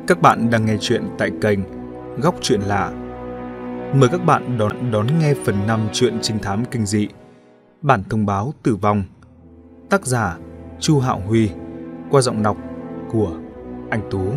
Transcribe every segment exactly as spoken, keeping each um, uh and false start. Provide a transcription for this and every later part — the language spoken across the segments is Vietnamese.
Các bạn đang nghe chuyện tại kênh Góc Chuyện Lạ. Mời các bạn đón, đón nghe phần năm chuyện trinh thám kinh dị Bản thông báo tử vong. Tác giả Chu Hạo Huy, qua giọng đọc của anh Tú.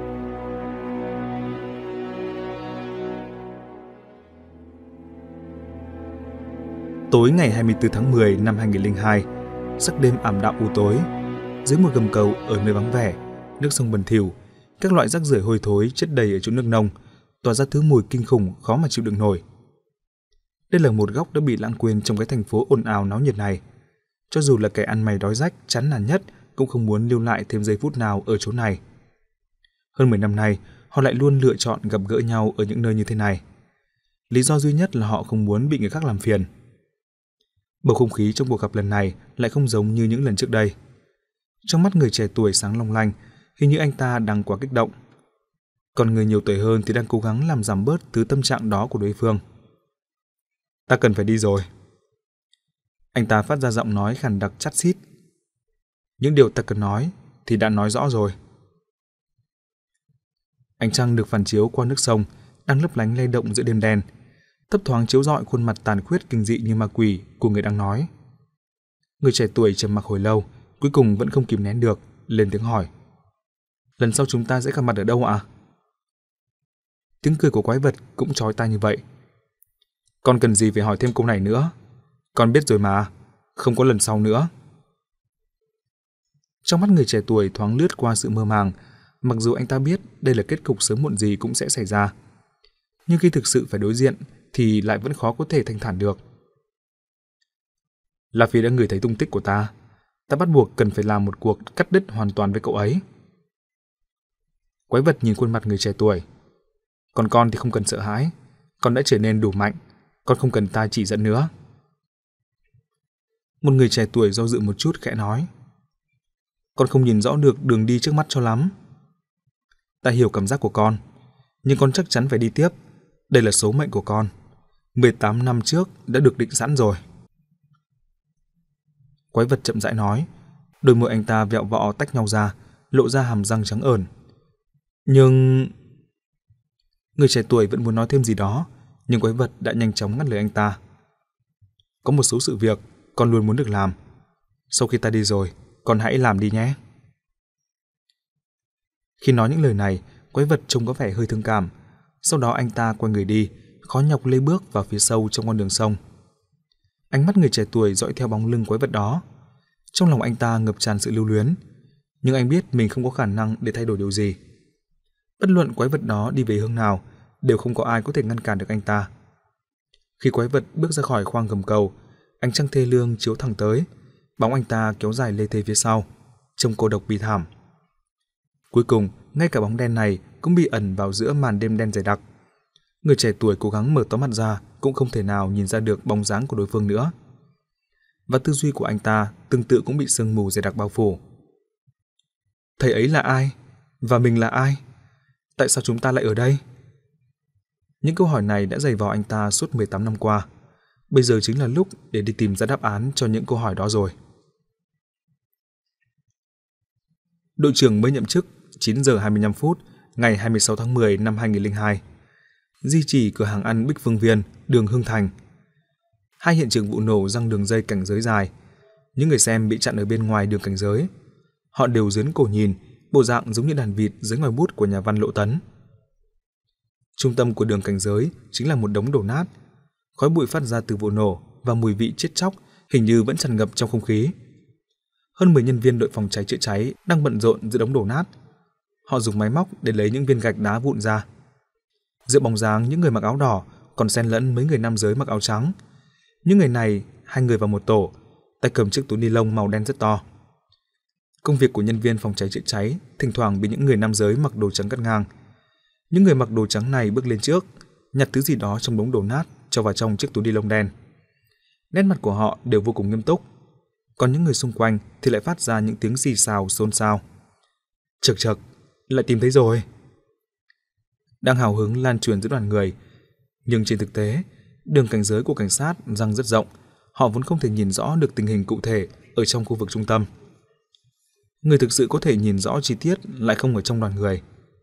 Tối ngày hai mươi tư tháng mười năm hai nghìn không trăm lẻ hai, sắc đêm ảm đạm u tối, dưới một gầm cầu ở nơi vắng vẻ, nước sông bẩn thỉu, các loại rác rưởi hôi thối chất đầy ở chỗ nước nông, tỏa ra thứ mùi kinh khủng khó mà chịu đựng nổi. Đây là một góc đã bị lãng quên trong cái thành phố ồn ào náo nhiệt này. Cho dù là kẻ ăn mày đói rách, chán nản nhất cũng không muốn lưu lại thêm giây phút nào ở chỗ này. Hơn mười năm nay, họ lại luôn lựa chọn gặp gỡ nhau ở những nơi như thế này. Lý do duy nhất là họ không muốn bị người khác làm phiền. Bầu không khí trong cuộc gặp lần này lại không giống như những lần trước đây. Trong mắt người trẻ tuổi sáng long lanh, hình như anh ta đang quá kích động. Còn người nhiều tuổi hơn thì đang cố gắng làm giảm bớt thứ tâm trạng đó của đối phương. Ta cần phải đi rồi. Anh ta phát ra giọng nói khàn đặc chát xít. Những điều ta cần nói thì đã nói rõ rồi. Ánh trăng được phản chiếu qua nước sông, đang lấp lánh lay động giữa đêm đen, thấp thoáng chiếu rọi khuôn mặt tàn khuyết kinh dị như ma quỷ của người đang nói. Người trẻ tuổi trầm mặc hồi lâu, cuối cùng vẫn không kìm nén được, lên tiếng hỏi. Lần sau chúng ta sẽ gặp mặt ở đâu ạ? Tiếng cười của quái vật cũng chói tai như vậy. Con cần gì phải hỏi thêm câu này nữa? Con biết rồi mà, không có lần sau nữa. Trong mắt người trẻ tuổi thoáng lướt qua sự mơ màng, mặc dù anh ta biết đây là kết cục sớm muộn gì cũng sẽ xảy ra. Nhưng khi thực sự phải đối diện thì lại vẫn khó có thể thanh thản được. Là vì đã ngửi thấy tung tích của ta, ta bắt buộc cần phải làm một cuộc cắt đứt hoàn toàn với cậu ấy. Quái vật nhìn khuôn mặt người trẻ tuổi. Còn con thì không cần sợ hãi, con đã trở nên đủ mạnh, con không cần ta chỉ dẫn nữa. Một người trẻ tuổi do dự một chút khẽ nói. Con không nhìn rõ được đường đi trước mắt cho lắm. Ta hiểu cảm giác của con, nhưng con chắc chắn phải đi tiếp. Đây là số mệnh của con. mười tám năm trước đã được định sẵn rồi. Quái vật chậm rãi nói, đôi môi anh ta vẹo vọ tách nhau ra, lộ ra hàm răng trắng ởn. Nhưng... Người trẻ tuổi vẫn muốn nói thêm gì đó, nhưng quái vật đã nhanh chóng ngắt lời anh ta. Có một số sự việc con luôn muốn được làm. Sau khi ta đi rồi, con hãy làm đi nhé. Khi nói những lời này, quái vật trông có vẻ hơi thương cảm. Sau đó anh ta quay người đi, khó nhọc lê bước vào phía sâu trong con đường sông. Ánh mắt người trẻ tuổi dõi theo bóng lưng quái vật đó. Trong lòng anh ta ngập tràn sự lưu luyến, nhưng anh biết mình không có khả năng để thay đổi điều gì. Bất luận quái vật đó đi về hướng nào, đều không có ai có thể ngăn cản được anh ta. Khi quái vật bước ra khỏi khoang gầm cầu, ánh trăng thê lương chiếu thẳng tới, bóng anh ta kéo dài lê thê phía sau, trông cô độc bi thảm. Cuối cùng, ngay cả bóng đen này cũng bị ẩn vào giữa màn đêm đen dày đặc. Người trẻ tuổi cố gắng mở to mắt ra cũng không thể nào nhìn ra được bóng dáng của đối phương nữa. Và tư duy của anh ta tương tự cũng bị sương mù dày đặc bao phủ. Thầy ấy là ai? Và mình là ai? Tại sao chúng ta lại ở đây? Những câu hỏi này đã dày vò anh ta suốt mười tám năm qua. Bây giờ chính là lúc để đi tìm ra đáp án cho những câu hỏi đó rồi. Đội trưởng mới nhậm chức chín giờ hai mươi lăm phút ngày hai mươi sáu tháng mười năm hai nghìn không trăm lẻ hai. Di chỉ cửa hàng ăn Bích Phương Viên, đường Hưng Thành. Hai hiện trường vụ nổ răng đường dây cảnh giới dài. Những người xem bị chặn ở bên ngoài đường cảnh giới. Họ đều giớn cổ nhìn, bộ dạng giống như đàn vịt dưới ngòi bút của nhà văn Lộ Tấn. Trung tâm của đường cảnh giới chính là một đống đổ nát. Khói bụi phát ra từ vụ nổ và mùi vị chết chóc hình như vẫn tràn ngập trong không khí. Hơn mười nhân viên đội phòng cháy chữa cháy đang bận rộn giữa đống đổ nát. Họ dùng máy móc để lấy những viên gạch đá vụn ra. Giữa bóng dáng những người mặc áo đỏ còn xen lẫn mấy người nam giới mặc áo trắng. Những người này, hai người vào một tổ, tay cầm chiếc túi ni lông màu đen rất to. Công việc của nhân viên phòng cháy chữa cháy thỉnh thoảng bị những người nam giới mặc đồ trắng cắt ngang. Những người mặc đồ trắng này bước lên trước, nhặt thứ gì đó trong đống đổ nát cho vào trong chiếc túi ni lông đen. Nét mặt của họ đều vô cùng nghiêm túc, còn những người xung quanh thì lại phát ra những tiếng xì xào xôn xao. Chậc chậc, lại tìm thấy rồi. Đang hào hứng lan truyền giữa đoàn người, nhưng trên thực tế, đường cảnh giới của cảnh sát dang rất rộng, họ vốn không thể nhìn rõ được tình hình cụ thể ở trong khu vực trung tâm. Người thực sự có thể nhìn rõ chi tiết lại không ở trong đoàn người.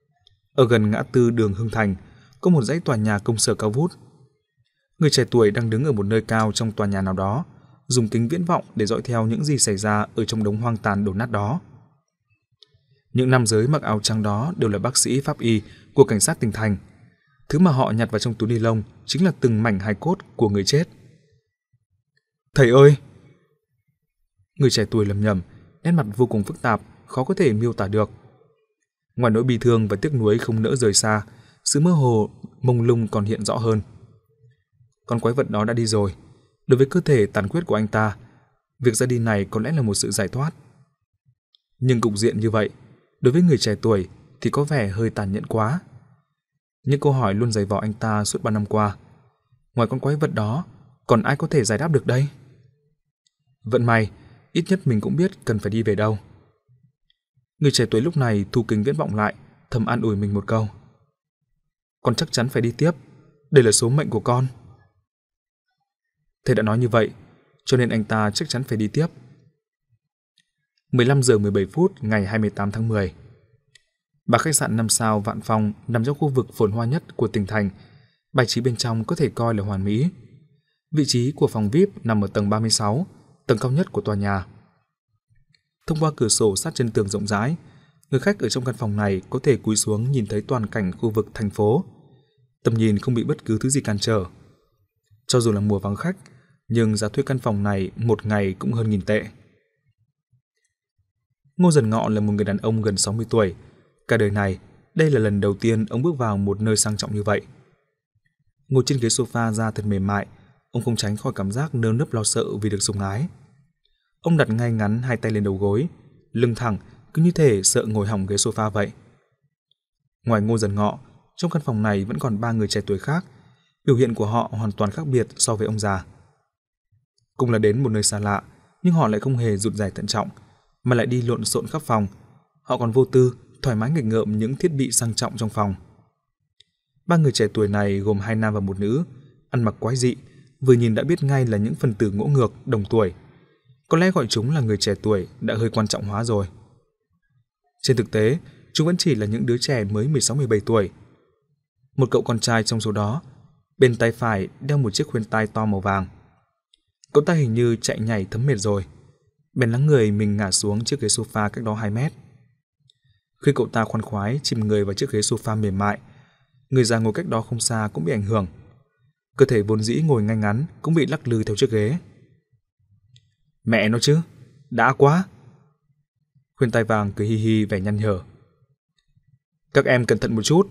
Ở gần ngã tư đường Hưng Thành có một dãy tòa nhà công sở cao vút. Người trẻ tuổi đang đứng ở một nơi cao trong tòa nhà nào đó, dùng kính viễn vọng để dõi theo những gì xảy ra ở trong đống hoang tàn đổ nát đó. Những nam giới mặc áo trắng đó đều là bác sĩ pháp y của cảnh sát tỉnh thành. Thứ mà họ nhặt vào trong túi ni lông chính là từng mảnh hài cốt của người chết. Thầy ơi! Người trẻ tuổi lẩm nhẩm, nét mặt vô cùng phức tạp, khó có thể miêu tả được. Ngoài nỗi bi thương và tiếc nuối không nỡ rời xa, sự mơ hồ mông lung còn hiện rõ hơn. Con quái vật đó đã đi rồi. Đối với cơ thể tàn khuyết của anh ta, việc ra đi này có lẽ là một sự giải thoát. Nhưng cục diện như vậy, đối với người trẻ tuổi thì có vẻ hơi tàn nhẫn quá. Những câu hỏi luôn dày vò anh ta suốt ba năm qua. Ngoài con quái vật đó, còn ai có thể giải đáp được đây? Vận may, ít nhất mình cũng biết cần phải đi về đâu. Người trẻ tuổi lúc này thu kính viễn vọng lại, thầm an ủi mình một câu. Con chắc chắn phải đi tiếp, đây là số mệnh của con. Thầy đã nói như vậy, cho nên anh ta chắc chắn phải đi tiếp. mười lăm giờ mười bảy phút ngày hai mươi tám tháng mười. Bà khách sạn năm sao Vạn Phong nằm trong khu vực phồn hoa nhất của tỉnh thành, bài trí bên trong có thể coi là hoàn mỹ. Vị trí của phòng vi ai pi nằm ở tầng ba mươi sáu, tầng cao nhất của tòa nhà. Thông qua cửa sổ sát chân tường rộng rãi, người khách ở trong căn phòng này có thể cúi xuống nhìn thấy toàn cảnh khu vực thành phố. Tầm nhìn không bị bất cứ thứ gì cản trở. Cho dù là mùa vắng khách, nhưng giá thuê căn phòng này một ngày cũng hơn nghìn tệ. Ngô Dần Ngọ là một người đàn ông gần sáu mươi tuổi. Cả đời này, đây là lần đầu tiên ông bước vào một nơi sang trọng như vậy. Ngồi trên ghế sofa da thật mềm mại, ông không tránh khỏi cảm giác nơm nớp lo sợ vì được sủng ái. Ông đặt ngay ngắn hai tay lên đầu gối, lưng thẳng, cứ như thể sợ ngồi hỏng ghế sofa vậy. Ngoài Ngô Dần Ngọ, trong căn phòng này vẫn còn ba người trẻ tuổi khác. Biểu hiện của họ hoàn toàn khác biệt so với ông già. Cùng là đến một nơi xa lạ, nhưng họ lại không hề rụt rè thận trọng, mà lại đi lộn xộn khắp phòng. Họ còn vô tư, thoải mái nghịch ngợm những thiết bị sang trọng trong phòng. Ba người trẻ tuổi này gồm hai nam và một nữ, ăn mặc quái dị, vừa nhìn đã biết ngay là những phần tử ngỗ ngược, đồng tuổi. Có lẽ gọi chúng là người trẻ tuổi đã hơi quan trọng hóa rồi. Trên thực tế, chúng vẫn chỉ là những đứa trẻ mới mười sáu mười bảy tuổi. Một cậu con trai trong số đó, bên tay phải đeo một chiếc khuyên tai to màu vàng. Cậu ta hình như chạy nhảy thấm mệt rồi, bèn lắng người mình ngả xuống chiếc ghế sofa cách đó hai mét. Khi cậu ta khoan khoái chìm người vào chiếc ghế sofa mềm mại, người già ngồi cách đó không xa cũng bị ảnh hưởng. Cơ thể vốn dĩ ngồi ngay ngắn cũng bị lắc lư theo chiếc ghế. Mẹ nó chứ, đã quá. Khuyên tai vàng cười hi hi vẻ nhăn nhở. Các em cẩn thận một chút.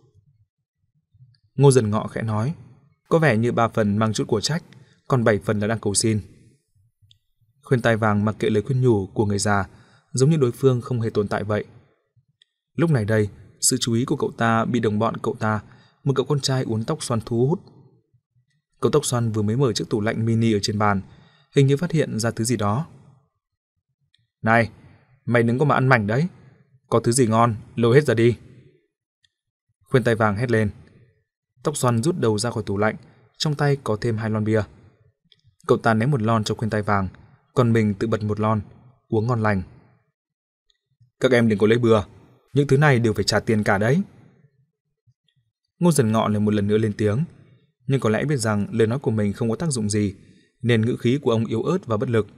Ngô Dần Ngọ khẽ nói, có vẻ như ba phần mang chút của trách, còn bảy phần là đang cầu xin. Khuyên tai vàng mặc kệ lời khuyên nhủ của người già, giống như đối phương không hề tồn tại vậy. Lúc này đây, sự chú ý của cậu ta bị đồng bọn cậu ta, một cậu con trai uốn tóc xoăn thu hút. Cậu tóc xoăn vừa mới mở chiếc tủ lạnh mini ở trên bàn, hình như phát hiện ra thứ gì đó. Này, mày đừng có mà ăn mảnh đấy. Có thứ gì ngon, lôi hết ra đi. Khuyên tai vàng hét lên. Tóc xoăn rút đầu ra khỏi tủ lạnh, trong tay có thêm hai lon bia. Cậu ta ném một lon cho khuyên tai vàng, còn mình tự bật một lon, uống ngon lành. Các em đừng có lấy bừa, những thứ này đều phải trả tiền cả đấy. Ngô Dần Ngọ lại một lần nữa lên tiếng, nhưng có lẽ biết rằng lời nói của mình không có tác dụng gì, nên ngữ khí của ông yếu ớt và bất lực.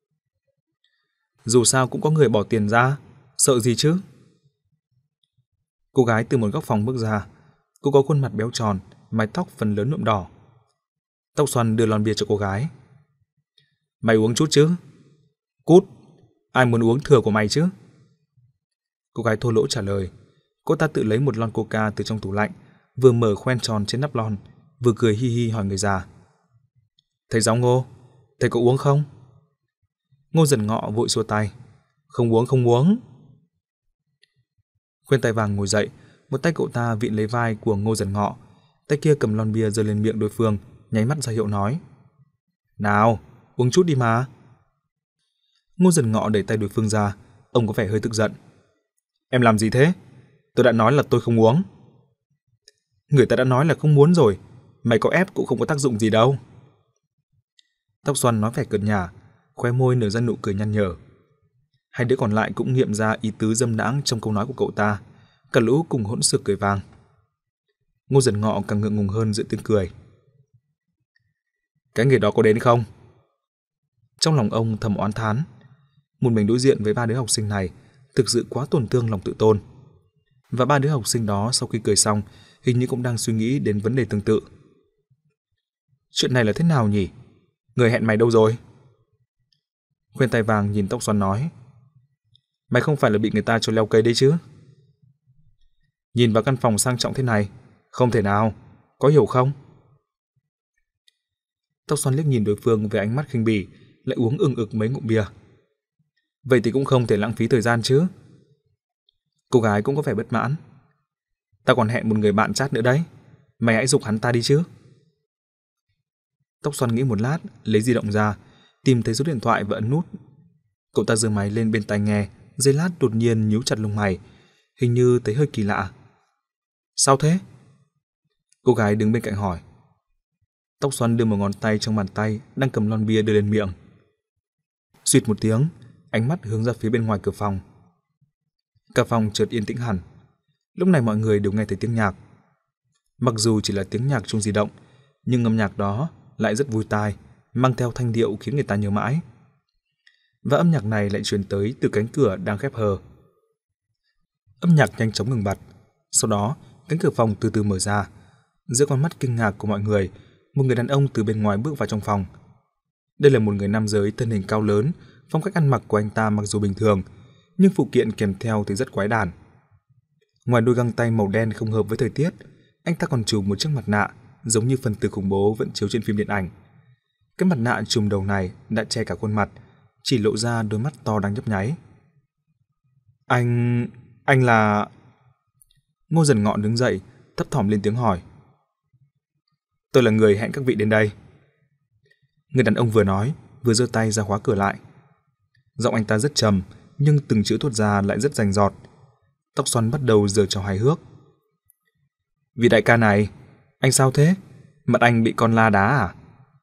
Dù sao cũng có người bỏ tiền ra, sợ gì chứ? Cô gái từ một góc phòng bước ra, cô có khuôn mặt béo tròn, mái tóc phần lớn nhuộm đỏ. Tóc xoăn đưa lon bia cho cô gái. Mày uống chút chứ? Cút, ai muốn uống thừa của mày chứ? Cô gái thô lỗ trả lời. Cô ta tự lấy một lon coca từ trong tủ lạnh, vừa mở khoen tròn trên nắp lon, vừa cười hi hi hỏi người già. Thầy giáo Ngô, thầy có uống không? Ngô Dần Ngọ vội xua tay. Không uống, không uống. Khuyên tai vàng ngồi dậy, một tay cậu ta vịn lấy vai của Ngô Dần Ngọ, tay kia cầm lon bia giơ lên miệng đối phương, nháy mắt ra hiệu nói. Nào, uống chút đi mà. Ngô Dần Ngọ đẩy tay đối phương ra, ông có vẻ hơi tức giận. Em làm gì thế? Tôi đã nói là tôi không uống. Người ta đã nói là không muốn rồi, mày có ép cũng không có tác dụng gì đâu. Tóc xoăn nói vẻ cợt nhả, khóe môi nở ra nụ cười nhăn nhở. Hai đứa còn lại cũng nghiệm ra ý tứ dâm đãng trong câu nói của cậu ta, Cả lũ cùng hỗn xược cười vang. Ngô Dần Ngọ càng ngượng ngùng hơn giữa tiếng cười. Cái nghề đó có đến không? Trong lòng ông thầm oán thán. Một mình đối diện với ba đứa học sinh này thực sự quá tổn thương lòng tự tôn. Và ba đứa học sinh đó sau khi cười xong hình như cũng đang suy nghĩ đến vấn đề tương tự. Chuyện này là thế nào nhỉ? Người hẹn mày đâu rồi? Khuyên tai vàng nhìn tóc xoăn nói. Mày không phải là bị người ta cho leo cây đấy chứ? Nhìn vào căn phòng sang trọng thế này, không thể nào, có hiểu không? Tóc xoăn liếc nhìn đối phương với ánh mắt khinh bỉ, lại uống ừng ực mấy ngụm bia. Vậy thì cũng không thể lãng phí thời gian chứ. Cô gái cũng có vẻ bất mãn. Ta còn hẹn một người bạn chat nữa đấy, mày hãy giục hắn ta đi chứ. Tóc xoăn nghĩ một lát, lấy di động ra, tìm thấy số điện thoại và ấn nút. Cậu ta giơ máy lên bên tai nghe, giây lát đột nhiên nhíu chặt lông mày, hình như thấy hơi kỳ lạ. Sao thế? Cô gái đứng bên cạnh hỏi. Tóc xoăn đưa một ngón tay trong bàn tay đang cầm lon bia đưa lên miệng. Suýt một tiếng, ánh mắt hướng ra phía bên ngoài cửa phòng. Cả phòng chợt yên tĩnh hẳn. Lúc này mọi người đều nghe thấy tiếng nhạc. Mặc dù chỉ là tiếng nhạc trong di động, nhưng âm nhạc đó lại rất vui tai, mang theo thanh điệu khiến người ta nhớ mãi. Và âm nhạc này lại truyền tới từ cánh cửa đang khép hờ. Âm nhạc nhanh chóng ngừng bặt. Sau đó, cánh cửa phòng từ từ mở ra. Giữa con mắt kinh ngạc của mọi người, một người đàn ông từ bên ngoài bước vào trong phòng. Đây là một người nam giới thân hình cao lớn, phong cách ăn mặc của anh ta mặc dù bình thường, nhưng phụ kiện kèm theo thì rất quái đản. Ngoài đôi găng tay màu đen không hợp với thời tiết, anh ta còn trùm một chiếc mặt nạ giống như phần tử khủng bố vẫn chiếu trên phim điện ảnh. Cái mặt nạ trùm đầu này đã che cả khuôn mặt, chỉ lộ ra đôi mắt to đang nhấp nháy. Anh... anh là... Ngô Dần Ngọ đứng dậy, thấp thỏm lên tiếng hỏi. Tôi là người hẹn các vị đến đây. Người đàn ông vừa nói, vừa giơ tay ra khóa cửa lại. Giọng anh ta rất trầm, nhưng từng chữ thốt ra lại rất rành rọt. Tóc xoăn bắt đầu giở trò hài hước. Vị đại ca này, anh sao thế? Mặt anh bị con la đá à?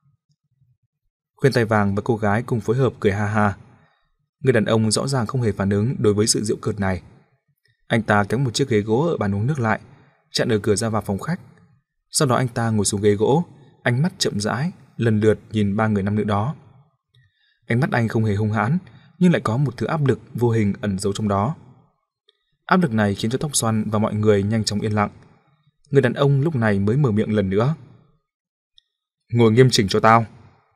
Khuyên tai vàng và cô gái cùng phối hợp cười ha ha. Người đàn ông rõ ràng không hề phản ứng đối với sự giễu cợt này. Anh ta kéo một chiếc ghế gỗ ở bàn uống nước lại, chặn ở cửa ra vào phòng khách. Sau đó anh ta ngồi xuống ghế gỗ, ánh mắt chậm rãi, lần lượt nhìn ba người nam nữ đó. Ánh mắt anh không hề hung hãn, nhưng lại có một thứ áp lực vô hình ẩn giấu trong đó. Áp lực này khiến cho tóc xoăn và mọi người nhanh chóng yên lặng. Người đàn ông lúc này mới mở miệng lần nữa. Ngồi nghiêm chỉnh cho tao.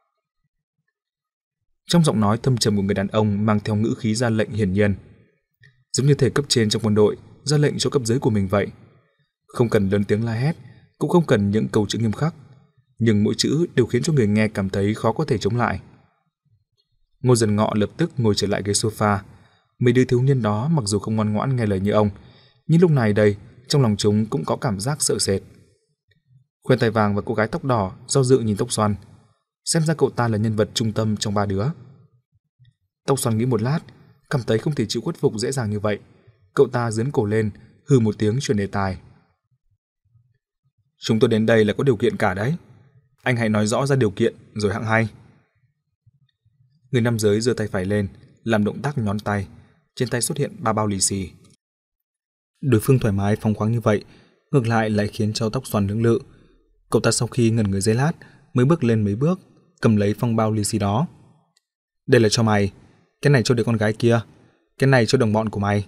Trong giọng nói thâm trầm của người đàn ông mang theo ngữ khí ra lệnh hiển nhiên, giống như thể cấp trên trong quân đội ra lệnh cho cấp dưới của mình vậy. Không cần lớn tiếng la hét, cũng không cần những câu chữ nghiêm khắc, nhưng mỗi chữ đều khiến cho người nghe cảm thấy khó có thể chống lại. Ngô Dần Ngọ lập tức ngồi trở lại ghế sofa. Mấy đứa thiếu niên đó mặc dù không ngoan ngoãn nghe lời như ông, nhưng lúc này đây trong lòng chúng cũng có cảm giác sợ sệt. Khuyên tai vàng và cô gái tóc đỏ do dự nhìn tóc xoăn, xem ra cậu ta là nhân vật trung tâm trong ba đứa. Tóc xoăn nghĩ một lát, cảm thấy không thể chịu khuất phục dễ dàng như vậy. Cậu ta giương cổ lên, hừ một tiếng chuyển đề tài. Chúng tôi đến đây là có điều kiện cả đấy. Anh hãy nói rõ ra điều kiện rồi hẵng hay. Người nam giới giơ tay phải lên, làm động tác nhón tay. Trên tay xuất hiện ba bao lì xì. Đối phương thoải mái phóng khoáng như vậy, ngược lại lại khiến cho tóc xoăn lưỡng lự. Cậu ta sau khi ngẩn người giây lát mới bước lên mấy bước, cầm lấy phong bao lì xì đó. Đây là cho mày, cái này cho đứa con gái kia, cái này cho đồng bọn của mày.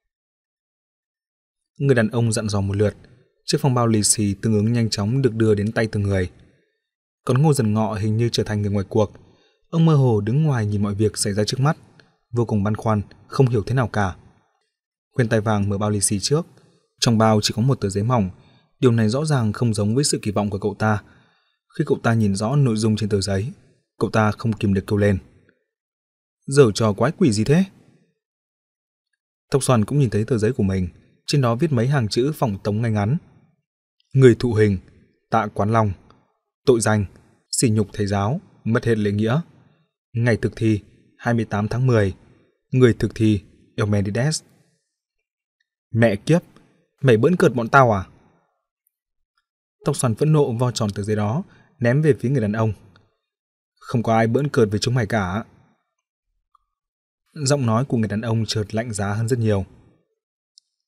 Người đàn ông dặn dò một lượt, chiếc phong bao lì xì tương ứng nhanh chóng được đưa đến tay từng người. Còn Ngô Dần Ngọ hình như trở thành người ngoài cuộc. Ông mơ hồ đứng ngoài nhìn mọi việc xảy ra trước mắt, vô cùng băn khoăn, không hiểu thế nào cả. Khuyên tai vàng mở bao lì xì trước, trong bao chỉ có một tờ giấy mỏng. Điều này rõ ràng không giống với sự kỳ vọng của cậu ta. Khi cậu ta nhìn rõ nội dung trên tờ giấy, cậu ta không kìm được kêu lên. Giở trò quái quỷ gì thế? Tóc xoăn cũng nhìn thấy tờ giấy của mình, trên đó viết mấy hàng chữ phỏng tống ngay ngắn. Người thụ hình, Tạ Quán Long. Tội danh, sỉ nhục thầy giáo, mất hết lễ nghĩa. Ngày thực thi, hai mươi tám tháng mười. Người thực thi, Eumenides. Mẹ kiếp, mày bỡn cợt bọn tao à? Tóc xoăn phẫn nộ vo tròn tờ giấy đó, ném về phía người đàn ông. Không có ai bỡn cợt với chúng mày cả. Giọng nói của người đàn ông chợt lạnh giá hơn rất nhiều.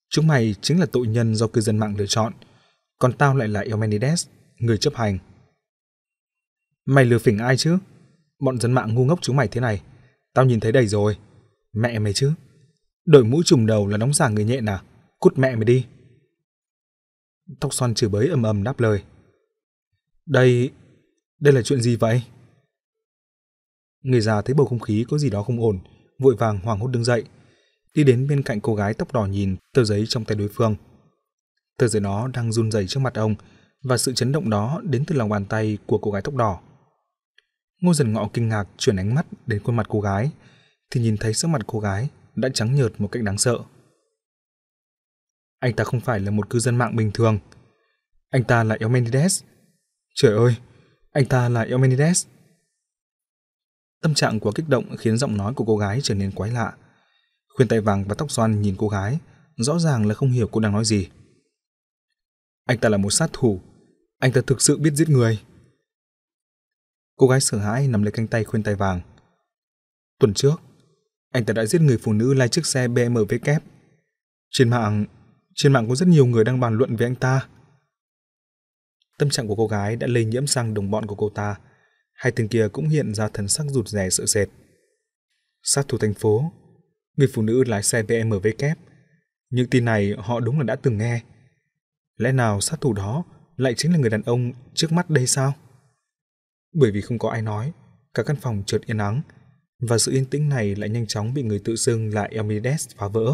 Chúng mày chính là tội nhân do cư dân mạng lựa chọn, còn tao lại là Eumenides, người chấp hành. Mày lừa phỉnh ai chứ? Bọn dân mạng ngu ngốc chúng mày thế này, tao nhìn thấy đầy rồi. Mẹ mày chứ, đội mũ trùm đầu là đóng giả người nhện à? Cút mẹ mày đi. Tóc xoăn chửi bới ầm ầm đáp lời. Đây, đây là chuyện gì vậy? Người già thấy bầu không khí có gì đó không ổn, vội vàng hoảng hốt đứng dậy, đi đến bên cạnh cô gái tóc đỏ nhìn tờ giấy trong tay đối phương. Tờ giấy đó đang run rẩy trước mặt ông, và sự chấn động đó đến từ lòng bàn tay của cô gái tóc đỏ. Ngô Dần Ngọ kinh ngạc chuyển ánh mắt đến khuôn mặt cô gái, thì nhìn thấy sắc mặt cô gái đã trắng nhợt một cách đáng sợ. Anh ta không phải là một cư dân mạng bình thường. Anh ta là Eumenides. Trời ơi, anh ta là Eumenides. Tâm trạng của kích động khiến giọng nói của cô gái trở nên quái lạ. Khuyên tai vàng và tóc xoăn nhìn cô gái, rõ ràng là không hiểu cô đang nói gì. Anh ta là một sát thủ. Anh ta thực sự biết giết người. Cô gái sợ hãi nắm lấy cánh tay khuyên tai vàng. Tuần trước, anh ta đã giết người phụ nữ lái chiếc xe bê em vê kép. Trên mạng, trên mạng có rất nhiều người đang bàn luận về anh ta. Tâm trạng của cô gái đã lây nhiễm sang đồng bọn của cô ta. Hai tên kia cũng hiện ra thần sắc rụt rè sợ sệt. Sát thủ thành phố, người phụ nữ lái xe bê em vê kép. Những tin này họ đúng là đã từng nghe. Lẽ nào sát thủ đó lại chính là người đàn ông trước mắt đây sao? Bởi vì không có ai nói, cả căn phòng chợt yên ắng, và sự yên tĩnh này lại nhanh chóng bị người tự xưng là Eumenides phá vỡ.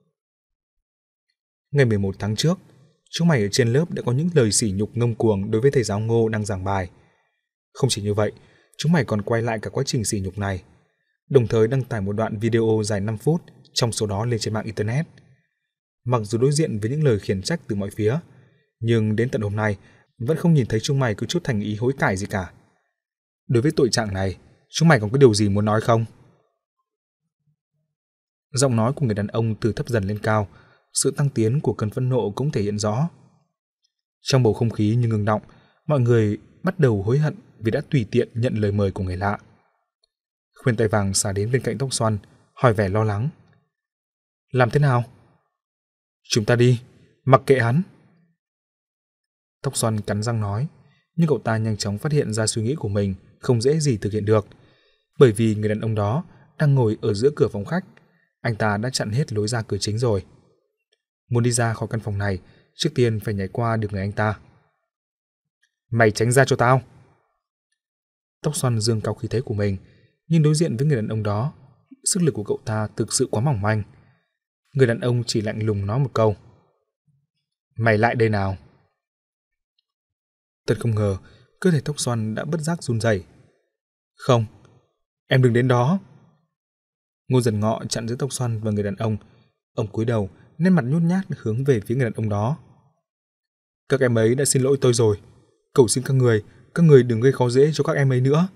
Ngày mười một tháng trước, chúng mày ở trên lớp đã có những lời sỉ nhục ngông cuồng đối với thầy giáo Ngô đang giảng bài. Không chỉ như vậy, chúng mày còn quay lại cả quá trình sỉ nhục này, đồng thời đăng tải một đoạn video dài năm phút trong số đó lên trên mạng Internet. Mặc dù đối diện với những lời khiển trách từ mọi phía, nhưng đến tận hôm nay vẫn không nhìn thấy chúng mày có chút thành ý hối cải gì cả. Đối với tội trạng này, chúng mày còn có điều gì muốn nói không? Giọng nói của người đàn ông từ thấp dần lên cao, sự tăng tiến của cơn phẫn nộ cũng thể hiện rõ. Trong bầu không khí như ngừng động, mọi người bắt đầu hối hận vì đã tùy tiện nhận lời mời của người lạ. Khuyên tai vàng xả đến bên cạnh tóc xoăn, hỏi vẻ lo lắng. Làm thế nào? Chúng ta đi, mặc kệ hắn. Tóc xoăn cắn răng nói, nhưng cậu ta nhanh chóng phát hiện ra suy nghĩ của mình không dễ gì thực hiện được, bởi vì người đàn ông đó đang ngồi ở giữa cửa phòng khách. Anh ta đã chặn hết lối ra cửa chính rồi. Muốn đi ra khỏi căn phòng này, trước tiên phải nhảy qua được người anh ta. Mày tránh ra cho tao. Tóc xoăn dương cao khí thế của mình, nhưng đối diện với người đàn ông đó, sức lực của cậu ta thực sự quá mỏng manh. Người đàn ông chỉ lạnh lùng nói một câu. Mày lại đây nào. Thật không ngờ, cơ thể tóc xoăn đã bất giác run rẩy. Không, em đừng đến đó. Ngô Dần Ngọ chặn giữa tóc xoăn và người đàn ông. Ông cúi đầu, nét mặt nhút nhát hướng về phía người đàn ông đó. Các em ấy đã xin lỗi tôi rồi. Cầu xin các người, các người đừng gây khó dễ cho các em ấy nữa.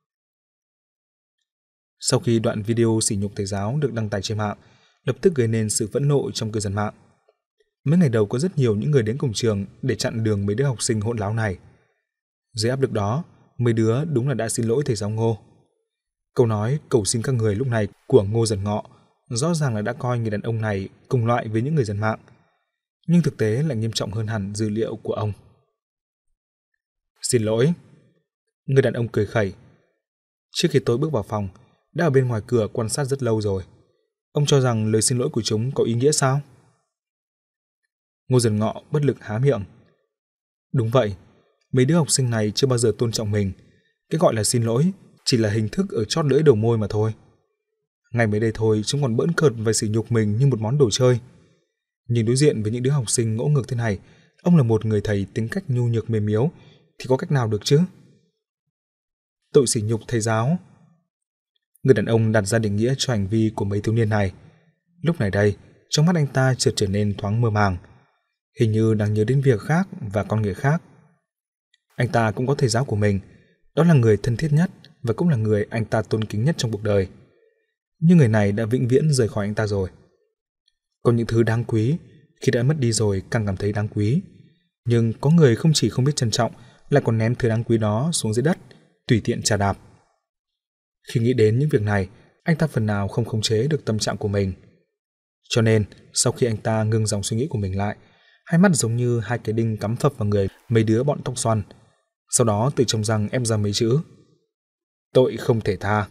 Sau khi đoạn video sỉ nhục thầy giáo được đăng tải trên mạng, lập tức gây nên sự phẫn nộ trong cư dân mạng. Mấy ngày đầu có rất nhiều những người đến cổng trường để chặn đường mấy đứa học sinh hỗn láo này. Dưới áp lực đó, mấy đứa đúng là đã xin lỗi thầy giáo Ngô. Câu nói cầu xin các người lúc này của Ngô Dần Ngọ rõ ràng là đã coi người đàn ông này cùng loại với những người dân mạng, nhưng thực tế lại nghiêm trọng hơn hẳn dữ liệu của ông. Xin lỗi. Người đàn ông cười khẩy. Trước khi tôi bước vào phòng, đã ở bên ngoài cửa quan sát rất lâu rồi. Ông cho rằng lời xin lỗi của chúng có ý nghĩa sao? Ngô Dần Ngọ bất lực há miệng. Đúng vậy, mấy đứa học sinh này chưa bao giờ tôn trọng mình. Cái gọi là xin lỗi chỉ là hình thức ở chót lưỡi đầu môi mà thôi. Ngày mới đây thôi chúng còn bỡn cợt và sỉ nhục mình như một món đồ chơi. Nhưng đối diện với những đứa học sinh ngỗ ngược thế này, ông là một người thầy tính cách nhu nhược mềm yếu thì có cách nào được chứ? Tội sỉ nhục thầy giáo. Người đàn ông đặt ra định nghĩa cho hành vi của mấy thiếu niên này. Lúc này đây, trong mắt anh ta chợt trở nên thoáng mơ màng, hình như đang nhớ đến việc khác và con người khác. Anh ta cũng có thầy giáo của mình, đó là người thân thiết nhất và cũng là người anh ta tôn kính nhất trong cuộc đời. Nhưng người này đã vĩnh viễn rời khỏi anh ta rồi. Còn những thứ đáng quý, khi đã mất đi rồi càng cảm thấy đáng quý. Nhưng có người không chỉ không biết trân trọng, lại còn ném thứ đáng quý đó xuống dưới đất, tùy tiện chà đạp. Khi nghĩ đến những việc này, anh ta phần nào không khống chế được tâm trạng của mình. Cho nên, sau khi anh ta ngưng dòng suy nghĩ của mình lại, hai mắt giống như hai cái đinh cắm phập vào người mấy đứa bọn tóc xoăn. Sau đó từ trong răng ép ra mấy chữ: tội không thể tha.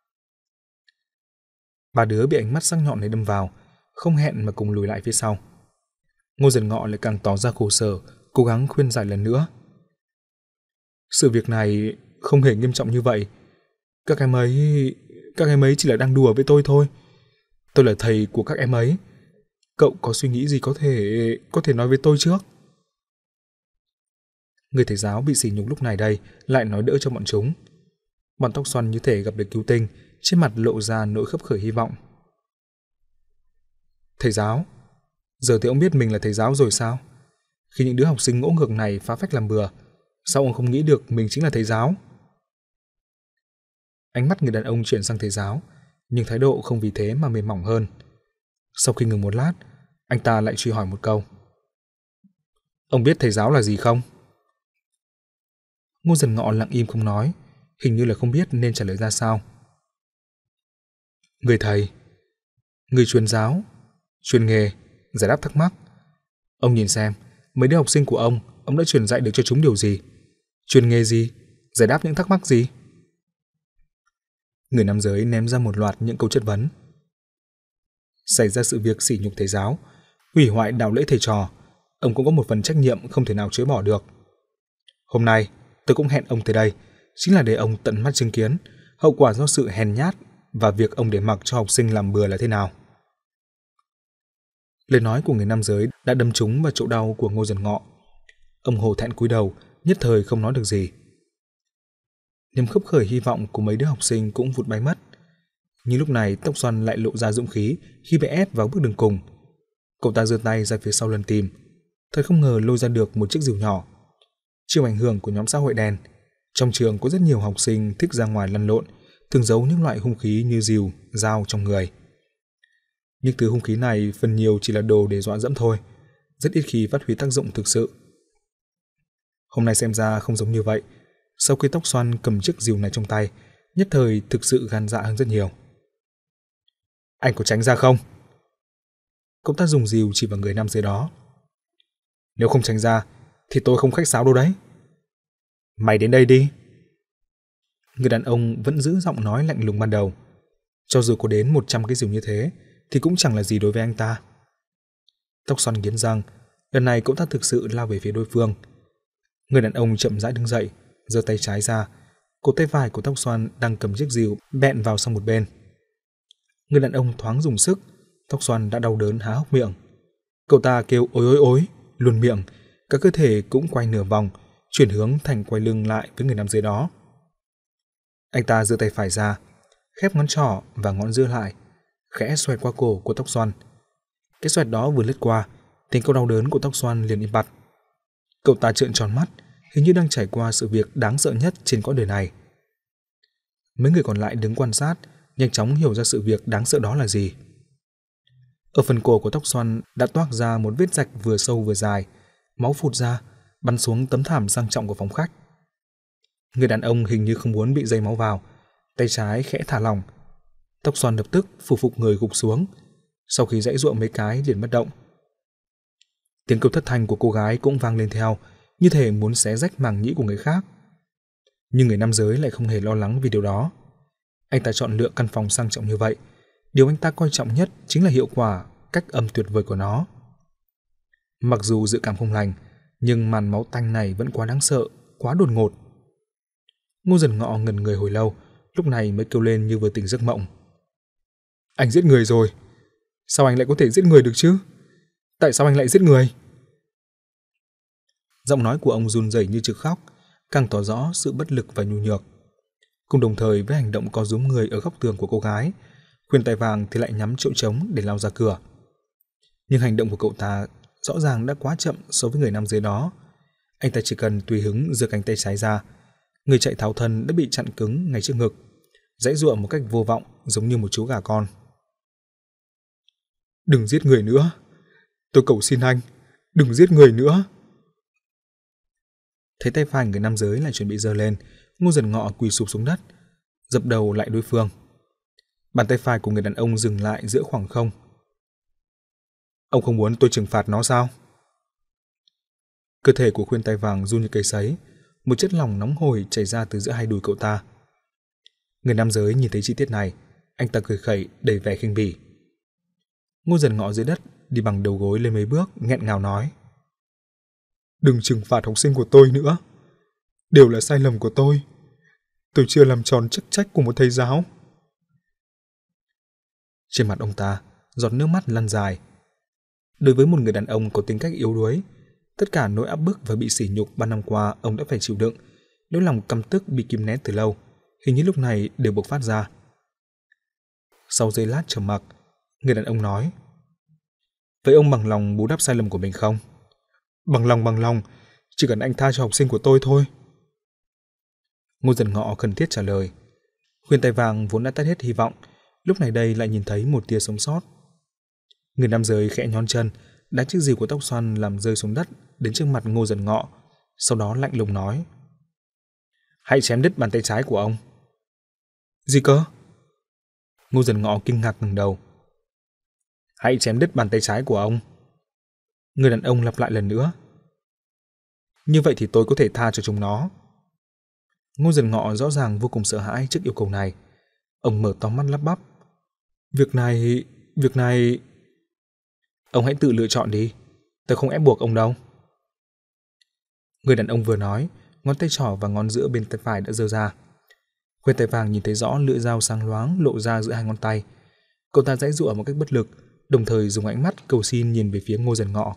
Ba đứa bị ánh mắt sắc nhọn này đâm vào, không hẹn mà cùng lùi lại phía sau. Ngô Dần Ngọ lại càng tỏ ra khổ sở, cố gắng khuyên giải lần nữa. Sự việc này không hề nghiêm trọng như vậy. Các em ấy... Các em ấy chỉ là đang đùa với tôi thôi. Tôi là thầy của các em ấy. Cậu có suy nghĩ gì có thể... có thể nói với tôi trước. Người thầy giáo bị sỉ nhục lúc này đây lại nói đỡ cho bọn chúng. Bọn tóc xoăn như thể gặp được cứu tinh, trên mặt lộ ra nỗi khấp khởi hy vọng. Thầy giáo? Giờ thì ông biết mình là thầy giáo rồi sao? Khi những đứa học sinh ngỗ ngược này phá phách làm bừa, sao ông không nghĩ được mình chính là thầy giáo? Ánh mắt người đàn ông chuyển sang thầy giáo, nhưng thái độ không vì thế mà mềm mỏng hơn. Sau khi ngừng một lát, anh ta lại truy hỏi một câu. Ông biết thầy giáo là gì không? Ngô Dần Ngọ lặng im không nói, hình như là không biết nên trả lời ra sao. Người thầy, người truyền giáo, chuyên nghề, giải đáp thắc mắc. Ông nhìn xem, mấy đứa học sinh của ông, ông đã truyền dạy được cho chúng điều gì? Chuyên nghề gì? Giải đáp những thắc mắc gì? Người nam giới ném ra một loạt những câu chất vấn. Xảy ra sự việc sỉ nhục thầy giáo, hủy hoại đạo lễ thầy trò, ông cũng có một phần trách nhiệm không thể nào chối bỏ được. Hôm nay, tôi cũng hẹn ông tới đây, chính là để ông tận mắt chứng kiến hậu quả do sự hèn nhát và việc ông để mặc cho học sinh làm bừa là thế nào. Lời nói của người nam giới đã đâm trúng vào chỗ đau của Ngô Dần Ngọ. Ông hổ thẹn cúi đầu, nhất thời không nói được gì. Niềm khấp khởi hy vọng của mấy đứa học sinh cũng vụt bay mất. Nhưng lúc này tóc xoăn lại lộ ra dũng khí khi bị ép vào bước đường cùng. Cậu ta giơ tay ra phía sau lần tìm, thật không ngờ lôi ra được một chiếc rìu nhỏ. Chịu ảnh hưởng của nhóm xã hội đen, trong trường có rất nhiều học sinh thích ra ngoài lăn lộn, thường giấu những loại hung khí như rìu, dao trong người. Nhưng thứ hung khí này phần nhiều chỉ là đồ để dọa dẫm thôi, rất ít khi phát huy tác dụng thực sự. Hôm nay xem ra không giống như vậy. Sau khi tóc xoăn cầm chiếc rìu này trong tay, nhất thời thực sự gan dạ hơn rất nhiều. Anh có tránh ra không? Cậu ta dùng rìu chỉ vào người nam giới đó. Nếu không tránh ra thì tôi không khách sáo đâu đấy. Mày đến đây đi. Người đàn ông vẫn giữ giọng nói lạnh lùng ban đầu. Cho dù có đến một trăm cái rìu như thế thì cũng chẳng là gì đối với anh ta. Tóc xoăn nghiến răng, lần này cậu ta thực sự lao về phía đối phương. Người đàn ông chậm rãi đứng dậy, giơ tay trái ra, cổ tay phải của tóc xoăn đang cầm chiếc rìu bẹn vào sang một bên. Người đàn ông thoáng dùng sức, tóc xoăn đã đau đớn há hốc miệng. Cậu ta kêu ối ối ối, luồn miệng, cả cơ thể cũng quay nửa vòng, chuyển hướng thành quay lưng lại với người nam giới đó. Anh ta giơ tay phải ra, khép ngón trỏ và ngón giữa lại, khẽ xoẹt qua cổ của tóc xoăn. Cái xoẹt đó vừa lướt qua, tiếng kêu đau đớn của tóc xoăn liền im bặt. Cậu ta trợn tròn mắt, hình như đang trải qua sự việc đáng sợ nhất trên cõi đời này. Mấy người còn lại đứng quan sát, nhanh chóng hiểu ra sự việc đáng sợ đó là gì. Ở phần cổ của tóc xoăn đã toác ra một vết rạch vừa sâu vừa dài, máu phụt ra, bắn xuống tấm thảm sang trọng của phòng khách. Người đàn ông hình như không muốn bị dây máu vào, tay trái khẽ thả lỏng. Tóc xoăn lập tức phủ phục người gục xuống, sau khi giãy giụa mấy cái liền bất động. Tiếng kêu thất thanh của cô gái cũng vang lên theo, như thể muốn xé rách màng nhĩ của người khác. Nhưng người nam giới lại không hề lo lắng vì điều đó. Anh ta chọn lựa căn phòng sang trọng như vậy, điều anh ta coi trọng nhất chính là hiệu quả, cách âm tuyệt vời của nó. Mặc dù dự cảm không lành, nhưng màn máu tanh này vẫn quá đáng sợ, quá đột ngột. Ngô Dần Ngọ ngẩn người hồi lâu, lúc này mới kêu lên như vừa tỉnh giấc mộng. Anh giết người rồi. Sao anh lại có thể giết người được chứ? Tại sao anh lại giết người? Giọng nói của ông run rẩy như trực khóc, càng tỏ rõ sự bất lực và nhu nhược. Cùng đồng thời với hành động co rúm người ở góc tường của cô gái, khuyên tai vàng thì lại nhắm chỗ trống để lao ra cửa. Nhưng hành động của cậu ta rõ ràng đã quá chậm so với người nam giới đó. Anh ta chỉ cần tùy hứng giơ cánh tay trái ra, người chạy tháo thân đã bị chặn cứng ngay trước ngực, giãy giụa một cách vô vọng giống như một chú gà con. Đừng giết người nữa. Tôi cầu xin anh, đừng giết người nữa. Thấy tay phải người nam giới lại chuẩn bị giơ lên, Ngô Dần Ngọ quỳ sụp xuống đất, dập đầu lại đối phương. Bàn tay phải của người đàn ông dừng lại giữa khoảng không. Ông không muốn tôi trừng phạt nó sao? Cơ thể của Khuyên Tai Vàng run như cây sấy, một chất lỏng nóng hổi chảy ra từ giữa hai đùi cậu ta. Người nam giới nhìn thấy chi tiết này, anh ta cười khẩy đầy vẻ khinh bỉ. Ngô Dần Ngọ dưới đất đi bằng đầu gối lên mấy bước, nghẹn ngào nói: "Đừng trừng phạt học sinh của tôi nữa. Đều là sai lầm của tôi. Tôi chưa làm tròn chức trách của một thầy giáo." Trên mặt ông ta, giọt nước mắt lăn dài. Đối với một người đàn ông có tính cách yếu đuối, tất cả nỗi áp bức và bị sỉ nhục ba năm qua ông đã phải chịu đựng, nỗi lòng căm tức bị kìm nén từ lâu, hình như lúc này đều bộc phát ra. Sau giây lát trầm mặc, người đàn ông nói: "Vậy ông bằng lòng bù đắp sai lầm của mình không?" "Bằng lòng, bằng lòng, chỉ cần anh tha cho học sinh của tôi thôi." Ngô Dần Ngọ khẩn thiết trả lời. Khuyên Tai Vàng vốn đã tắt hết hy vọng, lúc này đây lại nhìn thấy một tia sống sót. Người nam giới khẽ nhón chân, đá chiếc rìu của tóc xoăn làm rơi xuống đất đến trước mặt Ngô Dần Ngọ, sau đó lạnh lùng nói: "Hãy chém đứt bàn tay trái của ông." "Gì cơ?" Ngô Dần Ngọ kinh ngạc ngẩng đầu. "Hãy chém đứt bàn tay trái của ông." Người đàn ông lặp lại lần nữa. "Như vậy thì tôi có thể tha cho chúng nó." Ngô Dần Ngọ rõ ràng vô cùng sợ hãi trước yêu cầu này. Ông mở to mắt lắp bắp: Việc này... việc này... Ông hãy tự lựa chọn đi, tôi không ép buộc ông đâu." Người đàn ông vừa nói, ngón tay trỏ và ngón giữa bên tay phải đã giơ ra. Khuyên Tai Vàng nhìn thấy rõ lưỡi dao sáng loáng lộ ra giữa hai ngón tay. Cậu ta giãy giụa một cách bất lực, đồng thời dùng ánh mắt cầu xin nhìn về phía Ngô Dần Ngọ.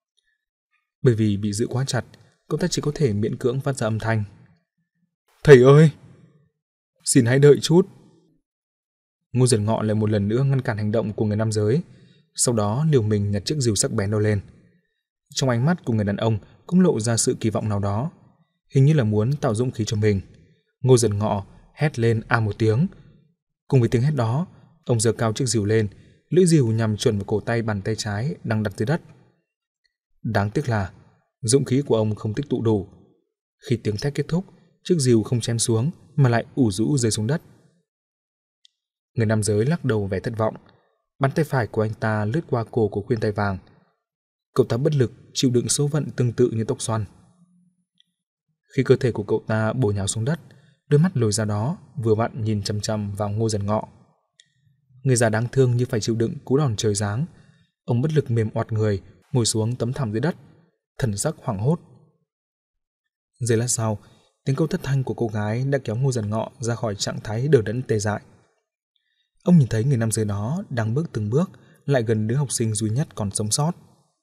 Bởi vì bị giữ quá chặt, cậu ta chỉ có thể miễn cưỡng phát ra âm thanh: "Thầy ơi, xin hãy đợi chút." Ngô Dần Ngọ lại một lần nữa ngăn cản hành động của người nam giới, sau đó liều mình nhặt chiếc rìu sắc bén đó lên. Trong ánh mắt của người đàn ông cũng lộ ra sự kỳ vọng nào đó, hình như là muốn tạo dũng khí cho mình. Ngô Dần Ngọ hét lên a một tiếng. Cùng với tiếng hét đó, ông giơ cao chiếc rìu lên, lưỡi rìu nhằm chuẩn vào cổ tay bàn tay trái đang đặt dưới đất. Đáng tiếc là dũng khí của ông không tích tụ đủ. Khi tiếng thét kết thúc, chiếc rìu không chém xuống mà lại ủ rũ rơi xuống đất. Người nam giới lắc đầu vẻ thất vọng. Bàn tay phải của anh ta lướt qua cổ của Khuyên Tai Vàng. Cậu ta bất lực chịu đựng số phận tương tự như tóc xoăn. Khi cơ thể của cậu ta bổ nhào xuống đất, đôi mắt lồi ra đó vừa vặn nhìn chằm chằm vào Ngô Dần Ngọ. Người già đáng thương như phải chịu đựng cú đòn trời giáng. Ông bất lực mềm oặt người, ngồi xuống tấm thảm dưới đất, thần sắc hoảng hốt. Giây lát sau, tiếng kêu thất thanh của cô gái đã kéo Ngô Dần Ngọ ra khỏi trạng thái đờ đẫn tê dại. Ông nhìn thấy người nam giới đó đang bước từng bước lại gần đứa học sinh duy nhất còn sống sót.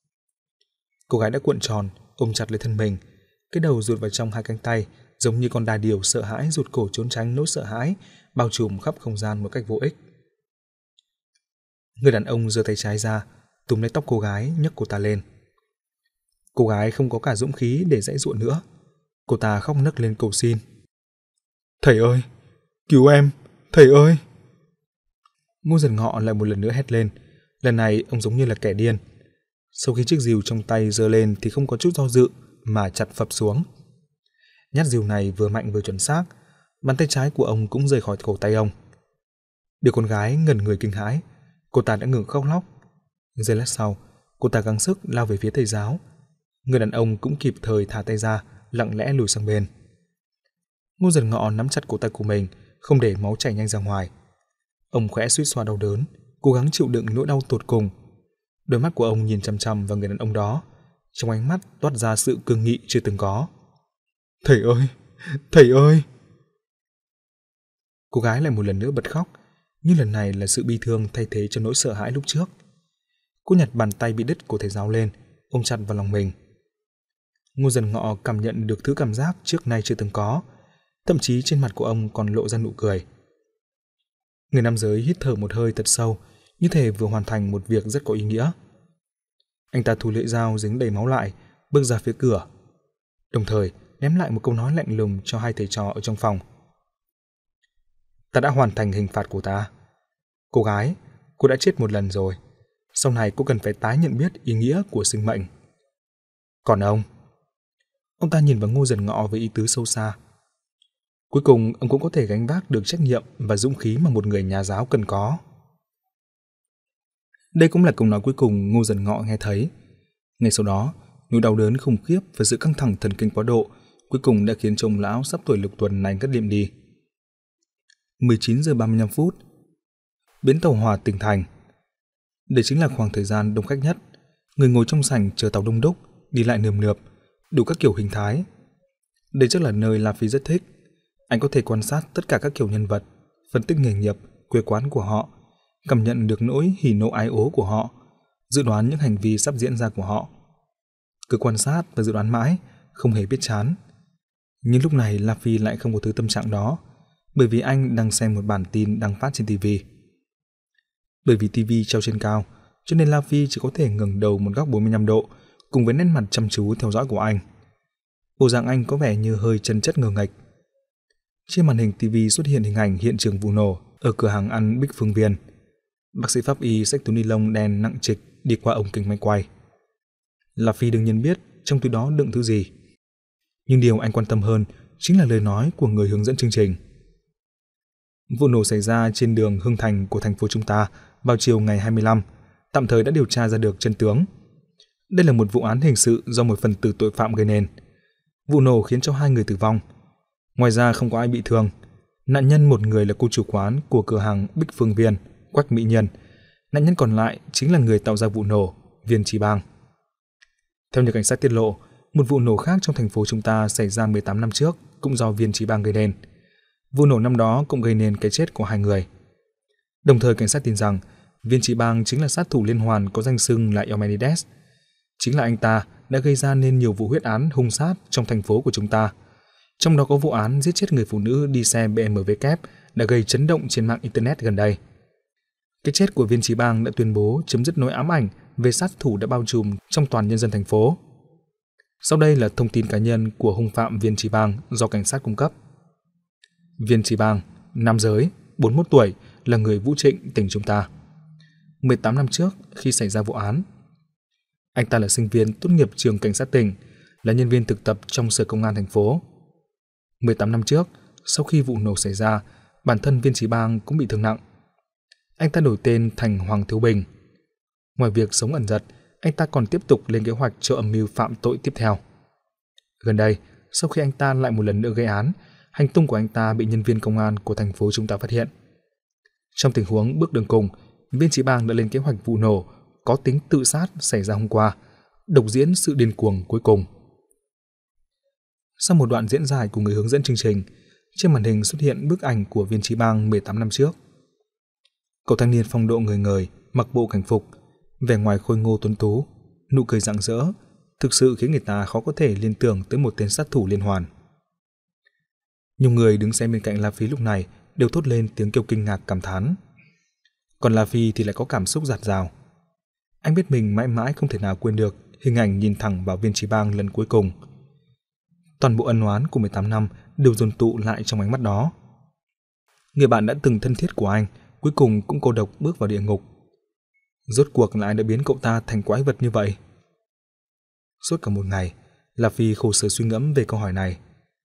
Cô gái đã cuộn tròn, ôm chặt lấy thân mình, cái đầu rụt vào trong hai cánh tay, giống như con đà điểu sợ hãi rụt cổ trốn tránh nỗi sợ hãi bao trùm khắp không gian một cách vô ích. Người đàn ông giơ tay trái ra, túm lấy tóc cô gái, nhấc cô ta lên. Cô gái không có cả dũng khí để giãy giụa nữa. Cô ta khóc nấc lên cầu xin: "Thầy ơi, cứu em, thầy ơi!" Ngô Dần Ngọ lại một lần nữa hét lên. Lần này ông giống như là kẻ điên. Sau khi chiếc rìu trong tay giơ lên thì không có chút do dự mà chặt phập xuống. Nhát rìu này vừa mạnh vừa chuẩn xác, bàn tay trái của ông cũng rời khỏi cổ tay ông. Đứa con gái ngẩn người kinh hãi, cô ta đã ngừng khóc lóc. Giây lát sau, cô ta gắng sức lao về phía thầy giáo. Người đàn ông cũng kịp thời thả tay ra, lặng lẽ lùi sang bên. Ngô Dần Ngọ nắm chặt cổ tay của mình, không để máu chảy nhanh ra ngoài. Ông khẽ suýt xoa đau đớn, cố gắng chịu đựng nỗi đau tột cùng. Đôi mắt của ông nhìn chằm chằm vào người đàn ông đó, trong ánh mắt toát ra sự cương nghị chưa từng có. "Thầy ơi, thầy ơi!" Cô gái lại một lần nữa bật khóc, nhưng lần này là sự bi thương thay thế cho nỗi sợ hãi lúc trước. Cô nhặt bàn tay bị đứt của thầy giáo lên, ôm chặt vào lòng mình. Ngô Dần Ngọ cảm nhận được thứ cảm giác trước nay chưa từng có, thậm chí trên mặt của ông còn lộ ra nụ cười. Người nam giới hít thở một hơi thật sâu, như thể vừa hoàn thành một việc rất có ý nghĩa. Anh ta thu lưỡi dao dính đầy máu lại, bước ra phía cửa, đồng thời ném lại một câu nói lạnh lùng cho hai thầy trò ở trong phòng. "Ta đã hoàn thành hình phạt của ta. Cô gái, cô đã chết một lần rồi. Sau này cô cần phải tái nhận biết ý nghĩa của sinh mệnh. Còn ông..." Ông ta nhìn vào Ngô Dần Ngọ với ý tứ sâu xa. "Cuối cùng ông cũng có thể gánh vác được trách nhiệm và dũng khí mà một người nhà giáo cần có." Đây cũng là câu nói cuối cùng Ngô Dần Ngọ nghe thấy. Ngay sau đó, nỗi đau đớn khủng khiếp và sự căng thẳng thần kinh quá độ cuối cùng đã khiến cho ông lão sắp tuổi lục tuần này ngất liệm đi. mười chín giờ ba mươi lăm phút, bến tàu Hòa Tỉnh Thành. Đây chính là khoảng thời gian đông khách nhất, người ngồi trong sảnh chờ tàu đông đúc, đi lại nườm nượp, đủ các kiểu hình thái. Đây chắc là nơi La Phi rất thích. Anh có thể quan sát tất cả các kiểu nhân vật, phân tích nghề nghiệp, quê quán của họ, cảm nhận được nỗi hỉ nộ ái ố của họ, dự đoán những hành vi sắp diễn ra của họ. Cứ quan sát và dự đoán mãi, không hề biết chán. Nhưng lúc này La Phi lại không có thứ tâm trạng đó, bởi vì anh đang xem một bản tin đăng phát trên ti vi. Bởi vì ti vi treo trên cao, cho nên La Phi chỉ có thể ngẩng đầu một góc bốn mươi lăm độ, cùng với nét mặt chăm chú theo dõi của anh. Bộ dạng anh có vẻ như hơi chân chất ngờ nghệch. Trên màn hình ti vi xuất hiện hình ảnh hiện trường vụ nổ ở cửa hàng ăn Bích Phương Viên. Bác sĩ pháp y xách túi ni lông đen nặng trịch đi qua ống kính máy quay. La Phi đương nhiên biết trong túi đó đựng thứ gì. Nhưng điều anh quan tâm hơn chính là lời nói của người hướng dẫn chương trình. Vụ nổ xảy ra trên đường Hưng Thành của thành phố chúng ta vào chiều ngày hai mươi lăm, tạm thời đã điều tra ra được chân tướng. Đây là một vụ án hình sự do một phần tử tội phạm gây nên. Vụ nổ khiến cho hai người tử vong. Ngoài ra không có ai bị thương. Nạn nhân một người là cô chủ quán của cửa hàng Bích Phương Viên, Quách Mỹ Nhân. Nạn nhân còn lại chính là người tạo ra vụ nổ, Viên Chí Bang. Theo như cảnh sát tiết lộ, một vụ nổ khác trong thành phố chúng ta xảy ra mười tám năm trước cũng do Viên Chí Bang gây nên. Vụ nổ năm đó cũng gây nên cái chết của hai người. Đồng thời cảnh sát tin rằng Viên Chí Bang chính là sát thủ liên hoàn có danh xưng là Eumenides. Chính là anh ta đã gây ra nên nhiều vụ huyết án hung sát trong thành phố của chúng ta. Trong đó có vụ án giết chết người phụ nữ đi xe bê em vê kép đã gây chấn động trên mạng Internet gần đây. Cái chết của Viên Chí Bang đã tuyên bố chấm dứt nỗi ám ảnh về sát thủ đã bao trùm trong toàn nhân dân thành phố. Sau đây là thông tin cá nhân của hung phạm Viên Chí Bang do cảnh sát cung cấp. Viên Chí Bang, nam giới, bốn mươi mốt tuổi, là người Vũ Trịnh, tỉnh chúng ta. mười tám năm trước khi xảy ra vụ án, anh ta là sinh viên tốt nghiệp trường cảnh sát tỉnh, là nhân viên thực tập trong sở công an thành phố. mười tám năm trước, sau khi vụ nổ xảy ra, bản thân Viên Chí Bang cũng bị thương nặng. Anh ta đổi tên thành Hoàng Thiếu Bình. Ngoài việc sống ẩn dật, anh ta còn tiếp tục lên kế hoạch cho âm mưu phạm tội tiếp theo. Gần đây, sau khi anh ta lại một lần nữa gây án, hành tung của anh ta bị nhân viên công an của thành phố chúng ta phát hiện. Trong tình huống bước đường cùng, Viên Chí Bang đã lên kế hoạch vụ nổ có tính tự sát xảy ra hôm qua, độc diễn sự điên cuồng cuối cùng. Sau một đoạn diễn dài của người hướng dẫn chương trình, trên màn hình xuất hiện bức ảnh của Viên Chí Bang mười tám năm trước. Cậu thanh niên phong độ người người, mặc bộ cảnh phục, vẻ ngoài khôi ngô tuấn tú, nụ cười rạng rỡ, thực sự khiến người ta khó có thể liên tưởng tới một tên sát thủ liên hoàn. Nhiều người đứng xem bên cạnh La Phi lúc này đều thốt lên tiếng kêu kinh ngạc cảm thán. Còn La Phi thì lại có cảm xúc dạt dào. Anh biết mình mãi mãi không thể nào quên được hình ảnh nhìn thẳng vào Viên Chí Bang lần cuối cùng. Toàn bộ ân oán của mười tám năm đều dồn tụ lại trong ánh mắt đó. Người bạn đã từng thân thiết của anh cuối cùng cũng cô độc bước vào địa ngục. Rốt cuộc là ai đã biến cậu ta thành quái vật như vậy? Suốt cả một ngày, La Phi khổ sở suy ngẫm về câu hỏi này.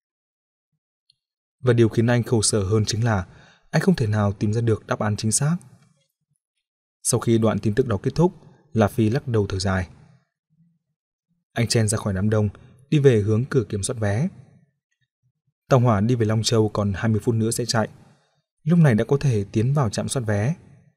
Và điều khiến anh khổ sở hơn chính là anh không thể nào tìm ra được đáp án chính xác. Sau khi đoạn tin tức đó kết thúc, La Phi lắc đầu thở dài. Anh chen ra khỏi đám đông, đi về hướng cửa kiểm soát vé. Tàu hỏa đi về Long Châu còn hai mươi phút nữa sẽ chạy. Lúc này đã có thể tiến vào trạm soát vé.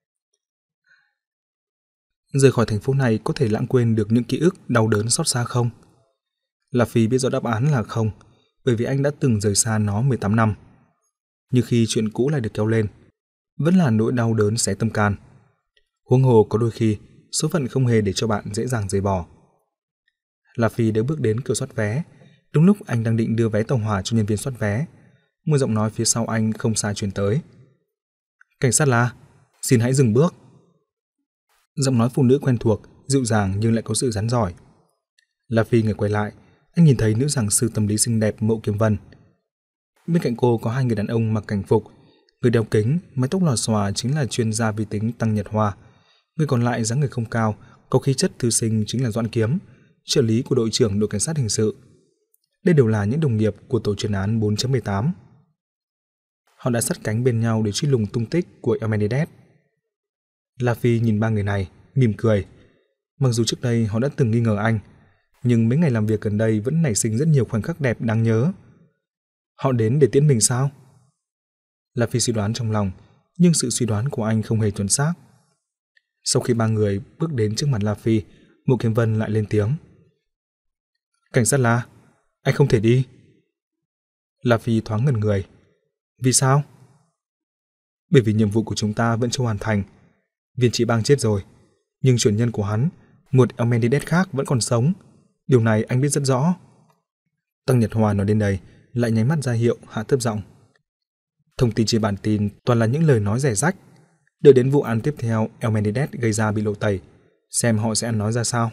Rời khỏi thành phố này có thể lãng quên được những ký ức đau đớn xót xa không? La Phi biết rõ đáp án là không, bởi vì anh đã từng rời xa nó mười tám năm. Như khi chuyện cũ lại được kéo lên, vẫn là nỗi đau đớn xé tâm can. Huống hồ có đôi khi, số phận không hề để cho bạn dễ dàng rời bỏ. La Phi đã bước đến cửa soát vé, đúng lúc anh đang định đưa vé tàu hỏa cho nhân viên soát vé, một giọng nói phía sau anh không xa truyền tới. Cảnh sát La, xin hãy dừng bước. Giọng nói phụ nữ quen thuộc, dịu dàng nhưng lại có sự rắn giỏi. La Phi người quay lại, anh nhìn thấy nữ giảng sư tâm lý xinh đẹp Mộ Kiếm Vân. Bên cạnh cô có hai người đàn ông mặc cảnh phục, người đeo kính, mái tóc lòa xòa chính là chuyên gia vi tính Tăng Nhật Hoa. Người còn lại dáng người không cao, có khí chất thư sinh chính là Doãn Kiếm, trợ lý của đội trưởng đội cảnh sát hình sự. Đây đều là những đồng nghiệp của tổ chuyên án bốn chấm mười tám. Họ đã sát cánh bên nhau để truy lùng tung tích của Eumenides. La Phi nhìn ba người này, mỉm cười. Mặc dù trước đây họ đã từng nghi ngờ anh, nhưng mấy ngày làm việc gần đây vẫn nảy sinh rất nhiều khoảnh khắc đẹp đáng nhớ. Họ đến để tiễn mình sao? La Phi suy đoán trong lòng, nhưng sự suy đoán của anh không hề chuẩn xác. Sau khi ba người bước đến trước mặt La Phi, Mộ Kiếm Vân lại lên tiếng. Cảnh sát La, anh không thể đi. La Phi thoáng ngẩn người. Vì sao? Bởi vì nhiệm vụ của chúng ta vẫn chưa hoàn thành. Viên Trị Bang chết rồi, nhưng chủ nhân của hắn, một Elmendides khác vẫn còn sống. Điều này anh biết rất rõ. Tăng Nhật Hoa nói đến đây, lại nháy mắt ra hiệu hạ thấp giọng. Thông tin trên bản tin toàn là những lời nói rẻ rách. Đợi đến vụ án tiếp theo Elmendides gây ra bị lộ tẩy, xem họ sẽ ăn nói ra sao.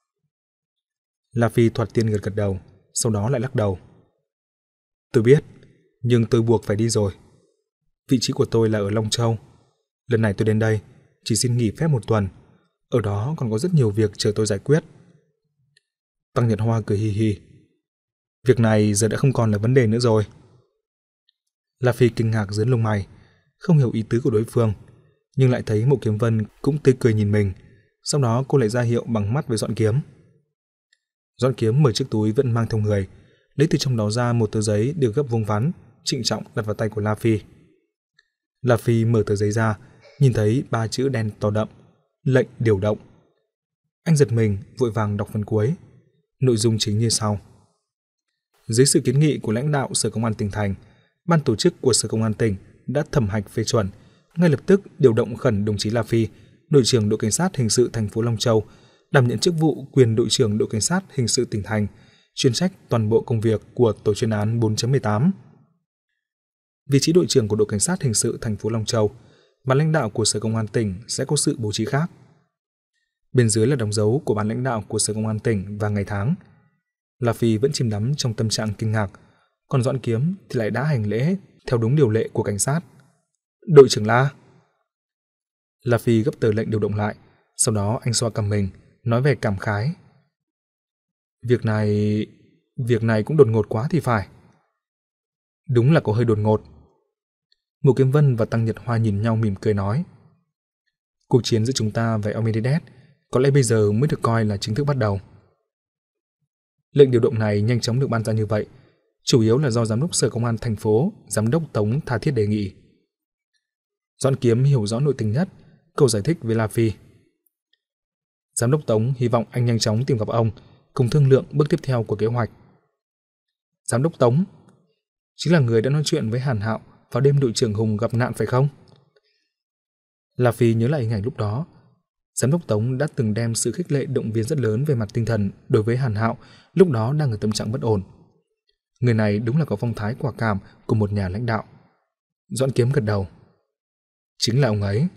La Phi thoạt tiên gật gật đầu, sau đó lại lắc đầu. Tôi biết, nhưng tôi buộc phải đi rồi. Vị trí của tôi là ở Long Châu. Lần này tôi đến đây chỉ xin nghỉ phép một tuần. Ở đó còn có rất nhiều việc chờ tôi giải quyết. Tăng Nhật Hoa cười hì hì. Việc này giờ đã không còn là vấn đề nữa rồi. La Phi kinh ngạc giớn lông mày, không hiểu ý tứ của đối phương, nhưng lại thấy Mộ Kiếm Vân cũng tươi cười nhìn mình. Sau đó cô lại ra hiệu bằng mắt với Dọn Kiếm. Dọn Kiếm mở chiếc túi vẫn mang theo người, lấy từ trong đó ra một tờ giấy được gấp vuông vắn, trịnh trọng đặt vào tay của La Phi. La Phi mở tờ giấy ra, nhìn thấy ba chữ đen to đậm, lệnh điều động. Anh giật mình, vội vàng đọc phần cuối. Nội dung chính như sau. Dưới sự kiến nghị của lãnh đạo Sở Công an tỉnh thành, ban tổ chức của Sở Công an tỉnh đã thẩm hạch phê chuẩn, ngay lập tức điều động khẩn đồng chí La Phi, đội trưởng đội cảnh sát hình sự thành phố Long Châu, đảm nhận chức vụ quyền đội trưởng đội cảnh sát hình sự tỉnh thành, chuyên trách toàn bộ công việc của tổ chuyên án bốn chấm mười tám. Vị trí đội trưởng của đội cảnh sát hình sự thành phố Long Châu, ban lãnh đạo của Sở Công an tỉnh sẽ có sự bố trí khác. Bên dưới là đóng dấu của ban lãnh đạo của Sở Công an tỉnh và ngày tháng. La Phi vẫn chìm đắm trong tâm trạng kinh ngạc, còn Dọn Kiếm thì lại đã hành lễ theo đúng điều lệ của cảnh sát. Đội trưởng La. La Phi gấp tờ lệnh điều động lại, sau đó anh xoa cằm mình, nói về cảm khái. Việc này... việc này cũng đột ngột quá thì phải. Đúng là có hơi đột ngột. Mộ Kiếm Vân và Tăng Nhật Hoa nhìn nhau mỉm cười nói. Cuộc chiến giữa chúng ta và Elmendides có lẽ bây giờ mới được coi là chính thức bắt đầu. Lệnh điều động này nhanh chóng được ban ra như vậy, chủ yếu là do Giám đốc Sở Công an thành phố, Giám đốc Tống tha thiết đề nghị. Dọn Kiếm hiểu rõ nội tình nhất, câu giải thích với La Phi. Giám đốc Tống hy vọng anh nhanh chóng tìm gặp ông, cùng thương lượng bước tiếp theo của kế hoạch. Giám đốc Tống chính là người đã nói chuyện với Hàn Hạo vào đêm đội trưởng Hùng gặp nạn phải không? La Phi nhớ lại hình ảnh lúc đó. Giám đốc Tống đã từng đem sự khích lệ động viên rất lớn về mặt tinh thần đối với Hàn Hạo lúc đó đang ở tâm trạng bất ổn. Người này đúng là có phong thái quả cảm của một nhà lãnh đạo. Dọn Kiếm gật đầu. Chính là ông ấy.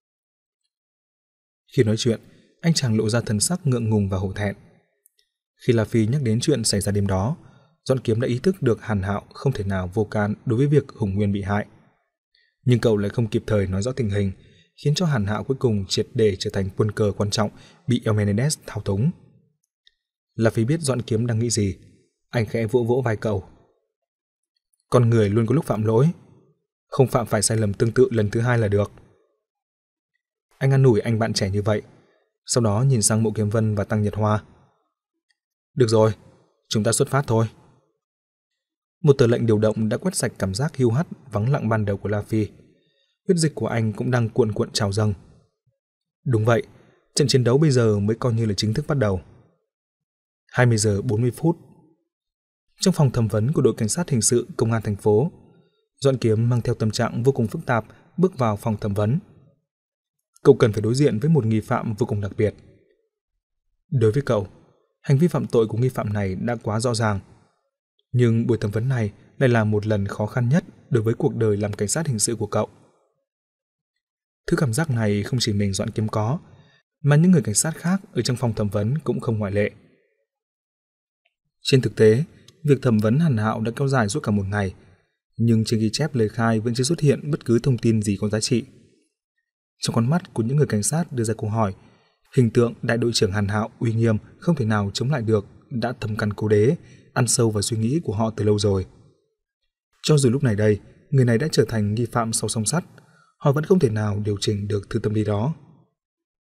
Khi nói chuyện, anh chàng lộ ra thần sắc ngượng ngùng và hổ thẹn. Khi La Phi nhắc đến chuyện xảy ra đêm đó, Dọn Kiếm đã ý thức được Hàn Hạo không thể nào vô can đối với việc Hùng Nguyên bị hại. Nhưng cậu lại không kịp thời nói rõ tình hình, khiến cho Hàn Hạo cuối cùng triệt để trở thành quân cờ quan trọng bị Elmendides thao túng. La Phi biết Dọn Kiếm đang nghĩ gì, anh khẽ vỗ vỗ vai cậu. Con người luôn có lúc phạm lỗi, không phạm phải sai lầm tương tự lần thứ hai là được. Anh an ủi anh bạn trẻ như vậy, sau đó nhìn sang Mộ Kiếm Vân và Tăng Nhật Hoa. Được rồi, chúng ta xuất phát thôi. Một tờ lệnh điều động đã quét sạch cảm giác hiu hắt vắng lặng ban đầu của La Phi. Huyết dịch của anh cũng đang cuộn cuộn trào dâng. Đúng vậy, trận chiến đấu bây giờ mới coi như là chính thức bắt đầu. hai mươi giờ bốn mươi phút. Trong phòng thẩm vấn của đội cảnh sát hình sự công an thành phố, Dọn Kiếm mang theo tâm trạng vô cùng phức tạp bước vào phòng thẩm vấn. Cậu cần phải đối diện với một nghi phạm vô cùng đặc biệt. Đối với cậu, hành vi phạm tội của nghi phạm này đã quá rõ ràng. Nhưng buổi thẩm vấn này lại là một lần khó khăn nhất đối với cuộc đời làm cảnh sát hình sự của cậu. Thứ cảm giác này không chỉ mình Dọn Kiếm có, mà những người cảnh sát khác ở trong phòng thẩm vấn cũng không ngoại lệ. Trên thực tế, việc thẩm vấn Hàn Hạo đã kéo dài suốt cả một ngày, nhưng trên ghi chép lời khai vẫn chưa xuất hiện bất cứ thông tin gì có giá trị. Trong con mắt của những người cảnh sát đưa ra câu hỏi, hình tượng đại đội trưởng Hàn Hạo uy nghiêm không thể nào chống lại được đã thâm căn cố đế, ăn sâu vào suy nghĩ của họ từ lâu rồi. Cho dù lúc này đây, người này đã trở thành nghi phạm sau song sắt, họ vẫn không thể nào điều chỉnh được thứ tâm lý đó.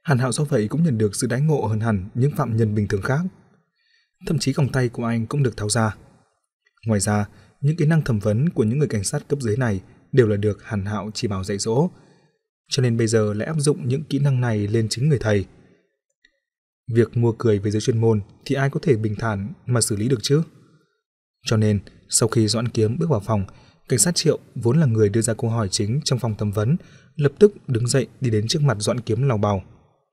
Hàn Hạo do vậy cũng nhận được sự đãi ngộ hơn hẳn những phạm nhân bình thường khác. Thậm chí còng tay của anh cũng được tháo ra. Ngoài ra, những kỹ năng thẩm vấn của những người cảnh sát cấp dưới này đều là được Hàn Hạo chỉ bảo dạy dỗ, cho nên bây giờ lại áp dụng những kỹ năng này lên chính người thầy. Việc mua cười với giới chuyên môn thì ai có thể bình thản mà xử lý được chứ? Cho nên, sau khi Doãn Kiếm bước vào phòng, cảnh sát Triệu vốn là người đưa ra câu hỏi chính trong phòng thẩm vấn, lập tức đứng dậy đi đến trước mặt Doãn Kiếm lào bào.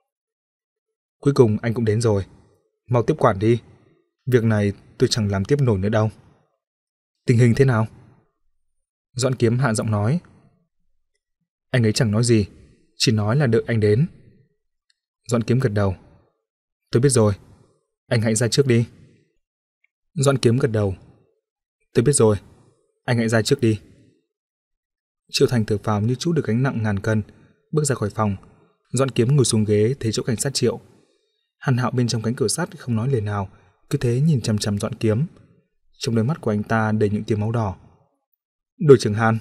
Cuối cùng anh cũng đến rồi, mau tiếp quản đi. Việc này tôi chẳng làm tiếp nổi nữa đâu. Tình hình thế nào? Doãn Kiếm hạ giọng nói. Anh ấy chẳng nói gì, chỉ nói là đợi anh đến. Doãn Kiếm gật đầu. Tôi biết rồi, anh hãy ra trước đi. Doãn Kiếm gật đầu. Tôi biết rồi, anh hãy ra trước đi. Triệu Thành thở phào như trút được gánh nặng ngàn cân, bước ra khỏi phòng. Doãn Kiếm ngồi xuống ghế thấy chỗ cảnh sát Triệu. Hàn Hạo bên trong cánh cửa sắt không nói lời nào, cứ thế nhìn chằm chằm Doãn Kiếm. Trong đôi mắt của anh ta đầy những tia máu đỏ. Đội trưởng Hàn.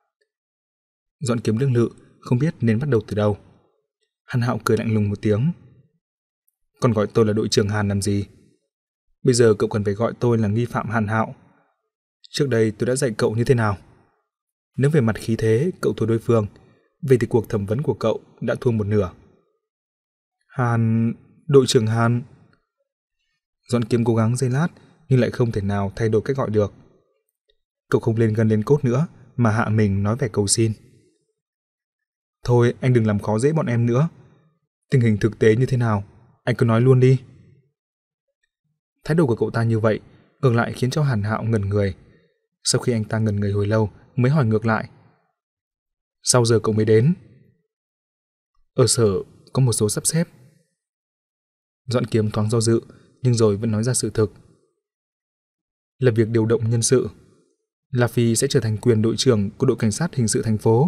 Doãn Kiếm lưỡng lự, không biết nên bắt đầu từ đâu. Hàn Hạo cười lạnh lùng một tiếng. Còn gọi tôi là đội trưởng Hàn làm gì? Bây giờ cậu cần phải gọi tôi là nghi phạm Hàn Hạo. Trước đây tôi đã dạy cậu như thế nào. Nếu về mặt khí thế cậu thua đối phương, vậy thì cuộc thẩm vấn của cậu đã thua một nửa. Hàn... đội trưởng Hàn. Doãn Kiếm cố gắng giây lát nhưng lại không thể nào thay đổi cách gọi được. Cậu không lên gân lên cốt nữa mà hạ mình nói vẻ cầu xin. Thôi anh đừng làm khó dễ bọn em nữa. Tình hình thực tế như thế nào, anh cứ nói luôn đi. Thái độ của cậu ta như vậy ngược lại khiến cho Hàn Hạo ngẩn người. Sau khi anh ta ngẩn người hồi lâu mới hỏi ngược lại. Sau giờ cậu mới đến? Ở sở có một số sắp xếp. Doãn Kiếm thoáng do dự nhưng rồi vẫn nói ra sự thực. Là việc điều động nhân sự. La Phi sẽ trở thành quyền đội trưởng của đội cảnh sát hình sự thành phố.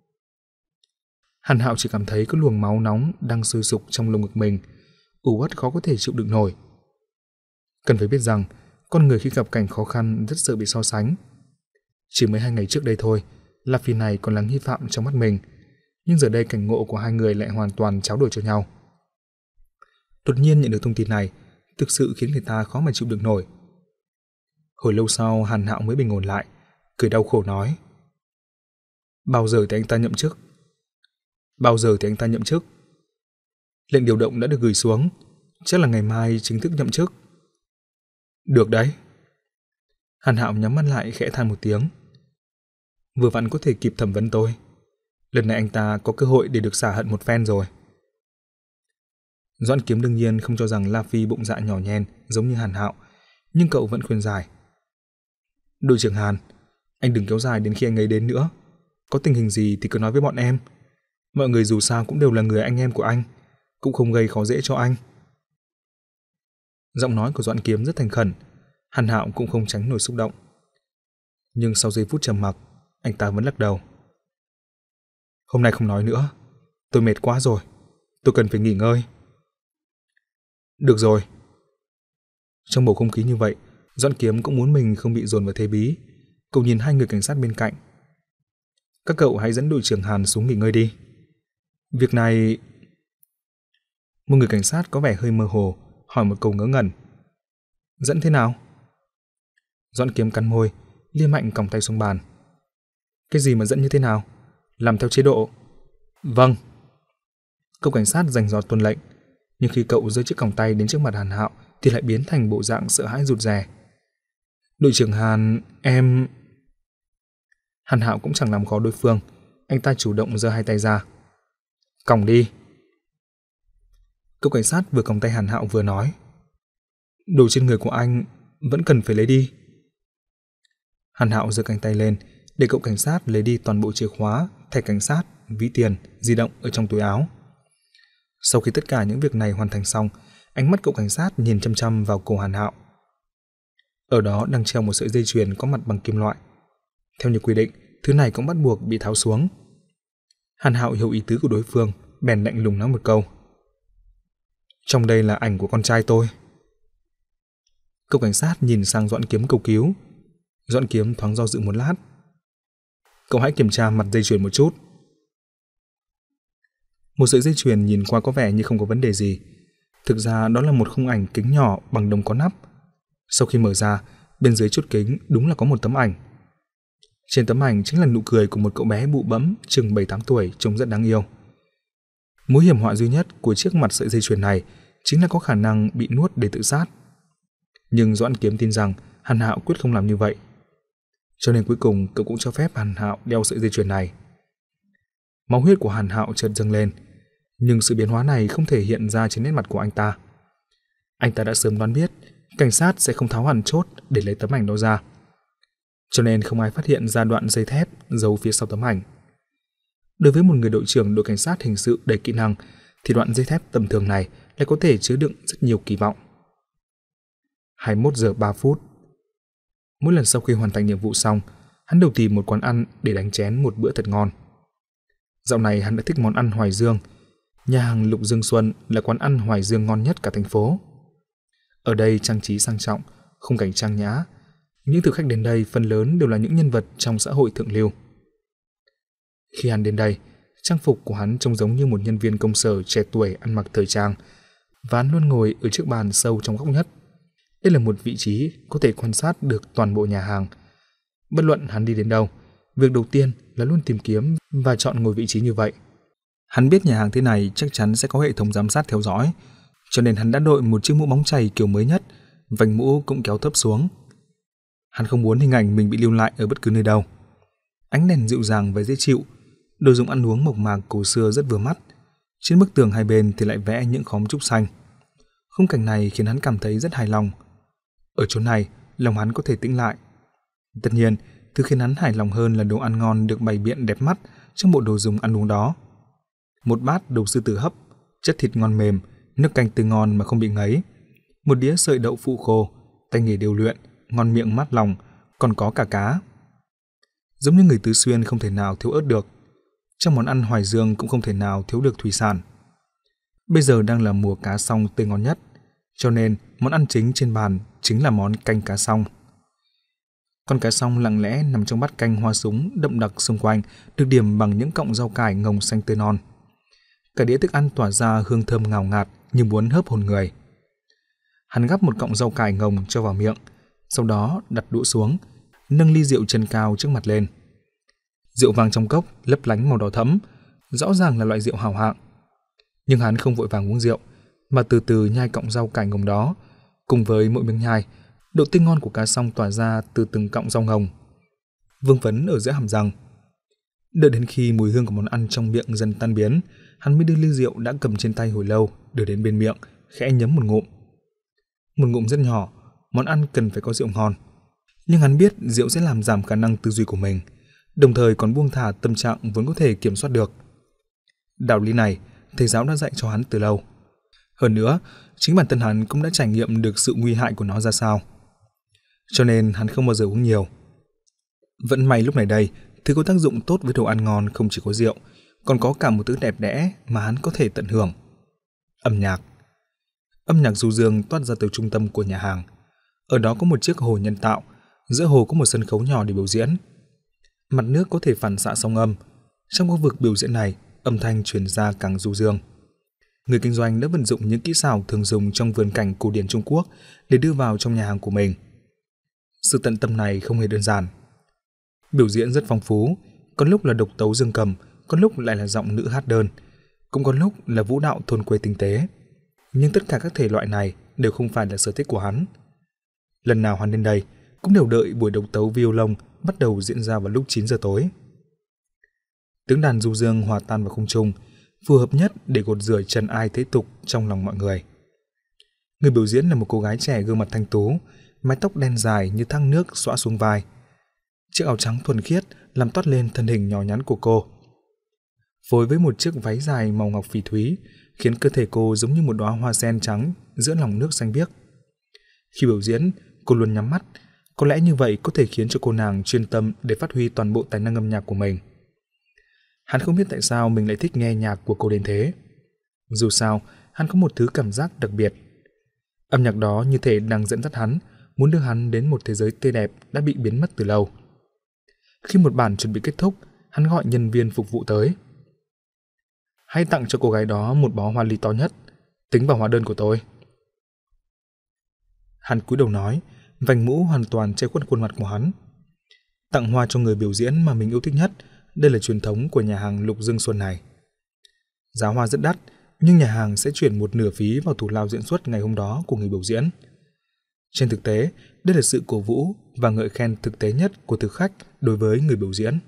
Hàn Hạo chỉ cảm thấy có luồng máu nóng đang sôi sục trong lồng ngực mình, ủ uất khó có thể chịu đựng nổi. Cần phải biết rằng, con người khi gặp cảnh khó khăn rất sợ bị so sánh. Chỉ mới hai ngày trước đây thôi, La Phi này còn là nghi phạm trong mắt mình, nhưng giờ đây cảnh ngộ của hai người lại hoàn toàn tráo đổi cho nhau. Đột nhiên nhận được thông tin này, thực sự khiến người ta khó mà chịu đựng nổi. Hồi lâu sau Hàn Hạo mới bình ổn lại, cười đau khổ nói. Bao giờ thì anh ta nhậm chức? Bao giờ thì anh ta nhậm chức? Lệnh điều động đã được gửi xuống, chắc là ngày mai chính thức nhậm chức. Được đấy. Hàn Hạo nhắm mắt lại khẽ than một tiếng. Vừa vặn có thể kịp thẩm vấn tôi. Lần này anh ta có cơ hội để được xả hận một phen rồi. Doãn Kiếm đương nhiên không cho rằng La Phi bụng dạ nhỏ nhen giống như Hàn Hạo, nhưng cậu vẫn khuyên giải. Đội trưởng Hàn, anh đừng kéo dài đến khi anh ấy đến nữa. Có tình hình gì thì cứ nói với bọn em. Mọi người dù sao cũng đều là người anh em của anh, cũng không gây khó dễ cho anh. Giọng nói của Doãn Kiếm rất thành khẩn, Hàn Hạo cũng không tránh nổi xúc động. Nhưng sau giây phút trầm mặc, anh ta vẫn lắc đầu. Hôm nay không nói nữa, tôi mệt quá rồi, tôi cần phải nghỉ ngơi. Được rồi. Trong bầu không khí như vậy, Doãn Kiếm cũng muốn mình không bị dồn vào thế bí. Cậu nhìn hai người cảnh sát bên cạnh. Các cậu hãy dẫn đội trưởng Hàn xuống nghỉ ngơi đi. Việc này... Một người cảnh sát có vẻ hơi mơ hồ, hỏi một câu ngớ ngẩn. Dẫn thế nào? Doãn Kiếm cắn môi, lia mạnh còng tay xuống bàn. Cái gì mà dẫn như thế nào? Làm theo chế độ. Vâng. Cậu cảnh sát rành rọt tuân lệnh, nhưng khi cậu giơ chiếc còng tay đến trước mặt Hàn Hạo thì lại biến thành bộ dạng sợ hãi rụt rè. Đội trưởng Hàn, em... Hàn Hạo cũng chẳng làm khó đối phương, anh ta chủ động giơ hai tay ra. Còng đi. Cậu cảnh sát vừa còng tay Hàn Hạo vừa nói. Đồ trên người của anh vẫn cần phải lấy đi. Hàn Hạo giơ cánh tay lên để cậu cảnh sát lấy đi toàn bộ chìa khóa, thẻ cảnh sát, ví tiền, di động ở trong túi áo. Sau khi tất cả những việc này hoàn thành xong, ánh mắt cậu cảnh sát nhìn chăm chăm vào cổ Hàn Hạo. Ở đó đang treo một sợi dây chuyền có mặt bằng kim loại. Theo như quy định, thứ này cũng bắt buộc bị tháo xuống. Hàn Hạo hiểu ý tứ của đối phương, bèn lạnh lùng nói một câu. Trong đây là ảnh của con trai tôi. Cậu cảnh sát nhìn sang Doãn Kiếm cầu cứu. Doãn Kiếm thoáng do dự một lát. Cậu hãy kiểm tra mặt dây chuyền một chút. Một sợi dây chuyền nhìn qua có vẻ như không có vấn đề gì. Thực ra đó là một khung ảnh kính nhỏ bằng đồng có nắp. Sau khi mở ra, bên dưới chốt kính đúng là có một tấm ảnh. Trên tấm ảnh chính là nụ cười của một cậu bé bụ bẫm chừng bảy tám tuổi trông rất đáng yêu. Mối hiểm họa duy nhất của chiếc mặt sợi dây chuyền này chính là có khả năng bị nuốt để tự sát. Nhưng Doãn Kiếm tin rằng Hàn Hạo quyết không làm như vậy. Cho nên cuối cùng cậu cũng cho phép Hàn Hạo đeo sợi dây chuyền này. Máu huyết của Hàn Hạo chợt dâng lên, nhưng sự biến hóa này không thể hiện ra trên nét mặt của anh ta. Anh ta đã sớm đoán biết cảnh sát sẽ không tháo hẳn chốt để lấy tấm ảnh đó ra, cho nên không ai phát hiện ra đoạn dây thép giấu phía sau tấm ảnh. Đối với một người đội trưởng đội cảnh sát hình sự đầy kỹ năng thì đoạn dây thép tầm thường này lại có thể chứa đựng rất nhiều kỳ vọng. hai mươi mốt giờ ba phút. Mỗi lần sau khi hoàn thành nhiệm vụ xong, hắn đều tìm một quán ăn để đánh chén một bữa thật ngon. Dạo này hắn đã thích món ăn Hoài Dương. Nhà hàng Lục Dương Xuân là quán ăn Hoài Dương ngon nhất cả thành phố. Ở đây trang trí sang trọng, khung cảnh trang nhã. Những thực khách đến đây phần lớn đều là những nhân vật trong xã hội thượng lưu. Khi hắn đến đây, trang phục của hắn trông giống như một nhân viên công sở trẻ tuổi ăn mặc thời trang, và hắn luôn ngồi ở chiếc bàn sâu trong góc nhất. Đây là một vị trí có thể quan sát được toàn bộ nhà hàng. Bất luận hắn đi đến đâu, việc đầu tiên là luôn tìm kiếm và chọn ngồi vị trí như vậy. Hắn biết nhà hàng thế này chắc chắn sẽ có hệ thống giám sát theo dõi, cho nên hắn đã đội một chiếc mũ bóng chày kiểu mới nhất, vành mũ cũng kéo thấp xuống. Hắn không muốn hình ảnh mình bị lưu lại ở bất cứ nơi đâu. Ánh đèn dịu dàng và dễ chịu, đồ dùng ăn uống mộc mạc cổ xưa rất vừa mắt. Trên bức tường hai bên thì lại vẽ những khóm trúc xanh. Khung cảnh này khiến hắn cảm thấy rất hài lòng. Ở chỗ này, lòng hắn có thể tĩnh lại. Tất nhiên, thứ khiến hắn hài lòng hơn là đồ ăn ngon được bày biện đẹp mắt trong bộ đồ dùng ăn uống đó. Một bát đầu sư tử hấp, chất thịt ngon mềm, nước canh tươi ngon mà không bị ngấy. Một đĩa sợi đậu phụ khô, tay nghề điều luyện, ngon miệng mát lòng, còn có cả cá. Giống như người Tứ Xuyên không thể nào thiếu ớt được, trong món ăn Hoài Dương cũng không thể nào thiếu được thủy sản. Bây giờ đang là mùa cá song tươi ngon nhất, cho nên món ăn chính trên bàn chính là món canh cá song. Con cá song lặng lẽ nằm trong bát canh hoa súng đậm đặc xung quanh, được điểm bằng những cọng rau cải ngồng xanh tươi non. Cả đĩa thức ăn tỏa ra hương thơm ngào ngạt như muốn hớp hồn người. Hắn gắp một cọng rau cải ngồng cho vào miệng, sau đó đặt đũa xuống, nâng ly rượu chân cao trước mặt lên. Rượu vang trong cốc lấp lánh màu đỏ thẫm, rõ ràng là loại rượu hào hạng. Nhưng hắn không vội vàng uống rượu, mà từ từ nhai cọng rau cải ngồng đó. Cùng với mỗi miếng nhai, độ tươi ngon của cá song tỏa ra từ từng cọng rau ngồng, vương vấn ở giữa hàm răng. Đợi đến khi mùi hương của món ăn trong miệng dần tan biến, hắn mới đưa ly rượu đã cầm trên tay hồi lâu đưa đến bên miệng, khẽ nhấm một ngụm. Một ngụm rất nhỏ, món ăn cần phải có rượu ngon. Nhưng hắn biết rượu sẽ làm giảm khả năng tư duy của mình, đồng thời còn buông thả tâm trạng vốn có thể kiểm soát được. Đạo lý này, thầy giáo đã dạy cho hắn từ lâu. Hơn nữa, chính bản thân hắn cũng đã trải nghiệm được sự nguy hại của nó ra sao. Cho nên hắn không bao giờ uống nhiều. Vẫn may lúc này đây, thứ có tác dụng tốt với đồ ăn ngon không chỉ có rượu, còn có cả một thứ đẹp đẽ mà hắn có thể tận hưởng. Âm nhạc. Âm nhạc du dương toát ra từ trung tâm của nhà hàng. Ở đó có một chiếc hồ nhân tạo, giữa hồ có một sân khấu nhỏ để biểu diễn. Mặt nước có thể phản xạ sóng âm. Trong khu vực biểu diễn này, âm thanh truyền ra càng du dương. Người kinh doanh đã vận dụng những kỹ xảo thường dùng trong vườn cảnh cổ điển Trung Quốc để đưa vào trong nhà hàng của mình. Sự tận tâm này không hề đơn giản. Biểu diễn rất phong phú, có lúc là độc tấu dương cầm, có lúc lại là giọng nữ hát đơn, cũng có lúc là vũ đạo thôn quê tinh tế. Nhưng tất cả các thể loại này đều không phải là sở thích của hắn. Lần nào hắn đến đây cũng đều đợi buổi độc tấu violon bắt đầu diễn ra vào lúc chín giờ tối. Tiếng đàn du dương hòa tan vào không trung, phù hợp nhất để gột rửa trần ai thế tục trong lòng mọi người. Người biểu diễn là một cô gái trẻ gương mặt thanh tú, mái tóc đen dài như thác nước xõa xuống vai. Chiếc áo trắng thuần khiết làm toát lên thân hình nhỏ nhắn của cô. Phối với một chiếc váy dài màu ngọc phỉ thúy, khiến cơ thể cô giống như một đóa hoa sen trắng giữa lòng nước xanh biếc. Khi biểu diễn, cô luôn nhắm mắt, có lẽ như vậy có thể khiến cho cô nàng chuyên tâm để phát huy toàn bộ tài năng âm nhạc của mình. Hắn không biết tại sao mình lại thích nghe nhạc của cô đến thế. Dù sao, hắn có một thứ cảm giác đặc biệt. Âm nhạc đó như thể đang dẫn dắt hắn, muốn đưa hắn đến một thế giới tươi đẹp đã bị biến mất từ lâu. Khi một bản chuẩn bị kết thúc, hắn gọi nhân viên phục vụ tới. hãy tặng cho cô gái đó một bó hoa ly to nhất, tính vào hóa đơn của tôi. Hắn cúi đầu nói, vành mũ hoàn toàn che khuất khuôn mặt của hắn. Tặng hoa cho người biểu diễn mà mình yêu thích nhất, đây là truyền thống của nhà hàng Lục Dương Xuân này. Giá hoa rất đắt, nhưng nhà hàng sẽ chuyển một nửa phí vào thù lao diễn xuất ngày hôm đó của người biểu diễn. Trên thực tế, đây là sự cổ vũ và ngợi khen thực tế nhất của thực khách đối với người biểu diễn.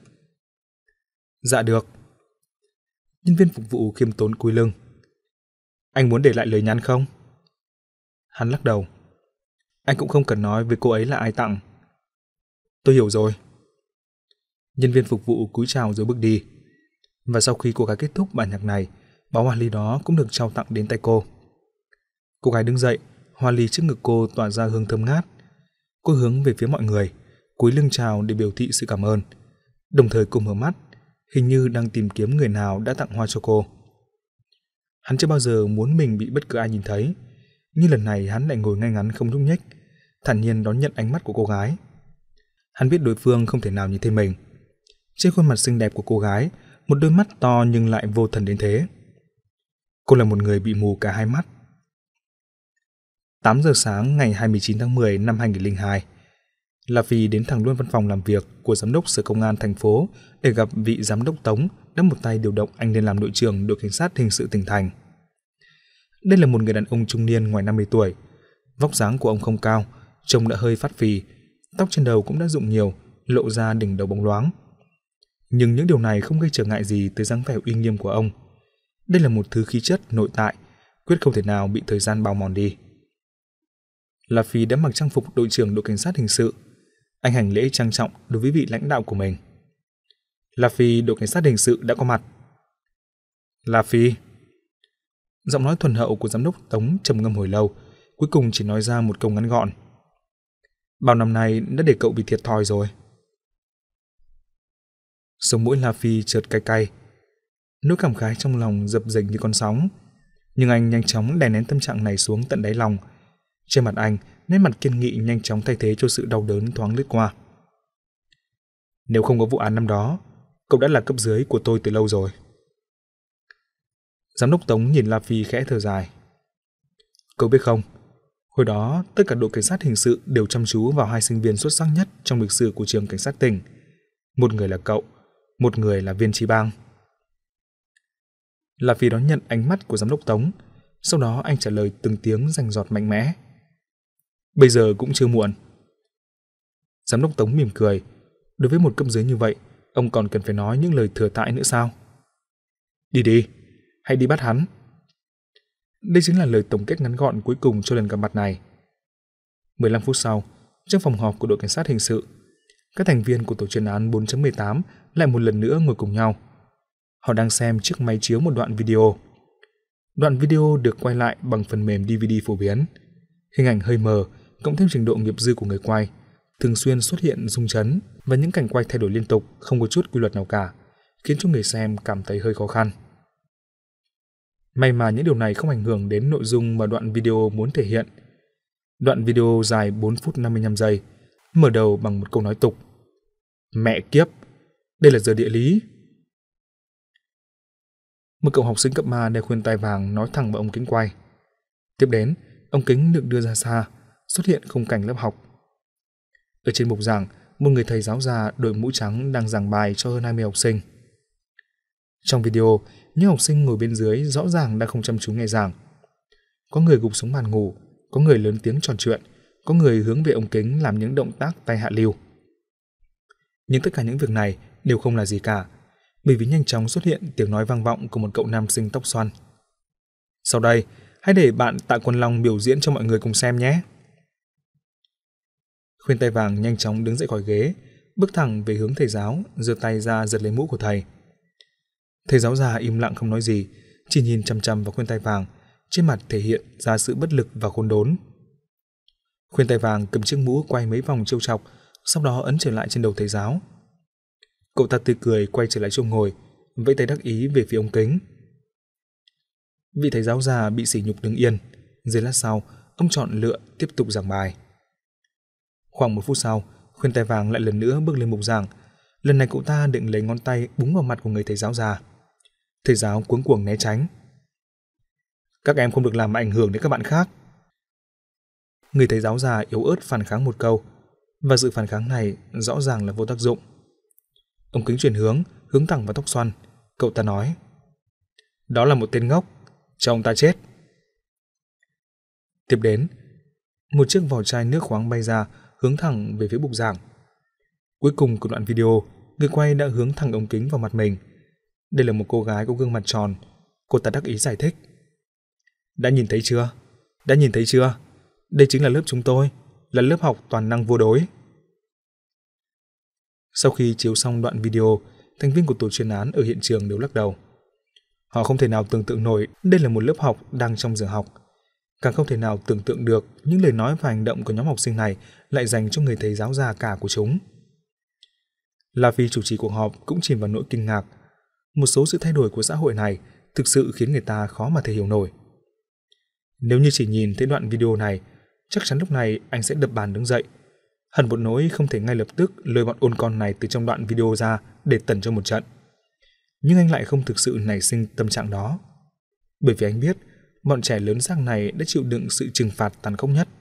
Dạ được. Nhân viên phục vụ khiêm tốn cúi lưng. Anh muốn để lại lời nhắn không? Hắn lắc đầu. Anh cũng không cần nói với cô ấy là ai tặng. Tôi hiểu rồi. Nhân viên phục vụ cúi chào rồi bước đi. Và sau khi cô gái kết thúc bản nhạc này, bó hoa ly đó cũng được trao tặng đến tay cô. Cô gái đứng dậy, hoa ly trước ngực cô tỏa ra hương thơm ngát. Cô hướng về phía mọi người, cúi lưng chào để biểu thị sự cảm ơn. Đồng thời cô mở mắt, hình như đang tìm kiếm người nào đã tặng hoa cho cô. Hắn chưa bao giờ muốn mình bị bất cứ ai nhìn thấy, nhưng lần này hắn lại ngồi ngay ngắn không nhúc nhích, thản nhiên đón nhận ánh mắt của cô gái. Hắn biết đối phương không thể nào nhìn thấy mình. Trên khuôn mặt xinh đẹp của cô gái, một đôi mắt to nhưng lại vô thần đến thế. Cô là một người bị mù cả hai mắt. tám giờ sáng ngày hai mươi chín tháng mười năm hai nghìn không trăm lẻ hai, La Phi đến thẳng luôn văn phòng làm việc của giám đốc sở công an thành phố để gặp vị giám đốc Tống đã một tay điều động anh lên làm đội trưởng đội cảnh sát hình sự tỉnh thành. Đây là một người đàn ông trung niên ngoài năm mươi tuổi. Vóc dáng của ông không cao, trông đã hơi phát phì, tóc trên đầu cũng đã rụng nhiều, lộ ra đỉnh đầu bóng loáng. Nhưng những điều này không gây trở ngại gì tới dáng vẻ uy nghiêm của ông. Đây là một thứ khí chất nội tại, quyết không thể nào bị thời gian bào mòn đi. La Phi đã mặc trang phục đội trưởng đội cảnh sát hình sự. Anh hành lễ trang trọng đối với vị lãnh đạo của mình. La Phi, đội cảnh sát hình sự đã có mặt. La Phi. Giọng nói thuần hậu của giám đốc Tống trầm ngâm hồi lâu, cuối cùng chỉ nói ra một câu ngắn gọn. Bao năm nay đã để cậu bị thiệt thòi rồi. Sống mũi La Phi chợt cay cay. Nỗi cảm khái trong lòng dập dềnh như con sóng. Nhưng anh nhanh chóng đè nén tâm trạng này xuống tận đáy lòng. Trên mặt anh, nét mặt kiên nghị nhanh chóng thay thế cho sự đau đớn thoáng lướt qua. Nếu không có vụ án năm đó, cậu đã là cấp dưới của tôi từ lâu rồi. Giám đốc Tống nhìn La Phi khẽ thở dài. Cậu biết không, hồi đó tất cả đội cảnh sát hình sự đều chăm chú vào hai sinh viên xuất sắc nhất trong lịch sử của trường cảnh sát tỉnh. Một người là cậu, một người là Viên Chí Bang. La Phi đón nhận ánh mắt của giám đốc Tống, sau đó anh trả lời từng tiếng rành rọt mạnh mẽ. Bây giờ cũng chưa muộn. Giám đốc Tống mỉm cười. Đối với một cấp dưới như vậy, ông còn cần phải nói những lời thừa thãi nữa sao? Đi đi, hãy đi bắt hắn. Đây chính là lời tổng kết ngắn gọn cuối cùng cho lần gặp mặt này. mười lăm phút sau, trong phòng họp của đội cảnh sát hình sự, các thành viên của tổ chuyên án bốn chấm mười tám lại một lần nữa ngồi cùng nhau. Họ đang xem chiếc máy chiếu một đoạn video. Đoạn video được quay lại bằng phần mềm đê vê đê phổ biến. Hình ảnh hơi mờ, cộng thêm trình độ nghiệp dư của người quay, thường xuyên xuất hiện rung chấn và những cảnh quay thay đổi liên tục, không có chút quy luật nào cả, khiến cho người xem cảm thấy hơi khó khăn. May mà những điều này không ảnh hưởng đến nội dung mà đoạn video muốn thể hiện. Đoạn video dài bốn phút năm mươi lăm giây, mở đầu bằng một câu nói tục. Mẹ kiếp, đây là giờ địa lý. Một cậu học sinh cấp ba đeo khuyên tai vàng nói thẳng vào ống kính quay. Tiếp đến, ống kính được đưa ra xa, xuất hiện khung cảnh lớp học. Ở trên bục giảng, một người thầy giáo già đội mũ trắng đang giảng bài cho hơn hai mươi học sinh. Trong video, những học sinh ngồi bên dưới rõ ràng đang không chăm chú nghe giảng. Có người gục xuống bàn ngủ, có người lớn tiếng trò chuyện, có người hướng về ống kính làm những động tác tay hạ lưu. Nhưng tất cả những việc này đều không là gì cả, bởi vì nhanh chóng xuất hiện tiếng nói vang vọng của một cậu nam sinh tóc xoăn. Sau đây, hãy để bạn Tạ Quân Long biểu diễn cho mọi người cùng xem nhé. Khuyên tai vàng nhanh chóng đứng dậy khỏi ghế, bước thẳng về hướng thầy giáo, giơ tay ra giật lấy mũ của thầy. Thầy giáo già im lặng không nói gì, chỉ nhìn chằm chằm vào khuyên tai vàng, trên mặt thể hiện ra sự bất lực và khốn đốn. Khuyên tai vàng cầm chiếc mũ quay mấy vòng trêu chọc, sau đó ấn trở lại trên đầu thầy giáo. Cậu ta tươi cười quay trở lại chỗ ngồi, vẫy tay đắc ý về phía ống kính. Vị thầy giáo già bị sỉ nhục đứng yên. Giây lát sau, ông chọn lựa tiếp tục giảng bài. Khoảng một phút sau, khuyên tai vàng lại lần nữa bước lên bục giảng. Lần này cậu ta định lấy ngón tay búng vào mặt của người thầy giáo già. Thầy giáo cuống cuồng né tránh. Các em không được làm ảnh hưởng đến các bạn khác. Người thầy giáo già yếu ớt phản kháng một câu, và sự phản kháng này rõ ràng là vô tác dụng. Ống kính chuyển hướng, hướng thẳng vào tóc xoăn. Cậu ta nói: Đó là một tên ngốc, cho ông ta chết. Tiếp đến, một chiếc vỏ chai nước khoáng bay ra, hướng thẳng về phía bục giảng. Cuối cùng của đoạn video, người quay đã hướng thẳng ống kính vào mặt mình. Đây là một cô gái có gương mặt tròn. Cô ta đắc ý giải thích: Đã nhìn thấy chưa? Đã nhìn thấy chưa? Đây chính là lớp chúng tôi, là lớp học toàn năng vô đối. Sau khi chiếu xong đoạn video, thành viên của tổ chuyên án ở hiện trường đều lắc đầu. Họ không thể nào tưởng tượng nổi đây là một lớp học đang trong giờ học. Càng không thể nào tưởng tượng được những lời nói và hành động của nhóm học sinh này lại dành cho người thầy giáo già cả của chúng. La Phi chủ trì cuộc họp cũng chìm vào nỗi kinh ngạc. Một số sự thay đổi của xã hội này thực sự khiến người ta khó mà thể hiểu nổi. Nếu như chỉ nhìn thấy đoạn video này, chắc chắn lúc này anh sẽ đập bàn đứng dậy, hận một nỗi không thể ngay lập tức lôi bọn ôn con này từ trong đoạn video ra để tẩn cho một trận. Nhưng anh lại không thực sự nảy sinh tâm trạng đó, bởi vì anh biết bọn trẻ lớn xác này đã chịu đựng sự trừng phạt tàn khốc nhất.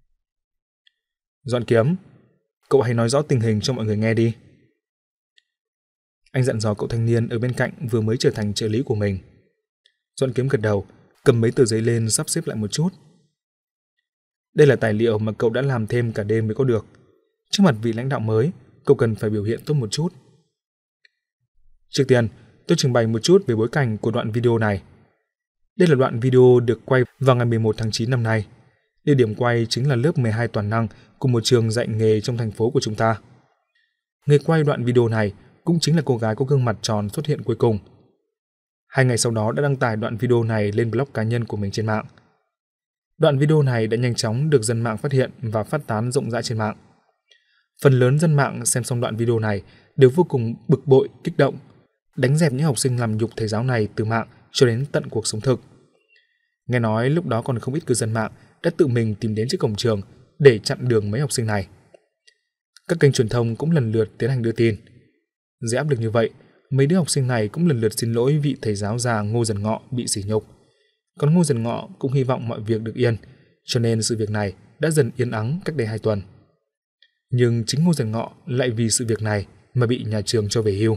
Doãn Kiếm, cậu hãy nói rõ tình hình cho mọi người nghe đi. Anh dặn dò cậu thanh niên ở bên cạnh vừa mới trở thành trợ lý của mình. Doãn Kiếm gật đầu, cầm mấy tờ giấy lên sắp xếp lại một chút. Đây là tài liệu mà cậu đã làm thêm cả đêm mới có được. Trước mặt vị lãnh đạo mới, cậu cần phải biểu hiện tốt một chút. Trước tiên, tôi trình bày một chút về bối cảnh của đoạn video này. Đây là đoạn video được quay vào ngày mười một tháng chín năm nay. Địa điểm quay chính là lớp mười hai toàn năng của một trường dạy nghề trong thành phố của chúng ta. Người quay đoạn video này cũng chính là cô gái có gương mặt tròn xuất hiện cuối cùng. Hai ngày sau đó đã đăng tải đoạn video này lên blog cá nhân của mình trên mạng. Đoạn video này đã nhanh chóng được dân mạng phát hiện và phát tán rộng rãi trên mạng. Phần lớn dân mạng xem xong đoạn video này đều vô cùng bực bội, kích động, đánh dẹp những học sinh làm nhục thầy giáo này từ mạng cho đến tận cuộc sống thực. Nghe nói lúc đó còn không ít cư dân mạng đã tự mình tìm đến trước cổng trường để chặn đường mấy học sinh này. Các kênh truyền thông cũng lần lượt tiến hành đưa tin. Dưới áp lực như vậy, mấy đứa học sinh này cũng lần lượt xin lỗi vị thầy giáo già Ngô Dần Ngọ bị sỉ nhục. Còn Ngô Dần Ngọ cũng hy vọng mọi việc được yên, cho nên sự việc này đã dần yên ắng cách đây hai tuần. Nhưng chính Ngô Dần Ngọ lại vì sự việc này mà bị nhà trường cho về hưu.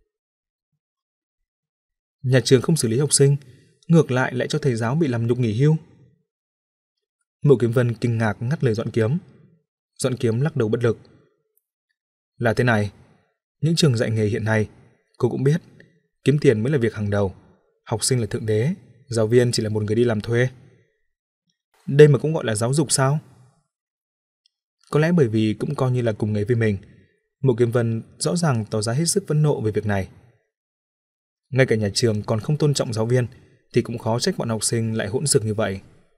Nhà trường không xử lý học sinh, ngược lại lại cho thầy giáo bị làm nhục nghỉ hưu. Mộ Kiếm Vân kinh ngạc ngắt lời Doãn Kiếm. Doãn Kiếm lắc đầu bất lực. Là thế này, những trường dạy nghề hiện nay, cô cũng biết, kiếm tiền mới là việc hàng đầu, học sinh là thượng đế, giáo viên chỉ là một người đi làm thuê. Đây mà cũng gọi là giáo dục sao? Có lẽ bởi vì cũng coi như là cùng nghề với mình, Mộ Kiếm Vân rõ ràng tỏ ra hết sức phẫn nộ về việc này. Ngay cả nhà trường còn không tôn trọng giáo viên thì cũng khó trách bọn học sinh lại hỗn xược như vậy.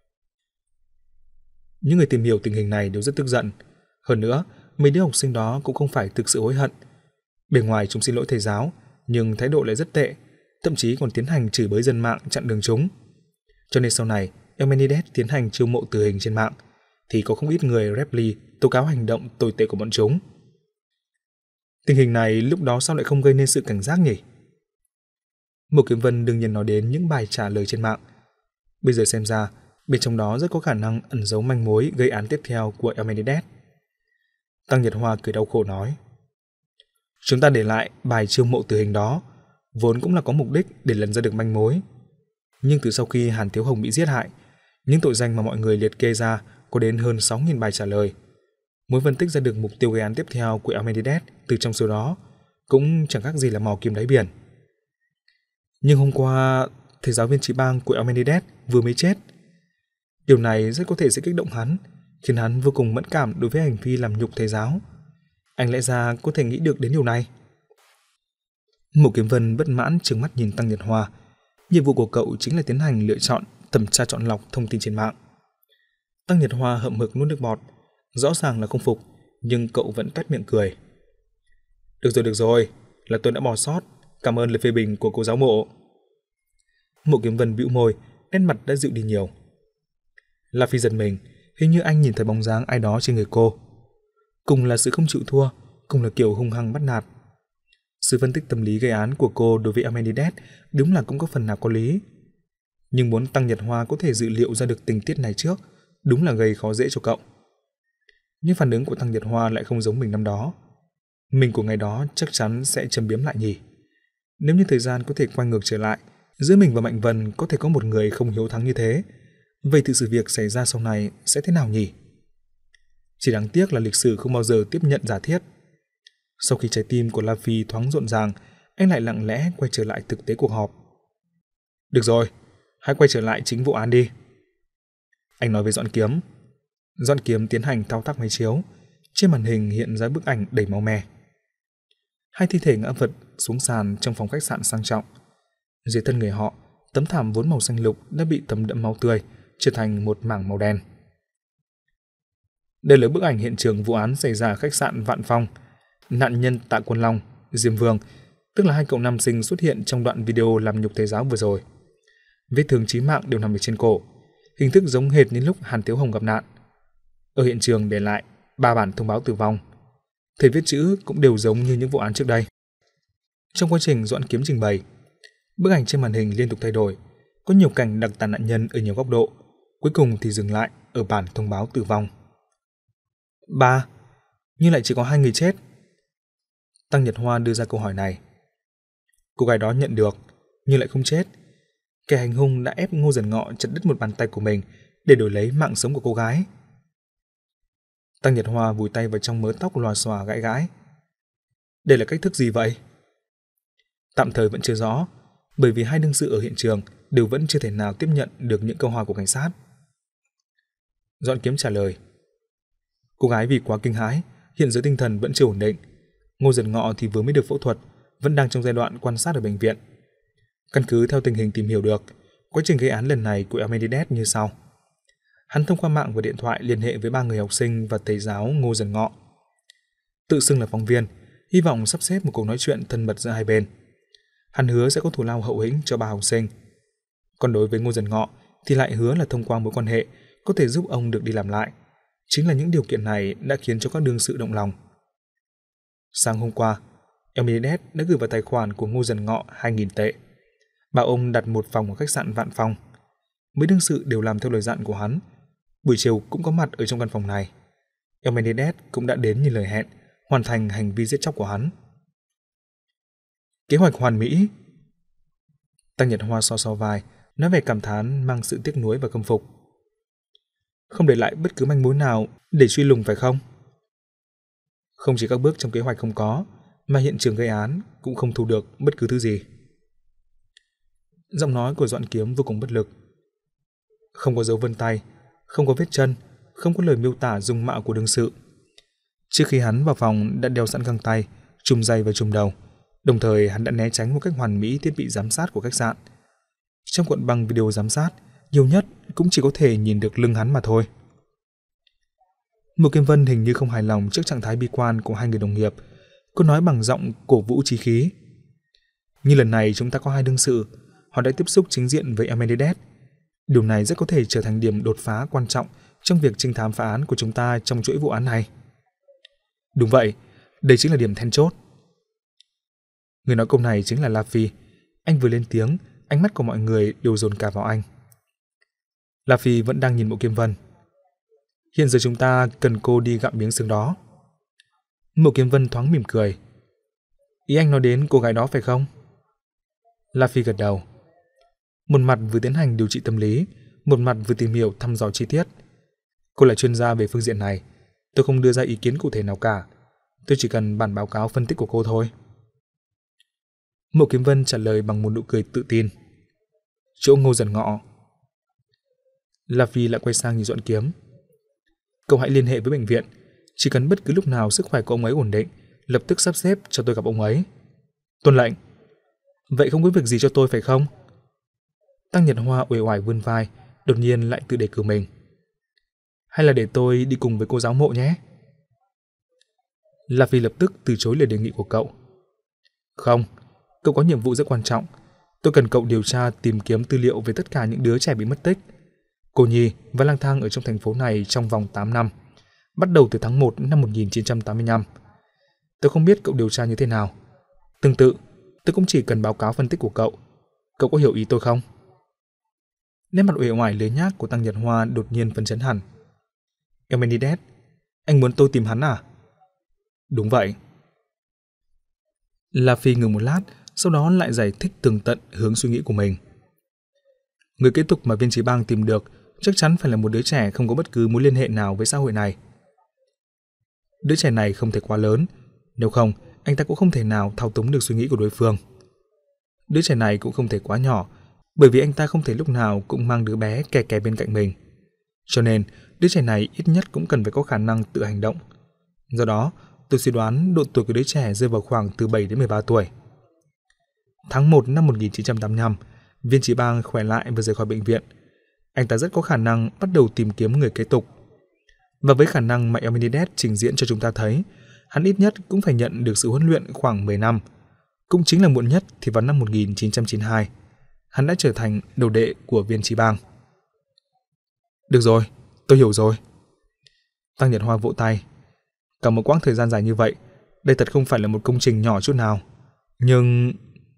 Những người tìm hiểu tình hình này đều rất tức giận. Hơn nữa, mấy đứa học sinh đó cũng không phải thực sự hối hận. Bề ngoài chúng xin lỗi thầy giáo, nhưng thái độ lại rất tệ, thậm chí còn tiến hành chửi bới dân mạng chặn đường chúng. Cho nên sau này, Eumenides tiến hành chiêu mộ tử hình trên mạng, thì có không ít người Reply tố cáo hành động tồi tệ của bọn chúng. Tình hình này lúc đó sao lại không gây nên sự cảnh giác nhỉ? Mộ Kiếm Vân đương nhiên nói đến những bài trả lời trên mạng. Bây giờ xem ra, bên trong đó rất có khả năng ẩn giấu manh mối gây án tiếp theo của Eumenides. Tăng Nhật Hoa cười đau khổ nói: Chúng ta để lại bài chiêu mộ tử hình đó, vốn cũng là có mục đích để lần ra được manh mối. Nhưng từ sau khi Hàn Thiếu Hồng bị giết hại, những tội danh mà mọi người liệt kê ra có đến hơn sáu nghìn bài trả lời. Muốn phân tích ra được mục tiêu gây án tiếp theo của Eumenides từ trong số đó cũng chẳng khác gì là mò kim đáy biển. Nhưng hôm qua, thầy giáo viên trí bang của Eumenides vừa mới chết. Điều này rất có thể sẽ kích động hắn, khiến hắn vô cùng mẫn cảm đối với hành vi làm nhục thầy giáo. Anh lẽ ra có thể nghĩ được đến điều này. Mộ Kiếm Vân bất mãn trừng mắt nhìn Tăng Nhật Hoa. Nhiệm vụ của cậu chính là tiến hành lựa chọn, thẩm tra chọn lọc thông tin trên mạng. Tăng Nhật Hoa hậm hực nuốt nước bọt, rõ ràng là không phục, nhưng cậu vẫn toét miệng cười. Được rồi, được rồi, là tôi đã bỏ sót, cảm ơn lời phê bình của cô giáo Mộ. Mộ Kiếm Vân bĩu môi, nét mặt đã dịu đi nhiều. La Phi giật mình, hình như anh nhìn thấy bóng dáng ai đó trên người cô. Cùng là sự không chịu thua, cùng là kiểu hung hăng bắt nạt. Sự phân tích tâm lý gây án của cô đối với Amenhotep đúng là cũng có phần nào có lý. Nhưng muốn Tăng Nhật Hoa có thể dự liệu ra được tình tiết này trước, đúng là gây khó dễ cho cậu. Nhưng phản ứng của Tăng Nhật Hoa lại không giống mình năm đó. Mình của ngày đó chắc chắn sẽ châm biếm lại nhỉ. Nếu như thời gian có thể quay ngược trở lại, giữa mình và Mạnh Vân có thể có một người không hiếu thắng như thế, vậy thì sự việc xảy ra sau này sẽ thế nào nhỉ? Chỉ đáng tiếc là lịch sử không bao giờ tiếp nhận giả thiết. Sau khi trái tim của La Phi thoáng rộn ràng, anh lại lặng lẽ quay trở lại thực tế cuộc họp. Được rồi, hãy quay trở lại chính vụ án đi. Anh nói với Doãn Kiếm. Doãn Kiếm tiến hành thao tác máy chiếu. Trên màn hình hiện ra bức ảnh đầy máu me. Hai thi thể ngã vật xuống sàn trong phòng khách sạn sang trọng. Dưới thân người họ, tấm thảm vốn màu xanh lục đã bị thấm đẫm máu tươi, trở thành một mảng màu đen. Đây là bức ảnh hiện trường vụ án xảy ra ở khách sạn Vạn Phong. Nạn nhân Tạ Quân Long, Diêm Vương, tức là hai cậu nam sinh xuất hiện trong đoạn video làm nhục thầy giáo vừa rồi. Vết thương chí mạng đều nằm ở trên cổ, hình thức giống hệt như lúc Hàn Tiếu Hồng gặp nạn. Ở hiện trường để lại ba bản thông báo tử vong. Thể viết chữ cũng đều giống như những vụ án trước đây. Trong quá trình Doãn Kiếm trình bày, bức ảnh trên màn hình liên tục thay đổi, có nhiều cảnh đặc tả nạn nhân ở nhiều góc độ, cuối cùng thì dừng lại ở bản thông báo tử vong. Ba, nhưng lại chỉ có hai người chết. Tăng Nhật Hoa đưa ra câu hỏi này. Cô gái đó nhận được, nhưng lại không chết. Kẻ hành hung đã ép Ngô Dần Ngọ chặt đứt một bàn tay của mình để đổi lấy mạng sống của cô gái. Tăng Nhật Hoa vùi tay vào trong mớ tóc lòa xòa gãi gãi. Đây là cách thức gì vậy? Tạm thời vẫn chưa rõ, bởi vì hai đương sự ở hiện trường đều vẫn chưa thể nào tiếp nhận được những câu hỏi của cảnh sát. Doãn Kiếm trả lời. Cô gái vì quá kinh hãi, hiện giờ tinh thần vẫn chưa ổn định. Ngô Dần Ngọ thì vừa mới được phẫu thuật, vẫn đang trong giai đoạn quan sát ở bệnh viện. Căn cứ theo tình hình tìm hiểu được, quá trình gây án lần này của Amenhotep như sau. Hắn thông qua mạng và điện thoại liên hệ với ba người học sinh và thầy giáo Ngô Dần Ngọ. Tự xưng là phóng viên, hy vọng sắp xếp một cuộc nói chuyện thân mật giữa hai bên. Hắn hứa sẽ có thù lao hậu hĩnh cho ba học sinh. Còn đối với Ngô Dần Ngọ thì lại hứa là thông qua mối quan hệ có thể giúp ông được đi làm lại. Chính là những điều kiện này đã khiến cho các đương sự động lòng. Sáng hôm qua, Amenhotep đã gửi vào tài khoản của Ngô Dần Ngọ hai nghìn tệ, bảo ông đặt một phòng ở khách sạn Vạn Phong. Mấy đương sự đều làm theo lời dặn của hắn. Buổi chiều cũng có mặt ở trong căn phòng này. Amenhotep cũng đã đến như lời hẹn, hoàn thành hành vi giết chóc của hắn. Kế hoạch hoàn mỹ. Tăng Nhật Hoa so so vai, nói về cảm thán mang sự tiếc nuối và khâm phục. Không để lại bất cứ manh mối nào để truy lùng phải không? Không chỉ các bước trong kế hoạch không có, mà hiện trường gây án cũng không thu được bất cứ thứ gì. Giọng nói của Doãn Kiếm vô cùng bất lực. Không có dấu vân tay, không có vết chân, không có lời miêu tả dung mạo của đương sự. Trước khi hắn vào phòng đã đeo sẵn găng tay, chùm giày và chùm đầu. Đồng thời hắn đã né tránh một cách hoàn mỹ thiết bị giám sát của khách sạn. Trong cuộn băng video giám sát, nhiều nhất cũng chỉ có thể nhìn được lưng hắn mà thôi. Mộ Kiếm Vân hình như không hài lòng trước trạng thái bi quan của hai người đồng nghiệp. Cô nói bằng giọng cổ vũ chí khí. Như lần này chúng ta có hai đương sự, họ đã tiếp xúc chính diện với Amenhotep. Điều này rất có thể trở thành điểm đột phá quan trọng trong việc trinh thám phá án của chúng ta trong chuỗi vụ án này. Đúng vậy, đây chính là điểm then chốt. Người nói câu này chính là La Phi. Anh vừa lên tiếng, ánh mắt của mọi người đều dồn cả vào anh. La Phi vẫn đang nhìn Mộ Kiếm Vân. Hiện giờ chúng ta cần cô đi gặm miếng xương đó. Mộ Kiếm Vân thoáng mỉm cười. Ý anh nói đến cô gái đó phải không? La Phi gật đầu. Một mặt vừa tiến hành điều trị tâm lý, một mặt vừa tìm hiểu thăm dò chi tiết. Cô là chuyên gia về phương diện này. Tôi không đưa ra ý kiến cụ thể nào cả. Tôi chỉ cần bản báo cáo phân tích của cô thôi. Mộ Kiếm Vân trả lời bằng một nụ cười tự tin. Chỗ Ngô Dần Ngọ. La Phi lại quay sang nhìn Doãn Kiếm. Cậu hãy liên hệ với bệnh viện. Chỉ cần bất cứ lúc nào sức khỏe của ông ấy ổn định, lập tức sắp xếp cho tôi gặp ông ấy. Tuân lệnh. Vậy không có việc gì cho tôi phải không? Tăng Nhật Hoa uể oải vươn vai, đột nhiên lại tự đề cử mình. Hay là để tôi đi cùng với cô giáo Mộ nhé? La Phi lập tức từ chối lời đề nghị của cậu. Không, cậu có nhiệm vụ rất quan trọng. Tôi cần cậu điều tra tìm kiếm tư liệu về tất cả những đứa trẻ bị mất tích, cô nhi và lang thang ở trong thành phố này trong vòng tám năm, bắt đầu từ tháng một năm một nghìn chín trăm tám mươi lăm. Tôi không biết cậu điều tra như thế nào. Tương tự, tôi cũng chỉ cần báo cáo phân tích của cậu. Cậu có hiểu ý tôi không? Nét mặt uể oải lười nhác của Tăng Nhật Hoa đột nhiên phấn chấn hẳn. Eumenides, anh muốn tôi tìm hắn à? Đúng vậy. La Phi ngừng một lát, sau đó lại giải thích tường tận hướng suy nghĩ của mình. Người kế tục mà Viên Chí Bang tìm được chắc chắn phải là một đứa trẻ không có bất cứ mối liên hệ nào với xã hội này. Đứa trẻ này không thể quá lớn, nếu không, anh ta cũng không thể nào thao túng được suy nghĩ của đối phương. Đứa trẻ này cũng không thể quá nhỏ, bởi vì anh ta không thể lúc nào cũng mang đứa bé kè kè bên cạnh mình. Cho nên, đứa trẻ này ít nhất cũng cần phải có khả năng tự hành động. Do đó, tôi suy đoán độ tuổi của đứa trẻ rơi vào khoảng từ bảy đến mười ba tuổi. Tháng một năm một nghìn chín trăm tám mươi lăm, Viên Chí Bang khỏe lại và rời khỏi bệnh viện. Anh ta rất có khả năng bắt đầu tìm kiếm người kế tục. Và với khả năng mà Eumenides trình diễn cho chúng ta thấy, hắn ít nhất cũng phải nhận được sự huấn luyện khoảng mười năm. Cũng chính là muộn nhất thì vào năm một nghìn chín trăm chín mươi hai, hắn đã trở thành đồ đệ của Viên Chí Bang. Được rồi, tôi hiểu rồi. Tăng Nhật Hoa vỗ tay. Cả một quãng thời gian dài như vậy, đây thật không phải là một công trình nhỏ chút nào. Nhưng...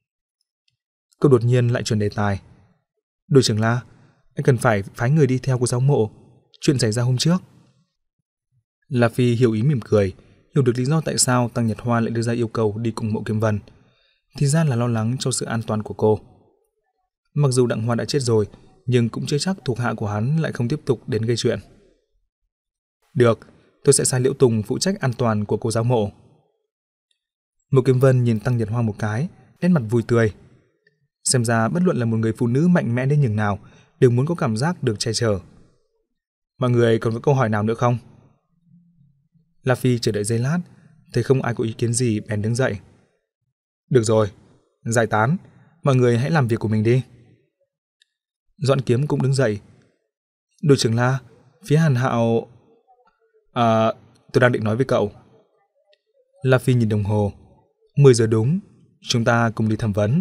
Cậu đột nhiên lại chuyển đề tài. Đội trưởng La, anh cần phải phái người đi theo của giáo mộ. Chuyện xảy ra hôm trước. La Phi hiểu ý mỉm cười, hiểu được lý do tại sao Tăng Nhật Hoa lại đưa ra yêu cầu đi cùng Mộ Kiếm Vân. Thì ra là lo lắng cho sự an toàn của cô. Mặc dù Đặng Hoa đã chết rồi, nhưng cũng chưa chắc thuộc hạ của hắn lại không tiếp tục đến gây chuyện. Được, tôi sẽ sai Liễu Tùng phụ trách an toàn của cô giáo mộ. Mộ Kiếm Vân nhìn Tăng Nhật Hoa một cái, nét mặt vui tươi. Xem ra bất luận là một người phụ nữ mạnh mẽ đến nhường nào đều muốn có cảm giác được che chở. Mọi người còn có câu hỏi nào nữa không? La Phi chờ đợi giây lát, thấy không ai có ý kiến gì bèn đứng dậy. Được rồi, giải tán, mọi người hãy làm việc của mình đi. Doãn Kiếm cũng đứng dậy. Đội trưởng La, phía Hàn Hạo... À, tôi đang định nói với cậu. La Phi nhìn đồng hồ. mười giờ đúng, chúng ta cùng đi thẩm vấn.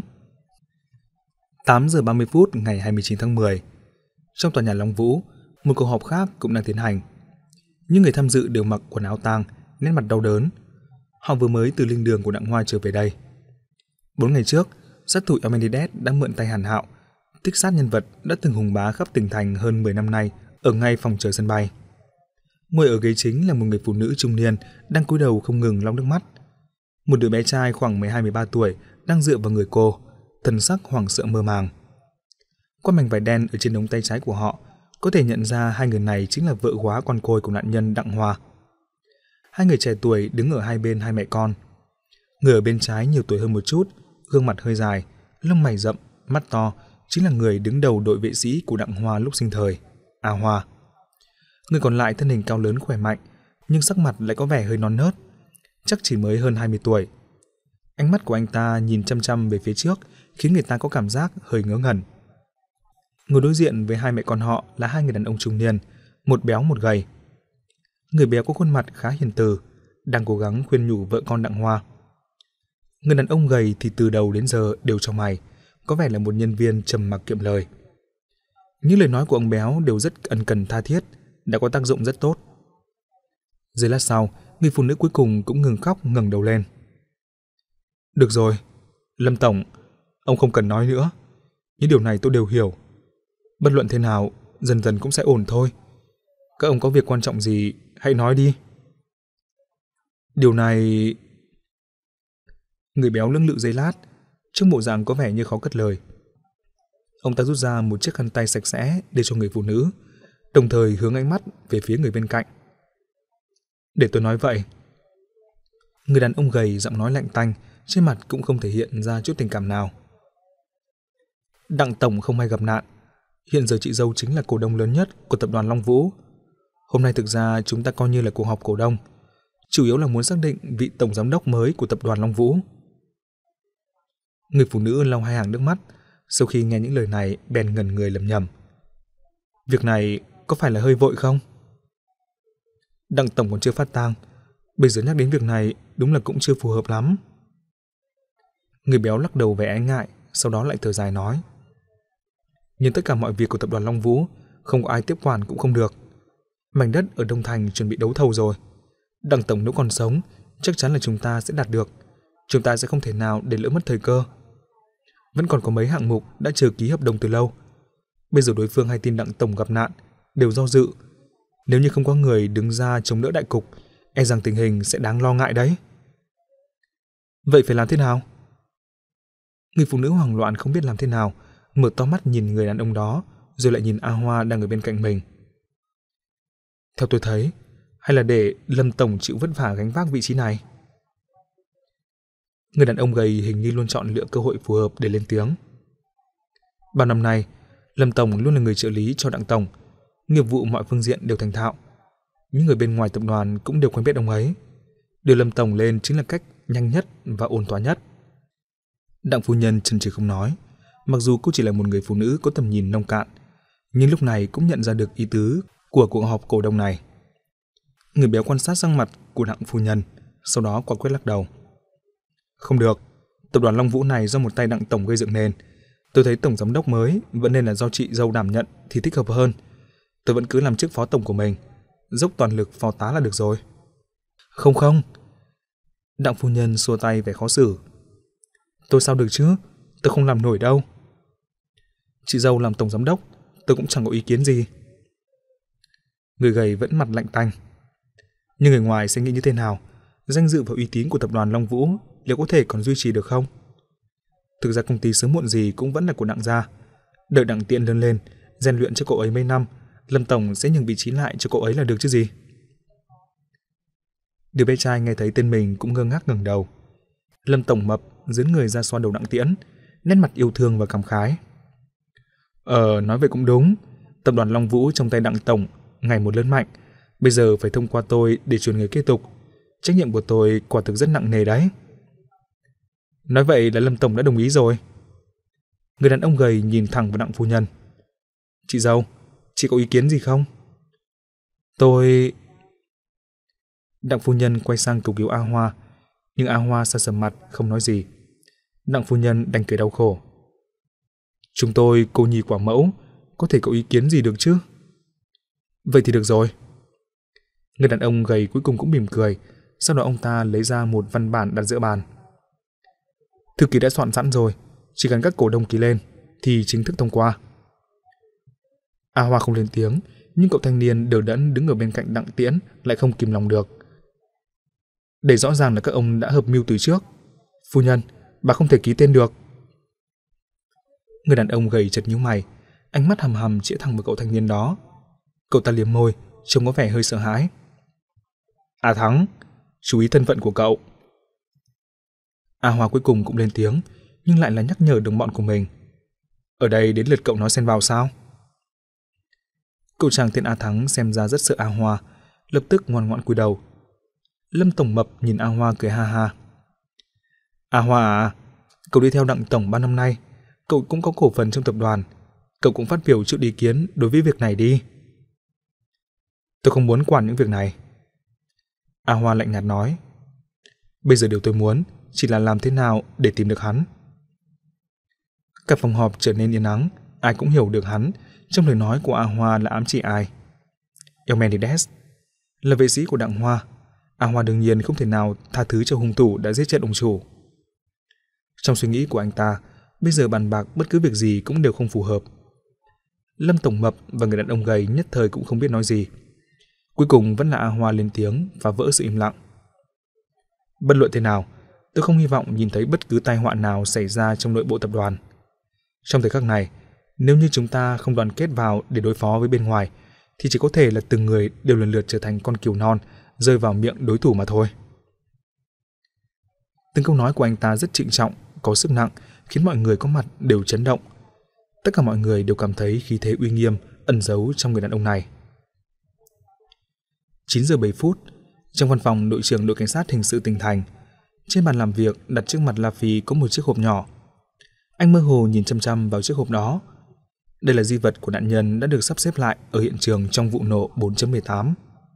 tám giờ ba mươi phút ngày hai mươi chín tháng mười. Trong tòa nhà Long Vũ, một cuộc họp khác cũng đang tiến hành. Những người tham dự đều mặc quần áo tang, nét mặt đau đớn. Họ vừa mới từ linh đường của Đặng Hoa trở về đây. Bốn ngày trước, sát thủ Eumenides đã mượn tay Hàn Hạo, tích sát nhân vật đã từng hùng bá khắp tỉnh thành hơn mười năm nay ở ngay phòng chờ sân bay. Ngồi ở ghế chính là một người phụ nữ trung niên đang cúi đầu không ngừng lau nước mắt. Một đứa bé trai khoảng mười hai mười ba tuổi đang dựa vào người cô, thần sắc hoảng sợ mơ màng. Qua mảnh vải đen ở trên ống tay trái của họ, có thể nhận ra hai người này chính là vợ góa con côi của nạn nhân Đặng Hoa. Hai người trẻ tuổi đứng ở hai bên hai mẹ con. Người ở bên trái nhiều tuổi hơn một chút, gương mặt hơi dài, lông mày rậm, mắt to, chính là người đứng đầu đội vệ sĩ của Đặng Hoa lúc sinh thời, A Hoa. Người còn lại thân hình cao lớn khỏe mạnh, nhưng sắc mặt lại có vẻ hơi non nớt, chắc chỉ mới hơn hai mươi tuổi. Ánh mắt của anh ta nhìn chăm chăm về phía trước, khiến người ta có cảm giác hơi ngớ ngẩn. Ngồi đối diện với hai mẹ con họ là hai người đàn ông trung niên, một béo một gầy. Người béo có khuôn mặt khá hiền từ, đang cố gắng khuyên nhủ vợ con Đặng Hoa. Người đàn ông gầy thì từ đầu đến giờ đều trong mày, có vẻ là một nhân viên trầm mặc kiệm lời. Những lời nói của ông béo đều rất ân cần tha thiết, đã có tác dụng rất tốt. Giây lát sau, người phụ nữ cuối cùng cũng ngừng khóc, ngẩng đầu lên. Được rồi, Lâm Tổng, ông không cần nói nữa. Những điều này tôi đều hiểu. Bất luận thế nào, dần dần cũng sẽ ổn thôi. Các ông có việc quan trọng gì, hãy nói đi. Điều này... Người béo lưỡng lự giây lát, trước bộ dạng có vẻ như khó cất lời. Ông ta rút ra một chiếc khăn tay sạch sẽ để cho người phụ nữ, đồng thời hướng ánh mắt về phía người bên cạnh. Để tôi nói vậy. Người đàn ông gầy giọng nói lạnh tanh, trên mặt cũng không thể hiện ra chút tình cảm nào. Đặng Tổng không may gặp nạn. Hiện giờ chị dâu chính là cổ đông lớn nhất của tập đoàn Long Vũ. Hôm nay thực ra chúng ta coi như là cuộc họp cổ đông, chủ yếu là muốn xác định vị tổng giám đốc mới của tập đoàn Long Vũ. Người phụ nữ lau hai hàng nước mắt, sau khi nghe những lời này bèn ngẩn người lẩm nhẩm. Việc này có phải là hơi vội không? Đặng Tổng còn chưa phát tang, bây giờ nhắc đến việc này đúng là cũng chưa phù hợp lắm. Người béo lắc đầu vẻ ái ngại, sau đó lại thở dài nói. Nhưng tất cả mọi việc của tập đoàn Long Vũ, không có ai tiếp quản cũng không được. Mảnh đất ở Đông Thành chuẩn bị đấu thầu rồi. Đặng Tổng nếu còn sống, chắc chắn là chúng ta sẽ đạt được. Chúng ta sẽ không thể nào để lỡ mất thời cơ. Vẫn còn có mấy hạng mục đã chờ ký hợp đồng từ lâu. Bây giờ đối phương hay tin Đặng tổng gặp nạn, đều do dự. Nếu như không có người đứng ra chống đỡ đại cục, e rằng tình hình sẽ đáng lo ngại đấy. Vậy phải làm thế nào? Người phụ nữ hoảng loạn không biết làm thế nào, mở to mắt nhìn người đàn ông đó, rồi lại nhìn A Hoa đang ở bên cạnh mình. Theo tôi thấy, hay là để Lâm tổng chịu vất vả gánh vác vị trí này? Người đàn ông gầy hình như luôn chọn lựa cơ hội phù hợp để lên tiếng. Bao năm nay, Lâm tổng luôn là người trợ lý cho Đặng tổng, nghiệp vụ mọi phương diện đều thành thạo. Những người bên ngoài tập đoàn cũng đều quen biết ông ấy. Đưa Lâm tổng lên chính là cách nhanh nhất và ổn thỏa nhất. Đặng phu nhân chần chừ không nói, mặc dù cô chỉ là một người phụ nữ có tầm nhìn nông cạn, nhưng lúc này cũng nhận ra được ý tứ của cuộc họp cổ đông này. Người béo quan sát sang mặt của Đặng phu nhân, sau đó quả quyết lắc đầu. Không được, tập đoàn Long Vũ này do một tay Đặng tổng gây dựng nên. Tôi thấy tổng giám đốc mới vẫn nên là do chị dâu đảm nhận thì thích hợp hơn. Tôi vẫn cứ làm chức phó tổng của mình, dốc toàn lực phó tá là được rồi. Không không. Đặng phu nhân xua tay vẻ khó xử. Tôi sao được chứ, tôi không làm nổi đâu. Chị dâu làm tổng giám đốc, tôi cũng chẳng có ý kiến gì. Người gầy vẫn mặt lạnh tanh. Nhưng người ngoài sẽ nghĩ như thế nào? Danh dự và uy tín của tập đoàn Long Vũ liệu có thể còn duy trì được không? Thực ra công ty sớm muộn gì cũng vẫn là của Đặng gia. Đợi Đặng Tiện lớn lên, rèn luyện cho cậu ấy mấy năm, Lâm tổng sẽ nhường vị trí lại cho cậu ấy là được chứ gì. Đứa bé trai nghe thấy tên mình cũng ngơ ngác ngẩng đầu. Lâm tổng mập dướn người ra xoa đầu Đặng Tiễn, nét mặt yêu thương và cảm khái. Ờ, nói vậy cũng đúng. Tập đoàn Long Vũ trong tay Đặng tổng ngày một lớn mạnh, bây giờ phải thông qua tôi để truyền nghề kế tục. Trách nhiệm của tôi quả thực rất nặng nề đấy. Nói vậy là Lâm tổng đã đồng ý rồi. Người đàn ông gầy nhìn thẳng vào Đặng phu nhân. Chị dâu, chị có ý kiến gì không? Tôi... Đặng phu nhân quay sang cầu cứu A Hoa, nhưng A Hoa sa sầm mặt không nói gì. Đặng phu nhân đành cười đau khổ. Chúng tôi cô nhi quả mẫu, có thể có ý kiến gì được chứ? Vậy thì được rồi. Người đàn ông gầy cuối cùng cũng mỉm cười, sau đó ông ta lấy ra một văn bản đặt giữa bàn. Thư ký đã soạn sẵn rồi, chỉ cần các cổ đông ký lên thì chính thức thông qua. A Hoa không lên tiếng, nhưng cậu thanh niên đờ đẫn đứng ở bên cạnh Đặng Tiễn lại không kìm lòng được. Để rõ ràng là các ông đã hợp mưu từ trước. Phu nhân, bà không thể ký tên được. Người đàn ông gầy chật nhíu mày, ánh mắt hầm hầm chĩa thẳng vào cậu thanh niên đó. Cậu ta liếm môi, trông có vẻ hơi sợ hãi. A Thắng, chú ý thân phận của cậu. A Hoa cuối cùng cũng lên tiếng, nhưng lại là nhắc nhở đồng bọn của mình. Ở đây đến lượt cậu nói xen vào sao? Cậu chàng tên A Thắng xem ra rất sợ A Hoa, lập tức ngoan ngoãn cúi đầu. Lâm tổng mập nhìn A Hoa cười ha ha. A Hoa à, cậu đi theo Đặng tổng ba năm nay, cậu cũng có cổ phần trong tập đoàn, cậu cũng phát biểu chút ý kiến đối với việc này đi. Tôi không muốn quản những việc này. A Hoa lạnh nhạt nói. Bây giờ điều tôi muốn chỉ là làm thế nào để tìm được hắn. Cả phòng họp trở nên yên ắng, ai cũng hiểu được hắn trong lời nói của A Hoa là ám chỉ ai. Eumenides là vệ sĩ của Đặng Hoa. A Hoa đương nhiên không thể nào tha thứ cho hung thủ đã giết chết ông chủ. Trong suy nghĩ của anh ta, bây giờ bàn bạc bất cứ việc gì cũng đều không phù hợp. Lâm tổng mập và người đàn ông gầy nhất thời cũng không biết nói gì. Cuối cùng vẫn là A Hoa lên tiếng phá vỡ sự im lặng. Bất luận thế nào, tôi không hy vọng nhìn thấy bất cứ tai họa nào xảy ra trong nội bộ tập đoàn. Trong thời khắc này, nếu như chúng ta không đoàn kết vào để đối phó với bên ngoài, thì chỉ có thể là từng người đều lần lượt trở thành con cừu non rơi vào miệng đối thủ mà thôi. Từng câu nói của anh ta rất trịnh trọng, có sức nặng, khiến mọi người có mặt đều chấn động. Tất cả mọi người đều cảm thấy khí thế uy nghiêm ẩn giấu trong người đàn ông này. chín giờ bảy phút, trong văn phòng đội trưởng đội cảnh sát hình sự tỉnh thành, trên bàn làm việc đặt trước mặt La Phi có một chiếc hộp nhỏ. Anh mơ hồ nhìn chăm chăm vào chiếc hộp đó. Đây là di vật của nạn nhân đã được sắp xếp lại ở hiện trường trong vụ nổ bốn chấm mười tám.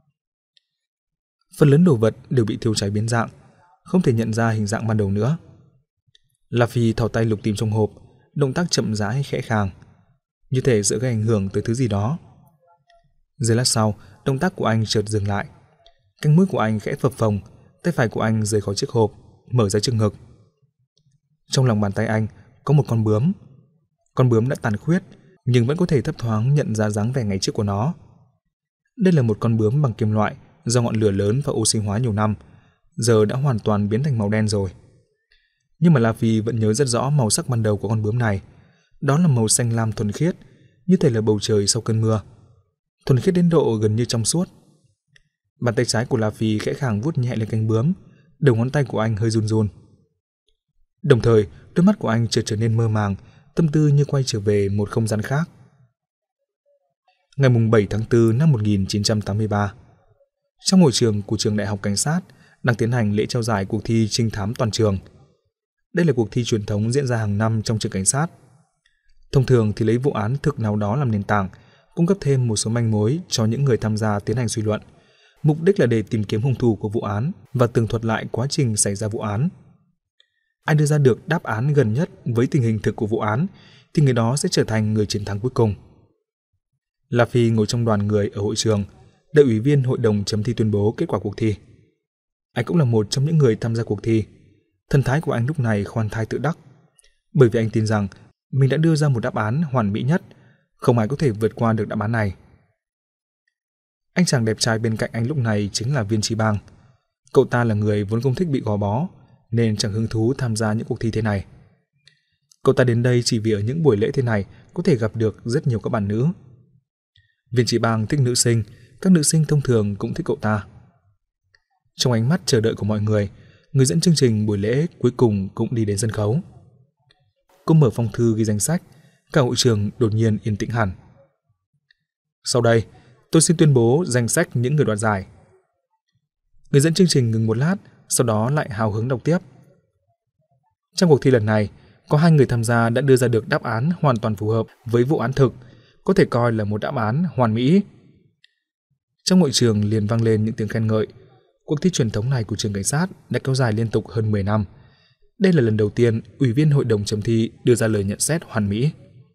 Phần lớn đồ vật đều bị thiêu cháy biến dạng, không thể nhận ra hình dạng ban đầu nữa. La Phi thò tay lục tìm trong hộp, động tác chậm rãi khẽ khàng, như thể sẽ gây ảnh hưởng tới thứ gì đó. Giây lát sau, động tác của anh chợt dừng lại. Cánh mũi của anh khẽ phập phồng, tay phải của anh rời khỏi chiếc hộp, mở ra trước ngực. Trong lòng bàn tay anh có một con bướm. Con bướm đã tàn khuyết, nhưng vẫn có thể thấp thoáng nhận ra dáng vẻ ngày trước của nó. Đây là một con bướm bằng kim loại do ngọn lửa lớn và oxy hóa nhiều năm, giờ đã hoàn toàn biến thành màu đen rồi. Nhưng mà La Phi vẫn nhớ rất rõ màu sắc ban đầu của con bướm này. Đó là màu xanh lam thuần khiết, như thể là bầu trời sau cơn mưa. Thuần khiết đến độ gần như trong suốt. Bàn tay trái của La Phi khẽ khàng vuốt nhẹ lên cánh bướm, đầu ngón tay của anh hơi run run. Đồng thời, đôi mắt của anh chợt trở nên mơ màng, tâm tư như quay trở về một không gian khác. Ngày bảy tháng tư năm một nghìn chín trăm tám mươi ba, trong hội trường của trường Đại học Cảnh sát đang tiến hành lễ trao giải cuộc thi trinh thám toàn trường. Đây là cuộc thi truyền thống diễn ra hàng năm trong trường cảnh sát. Thông thường thì lấy vụ án thực nào đó làm nền tảng, cung cấp thêm một số manh mối cho những người tham gia tiến hành suy luận. Mục đích là để tìm kiếm hung thủ của vụ án và tường thuật lại quá trình xảy ra vụ án. Ai đưa ra được đáp án gần nhất với tình hình thực của vụ án thì người đó sẽ trở thành người chiến thắng cuối cùng. La Phi ngồi trong đoàn người ở hội trường, đợi ủy viên hội đồng chấm thi tuyên bố kết quả cuộc thi. Anh cũng là một trong những người tham gia cuộc thi. Thần thái của anh lúc này khoan thai tự đắc, bởi vì anh tin rằng mình đã đưa ra một đáp án hoàn mỹ nhất, không ai có thể vượt qua được đáp án này. Anh chàng đẹp trai bên cạnh anh lúc này chính là Viên Chí Bang. Cậu ta là người vốn không thích bị gò bó, nên chẳng hứng thú tham gia những cuộc thi thế này. Cậu ta đến đây chỉ vì ở những buổi lễ thế này có thể gặp được rất nhiều các bạn nữ. Viên Chí Bang thích nữ sinh, các nữ sinh thông thường cũng thích cậu ta. Trong ánh mắt chờ đợi của mọi người, người dẫn chương trình buổi lễ cuối cùng cũng đi đến sân khấu. Cô mở phong thư ghi danh sách, cả hội trường đột nhiên yên tĩnh hẳn. Sau đây, tôi xin tuyên bố danh sách những người đoạt giải. Người dẫn chương trình ngừng một lát, sau đó lại hào hứng đọc tiếp. Trong cuộc thi lần này, có hai người tham gia đã đưa ra được đáp án hoàn toàn phù hợp với vụ án thực, có thể coi là một đáp án hoàn mỹ. Trong hội trường liền vang lên những tiếng khen ngợi. Cuộc thi truyền thống này của trường cảnh sát đã kéo dài liên tục hơn mười năm. Đây là lần đầu tiên ủy viên hội đồng chấm thi đưa ra lời nhận xét hoàn mỹ.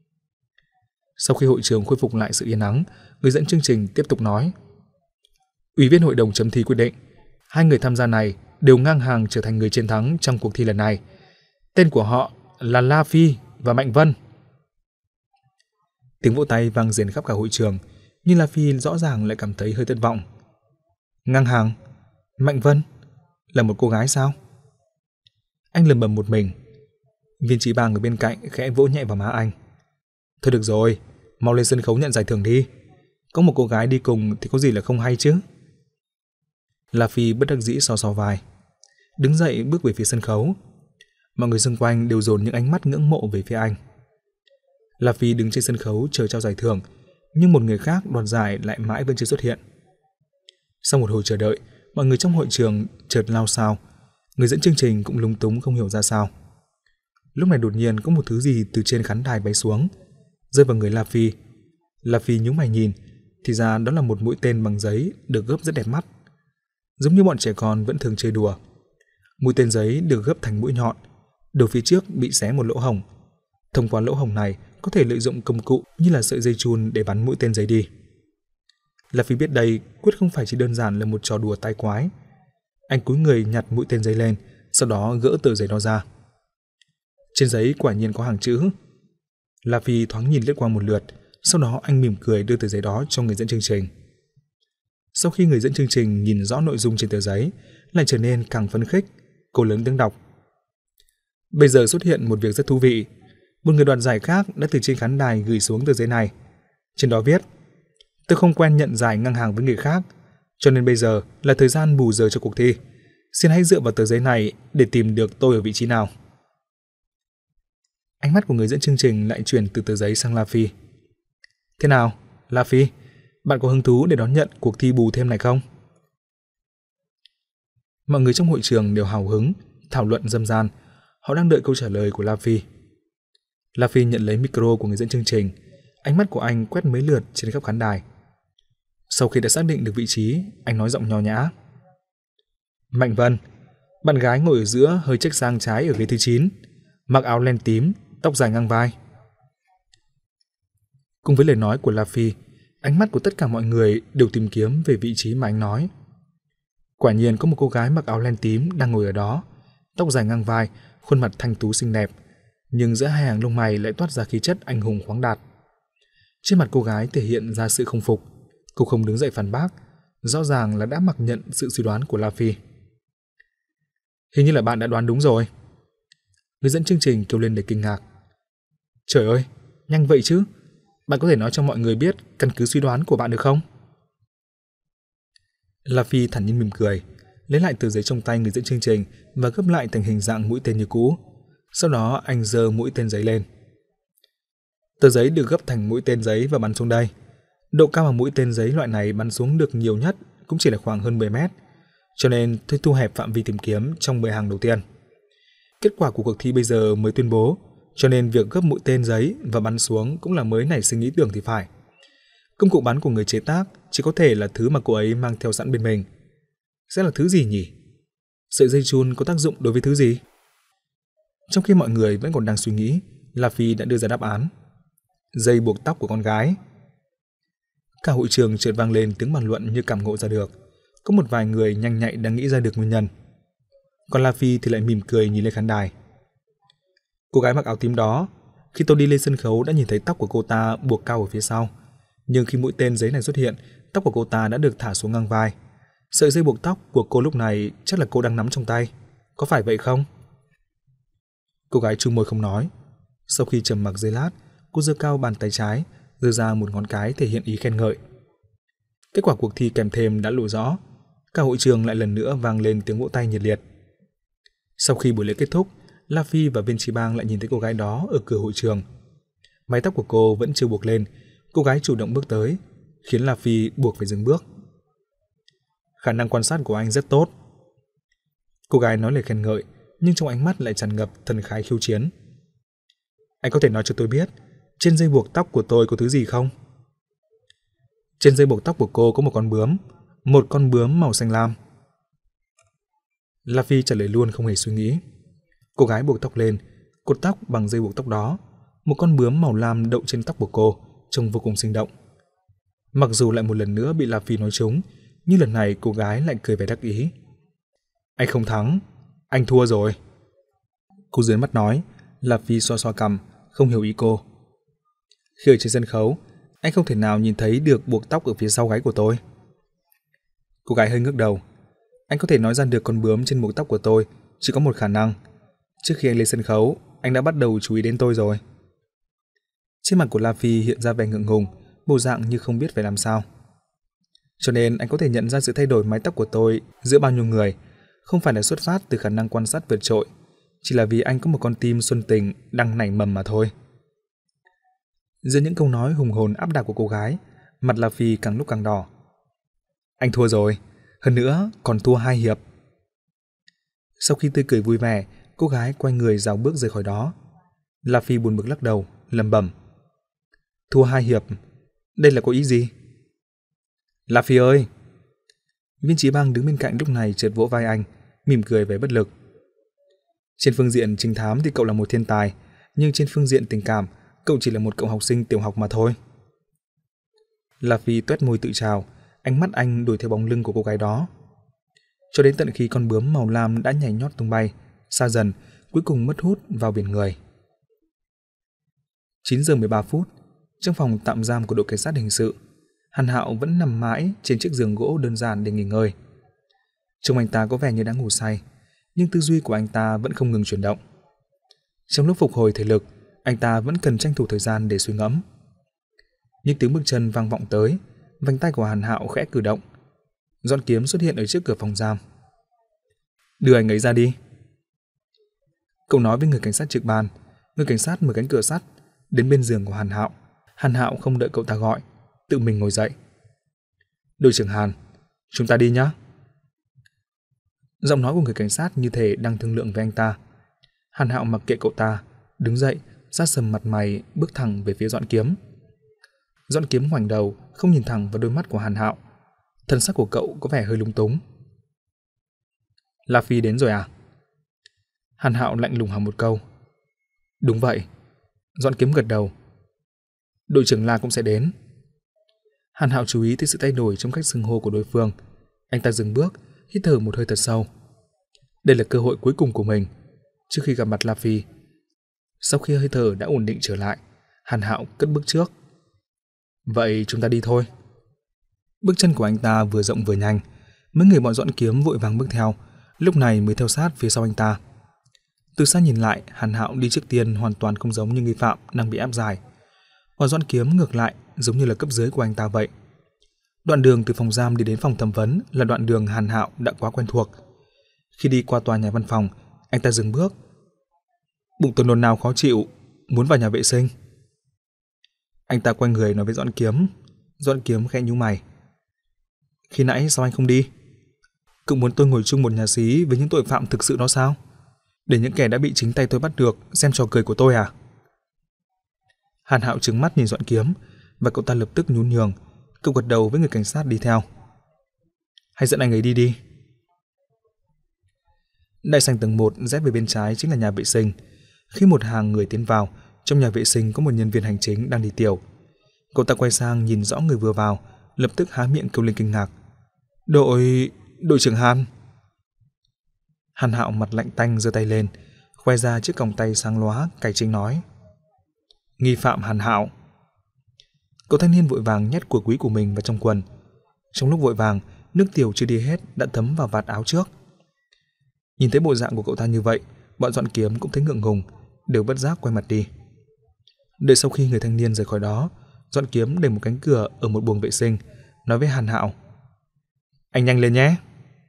Sau khi hội trường khôi phục lại sự yên ắng, người dẫn chương trình tiếp tục nói: Ủy viên hội đồng chấm thi quyết định, hai người tham gia này đều ngang hàng trở thành người chiến thắng trong cuộc thi lần này. Tên của họ là La Phi và Mạnh Vân. Tiếng vỗ tay vang rền khắp cả hội trường, nhưng La Phi rõ ràng lại cảm thấy hơi thất vọng. Ngang hàng? Mạnh Vân? Là một cô gái sao? Anh lẩm bẩm một mình. Viên Chí Bang ở bên cạnh khẽ vỗ nhẹ vào má anh. Thôi được rồi, mau lên sân khấu nhận giải thưởng đi. Có một cô gái đi cùng thì có gì là không hay chứ? La Phi bất đắc dĩ so so vai, đứng dậy bước về phía sân khấu. Mọi người xung quanh đều dồn những ánh mắt ngưỡng mộ về phía anh. La Phi đứng trên sân khấu chờ trao giải thưởng, nhưng một người khác đoạt giải lại mãi vẫn chưa xuất hiện. Sau một hồi chờ đợi, mọi người trong hội trường chợt lao xao. Người dẫn chương trình cũng lúng túng không hiểu ra sao. Lúc này đột nhiên có một thứ gì từ trên khán đài bay xuống, rơi vào người La Phi. La Phi nhíu mày nhìn, thì ra đó là một mũi tên bằng giấy được gấp rất đẹp mắt, giống như bọn trẻ con vẫn thường chơi đùa. Mũi tên giấy được gấp thành mũi nhọn, đầu phía trước bị xé một lỗ hổng. Thông qua lỗ hổng này có thể lợi dụng công cụ như là sợi dây chun để bắn mũi tên giấy đi. La Phi biết đây quyết không phải chỉ đơn giản là một trò đùa tai quái. Anh cúi người nhặt mũi tên giấy lên, sau đó gỡ tờ giấy đó ra. Trên giấy quả nhiên có hàng chữ. La Phi thoáng nhìn lướt qua một lượt, sau đó anh mỉm cười đưa tờ giấy đó cho người dẫn chương trình. Sau khi người dẫn chương trình nhìn rõ nội dung trên tờ giấy, lại trở nên càng phấn khích, cô lớn tiếng đọc. Bây giờ xuất hiện một việc rất thú vị. Một người đoạt giải khác đã từ trên khán đài gửi xuống tờ giấy này. Trên đó viết: Tôi không quen nhận giải ngang hàng với người khác, cho nên bây giờ là thời gian bù giờ cho cuộc thi. Xin hãy dựa vào tờ giấy này để tìm được tôi ở vị trí nào. Ánh mắt của người dẫn chương trình lại chuyển từ tờ giấy sang La Phi. Thế nào, La Phi, bạn có hứng thú để đón nhận cuộc thi bù thêm này không? Mọi người trong hội trường đều hào hứng, thảo luận râm ran. Họ đang đợi câu trả lời của La Phi. La Phi nhận lấy micro của người dẫn chương trình. Ánh mắt của anh quét mấy lượt trên khắp khán đài. Sau khi đã xác định được vị trí, anh nói giọng nho nhã. Mạnh Vân, bạn gái ngồi ở giữa hơi chếch sang trái ở ghế thứ chín, mặc áo len tím, tóc dài ngang vai. Cùng với lời nói của La Phi, ánh mắt của tất cả mọi người đều tìm kiếm về vị trí mà anh nói. Quả nhiên có một cô gái mặc áo len tím đang ngồi ở đó, tóc dài ngang vai, khuôn mặt thanh tú xinh đẹp, nhưng giữa hai hàng lông mày lại toát ra khí chất anh hùng khoáng đạt. Trên mặt cô gái thể hiện ra sự không phục, cô không đứng dậy phản bác, rõ ràng là đã mặc nhận sự suy đoán của La Phi. Hình như là bạn đã đoán đúng rồi. Người dẫn chương trình kêu lên đầy kinh ngạc. Trời ơi, nhanh vậy chứ, bạn có thể nói cho mọi người biết căn cứ suy đoán của bạn được không? La Phi thản nhiên mỉm cười, lấy lại tờ giấy trong tay người dẫn chương trình và gấp lại thành hình dạng mũi tên như cũ. Sau đó anh giơ mũi tên giấy lên. Tờ giấy được gấp thành mũi tên giấy và bắn xuống đây. Độ cao mà mũi tên giấy loại này bắn xuống được nhiều nhất cũng chỉ là khoảng hơn mười mét, cho nên tôi thu hẹp phạm vi tìm kiếm trong mười hàng đầu tiên. Kết quả của cuộc thi bây giờ mới tuyên bố, cho nên việc gấp mũi tên giấy và bắn xuống cũng là mới nảy sinh ý tưởng thì phải. Công cụ bắn của người chế tác chỉ có thể là thứ mà cô ấy mang theo sẵn bên mình. Sẽ là thứ gì nhỉ? Sợi dây chun có tác dụng đối với thứ gì? Trong khi mọi người vẫn còn đang suy nghĩ, La Phi đã đưa ra đáp án. Dây buộc tóc của con gái. Cả hội trường chợt vang lên tiếng bàn luận như cảm ngộ ra được. Có một vài người nhanh nhạy đang nghĩ ra được nguyên nhân. Còn La Phi thì lại mỉm cười nhìn lên khán đài. Cô gái mặc áo tím đó, khi tôi đi lên sân khấu đã nhìn thấy tóc của cô ta buộc cao ở phía sau. Nhưng khi mũi tên giấy này xuất hiện, tóc của cô ta đã được thả xuống ngang vai. Sợi dây buộc tóc của cô lúc này chắc là cô đang nắm trong tay. Có phải vậy không? Cô gái chu môi không nói. Sau khi trầm mặc giây lát, cô giơ cao bàn tay trái, giơ ra một ngón cái thể hiện ý khen ngợi. Kết quả cuộc thi kèm thêm đã lộ rõ. Cả hội trường lại lần nữa vang lên tiếng vỗ tay nhiệt liệt. Sau khi buổi lễ kết thúc, La Phi và viên trí bang lại nhìn thấy cô gái đó ở cửa hội trường. Mái tóc của cô vẫn chưa buộc lên, cô gái chủ động bước tới, khiến La Phi buộc phải dừng bước. Khả năng quan sát của anh rất tốt. Cô gái nói lời khen ngợi, nhưng trong ánh mắt lại tràn ngập thần khái khiêu chiến. Anh có thể nói cho tôi biết, trên dây buộc tóc của tôi có thứ gì không? Trên dây buộc tóc của cô có một con bướm, một con bướm màu xanh lam. La Phi trả lời luôn không hề suy nghĩ. Cô gái buộc tóc lên, cột tóc bằng dây buộc tóc đó, một con bướm màu lam đậu trên tóc của cô, trông vô cùng sinh động. Mặc dù lại một lần nữa bị La Phi nói trúng, nhưng lần này cô gái lại cười vẻ đắc ý. Anh không thắng, anh thua rồi. Cô dưới mắt nói. La Phi xoa xoa cằm, không hiểu ý cô. Khi ở trên sân khấu, anh không thể nào nhìn thấy được buộc tóc ở phía sau gáy của tôi. Cô gái hơi ngước đầu. Anh có thể nói ra được con bướm trên buộc tóc của tôi chỉ có một khả năng. Trước khi anh lên sân khấu, anh đã bắt đầu chú ý đến tôi rồi. Trên mặt của La Phi hiện ra vẻ ngượng ngùng, bộ dạng như không biết phải làm sao. Cho nên anh có thể nhận ra sự thay đổi mái tóc của tôi giữa bao nhiêu người, không phải là xuất phát từ khả năng quan sát vượt trội, chỉ là vì anh có một con tim xuân tình đang nảy mầm mà thôi. Giữa những câu nói hùng hồn áp đảo của cô gái, mặt La Phi càng lúc càng đỏ. Anh thua rồi, hơn nữa còn thua hai hiệp. Sau khi tươi cười vui vẻ, cô gái quay người rào bước rời khỏi đó. La Phi buồn bực lắc đầu, lẩm bẩm. Thua hai hiệp, đây là có ý gì? La Phi ơi! Viên trí bang đứng bên cạnh lúc này chợt vỗ vai anh, mỉm cười vẻ bất lực. Trên phương diện trinh thám thì cậu là một thiên tài, nhưng trên phương diện tình cảm, cậu chỉ là một cậu học sinh tiểu học mà thôi. La Phi tuét môi tự trào, ánh mắt anh đuổi theo bóng lưng của cô gái đó. Cho đến tận khi con bướm màu lam đã nhảy nhót tung bay, xa dần, cuối cùng mất hút vào biển người. chín giờ mười ba phút, trong phòng tạm giam của đội cảnh sát hình sự, Hàn Hạo vẫn nằm mãi trên chiếc giường gỗ đơn giản để nghỉ ngơi. Trông anh ta có vẻ như đã ngủ say, nhưng tư duy của anh ta vẫn không ngừng chuyển động. Trong lúc phục hồi thể lực, anh ta vẫn cần tranh thủ thời gian để suy ngẫm. Những tiếng bước chân vang vọng tới, vành tay của Hàn Hạo khẽ cử động. Dọn kiếm xuất hiện ở trước cửa phòng giam. Đưa anh ấy ra đi. Cậu nói với người cảnh sát trực ban. Người cảnh sát mở cánh cửa sắt đến bên giường của Hàn Hạo. Hàn Hạo không đợi cậu ta gọi, tự mình ngồi dậy. Đội trưởng Hàn, chúng ta đi nhé. Giọng nói của người cảnh sát như thể đang thương lượng với anh ta. Hàn Hạo mặc kệ cậu ta, đứng dậy, sát sầm mặt mày, bước thẳng về phía Dọn Kiếm. Dọn Kiếm ngoảnh đầu, không nhìn thẳng vào đôi mắt của Hàn Hạo. Thân sắc của cậu có vẻ hơi lúng túng. La Phi đến rồi à? Hàn Hạo lạnh lùng hỏi một câu. Đúng vậy. Dọn Kiếm gật đầu. Đội trưởng La cũng sẽ đến. Hàn Hạo chú ý tới sự thay đổi trong cách xưng hô của đối phương. Anh ta dừng bước, hít thở một hơi thật sâu. Đây là cơ hội cuối cùng của mình trước khi gặp mặt La Phi. Sau khi hơi thở đã ổn định trở lại, Hàn Hạo cất bước trước. Vậy chúng ta đi thôi. Bước chân của anh ta vừa rộng vừa nhanh, mấy người bọn Doãn Kiếm vội vàng bước theo, lúc này mới theo sát phía sau anh ta. Từ xa nhìn lại, Hàn Hạo đi trước tiên hoàn toàn không giống như nghi phạm đang bị áp giải. Còn Doãn Kiếm ngược lại giống như là cấp dưới của anh ta vậy. Đoạn đường từ phòng giam đi đến phòng thẩm vấn là đoạn đường Hàn Hạo đã quá quen thuộc. Khi đi qua tòa nhà văn phòng, anh ta dừng bước. Bụng tôi nôn nao khó chịu, muốn vào nhà vệ sinh. Anh ta quay người nói với Doãn Kiếm. Doãn Kiếm khẽ nhíu mày. Khi nãy sao anh không đi? Cậu muốn tôi ngồi chung một nhà xí với những tội phạm thực sự đó sao? Để những kẻ đã bị chính tay tôi bắt được xem trò cười của tôi à? Hàn Hạo trừng mắt nhìn Doãn Kiếm và cậu ta lập tức nhún nhường. Cậu gật đầu với người cảnh sát đi theo. Hãy dẫn anh ấy đi đi. Đại sảnh tầng một rẽ về bên trái chính là nhà vệ sinh. Khi một hàng người tiến vào, trong nhà vệ sinh có một nhân viên hành chính đang đi tiểu. Cậu ta quay sang nhìn rõ người vừa vào, lập tức há miệng kêu lên kinh ngạc. Đội... đội trưởng Hàn. Hàn Hạo mặt lạnh tanh giơ tay lên, khoe ra chiếc còng tay sáng lóa, cải chính nói. Nghi phạm Hàn Hạo. Cậu thanh niên vội vàng nhét của quý của mình vào trong quần. Trong lúc vội vàng, nước tiểu chưa đi hết đã thấm vào vạt áo trước. Nhìn thấy bộ dạng của cậu ta như vậy, bọn Doãn Kiếm cũng thấy ngượng ngùng, đều bất giác quay mặt đi. Đợi sau khi người thanh niên rời khỏi đó, Doãn Kiếm để một cánh cửa ở một buồng vệ sinh, nói với Hàn Hạo. Anh nhanh lên nhé.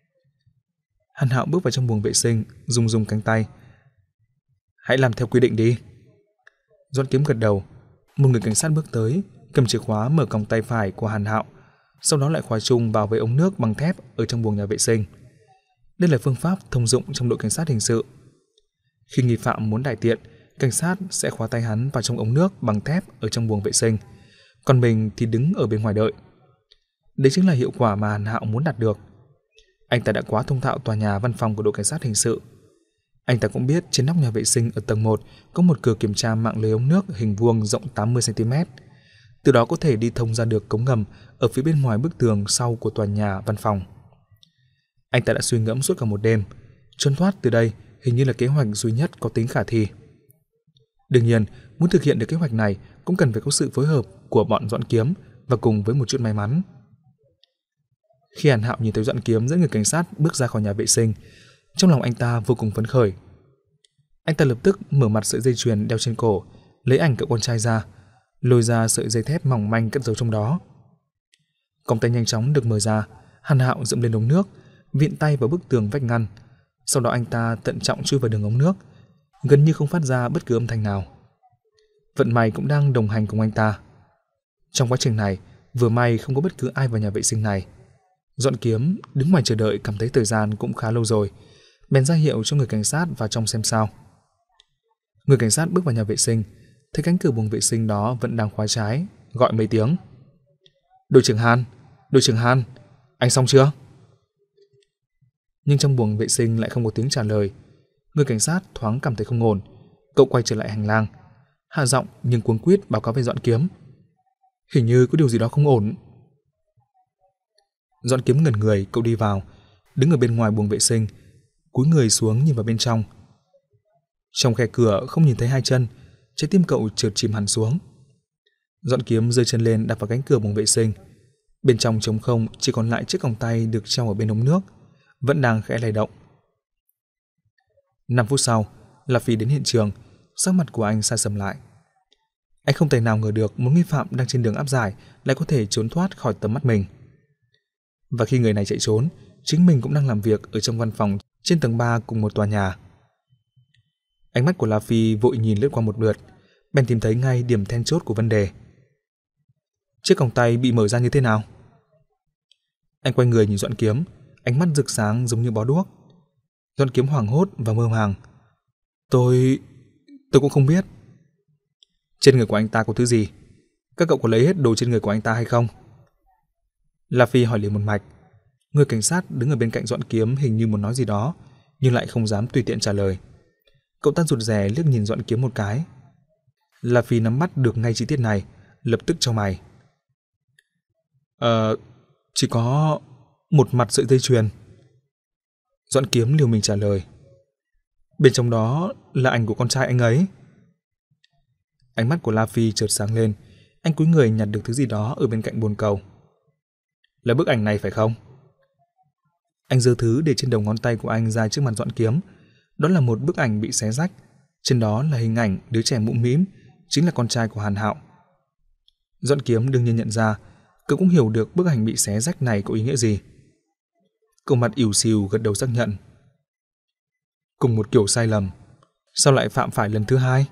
Hàn Hạo bước vào trong buồng vệ sinh, rung rung cánh tay. Hãy làm theo quy định đi. Doãn Kiếm gật đầu. Một người cảnh sát bước tới, cầm chìa khóa mở còng tay phải của Hàn Hạo, sau đó lại khóa chung vào với ống nước bằng thép ở trong buồng nhà vệ sinh. Đây là phương pháp thông dụng trong đội cảnh sát hình sự. Khi nghi phạm muốn đại tiện, cảnh sát sẽ khóa tay hắn vào trong ống nước bằng thép ở trong buồng vệ sinh, còn mình thì đứng ở bên ngoài đợi. Đấy chính là hiệu quả mà Hàn Hạo muốn đạt được. Anh ta đã quá thông thạo tòa nhà văn phòng của đội cảnh sát hình sự. Anh ta cũng biết trên nóc nhà vệ sinh ở tầng một có một cửa kiểm tra mạng lưới ống nước hình vuông rộng tám mươi xăng ti mét. Từ đó có thể đi thông ra được cống ngầm ở phía bên ngoài bức tường sau của tòa nhà văn phòng. Anh ta đã suy ngẫm suốt cả một đêm, trốn thoát từ đây hình như là kế hoạch duy nhất có tính khả thi. Đương nhiên, muốn thực hiện được kế hoạch này cũng cần phải có sự phối hợp của bọn Doãn Kiếm và cùng với một chút may mắn. Khi Hàn Hạo nhìn thấy Doãn Kiếm dẫn người cảnh sát bước ra khỏi nhà vệ sinh, trong lòng anh ta vô cùng phấn khởi. Anh ta lập tức mở mặt sợi dây chuyền đeo trên cổ, lấy ảnh cậu con trai ra, lôi ra sợi dây thép mỏng manh cất giấu trong đó. Còng tay nhanh chóng được mở ra, Hàn Hạo dẫm lên ống nước, viện tay vào bức tường vách ngăn. Sau đó anh ta thận trọng chui vào đường ống nước, gần như không phát ra bất cứ âm thanh nào. Vận may cũng đang đồng hành cùng anh ta. Trong quá trình này, vừa may không có bất cứ ai vào nhà vệ sinh này. Doãn Kiếm đứng ngoài chờ đợi cảm thấy thời gian cũng khá lâu rồi, bèn ra hiệu cho người cảnh sát vào trong xem sao. Người cảnh sát bước vào nhà vệ sinh, thấy cánh cửa buồng vệ sinh đó vẫn đang khóa trái, gọi mấy tiếng. Đội trưởng Hàn, đội trưởng Hàn, anh xong chưa? Nhưng trong buồng vệ sinh lại không có tiếng trả lời. Người cảnh sát thoáng cảm thấy không ổn, cậu quay trở lại hành lang, hạ giọng nhưng cuống quýt báo cáo với Doãn Kiếm. Hình như có điều gì đó không ổn. Doãn Kiếm ngẩn người, cậu đi vào, đứng ở bên ngoài buồng vệ sinh, cúi người xuống nhìn vào bên trong. Trong khe cửa không nhìn thấy hai chân, trái tim cậu chợt chìm hẳn xuống. Doãn Kiếm giơ chân lên đạp vào cánh cửa buồng vệ sinh. Bên trong trống không, chỉ còn lại chiếc còng tay được treo ở bên ống nước, vẫn đang khẽ lay động. Năm phút sau, La Phi đến hiện trường, sắc mặt của anh sa sầm lại. Anh không thể nào ngờ được một nghi phạm đang trên đường áp giải lại có thể trốn thoát khỏi tầm mắt mình. Và khi người này chạy trốn, chính mình cũng đang làm việc ở trong văn phòng trên tầng ba cùng một tòa nhà. Ánh mắt của La Phi vội nhìn lướt qua một lượt, bèn tìm thấy ngay điểm then chốt của vấn đề. Chiếc còng tay bị mở ra như thế nào? Anh quay người nhìn Doãn Kiếm, ánh mắt rực sáng giống như bó đuốc. Doãn Kiếm hoảng hốt và mơ màng. Tôi... tôi cũng không biết. Trên người của anh ta có thứ gì? Các cậu có lấy hết đồ trên người của anh ta hay không? La Phi hỏi liền một mạch. Người cảnh sát đứng ở bên cạnh Doãn Kiếm hình như muốn nói gì đó, nhưng lại không dám tùy tiện trả lời. Cậu ta rụt rè liếc nhìn Doãn Kiếm một cái. La Phi nắm bắt được ngay chi tiết này, lập tức chau mày. Ờ... chỉ có... một mặt sợi dây chuyền. Doãn Kiếm liều mình trả lời. Bên trong đó là ảnh của con trai anh ấy. Ánh mắt của La Phi chợt sáng lên, anh cúi người nhặt được thứ gì đó ở bên cạnh bồn cầu. Là bức ảnh này phải không? Anh giơ thứ để trên đầu ngón tay của anh ra trước mặt Doãn Kiếm. Đó là một bức ảnh bị xé rách, trên đó là hình ảnh đứa trẻ mũm mĩm, chính là con trai của Hàn Hạo. Doãn Kiếm đương nhiên nhận ra, cậu cũng hiểu được bức ảnh bị xé rách này có ý nghĩa gì. Cậu mặt ỉu xìu gật đầu xác nhận. Cùng một kiểu sai lầm, sao lại phạm phải lần thứ hai?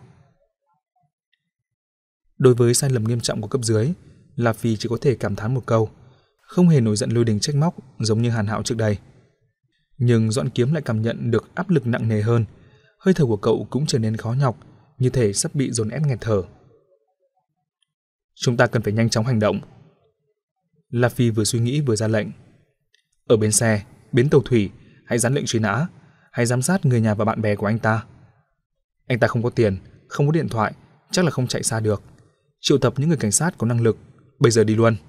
Đối với sai lầm nghiêm trọng của cấp dưới, La Phi chỉ có thể cảm thán một câu, không hề nổi giận lôi đình trách móc giống như Hàn Hạo trước đây. Nhưng Doãn Kiếm lại cảm nhận được áp lực nặng nề hơn, hơi thở của cậu cũng trở nên khó nhọc, như thể sắp bị dồn ép nghẹt thở. Chúng ta cần phải nhanh chóng hành động. La Phi vừa suy nghĩ vừa ra lệnh. Ở bến xe, bến tàu thủy, hãy dán lệnh truy nã, hãy giám sát người nhà và bạn bè của anh ta. Anh ta không có tiền, không có điện thoại, chắc là không chạy xa được. Triệu tập những người cảnh sát có năng lực, bây giờ đi luôn.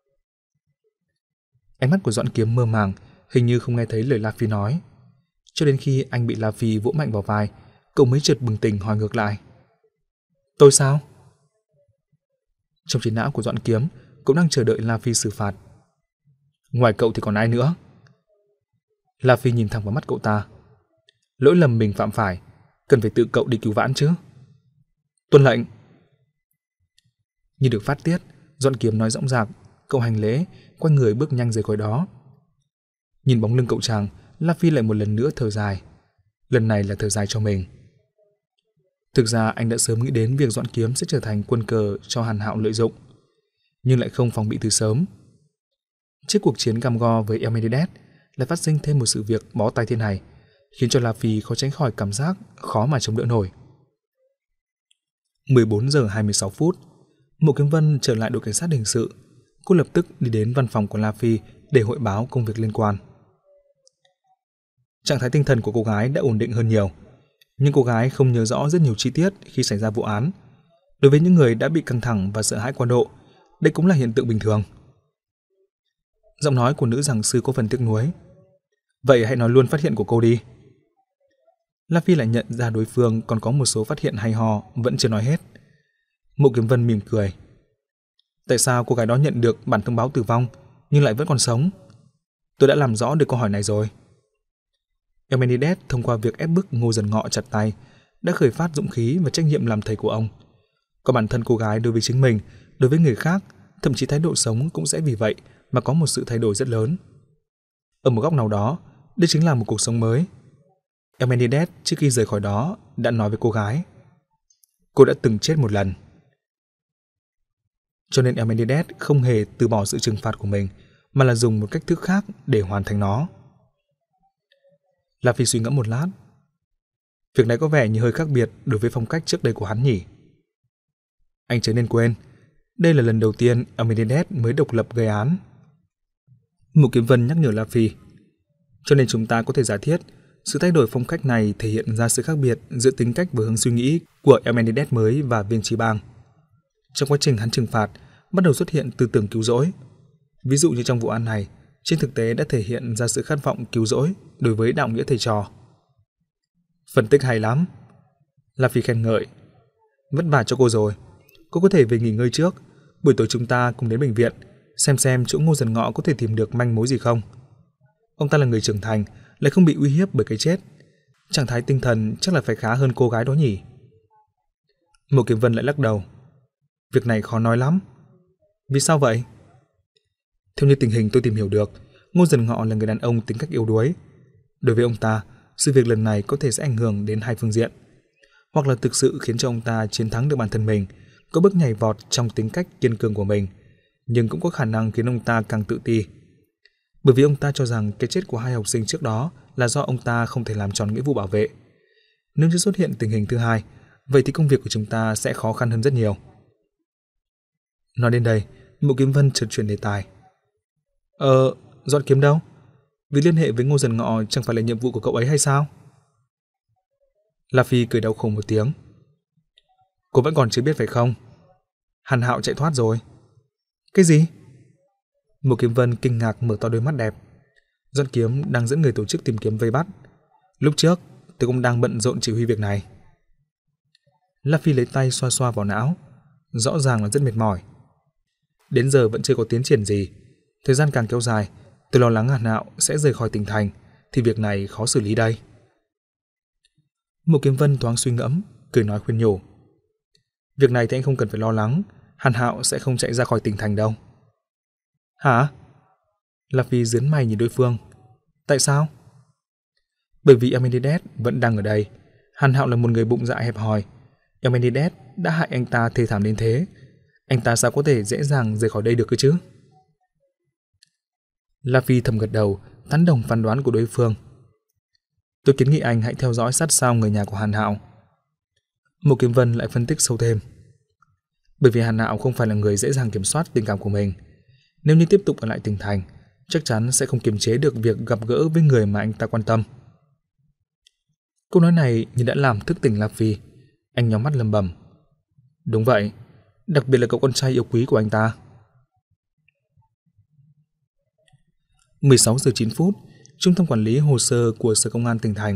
Ánh mắt của Doãn Kiếm mơ màng, hình như không nghe thấy lời La Phi nói. Cho đến khi anh bị La Phi vỗ mạnh vào vai, cậu mới chợt bừng tỉnh hỏi ngược lại. Tôi sao? Trong trí não của Doãn Kiếm cũng đang chờ đợi La Phi xử phạt. Ngoài cậu thì còn ai nữa? La Phi nhìn thẳng vào mắt cậu ta. Lỗi lầm mình phạm phải, cần phải tự cậu đi cứu vãn chứ. Tuân lệnh. Như được phát tiết, Doãn Kiếm nói dõng dạc, cậu hành lễ, quay người bước nhanh rời khỏi đó. Nhìn bóng lưng cậu chàng, La Phi lại một lần nữa thở dài. Lần này là thở dài cho mình. Thực ra anh đã sớm nghĩ đến việc Doãn Kiếm sẽ trở thành quân cờ cho Hàn Hạo lợi dụng, nhưng lại không phòng bị từ sớm. Trước cuộc chiến cam go với Elmenides lại phát sinh thêm một sự việc bó tay thiên này, khiến cho La Phi khó tránh khỏi cảm giác khó mà chống đỡ nổi. mười bốn giờ hai mươi sáu phút, Mộ Kiếm Vân trở lại đội cảnh sát hình sự. Cô lập tức đi đến văn phòng của La Phi để hội báo công việc liên quan. Trạng thái tinh thần của cô gái đã ổn định hơn nhiều, nhưng cô gái không nhớ rõ rất nhiều chi tiết khi xảy ra vụ án. Đối với những người đã bị căng thẳng và sợ hãi quá độ, đây cũng là hiện tượng bình thường. Giọng nói của nữ giảng sư có phần tiếc nuối. Vậy hãy nói luôn phát hiện của cô đi. La Phi lại nhận ra đối phương còn có một số phát hiện hay ho vẫn chưa nói hết. Mộ Kiếm Vân mỉm cười. Tại sao cô gái đó nhận được bản thông báo tử vong nhưng lại vẫn còn sống? Tôi đã làm rõ được câu hỏi này rồi. Elmenides thông qua việc ép bức Ngô Dần Ngọ chặt tay đã khởi phát dũng khí và trách nhiệm làm thầy của ông. Còn bản thân cô gái đối với chính mình, đối với người khác, thậm chí thái độ sống cũng sẽ vì vậy mà có một sự thay đổi rất lớn. Ở một góc nào đó, đây chính là một cuộc sống mới. Elmenides trước khi rời khỏi đó đã nói với cô gái, cô đã từng chết một lần. Cho nên Elmenides không hề từ bỏ sự trừng phạt của mình, mà là dùng một cách thức khác để hoàn thành nó. La Phi suy ngẫm một lát. Việc này có vẻ như hơi khác biệt đối với phong cách trước đây của hắn nhỉ. Anh chớ nên quên, đây là lần đầu tiên Elmenides mới độc lập gây án. Mộ Kiếm Vân nhắc nhở La Phi. Cho nên chúng ta có thể giả thiết sự thay đổi phong cách này thể hiện ra sự khác biệt giữa tính cách và hướng suy nghĩ của Elmenides mới và Viên Chí Bang. Trong quá trình hắn trừng phạt, bắt đầu xuất hiện tư tưởng cứu rỗi. Ví dụ như trong vụ án này, trên thực tế đã thể hiện ra sự khát vọng cứu rỗi đối với đạo nghĩa thầy trò. Phân tích hay lắm. La Phi khen ngợi. Vất vả cho cô rồi. Cô có thể về nghỉ ngơi trước. Buổi tối chúng ta cùng đến bệnh viện, xem xem chỗ Ngô Dần Ngọ có thể tìm được manh mối gì không. Ông ta là người trưởng thành, lại không bị uy hiếp bởi cái chết. Trạng thái tinh thần chắc là phải khá hơn cô gái đó nhỉ. Mộ Kiếm Vân lại lắc đầu. Việc này khó nói lắm. Vì sao vậy? Theo như tình hình tôi tìm hiểu được, Ngô Dần Ngọ là người đàn ông tính cách yếu đuối. Đối với ông ta, sự việc lần này có thể sẽ ảnh hưởng đến hai phương diện. Hoặc là thực sự khiến cho ông ta chiến thắng được bản thân mình, có bước nhảy vọt trong tính cách kiên cường của mình, nhưng cũng có khả năng khiến ông ta càng tự ti. Bởi vì ông ta cho rằng cái chết của hai học sinh trước đó là do ông ta không thể làm tròn nghĩa vụ bảo vệ. Nếu như xuất hiện tình hình thứ hai, vậy thì công việc của chúng ta sẽ khó khăn hơn rất nhiều. Nói đến đây, Mộ Kiếm Vân chợt chuyển đề tài. Ờ, Doãn Kiếm đâu? Vì liên hệ với Ngô Dần Ngọ chẳng phải là nhiệm vụ của cậu ấy hay sao? La Phi cười đau khổ một tiếng. Cô vẫn còn chưa biết phải không? Hàn Hạo chạy thoát rồi. Cái gì? Mộ Kiếm Vân kinh ngạc mở to đôi mắt đẹp. Doãn Kiếm đang dẫn người tổ chức tìm kiếm vây bắt. Lúc trước, tôi cũng đang bận rộn chỉ huy việc này. La Phi lấy tay xoa xoa vào não, rõ ràng là rất mệt mỏi. Đến giờ vẫn chưa có tiến triển gì. Thời gian càng kéo dài, tôi lo lắng Hàn Hạo sẽ rời khỏi tỉnh thành, thì việc này khó xử lý đây. Mộ Kiếm Vân thoáng suy ngẫm, cười nói khuyên nhủ. Việc này thì anh không cần phải lo lắng, Hàn Hạo sẽ không chạy ra khỏi tỉnh thành đâu. Hả? La Phi giớn mày nhìn đối phương. Tại sao? Bởi vì Amenhotep vẫn đang ở đây. Hàn Hạo là một người bụng dạ hẹp hòi. Amenhotep đã hại anh ta thê thảm đến thế. Anh ta sao có thể dễ dàng rời khỏi đây được cơ chứ? La Phi thầm gật đầu, tán đồng phán đoán của đối phương. Tôi kiến nghị anh hãy theo dõi sát sao người nhà của Hàn Hạo. Mộ Kiếm Vân lại phân tích sâu thêm. Bởi vì Hàn Hạo không phải là người dễ dàng kiểm soát tình cảm của mình. Nếu như tiếp tục ở lại tỉnh thành, chắc chắn sẽ không kiềm chế được việc gặp gỡ với người mà anh ta quan tâm. Câu nói này như đã làm thức tỉnh La Phi. Anh nhắm mắt lẩm bẩm. Đúng vậy, đặc biệt là cậu con trai yêu quý của anh ta. mười sáu giờ chín phút, Trung tâm quản lý hồ sơ của Sở Công an tỉnh thành.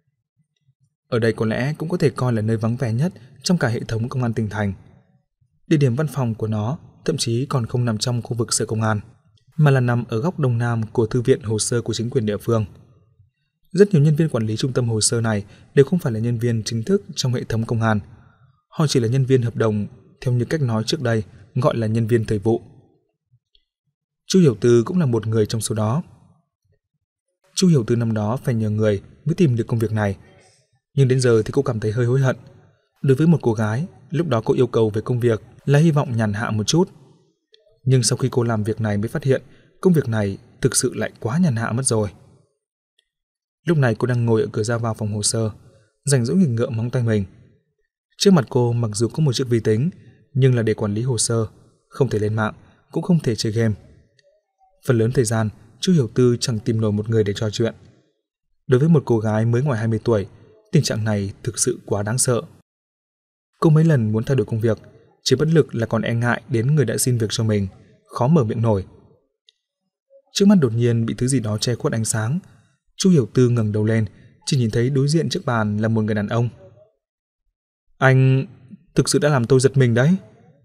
Ở đây có lẽ cũng có thể coi là nơi vắng vẻ nhất trong cả hệ thống công an tỉnh thành. Địa điểm văn phòng của nó thậm chí còn không nằm trong khu vực Sở Công an, mà là nằm ở góc đông nam của thư viện hồ sơ của chính quyền địa phương. Rất nhiều nhân viên quản lý trung tâm hồ sơ này đều không phải là nhân viên chính thức trong hệ thống công an. Họ chỉ là nhân viên hợp đồng, theo như cách nói trước đây gọi là nhân viên thời vụ. Chu Hiểu Tư cũng là một người trong số đó. Chu Hiểu Tư năm đó phải nhờ người mới tìm được công việc này, nhưng đến giờ thì cô cảm thấy hơi hối hận. Đối với một cô gái, lúc đó cô yêu cầu về công việc là hy vọng nhàn hạ một chút. Nhưng sau khi cô làm việc này mới phát hiện công việc này thực sự lại quá nhàn hạ mất rồi. Lúc này cô đang ngồi ở cửa ra vào phòng hồ sơ, rảnh rỗi nghịch ngợm móng tay mình. Trước mặt cô mặc dù có một chiếc vi tính, nhưng là để quản lý hồ sơ, không thể lên mạng, cũng không thể chơi game. Phần lớn thời gian, Chu Hiểu Tư chẳng tìm nổi một người để trò chuyện. Đối với một cô gái mới ngoài hai mươi tuổi, tình trạng này thực sự quá đáng sợ. Cô mấy lần muốn thay đổi công việc, chỉ bất lực là còn e ngại đến người đã xin việc cho mình, khó mở miệng nổi. Trước mắt đột nhiên bị thứ gì đó che khuất ánh sáng. Chu Hiểu Tư ngẩng đầu lên, chỉ nhìn thấy đối diện trước bàn là một người đàn ông. Anh thực sự đã làm tôi giật mình đấy.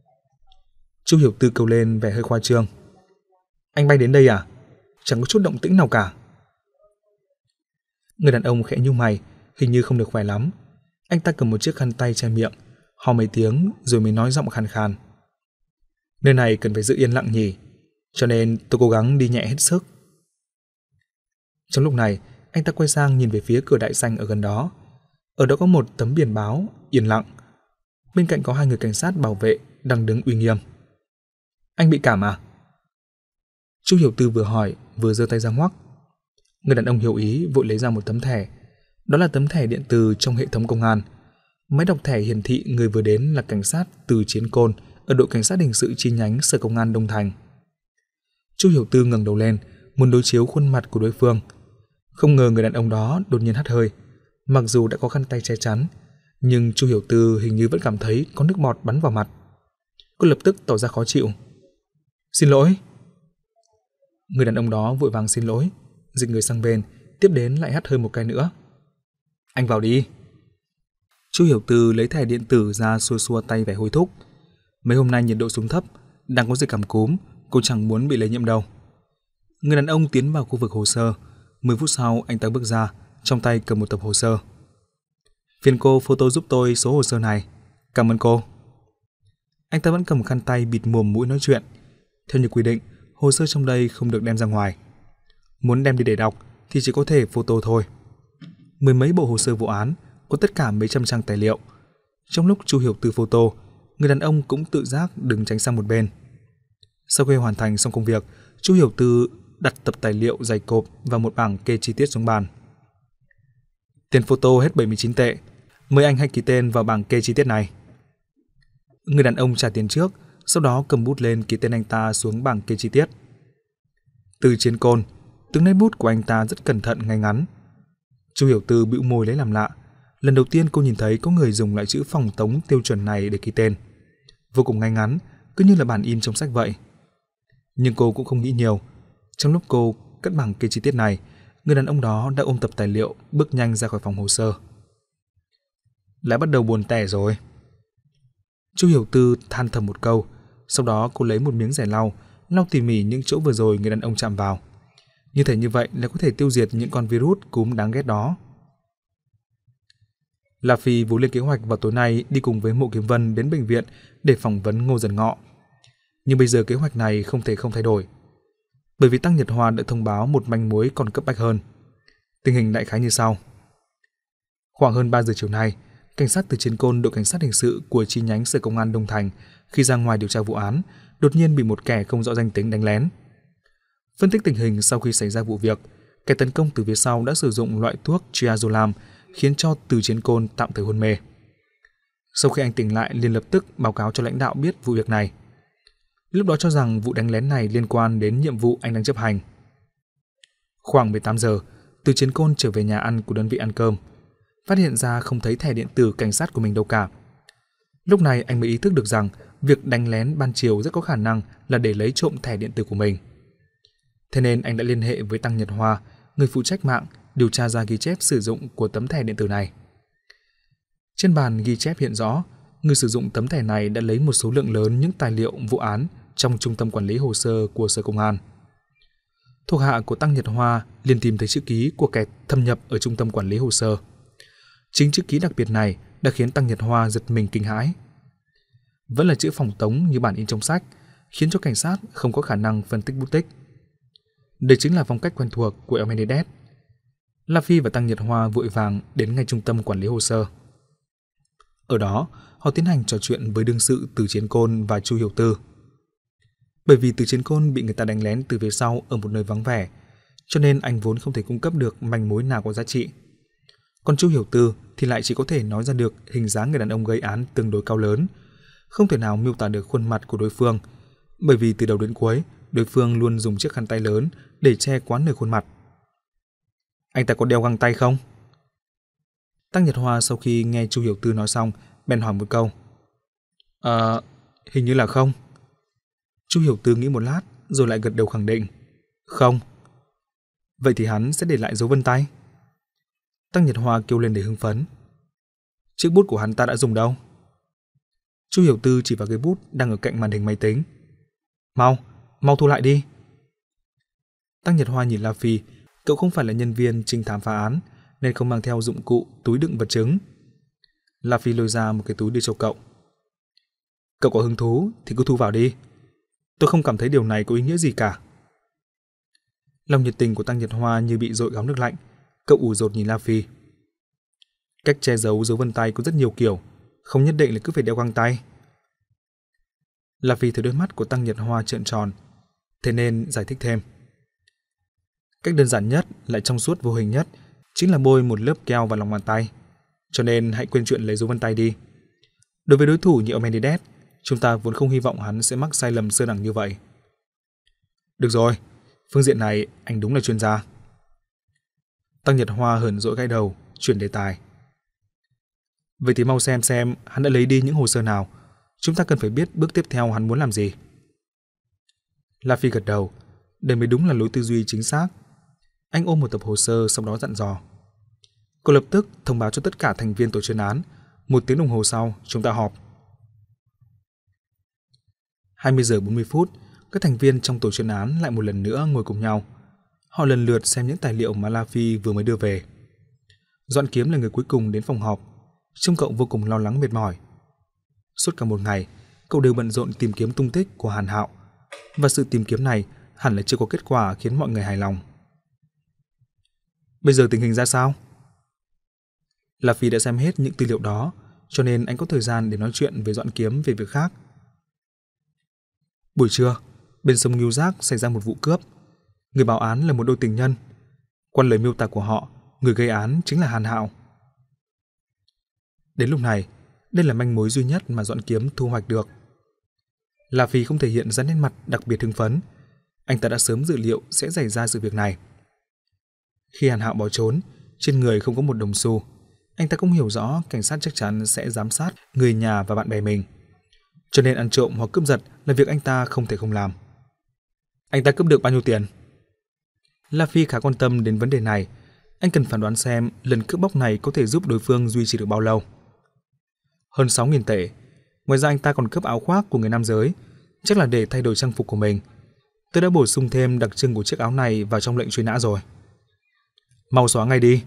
Chu Hiểu Tư kêu lên vẻ hơi khoa trương. Anh bay đến đây à? Chẳng có chút động tĩnh nào cả. Người đàn ông khẽ nhíu mày, hình như không được khỏe lắm. Anh ta cầm một chiếc khăn tay che miệng, ho mấy tiếng rồi mới nói giọng khàn khàn. Nơi này cần phải giữ yên lặng nhỉ, cho nên tôi cố gắng đi nhẹ hết sức. Trong lúc này, anh ta quay sang nhìn về phía cửa đại sảnh ở gần đó. Ở đó có một tấm biển báo yên lặng. Bên cạnh có hai người cảnh sát bảo vệ đang đứng uy nghiêm. Anh bị cảm à? Chu Hiểu Tư vừa hỏi vừa giơ tay ra ngoắc. Người đàn ông hiểu ý vội lấy ra một tấm thẻ. Đó là tấm thẻ điện tử trong hệ thống công an. Máy đọc thẻ hiển thị người vừa đến là cảnh sát Từ Chiến Côn ở đội cảnh sát hình sự chi nhánh Sở Công an Đông Thành. Chu Hiểu Tư ngẩng đầu lên, muốn đối chiếu khuôn mặt của đối phương. Không ngờ người đàn ông đó đột nhiên hắt hơi. Mặc dù đã có khăn tay che chắn, nhưng Chu Hiểu Tư hình như vẫn cảm thấy có nước bọt bắn vào mặt. Cô lập tức tỏ ra khó chịu. Xin lỗi. Người đàn ông đó vội vàng xin lỗi, dịch người sang bên, tiếp đến lại hắt hơi một cái nữa. Anh vào đi. Chu Hiểu Tư lấy thẻ điện tử ra xua xua tay vẻ hối thúc. Mấy hôm nay nhiệt độ xuống thấp, đang có dịch cảm cúm, cô chẳng muốn bị lây nhiễm đâu. Người đàn ông tiến vào khu vực hồ sơ. Mười phút sau anh ta bước ra, trong tay cầm một tập hồ sơ. Phiền cô photo giúp tôi số hồ sơ này. Cảm ơn cô. Anh ta vẫn cầm khăn tay bịt mồm mũi nói chuyện. Theo như quy định, hồ sơ trong đây không được đem ra ngoài. Muốn đem đi để đọc thì chỉ có thể photo thôi. Mười mấy bộ hồ sơ vụ án, có tất cả mấy trăm trang tài liệu. Trong lúc Chu Hiểu Tư photo, người đàn ông cũng tự giác đứng tránh sang một bên. Sau khi hoàn thành xong công việc, Chu Hiểu Tư đặt tập tài liệu dày cộp và một bảng kê chi tiết xuống bàn. Tiền photo hết bảy mươi chín tệ. Mời anh hãy ký tên vào bảng kê chi tiết này. Người đàn ông trả tiền trước, sau đó cầm bút lên ký tên anh ta xuống bảng kê chi tiết. Từ Chiến Côn, từng nét bút của anh ta rất cẩn thận ngay ngắn. Chu Hiểu Tư bĩu môi lấy làm lạ. Lần đầu tiên cô nhìn thấy có người dùng loại chữ phòng tống tiêu chuẩn này để ký tên. Vô cùng ngay ngắn, cứ như là bản in trong sách vậy. Nhưng cô cũng không nghĩ nhiều. Trong lúc cô cất bằng cái chi tiết này, người đàn ông đó đã ôm tập tài liệu bước nhanh ra khỏi phòng hồ sơ. Lại bắt đầu buồn tẻ rồi. Chu Hiểu Tư than thầm một câu, sau đó cô lấy một miếng rẻ lau, lau tỉ mỉ những chỗ vừa rồi người đàn ông chạm vào. Như thể như vậy là có thể tiêu diệt những con virus cúm đáng ghét đó. La Phi vốn lên kế hoạch vào tối nay đi cùng với Mộ Kiếm Vân đến bệnh viện để phỏng vấn Ngô Dần Ngọ. Nhưng bây giờ kế hoạch này không thể không thay đổi. Bởi vì Tăng Nhật Hoa đã thông báo một manh mối còn cấp bách hơn. Tình hình đại khái như sau. Khoảng hơn ba giờ chiều nay, cảnh sát từ Chiến Côn, đội cảnh sát hình sự của chi nhánh Sở Công an Đông Thành khi ra ngoài điều tra vụ án, đột nhiên bị một kẻ không rõ danh tính đánh lén. Phân tích tình hình sau khi xảy ra vụ việc, kẻ tấn công từ phía sau đã sử dụng loại thuốc triazolam khiến cho Từ Chiến Côn tạm thời hôn mê. Sau khi anh tỉnh lại liền lập tức báo cáo cho lãnh đạo biết vụ việc này. Lúc đó cho rằng vụ đánh lén này liên quan đến nhiệm vụ anh đang chấp hành. Khoảng mười tám giờ, Từ Chiến Côn trở về nhà ăn của đơn vị ăn cơm, phát hiện ra không thấy thẻ điện tử cảnh sát của mình đâu cả. Lúc này anh mới ý thức được rằng việc đánh lén ban chiều rất có khả năng là để lấy trộm thẻ điện tử của mình. Thế nên anh đã liên hệ với Tăng Nhật Hoa, người phụ trách mạng, điều tra ra ghi chép sử dụng của tấm thẻ điện tử này. Trên bàn ghi chép hiện rõ, người sử dụng tấm thẻ này đã lấy một số lượng lớn những tài liệu vụ án trong trung tâm quản lý hồ sơ của Sở Công an. Thuộc hạ của Tăng Nhật Hoa liền tìm thấy chữ ký của kẻ thâm nhập ở trung tâm quản lý hồ sơ. Chính chữ ký đặc biệt này đã khiến Tăng Nhật Hoa giật mình kinh hãi. Vẫn là chữ phòng tống như bản in trong sách, khiến cho cảnh sát không có khả năng phân tích bút tích. Đây chính là phong cách quen thuộc của El Menendez. La Phi và Tăng Nhật Hoa vội vàng đến ngay trung tâm quản lý hồ sơ. Ở đó, họ tiến hành trò chuyện với đương sự Từ Chiến Côn và Chu Hiểu Tư. Bởi vì Từ Chiến Côn bị người ta đánh lén từ phía sau ở một nơi vắng vẻ, cho nên anh vốn không thể cung cấp được manh mối nào có giá trị. Còn Chu Hiểu Tư thì lại chỉ có thể nói ra được hình dáng người đàn ông gây án tương đối cao lớn, không thể nào miêu tả được khuôn mặt của đối phương, bởi vì từ đầu đến cuối, đối phương luôn dùng chiếc khăn tay lớn để che quá nửa khuôn mặt. Anh ta có đeo găng tay không? Tăng Nhật Hoa sau khi nghe Chu Hiểu Tư nói xong, bèn hỏi một câu. Ờ, hình như là không. Chu Hiểu Tư nghĩ một lát, rồi lại gật đầu khẳng định. Không. Vậy thì hắn sẽ để lại dấu vân tay. Tăng Nhật Hoa kêu lên để hưng phấn. Chiếc bút của hắn ta đã dùng đâu? Chu Hiểu Tư chỉ vào cái bút đang ở cạnh màn hình máy tính. Mau, mau thu lại đi. Tăng Nhật Hoa nhìn La Phi, cậu không phải là nhân viên trinh thám phá án, nên không mang theo dụng cụ túi đựng vật chứng. La Phi lôi ra một cái túi đưa cho cậu. Cậu có hứng thú thì cứ thu vào đi. Tôi không cảm thấy điều này có ý nghĩa gì cả. Lòng nhiệt tình của Tăng Nhật Hoa như bị dội gáo nước lạnh. Cậu ủ dột nhìn La Phi. Cách che giấu dấu vân tay có rất nhiều kiểu, không nhất định là cứ phải đeo găng tay. La Phi thấy đôi mắt của Tăng Nhật Hoa trợn tròn, thế nên giải thích thêm. Cách đơn giản nhất lại trong suốt vô hình nhất chính là bôi một lớp keo vào lòng bàn tay. Cho nên hãy quên chuyện lấy dấu vân tay đi. Đối với đối thủ như ông Menendez, chúng ta vốn không hy vọng hắn sẽ mắc sai lầm sơ đẳng như vậy. Được rồi, phương diện này anh đúng là chuyên gia. Tăng Nhật Hoa hờn dỗi gãi đầu, chuyển đề tài. Vậy thì mau xem xem hắn đã lấy đi những hồ sơ nào. Chúng ta cần phải biết bước tiếp theo hắn muốn làm gì. La Phi gật đầu, đây mới đúng là lối tư duy chính xác. Anh ôm một tập hồ sơ, sau đó dặn dò. Cô lập tức thông báo cho tất cả thành viên tổ chuyên án. Một tiếng đồng hồ sau, chúng ta họp. hai mươi giờ bốn mươi phút, các thành viên trong tổ chuyên án lại một lần nữa ngồi cùng nhau. Họ lần lượt xem những tài liệu mà La Phi vừa mới đưa về. Doãn Kiếm là người cuối cùng đến phòng họp. Trông cậu vô cùng lo lắng mệt mỏi. Suốt cả một ngày, cậu đều bận rộn tìm kiếm tung tích của Hàn Hạo. Và sự tìm kiếm này hẳn là chưa có kết quả khiến mọi người hài lòng. Bây giờ tình hình ra sao? La Phi đã xem hết những tư liệu đó, cho nên anh có thời gian để nói chuyện với Doãn Kiếm về việc khác. Buổi trưa, bên sông Ngưu Giác xảy ra một vụ cướp. Người báo án là một đôi tình nhân. Qua lời miêu tả của họ, người gây án chính là Hàn Hạo. Đến lúc này, đây là manh mối duy nhất mà Doãn Kiếm thu hoạch được. La Phi không thể hiện ra nét mặt đặc biệt hưng phấn. Anh ta đã sớm dự liệu sẽ xảy ra sự việc này. Khi Hàn Hạo bỏ trốn, trên người không có một đồng xu. Anh ta cũng hiểu rõ cảnh sát chắc chắn sẽ giám sát người nhà và bạn bè mình. Cho nên ăn trộm hoặc cướp giật là việc anh ta không thể không làm. Anh ta cướp được bao nhiêu tiền? La Phi khá quan tâm đến vấn đề này. Anh cần phán đoán xem lần cướp bóc này có thể giúp đối phương duy trì được bao lâu. Hơn sáu nghìn tệ. Ngoài ra anh ta còn cướp áo khoác của người nam giới, chắc là để thay đổi trang phục của mình. Tôi đã bổ sung thêm đặc trưng của chiếc áo này vào trong lệnh truy nã rồi. Mau xóa ngay đi.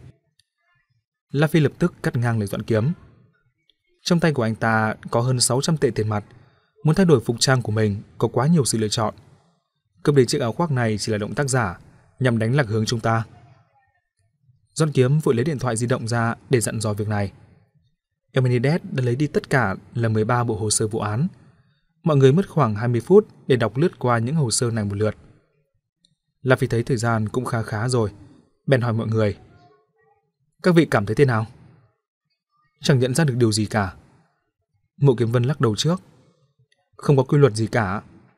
La Phi lập tức cắt ngang lời Doãn Kiếm. Trong tay của anh ta có hơn sáu trăm tệ tiền mặt. Muốn thay đổi phục trang của mình có quá nhiều sự lựa chọn. Cướp đi chiếc áo khoác này chỉ là động tác giả nhằm đánh lạc hướng chúng ta. Doãn Kiếm vội lấy điện thoại di động ra để dặn dò việc này. Eminides đã lấy đi tất cả là mười ba bộ hồ sơ vụ án. Mọi người mất khoảng hai mươi phút để đọc lướt qua những hồ sơ này một lượt. La Phi thấy thời gian cũng khá khá rồi, bèn hỏi mọi người: các vị cảm thấy thế nào? Chẳng nhận ra được điều gì cả. Mộ Kiếm Vân lắc đầu trước. Không có quy luật gì cả.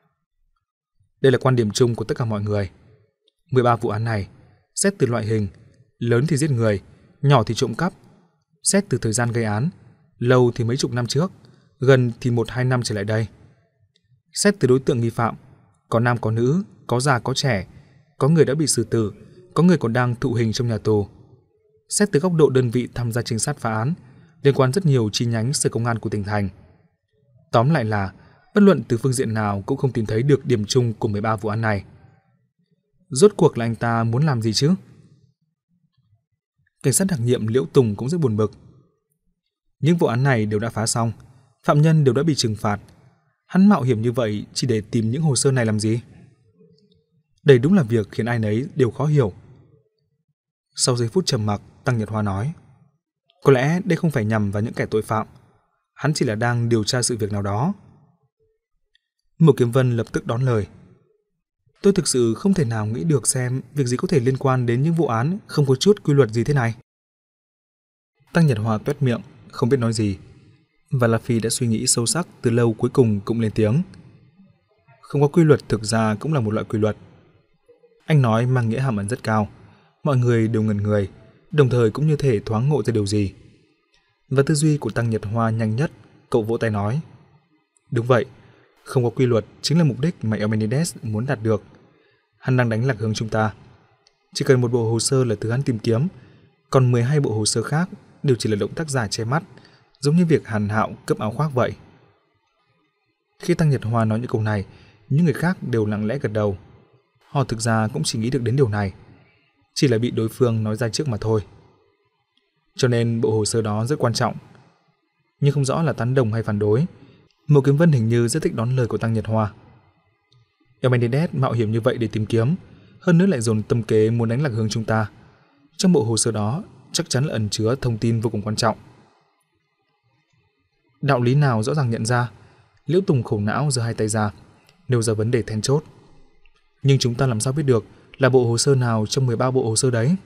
Đây là quan điểm chung của tất cả mọi người. mười ba vụ án này, xét từ loại hình, lớn thì giết người, nhỏ thì trộm cắp, xét từ thời gian gây án, lâu thì mấy chục năm trước, gần thì một hai năm trở lại đây. Xét từ đối tượng nghi phạm, có nam có nữ, có già có trẻ, có người đã bị xử tử, có người còn đang thụ hình trong nhà tù. Xét từ góc độ đơn vị tham gia trinh sát phá án, liên quan rất nhiều chi nhánh sở công an của tỉnh thành. Tóm lại là, bất luận từ phương diện nào cũng không tìm thấy được điểm chung của mười ba vụ án này. Rốt cuộc là anh ta muốn làm gì chứ? Cảnh sát đặc nhiệm Liễu Tùng cũng rất buồn bực. Những vụ án này đều đã phá xong, phạm nhân đều đã bị trừng phạt. Hắn mạo hiểm như vậy chỉ để tìm những hồ sơ này làm gì? Đây đúng là việc khiến ai nấy đều khó hiểu. Sau giây phút trầm mặc, Tăng Nhật Hoa nói: có lẽ đây không phải nhằm vào những kẻ tội phạm, hắn chỉ là đang điều tra sự việc nào đó. Mộ Kiếm Vân lập tức đón lời: tôi thực sự không thể nào nghĩ được xem việc gì có thể liên quan đến những vụ án không có chút quy luật gì thế này. Tăng Nhật Hoa toét miệng, không biết nói gì. Và La Phi đã suy nghĩ sâu sắc từ lâu, cuối cùng cũng lên tiếng: không có quy luật thực ra cũng là một loại quy luật. Anh nói mang nghĩa hàm ẩn rất cao. Mọi người đều ngẩn người, đồng thời cũng như thể thoáng ngộ ra điều gì. Và tư duy của Tăng Nhật Hoa nhanh nhất, cậu vỗ tay nói: đúng vậy, không có quy luật chính là mục đích mà Eminides muốn đạt được. Hắn đang đánh lạc hướng chúng ta. Chỉ cần một bộ hồ sơ là thứ hắn tìm kiếm, còn mười hai bộ hồ sơ khác đều chỉ là động tác giả che mắt, giống như việc Hàn Hạo cướp áo khoác vậy. Khi Tăng Nhật Hoa nói những câu này, những người khác đều lặng lẽ gật đầu. Họ thực ra cũng chỉ nghĩ được đến điều này, chỉ là bị đối phương nói ra trước mà thôi. Cho nên bộ hồ sơ đó rất quan trọng. Nhưng không rõ là tán đồng hay phản đối, Mộ Kiếm Vân hình như rất thích đón lời của Tăng Nhật Hoa. Eminides mạo hiểm như vậy để tìm kiếm, hơn nữa lại dồn tâm kế muốn đánh lạc hướng chúng ta. Trong bộ hồ sơ đó chắc chắn là ẩn chứa thông tin vô cùng quan trọng. Đạo lý nào rõ ràng nhận ra? Liễu Tùng khổ não giơ hai tay ra, nêu ra vấn đề then chốt. Nhưng chúng ta làm sao biết được là bộ hồ sơ nào trong mười ba bộ hồ sơ đấy?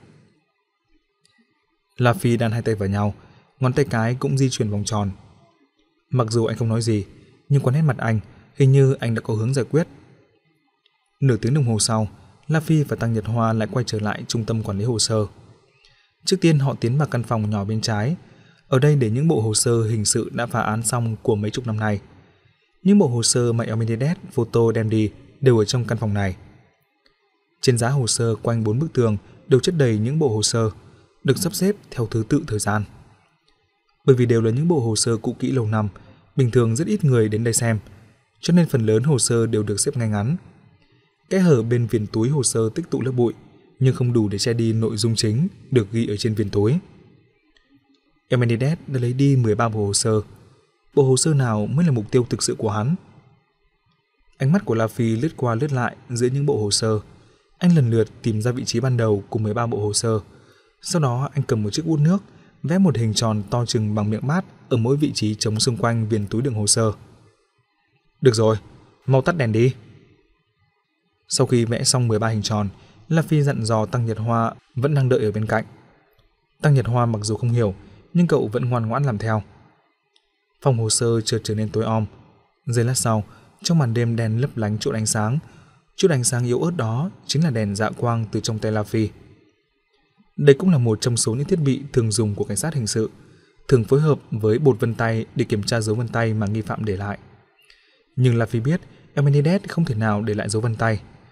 La Phi đan hai tay vào nhau, ngón tay cái cũng di chuyển vòng tròn. Mặc dù anh không nói gì, nhưng qua nét mặt anh, hình như anh đã có hướng giải quyết. Nửa tiếng đồng hồ sau, La Phi và Tăng Nhật Hoa lại quay trở lại trung tâm quản lý hồ sơ. Trước tiên họ tiến vào căn phòng nhỏ bên trái. Ở đây để những bộ hồ sơ hình sự đã phá án xong của mấy chục năm nay. Những bộ hồ sơ mà Eminides photo đem đi đều ở trong căn phòng này. Trên giá hồ sơ quanh bốn bức tường đều chất đầy những bộ hồ sơ, được sắp xếp theo thứ tự thời gian. Bởi vì đều là những bộ hồ sơ cũ kỹ lâu năm, bình thường rất ít người đến đây xem, cho nên phần lớn hồ sơ đều được xếp ngay ngắn. Kẽ hở bên viền túi hồ sơ tích tụ lớp bụi, nhưng không đủ để che đi nội dung chính được ghi ở trên viền túi. Eminides đã lấy đi mười ba bộ hồ sơ. Bộ hồ sơ nào mới là mục tiêu thực sự của hắn? Ánh mắt của La Phi lướt qua lướt lại giữa những bộ hồ sơ. Anh lần lượt tìm ra vị trí ban đầu của mười ba bộ hồ sơ. Sau đó anh cầm một chiếc bút nước, vẽ một hình tròn to chừng bằng miệng bát ở mỗi vị trí trống xung quanh viền túi đựng hồ sơ. Được rồi, mau tắt đèn đi. Sau khi vẽ xong mười ba hình tròn, La Phi dặn dò Tăng Nhật Hoa vẫn đang đợi ở bên cạnh. Tăng Nhật Hoa mặc dù không hiểu, nhưng cậu vẫn ngoan ngoãn làm theo. Phòng hồ sơ chợt trở nên tối om. Giây lát sau, trong màn đêm đen lấp lánh chút ánh sáng. Chút ánh sáng yếu ớt đó chính là đèn dạ quang từ trong tay La Phi. Đây cũng là một trong số những thiết bị thường dùng của cảnh sát hình sự, thường phối hợp với bột vân tay để kiểm tra dấu vân tay mà nghi phạm để lại. Nhưng La Phi biết Eminides không thể nào để lại dấu vân tay,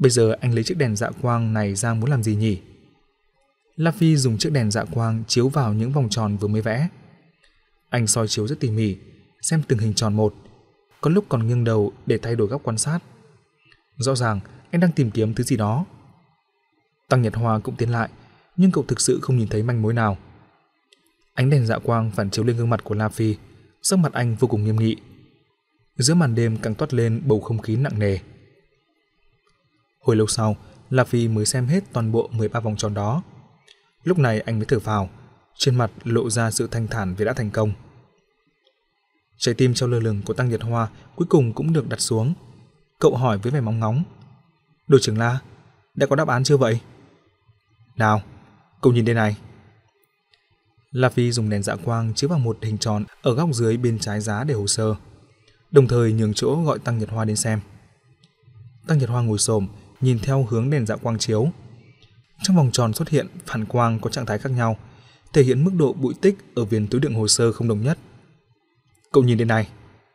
Bây giờ anh lấy chiếc đèn dạ quang này ra muốn làm gì nhỉ? La Phi dùng chiếc đèn dạ quang chiếu vào những vòng tròn vừa mới vẽ. Anh soi chiếu rất tỉ mỉ, xem từng hình tròn một, có lúc còn nghiêng đầu để thay đổi góc quan sát. Rõ ràng anh đang tìm kiếm thứ gì đó. Tăng Nhật Hoa cũng tiến lại, nhưng cậu thực sự không nhìn thấy manh mối nào. Ánh đèn dạ quang phản chiếu lên gương mặt của La Phi, sắc mặt anh vô cùng nghiêm nghị. Giữa màn đêm càng toát lên bầu không khí nặng nề. Hồi lâu sau, La Phi mới xem hết toàn bộ mười ba vòng tròn đó. Lúc này anh mới thở phào, trên mặt lộ ra sự thanh thản vì đã thành công. Trái tim treo lơ lửng của Tăng Nhật Hoa cuối cùng cũng được đặt xuống. Cậu hỏi với vẻ mong ngóng: "Đội trưởng La, đã có đáp án chưa vậy?" "Nào, cậu nhìn đây này." La Phi dùng đèn dạ quang chiếu vào một hình tròn ở góc dưới bên trái giá để hồ sơ, đồng thời nhường chỗ gọi Tăng Nhật Hoa đến xem. Tăng Nhật Hoa ngồi xổm nhìn theo hướng đèn dạ quang chiếu. Trong vòng tròn xuất hiện phản quang có trạng thái khác nhau, thể hiện mức độ bụi tích ở viền túi đựng hồ sơ không đồng nhất. "Cậu nhìn đây này."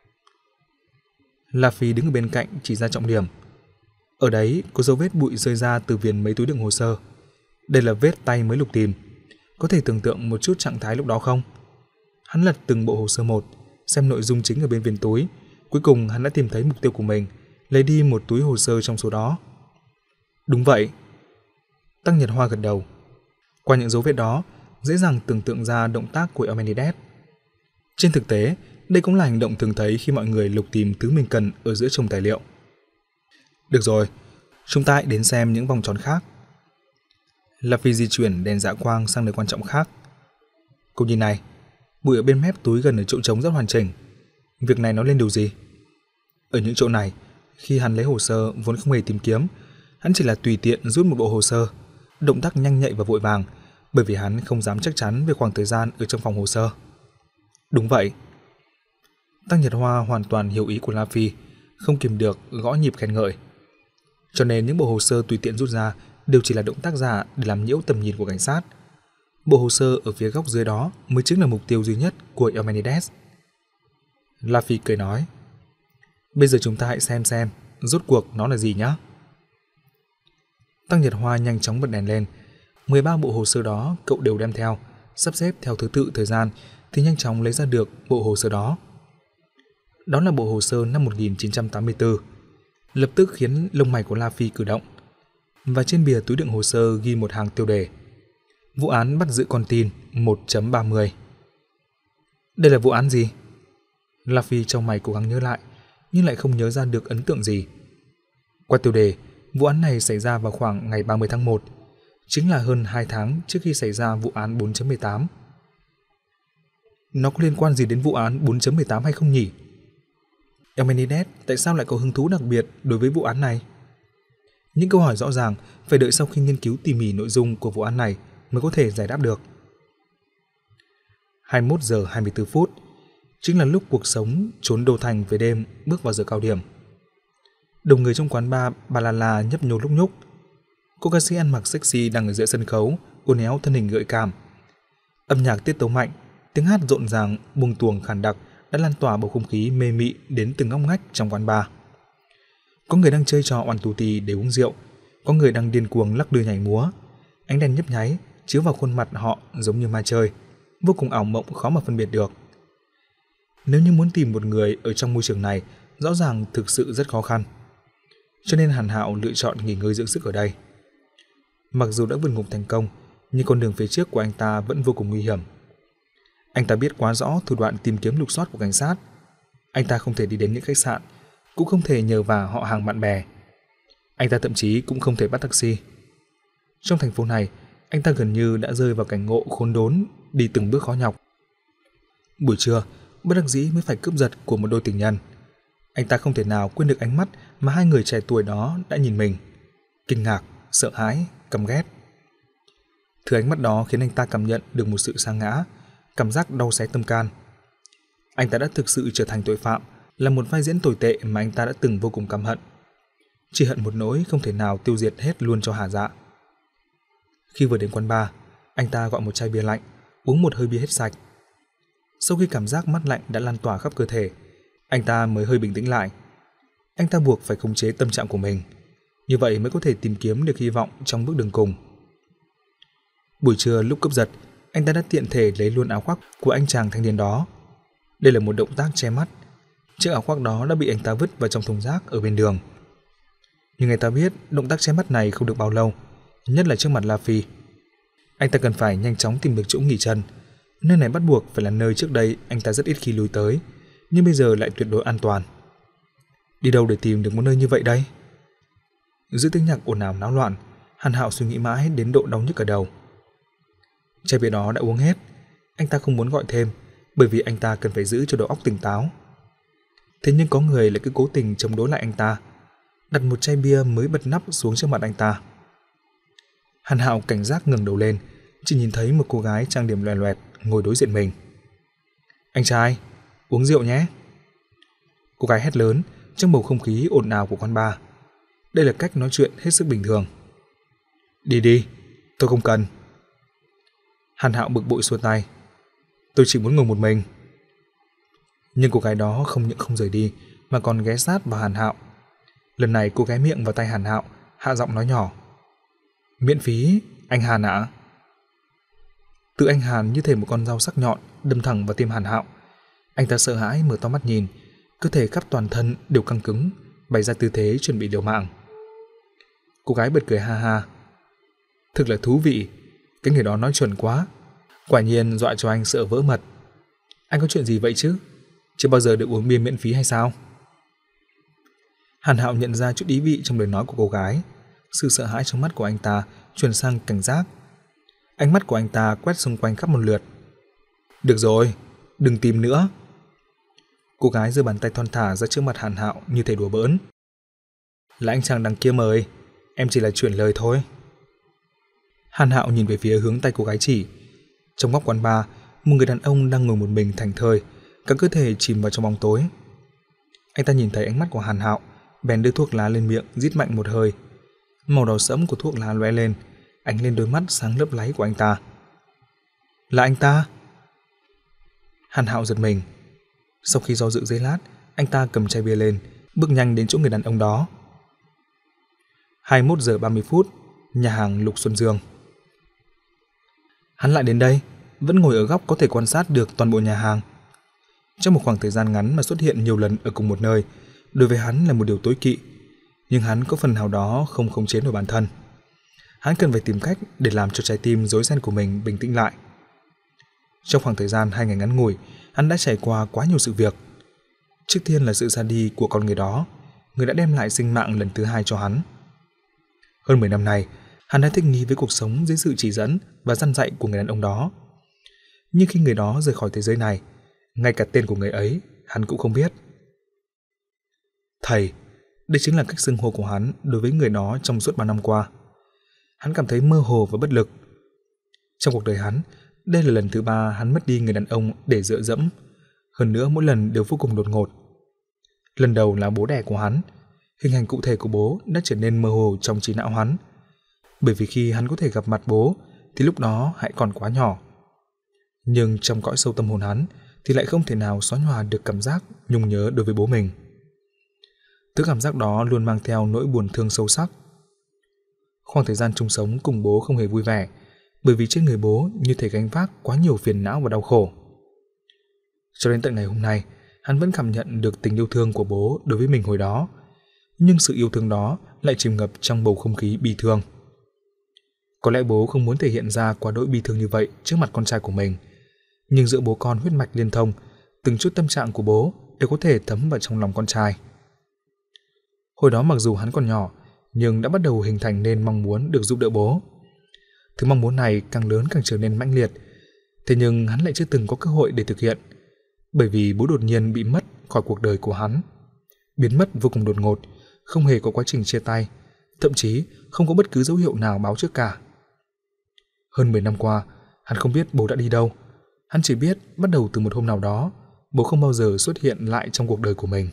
La Phi đứng ở bên cạnh chỉ ra trọng điểm. Ở đấy có dấu vết bụi rơi ra từ viền mấy túi đựng hồ sơ. Đây là vết tay mới lục tìm. Có thể tưởng tượng một chút trạng thái lúc đó không? Hắn lật từng bộ hồ sơ một, xem nội dung chính ở bên viền túi. Cuối cùng hắn đã tìm thấy mục tiêu của mình, lấy đi một túi hồ sơ trong số đó. "Đúng vậy." Tăng Nhật Hoa gật đầu. Qua những dấu vết đó, dễ dàng tưởng tượng ra động tác của Eumenides. Trên thực tế, đây cũng là hành động thường thấy khi mọi người lục tìm thứ mình cần ở giữa chồng tài liệu. "Được rồi, chúng ta hãy đến xem những vòng tròn khác." La Phi di chuyển đèn dạ quang sang nơi quan trọng khác. "Cô nhìn này, bụi ở bên mép túi gần ở chỗ trống rất hoàn chỉnh. Việc này nói lên điều gì?" Ở những chỗ này, khi hắn lấy hồ sơ vốn không hề tìm kiếm, hắn chỉ là tùy tiện rút một bộ hồ sơ, động tác nhanh nhạy và vội vàng, bởi vì hắn không dám chắc chắn về khoảng thời gian ở trong phòng hồ sơ. "Đúng vậy." Tăng Nhật Hoa hoàn toàn hiểu ý của La Phi, không kìm được gõ nhịp khen ngợi. Cho nên những bộ hồ sơ tùy tiện rút ra đều chỉ là động tác giả để làm nhiễu tầm nhìn của cảnh sát. Bộ hồ sơ ở phía góc dưới đó mới chính là mục tiêu duy nhất của Eumenides. La Phi cười nói: "Bây giờ chúng ta hãy xem xem rốt cuộc nó là gì nhé." Tăng Nhật Hoa nhanh chóng bật đèn lên. mười ba bộ hồ sơ đó cậu đều đem theo, sắp xếp theo thứ tự thời gian thì nhanh chóng lấy ra được bộ hồ sơ đó. Đó là bộ hồ sơ năm một nghìn chín trăm tám mươi tư, lập tức khiến lông mày của La Phi cử động. Và trên bìa túi đựng hồ sơ ghi một hàng tiêu đề: "Vụ án bắt giữ con tin một chấm ba mươi." Đây là vụ án gì? La Phi trong mày cố gắng nhớ lại, nhưng lại không nhớ ra được ấn tượng gì. Qua tiêu đề, vụ án này xảy ra vào khoảng ngày ba mươi tháng một, chính là hơn hai tháng trước khi xảy ra vụ án bốn chấm mười tám. Nó có liên quan gì đến vụ án bốn chấm mười tám hay không nhỉ? Eumenides tại sao lại có hứng thú đặc biệt đối với vụ án này? Những câu hỏi rõ ràng phải đợi sau khi nghiên cứu tỉ mỉ nội dung của vụ án này mới có thể giải đáp được. hai mươi mốt giờ hai mươi tư phút, chính là lúc cuộc sống trốn đô thành về đêm bước vào giờ cao điểm. Đồng người trong quán bar Balala nhấp nhô lúc nhúc. Cô ca sĩ ăn mặc sexy đang ở giữa sân khấu, uốn éo thân hình gợi cảm. Âm nhạc tiết tấu mạnh, tiếng hát rộn ràng, buông tuồng khàn đặc đã lan tỏa bầu không khí mê mị đến từng ngóc ngách trong quán bar. Có người đang chơi trò oằn tù tì để uống rượu, có người đang điên cuồng lắc lư nhảy múa. Ánh đèn nhấp nháy chiếu vào khuôn mặt họ giống như ma chơi, vô cùng ảo mộng khó mà phân biệt được. Nếu như muốn tìm một người ở trong môi trường này, rõ ràng thực sự rất khó khăn. Cho nên Hàn Hạo lựa chọn nghỉ ngơi dưỡng sức ở đây. Mặc dù đã vượt ngục thành công, nhưng con đường phía trước của anh ta vẫn vô cùng nguy hiểm. Anh ta biết quá rõ thủ đoạn tìm kiếm lục soát của cảnh sát. Anh ta không thể đi đến những khách sạn, cũng không thể nhờ vả họ hàng bạn bè. Anh ta thậm chí cũng không thể bắt taxi. Trong thành phố này, anh ta gần như đã rơi vào cảnh ngộ khốn đốn, đi từng bước khó nhọc. Buổi trưa, bất đắc dĩ mới phải cướp giật của một đôi tình nhân. Anh ta không thể nào quên được ánh mắt mà hai người trẻ tuổi đó đã nhìn mình. Kinh ngạc, sợ hãi, căm ghét. Thứ ánh mắt đó khiến anh ta cảm nhận được một sự sa ngã, cảm giác đau xé tâm can. Anh ta đã thực sự trở thành tội phạm, là một vai diễn tồi tệ mà anh ta đã từng vô cùng căm hận. Chỉ hận một nỗi không thể nào tiêu diệt hết luôn cho hả dạ. Khi vừa đến quán bar, anh ta gọi một chai bia lạnh, uống một hơi bia hết sạch. Sau khi cảm giác mát lạnh đã lan tỏa khắp cơ thể, anh ta mới hơi bình tĩnh lại. Anh ta buộc phải khống chế tâm trạng của mình. Như vậy mới có thể tìm kiếm được hy vọng trong bước đường cùng. Buổi trưa lúc cướp giật, anh ta đã tiện thể lấy luôn áo khoác của anh chàng thanh niên đó. Đây là một động tác che mắt. Chiếc áo khoác đó đã bị anh ta vứt vào trong thùng rác ở bên đường. Nhưng người ta biết động tác che mắt này không được bao lâu, nhất là trước mặt La Phi. Anh ta cần phải nhanh chóng tìm được chỗ nghỉ chân. Nơi này bắt buộc phải là nơi trước đây anh ta rất ít khi lui tới, nhưng bây giờ lại tuyệt đối an toàn. Đi đâu để tìm được một nơi như vậy đây? Giữa tiếng nhạc ồn ào náo loạn, Hàn Hạo suy nghĩ mãi đến độ đau nhức ở đầu. Chai bia đó đã uống hết, anh ta không muốn gọi thêm, bởi vì anh ta cần phải giữ cho đầu óc tỉnh táo. Thế nhưng có người lại cứ cố tình chống đối lại anh ta, đặt một chai bia mới bật nắp xuống trước mặt anh ta. Hàn Hạo cảnh giác ngẩng đầu lên, chỉ nhìn thấy một cô gái trang điểm loè loẹt ngồi đối diện mình. Anh trai, uống rượu nhé. Cô gái hét lớn trong bầu không khí ồn ào của quán bar. Đây là cách nói chuyện hết sức bình thường. Đi đi, tôi không cần. Hàn Hạo bực bội xua tay. Tôi chỉ muốn ngồi một mình. Nhưng cô gái đó không những không rời đi mà còn ghé sát vào Hàn Hạo. Lần này cô ghé miệng vào tay Hàn Hạo, hạ giọng nói nhỏ. Miễn phí, anh Hàn ạ. Tự anh Hàn như thể một con dao sắc nhọn đâm thẳng vào tim Hàn Hạo. Anh ta sợ hãi mở to mắt nhìn, cơ thể khắp toàn thân đều căng cứng, bày ra tư thế chuẩn bị liều mạng. Cô gái bật cười ha ha. Thực là thú vị, cái người đó nói chuẩn quá. Quả nhiên dọa cho anh sợ vỡ mật. Anh có chuyện gì vậy chứ? Chưa bao giờ được uống bia miễn phí hay sao? Hàn Hạo nhận ra chút ý vị trong lời nói của cô gái. Sự sợ hãi trong mắt của anh ta chuyển sang cảnh giác. Ánh mắt của anh ta quét xung quanh khắp một lượt. Được rồi, đừng tìm nữa. Cô gái giơ bàn tay thon thả ra trước mặt Hàn Hạo như thể đùa bỡn. Là anh chàng đằng kia mời, em chỉ là chuyển lời thôi. Hàn Hạo nhìn về phía hướng tay cô gái chỉ. Trong góc quán bar, một người đàn ông đang ngồi một mình thảnh thơi, cả cơ thể chìm vào trong bóng tối. Anh ta nhìn thấy ánh mắt của Hàn Hạo, bèn đưa thuốc lá lên miệng, rít mạnh một hơi. Màu đỏ sẫm của thuốc lá lóe lên, ánh lên đôi mắt sáng lấp láy của anh ta. Là anh ta? Hàn Hạo giật mình. Sau khi do dự giây lát, anh ta cầm chai bia lên, bước nhanh đến chỗ người đàn ông đó. hai mươi mốt giờ ba mươi phút, nhà hàng Lục Xuân Dương. Hắn lại đến đây, vẫn ngồi ở góc có thể quan sát được toàn bộ nhà hàng. Trong một khoảng thời gian ngắn mà xuất hiện nhiều lần ở cùng một nơi, đối với hắn là một điều tối kỵ, nhưng hắn có phần nào đó không khống chế nổi bản thân. Hắn cần phải tìm cách để làm cho trái tim rối ren của mình bình tĩnh lại. Trong khoảng thời gian hai ngày ngắn ngủi, hắn đã trải qua quá nhiều sự việc. Trước tiên là sự ra đi của con người đó, người đã đem lại sinh mạng lần thứ hai cho hắn. Hơn mười năm nay, hắn đã thích nghi với cuộc sống dưới sự chỉ dẫn và dăn dạy của người đàn ông đó. Nhưng khi người đó rời khỏi thế giới này, ngay cả tên của người ấy hắn cũng không biết. Thầy, đây chính là cách xưng hô của hắn đối với người đó trong suốt ba năm qua. Hắn cảm thấy mơ hồ và bất lực. Trong cuộc đời hắn, đây là lần thứ ba hắn mất đi người đàn ông để dựa dẫm. Hơn nữa mỗi lần đều vô cùng đột ngột. Lần đầu là bố đẻ của hắn. Hình ảnh cụ thể của bố đã trở nên mơ hồ trong trí não hắn. Bởi vì khi hắn có thể gặp mặt bố thì lúc đó hãy còn quá nhỏ. Nhưng trong cõi sâu tâm hồn hắn thì lại không thể nào xóa nhòa được cảm giác nhung nhớ đối với bố mình. Thứ cảm giác đó luôn mang theo nỗi buồn thương sâu sắc. Khoảng thời gian chung sống cùng bố không hề vui vẻ, bởi vì trên người bố như thể gánh vác quá nhiều phiền não và đau khổ. Cho đến tận ngày hôm nay, hắn vẫn cảm nhận được tình yêu thương của bố đối với mình hồi đó, nhưng sự yêu thương đó lại chìm ngập trong bầu không khí bi thương. Có lẽ bố không muốn thể hiện ra quá đỗi bi thương như vậy trước mặt con trai của mình, nhưng giữa bố con huyết mạch liên thông, từng chút tâm trạng của bố đều có thể thấm vào trong lòng con trai. Hồi đó mặc dù hắn còn nhỏ, nhưng đã bắt đầu hình thành nên mong muốn được giúp đỡ bố. Thứ mong muốn này càng lớn càng trở nên mãnh liệt, thế nhưng hắn lại chưa từng có cơ hội để thực hiện, bởi vì bố đột nhiên bị mất khỏi cuộc đời của hắn. Biến mất vô cùng đột ngột, không hề có quá trình chia tay, thậm chí không có bất cứ dấu hiệu nào báo trước cả. Hơn mười năm qua, hắn không biết bố đã đi đâu. Hắn chỉ biết bắt đầu từ một hôm nào đó, bố không bao giờ xuất hiện lại trong cuộc đời của mình.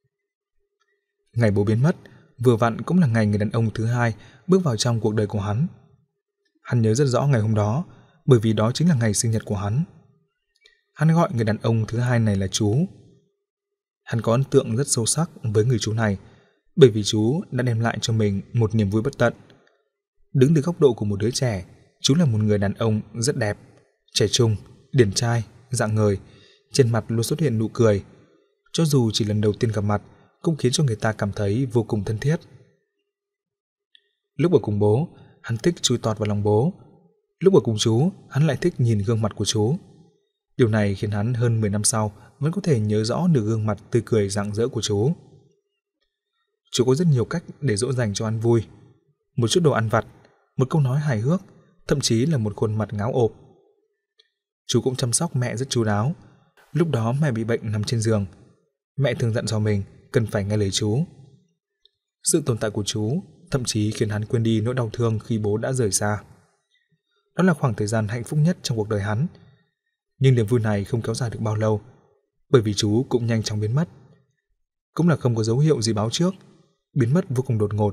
Ngày bố biến mất, vừa vặn cũng là ngày người đàn ông thứ hai bước vào trong cuộc đời của hắn. Hắn nhớ rất rõ ngày hôm đó, bởi vì đó chính là ngày sinh nhật của hắn. Hắn gọi người đàn ông thứ hai này là chú. Hắn có ấn tượng rất sâu sắc với người chú này, bởi vì chú đã đem lại cho mình một niềm vui bất tận. Đứng từ góc độ của một đứa trẻ, chú là một người đàn ông rất đẹp, trẻ trung, điển trai, rạng ngời, trên mặt luôn xuất hiện nụ cười. Cho dù chỉ lần đầu tiên gặp mặt, cũng khiến cho người ta cảm thấy vô cùng thân thiết. Lúc ở cùng bố, hắn thích chui tọt vào lòng bố. Lúc ở cùng chú, hắn lại thích nhìn gương mặt của chú. Điều này khiến hắn hơn mười năm sau vẫn có thể nhớ rõ được gương mặt tươi cười rạng rỡ của chú. Chú có rất nhiều cách để dỗ dành cho hắn vui. Một chút đồ ăn vặt, một câu nói hài hước, thậm chí là một khuôn mặt ngáo ộp. Chú cũng chăm sóc mẹ rất chu đáo. Lúc đó mẹ bị bệnh nằm trên giường, mẹ thường dặn dò mình cần phải nghe lời chú. Sự tồn tại của chú thậm chí khiến hắn quên đi nỗi đau thương khi bố đã rời xa. Đó là khoảng thời gian hạnh phúc nhất trong cuộc đời hắn. Nhưng niềm vui này không kéo dài được bao lâu, bởi vì chú cũng nhanh chóng biến mất. Cũng là không có dấu hiệu gì báo trước, biến mất vô cùng đột ngột.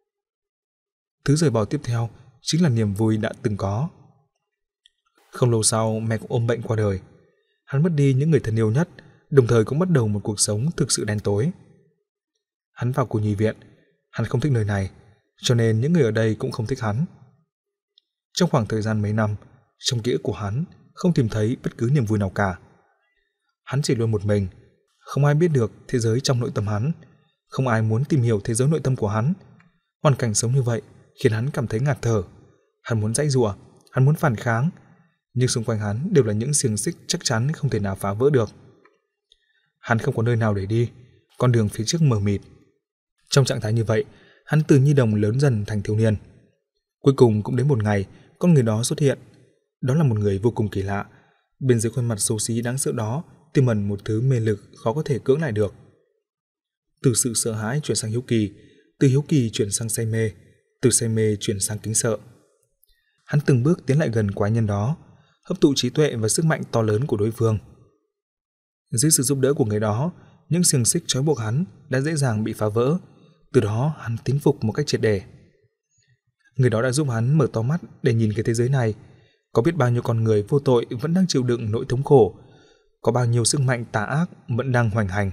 Thứ rời bỏ tiếp theo chính là niềm vui đã từng có. Không lâu sau, mẹ cũng ôm bệnh qua đời. Hắn mất đi những người thân yêu nhất, đồng thời cũng bắt đầu một cuộc sống thực sự đen tối. Hắn vào cô nhi viện, hắn không thích nơi này, cho nên những người ở đây cũng không thích hắn. Trong khoảng thời gian mấy năm, trong ký ức của hắn không tìm thấy bất cứ niềm vui nào cả. Hắn chỉ luôn một mình, không ai biết được thế giới trong nội tâm hắn, không ai muốn tìm hiểu thế giới nội tâm của hắn. Hoàn cảnh sống như vậy khiến hắn cảm thấy ngạt thở. Hắn muốn giãy giụa, hắn muốn phản kháng, nhưng xung quanh hắn đều là những xiềng xích chắc chắn không thể nào phá vỡ được. Hắn không có nơi nào để đi, con đường phía trước mờ mịt. Trong trạng thái như vậy, hắn từ nhi đồng lớn dần thành thiếu niên. Cuối cùng cũng đến một ngày, con người đó xuất hiện. Đó là một người vô cùng kỳ lạ. Bên dưới khuôn mặt xấu xí đáng sợ đó tiềm ẩn một thứ mê lực khó có thể cưỡng lại được. Từ sự sợ hãi chuyển sang hiếu kỳ, từ hiếu kỳ chuyển sang say mê, từ say mê chuyển sang kính sợ. Hắn từng bước tiến lại gần quái nhân đó, hấp thụ trí tuệ và sức mạnh to lớn của đối phương. Dưới sự giúp đỡ của người đó, những xiềng xích trói buộc hắn đã dễ dàng bị phá vỡ. Từ đó hắn tín phục một cách triệt để. Người đó đã giúp hắn mở to mắt để nhìn cái thế giới này. Có biết bao nhiêu con người vô tội vẫn đang chịu đựng nỗi thống khổ, có bao nhiêu sức mạnh tà ác vẫn đang hoành hành.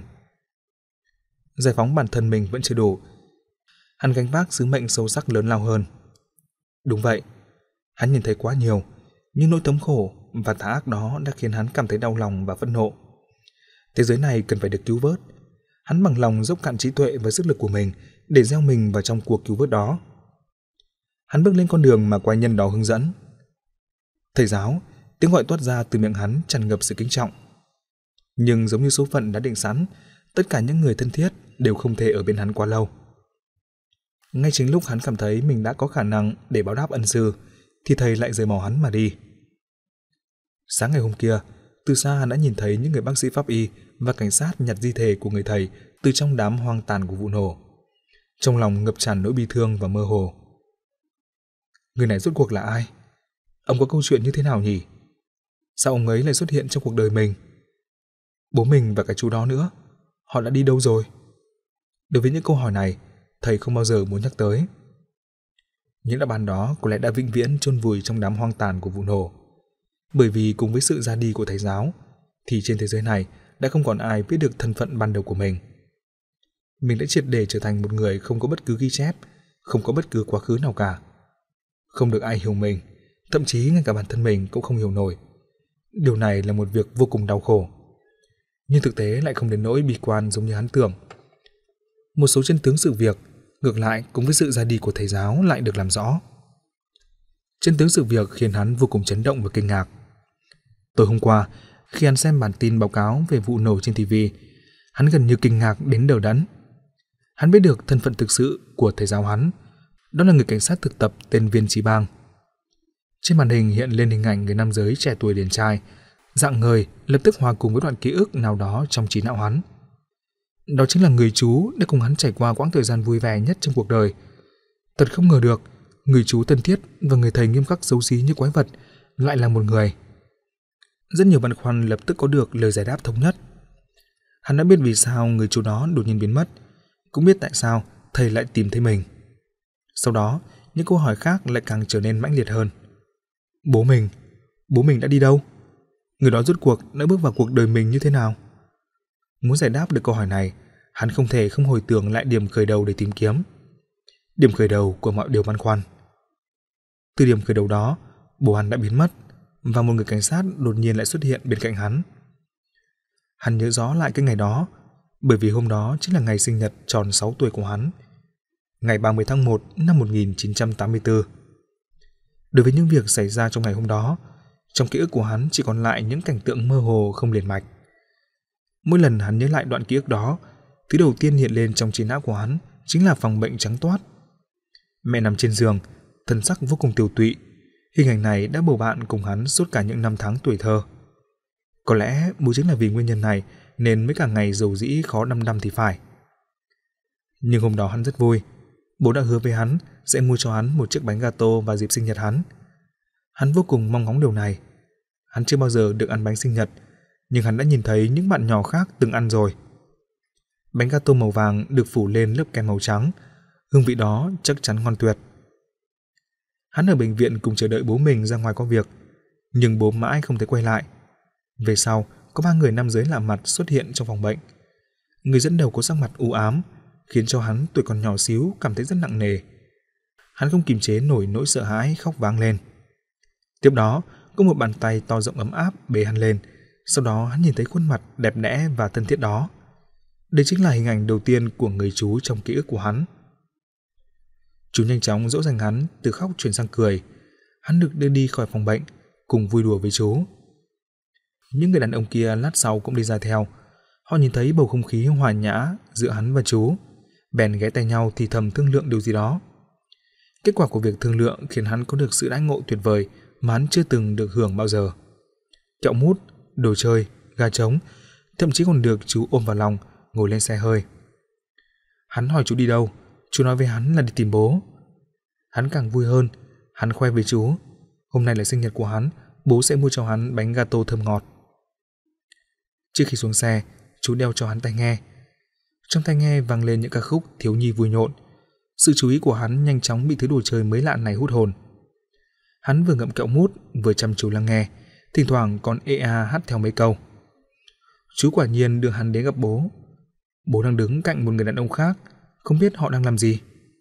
Giải phóng bản thân mình vẫn chưa đủ, hắn gánh vác sứ mệnh sâu sắc lớn lao hơn. Đúng vậy, hắn nhìn thấy quá nhiều, nhưng nỗi thống khổ và tà ác đó đã khiến hắn cảm thấy đau lòng và phẫn nộ. Thế giới này cần phải được cứu vớt. Hắn bằng lòng dốc cạn trí tuệ và sức lực của mình để gieo mình vào trong cuộc cứu vớt đó. Hắn bước lên con đường mà quái nhân đó hướng dẫn. Thầy giáo, tiếng gọi toát ra từ miệng hắn tràn ngập sự kính trọng. Nhưng giống như số phận đã định sẵn, tất cả những người thân thiết đều không thể ở bên hắn quá lâu. Ngay chính lúc hắn cảm thấy mình đã có khả năng để báo đáp ân sư, thì thầy lại rời bỏ hắn mà đi. Sáng ngày hôm kia, từ xa hắn đã nhìn thấy những người bác sĩ pháp y và cảnh sát nhặt di thể của người thầy từ trong đám hoang tàn của vụ nổ. Trong lòng ngập tràn nỗi bi thương và mơ hồ. Người này rốt cuộc là ai? Ông có câu chuyện như thế nào nhỉ? Sao ông ấy lại xuất hiện trong cuộc đời mình? Bố mình và cái chú đó nữa, họ đã đi đâu rồi? Đối với những câu hỏi này, thầy không bao giờ muốn nhắc tới. Những đáp án đó có lẽ đã vĩnh viễn chôn vùi trong đám hoang tàn của vụ nổ. Bởi vì cùng với sự ra đi của thầy giáo, thì trên thế giới này đã không còn ai biết được thân phận ban đầu của mình. Mình đã triệt để trở thành một người không có bất cứ ghi chép, không có bất cứ quá khứ nào cả. Không được ai hiểu mình, thậm chí ngay cả bản thân mình cũng không hiểu nổi. Điều này là một việc vô cùng đau khổ. Nhưng thực tế lại không đến nỗi bi quan giống như hắn tưởng. Một số chân tướng sự việc, ngược lại cùng với sự ra đi của thầy giáo lại được làm rõ. Chân tướng sự việc khiến hắn vô cùng chấn động và kinh ngạc. Tối hôm qua, khi hắn xem bản tin báo cáo về vụ nổ trên ti vi, hắn gần như kinh ngạc đến đờ đẫn. Hắn biết được thân phận thực sự của thầy giáo hắn, đó là người cảnh sát thực tập tên Viên Chí Bang. Trên màn hình hiện lên hình ảnh người nam giới trẻ tuổi điển trai, rạng ngời, lập tức hòa cùng với đoạn ký ức nào đó trong trí não hắn. Đó chính là người chú đã cùng hắn trải qua quãng thời gian vui vẻ nhất trong cuộc đời. Thật không ngờ được, người chú thân thiết và người thầy nghiêm khắc xấu xí như quái vật lại là một người. Rất nhiều băn khoăn lập tức có được lời giải đáp thống nhất. Hắn đã biết vì sao người chú đó đột nhiên biến mất, cũng biết tại sao thầy lại tìm thấy mình. Sau đó, những câu hỏi khác lại càng trở nên mãnh liệt hơn. Bố mình, bố mình đã đi đâu? Người đó rốt cuộc đã bước vào cuộc đời mình như thế nào? Muốn giải đáp được câu hỏi này, Hắn không thể không hồi tưởng lại điểm khởi đầu để tìm kiếm. Điểm khởi đầu của mọi điều băn khoăn. Từ điểm khởi đầu đó, bố hắn đã biến mất và một người cảnh sát đột nhiên lại xuất hiện bên cạnh hắn. Hắn nhớ rõ lại cái ngày đó, bởi vì hôm đó chính là ngày sinh nhật tròn sáu tuổi của hắn, ngày ba mươi tháng một năm một nghìn chín trăm tám mươi tư. Đối với những việc xảy ra trong ngày hôm đó, trong ký ức của hắn chỉ còn lại những cảnh tượng mơ hồ không liền mạch. Mỗi lần hắn nhớ lại đoạn ký ức đó, thứ đầu tiên hiện lên trong trí não của hắn chính là phòng bệnh trắng toát. Mẹ nằm trên giường, thân sắc vô cùng tiều tụy. Hình ảnh này đã bầu bạn cùng hắn suốt cả những năm tháng tuổi thơ. Có lẽ bố chính là vì nguyên nhân này nên mới cả ngày dầu dĩ khó đăm đăm thì phải. Nhưng hôm đó hắn rất vui. Bố đã hứa với hắn sẽ mua cho hắn một chiếc bánh gato vào dịp sinh nhật hắn. Hắn vô cùng mong ngóng điều này. Hắn chưa bao giờ được ăn bánh sinh nhật, nhưng hắn đã nhìn thấy những bạn nhỏ khác từng ăn rồi. Bánh gato màu vàng được phủ lên lớp kem màu trắng, hương vị đó chắc chắn ngon tuyệt. Hắn ở bệnh viện cùng chờ đợi bố mình ra ngoài có việc, nhưng bố mãi không thấy quay lại. Về sau, có ba người nam giới lạ mặt xuất hiện trong phòng bệnh. Người dẫn đầu có sắc mặt u ám, khiến cho hắn tuổi còn nhỏ xíu cảm thấy rất nặng nề. Hắn không kiềm chế nổi nỗi sợ hãi, khóc vang lên. Tiếp đó, có một bàn tay to rộng ấm áp bế hắn lên, sau đó hắn nhìn thấy khuôn mặt đẹp đẽ và thân thiết đó. Đây chính là hình ảnh đầu tiên của người chú trong ký ức của hắn. Chú nhanh chóng dỗ dành hắn từ khóc chuyển sang cười. Hắn được đưa đi khỏi phòng bệnh, cùng vui đùa với chú. Những người đàn ông kia lát sau cũng đi ra theo. Họ nhìn thấy bầu không khí hòa nhã giữa hắn và chú, bèn ghé tay nhau thì thầm thương lượng điều gì đó. Kết quả của việc thương lượng khiến hắn có được sự đãi ngộ tuyệt vời mà hắn chưa từng được hưởng bao giờ. Kẹo mút, đồ chơi, gà trống, thậm chí còn được chú ôm vào lòng, ngồi lên xe hơi. Hắn hỏi chú đi đâu, chú nói với hắn là đi tìm bố. Hắn càng vui hơn, hắn khoe với chú, hôm nay là sinh nhật của hắn, bố sẽ mua cho hắn bánh gato thơm ngọt. Trước khi xuống xe, chú đeo cho hắn tai nghe. Trong tai nghe vang lên những ca khúc thiếu nhi vui nhộn. Sự chú ý của hắn nhanh chóng bị thứ đồ chơi mới lạ này hút hồn. Hắn vừa ngậm kẹo mút, vừa chăm chú lắng nghe, thỉnh thoảng còn ê a hát theo mấy câu. Chú quả nhiên đưa hắn đến gặp bố. Bố đang đứng cạnh một người đàn ông khác, không biết họ đang làm gì.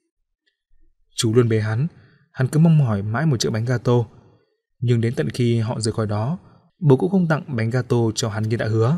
Chú luôn bế hắn, hắn cứ mong mỏi mãi một chiếc bánh gato. Nhưng đến tận khi họ rời khỏi đó, bố cũng không tặng bánh gato cho hắn như đã hứa.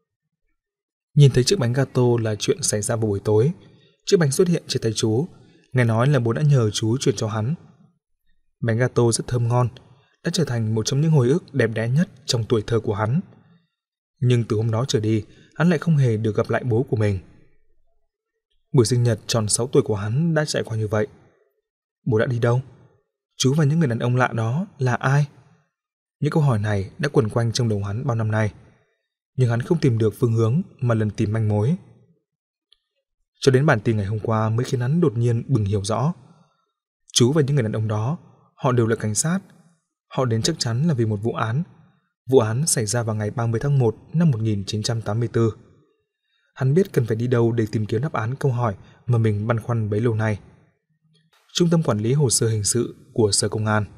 Nhìn thấy chiếc bánh gato là chuyện xảy ra vào buổi tối. Chiếc bánh xuất hiện trên tay chú, nghe nói là bố đã nhờ chú chuyển cho hắn. Bánh gato rất thơm ngon, đã trở thành một trong những hồi ức đẹp đẽ nhất trong tuổi thơ của hắn. Nhưng từ hôm đó trở đi, hắn lại không hề được gặp lại bố của mình. Buổi sinh nhật tròn sáu tuổi của hắn đã trải qua như vậy. Bố đã đi đâu? Chú và những người đàn ông lạ đó là ai? Những câu hỏi này đã quẩn quanh trong đầu hắn bao năm nay, nhưng hắn không tìm được phương hướng mà lần tìm manh mối. Cho đến bản tin ngày hôm qua mới khiến hắn đột nhiên bừng hiểu rõ. Chú và những người đàn ông đó, họ đều là cảnh sát. Họ đến chắc chắn là vì một vụ án. Vụ án xảy ra vào ngày ba mươi tháng một năm một nghìn chín trăm tám mươi tư. Hắn biết cần phải đi đâu để tìm kiếm đáp án câu hỏi mà mình băn khoăn bấy lâu nay. Trung tâm quản lý hồ sơ hình sự của Sở Công an.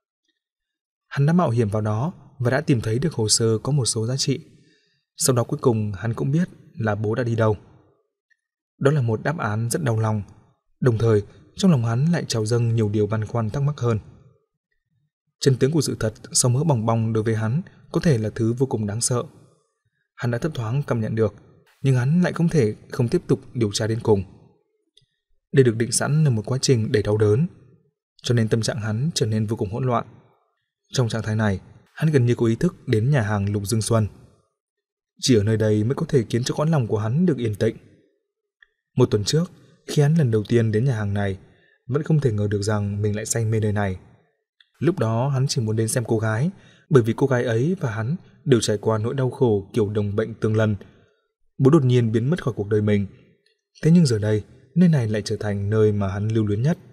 Hắn đã mạo hiểm vào đó và đã tìm thấy được hồ sơ có một số giá trị. Sau đó cuối cùng hắn cũng biết là bố đã đi đâu. Đó là một đáp án rất đau lòng, đồng thời trong lòng hắn lại trào dâng nhiều điều băn khoăn thắc mắc hơn. Chân tướng của sự thật sau mớ bòng bong đối với hắn có thể là thứ vô cùng đáng sợ. Hắn đã thấp thoáng cảm nhận được, nhưng hắn lại không thể không tiếp tục điều tra đến cùng. Đây được định sẵn là một quá trình đầy đau đớn, cho nên tâm trạng hắn trở nên vô cùng hỗn loạn. Trong trạng thái này, hắn gần như có ý thức đến nhà hàng Lục Dương Xuân. Chỉ ở nơi đây mới có thể khiến cho cõi lòng của hắn được yên tĩnh. Một tuần trước, khi hắn lần đầu tiên đến nhà hàng này, vẫn không thể ngờ được rằng mình lại say mê nơi này. Lúc đó hắn chỉ muốn đến xem cô gái, bởi vì cô gái ấy và hắn đều trải qua nỗi đau khổ kiểu đồng bệnh tương lần. Bố đột nhiên biến mất khỏi cuộc đời mình. Thế nhưng giờ đây, nơi này lại trở thành nơi mà hắn lưu luyến nhất.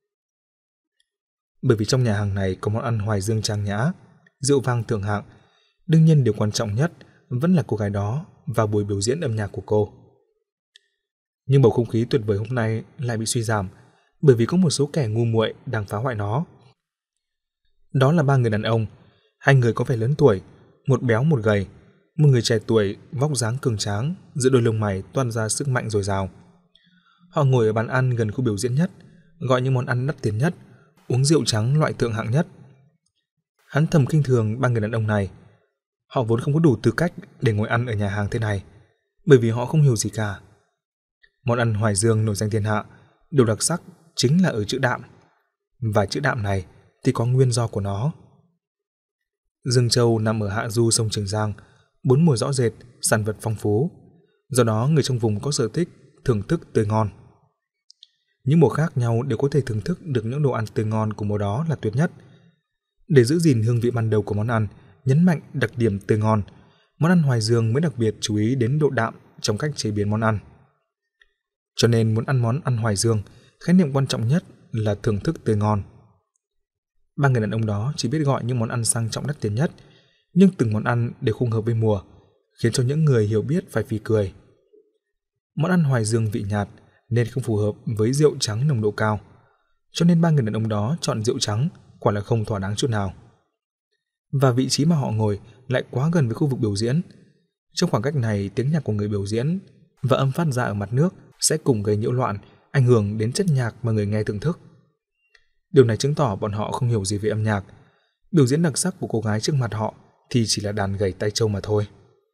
Bởi vì trong nhà hàng này có món ăn hoài dương trang nhã, rượu vang thượng hạng, đương nhiên điều quan trọng nhất vẫn là cô gái đó và buổi biểu diễn âm nhạc của cô. Nhưng bầu không khí tuyệt vời hôm nay lại bị suy giảm bởi vì có một số kẻ ngu muội đang phá hoại nó. Đó là ba người đàn ông, hai người có vẻ lớn tuổi, một béo một gầy. một người trẻ tuổi, vóc dáng cường tráng, giữa đôi lông mày toan ra sức mạnh dồi dào. Họ ngồi ở bàn ăn gần khu biểu diễn nhất, gọi những món ăn đắt tiền nhất, uống rượu trắng loại thượng hạng nhất. Hắn thầm khinh thường ba người đàn ông này. Họ vốn không có đủ tư cách để ngồi ăn ở nhà hàng thế này, bởi vì họ không hiểu gì cả. Món ăn Hoài Dương nổi danh thiên hạ, điều đặc sắc chính là ở chữ đạm. Và chữ đạm này thì có nguyên do của nó. Dương Châu nằm ở hạ du sông Trường Giang, bốn mùa rõ rệt, sản vật phong phú. Do đó người trong vùng có sở thích thưởng thức tươi ngon. Những mùa khác nhau đều có thể thưởng thức được những đồ ăn tươi ngon của mùa đó là tuyệt nhất. Để giữ gìn hương vị ban đầu của món ăn, nhấn mạnh đặc điểm tươi ngon, món ăn Hoài Dương mới đặc biệt chú ý đến độ đạm trong cách chế biến món ăn. Cho nên muốn ăn món ăn Hoài Dương, khái niệm quan trọng nhất là thưởng thức tươi ngon. Ba người đàn ông đó chỉ biết gọi những món ăn sang trọng đắt tiền nhất, nhưng từng món ăn đều không hợp với mùa, khiến cho những người hiểu biết phải phì cười. Món ăn Hoài Dương vị nhạt nên không phù hợp với rượu trắng nồng độ cao, cho nên ba người đàn ông đó chọn rượu trắng, quả là không thỏa đáng chút nào. Và vị trí mà họ ngồi lại quá gần với khu vực biểu diễn. Trong khoảng cách này, tiếng nhạc của người biểu diễn và âm phát ra ở mặt nước sẽ cùng gây nhiễu loạn, ảnh hưởng đến chất nhạc mà người nghe thưởng thức. Điều này chứng tỏ bọn họ không hiểu gì về âm nhạc. Biểu diễn đặc sắc của cô gái trước mặt họ thì chỉ là đàn gảy tay trâu mà thôi.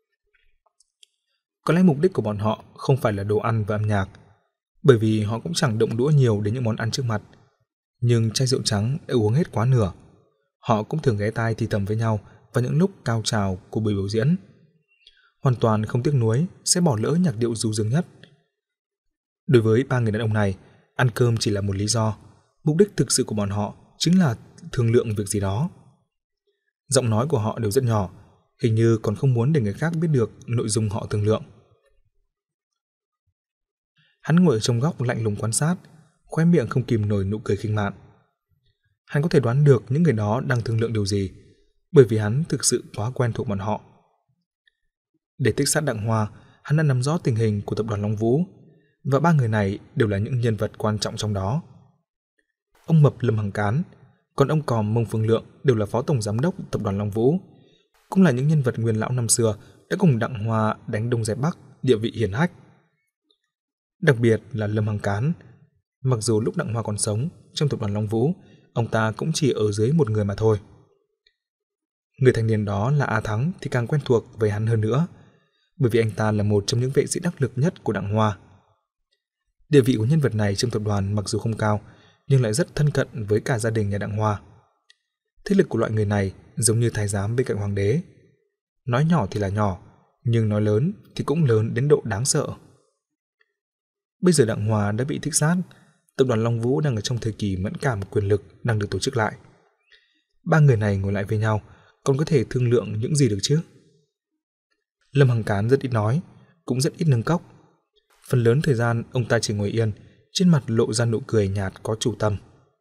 Có lẽ mục đích của bọn họ không phải là đồ ăn và âm nhạc, bởi vì họ cũng chẳng động đũa nhiều đến những món ăn trước mặt. Nhưng chai rượu trắng đã uống hết quá nửa. Họ cũng thường ghé tai thì thầm với nhau vào những lúc cao trào của buổi biểu diễn. Hoàn toàn không tiếc nuối sẽ bỏ lỡ nhạc điệu du dương nhất. Đối với ba người đàn ông này, ăn cơm chỉ là một lý do. Mục đích thực sự của bọn họ chính là thương lượng việc gì đó. Giọng nói của họ đều rất nhỏ, hình như còn không muốn để người khác biết được nội dung họ thương lượng. Hắn ngồi ở trong góc lạnh lùng quan sát, khóe miệng không kìm nổi nụ cười khinh mạn. Hắn có thể đoán được những người đó đang thương lượng điều gì, bởi vì hắn thực sự quá quen thuộc bọn họ. Để thích sát Đặng Hoa, hắn đã nắm rõ tình hình của tập đoàn Long Vũ, và ba người này đều là những nhân vật quan trọng trong đó. Ông Mập Lâm Hằng Cán, còn ông Còm Mông Phương Lượng đều là phó tổng giám đốc tập đoàn Long Vũ, cũng là những nhân vật nguyên lão năm xưa đã cùng Đặng Hoa đánh Đông dẹp Bắc, địa vị hiển hách. Đặc biệt là Lâm Hằng Cán, mặc dù lúc Đặng Hoa còn sống trong tập đoàn Long Vũ, ông ta cũng chỉ ở dưới một người mà thôi. Người thanh niên đó là A Thắng thì càng quen thuộc với hắn hơn nữa, bởi vì anh ta là một trong những vệ sĩ đắc lực nhất của Đặng Hoa. Địa vị của nhân vật này trong tập đoàn mặc dù không cao, nhưng lại rất thân cận với cả gia đình nhà Đặng Hoa. Thế lực của loại người này giống như thái giám bên cạnh hoàng đế. Nói nhỏ thì là nhỏ, nhưng nói lớn thì cũng lớn đến độ đáng sợ. Bây giờ Đặng Hoa đã bị thích sát, tập đoàn Long Vũ đang ở trong thời kỳ mẫn cảm quyền lực đang được tổ chức lại. Ba người này ngồi lại với nhau, còn có thể thương lượng những gì được chứ? Lâm Hằng Cán rất ít nói, cũng rất ít nâng cốc. Phần lớn thời gian ông ta chỉ ngồi yên, trên mặt lộ ra nụ cười nhạt có chủ tâm.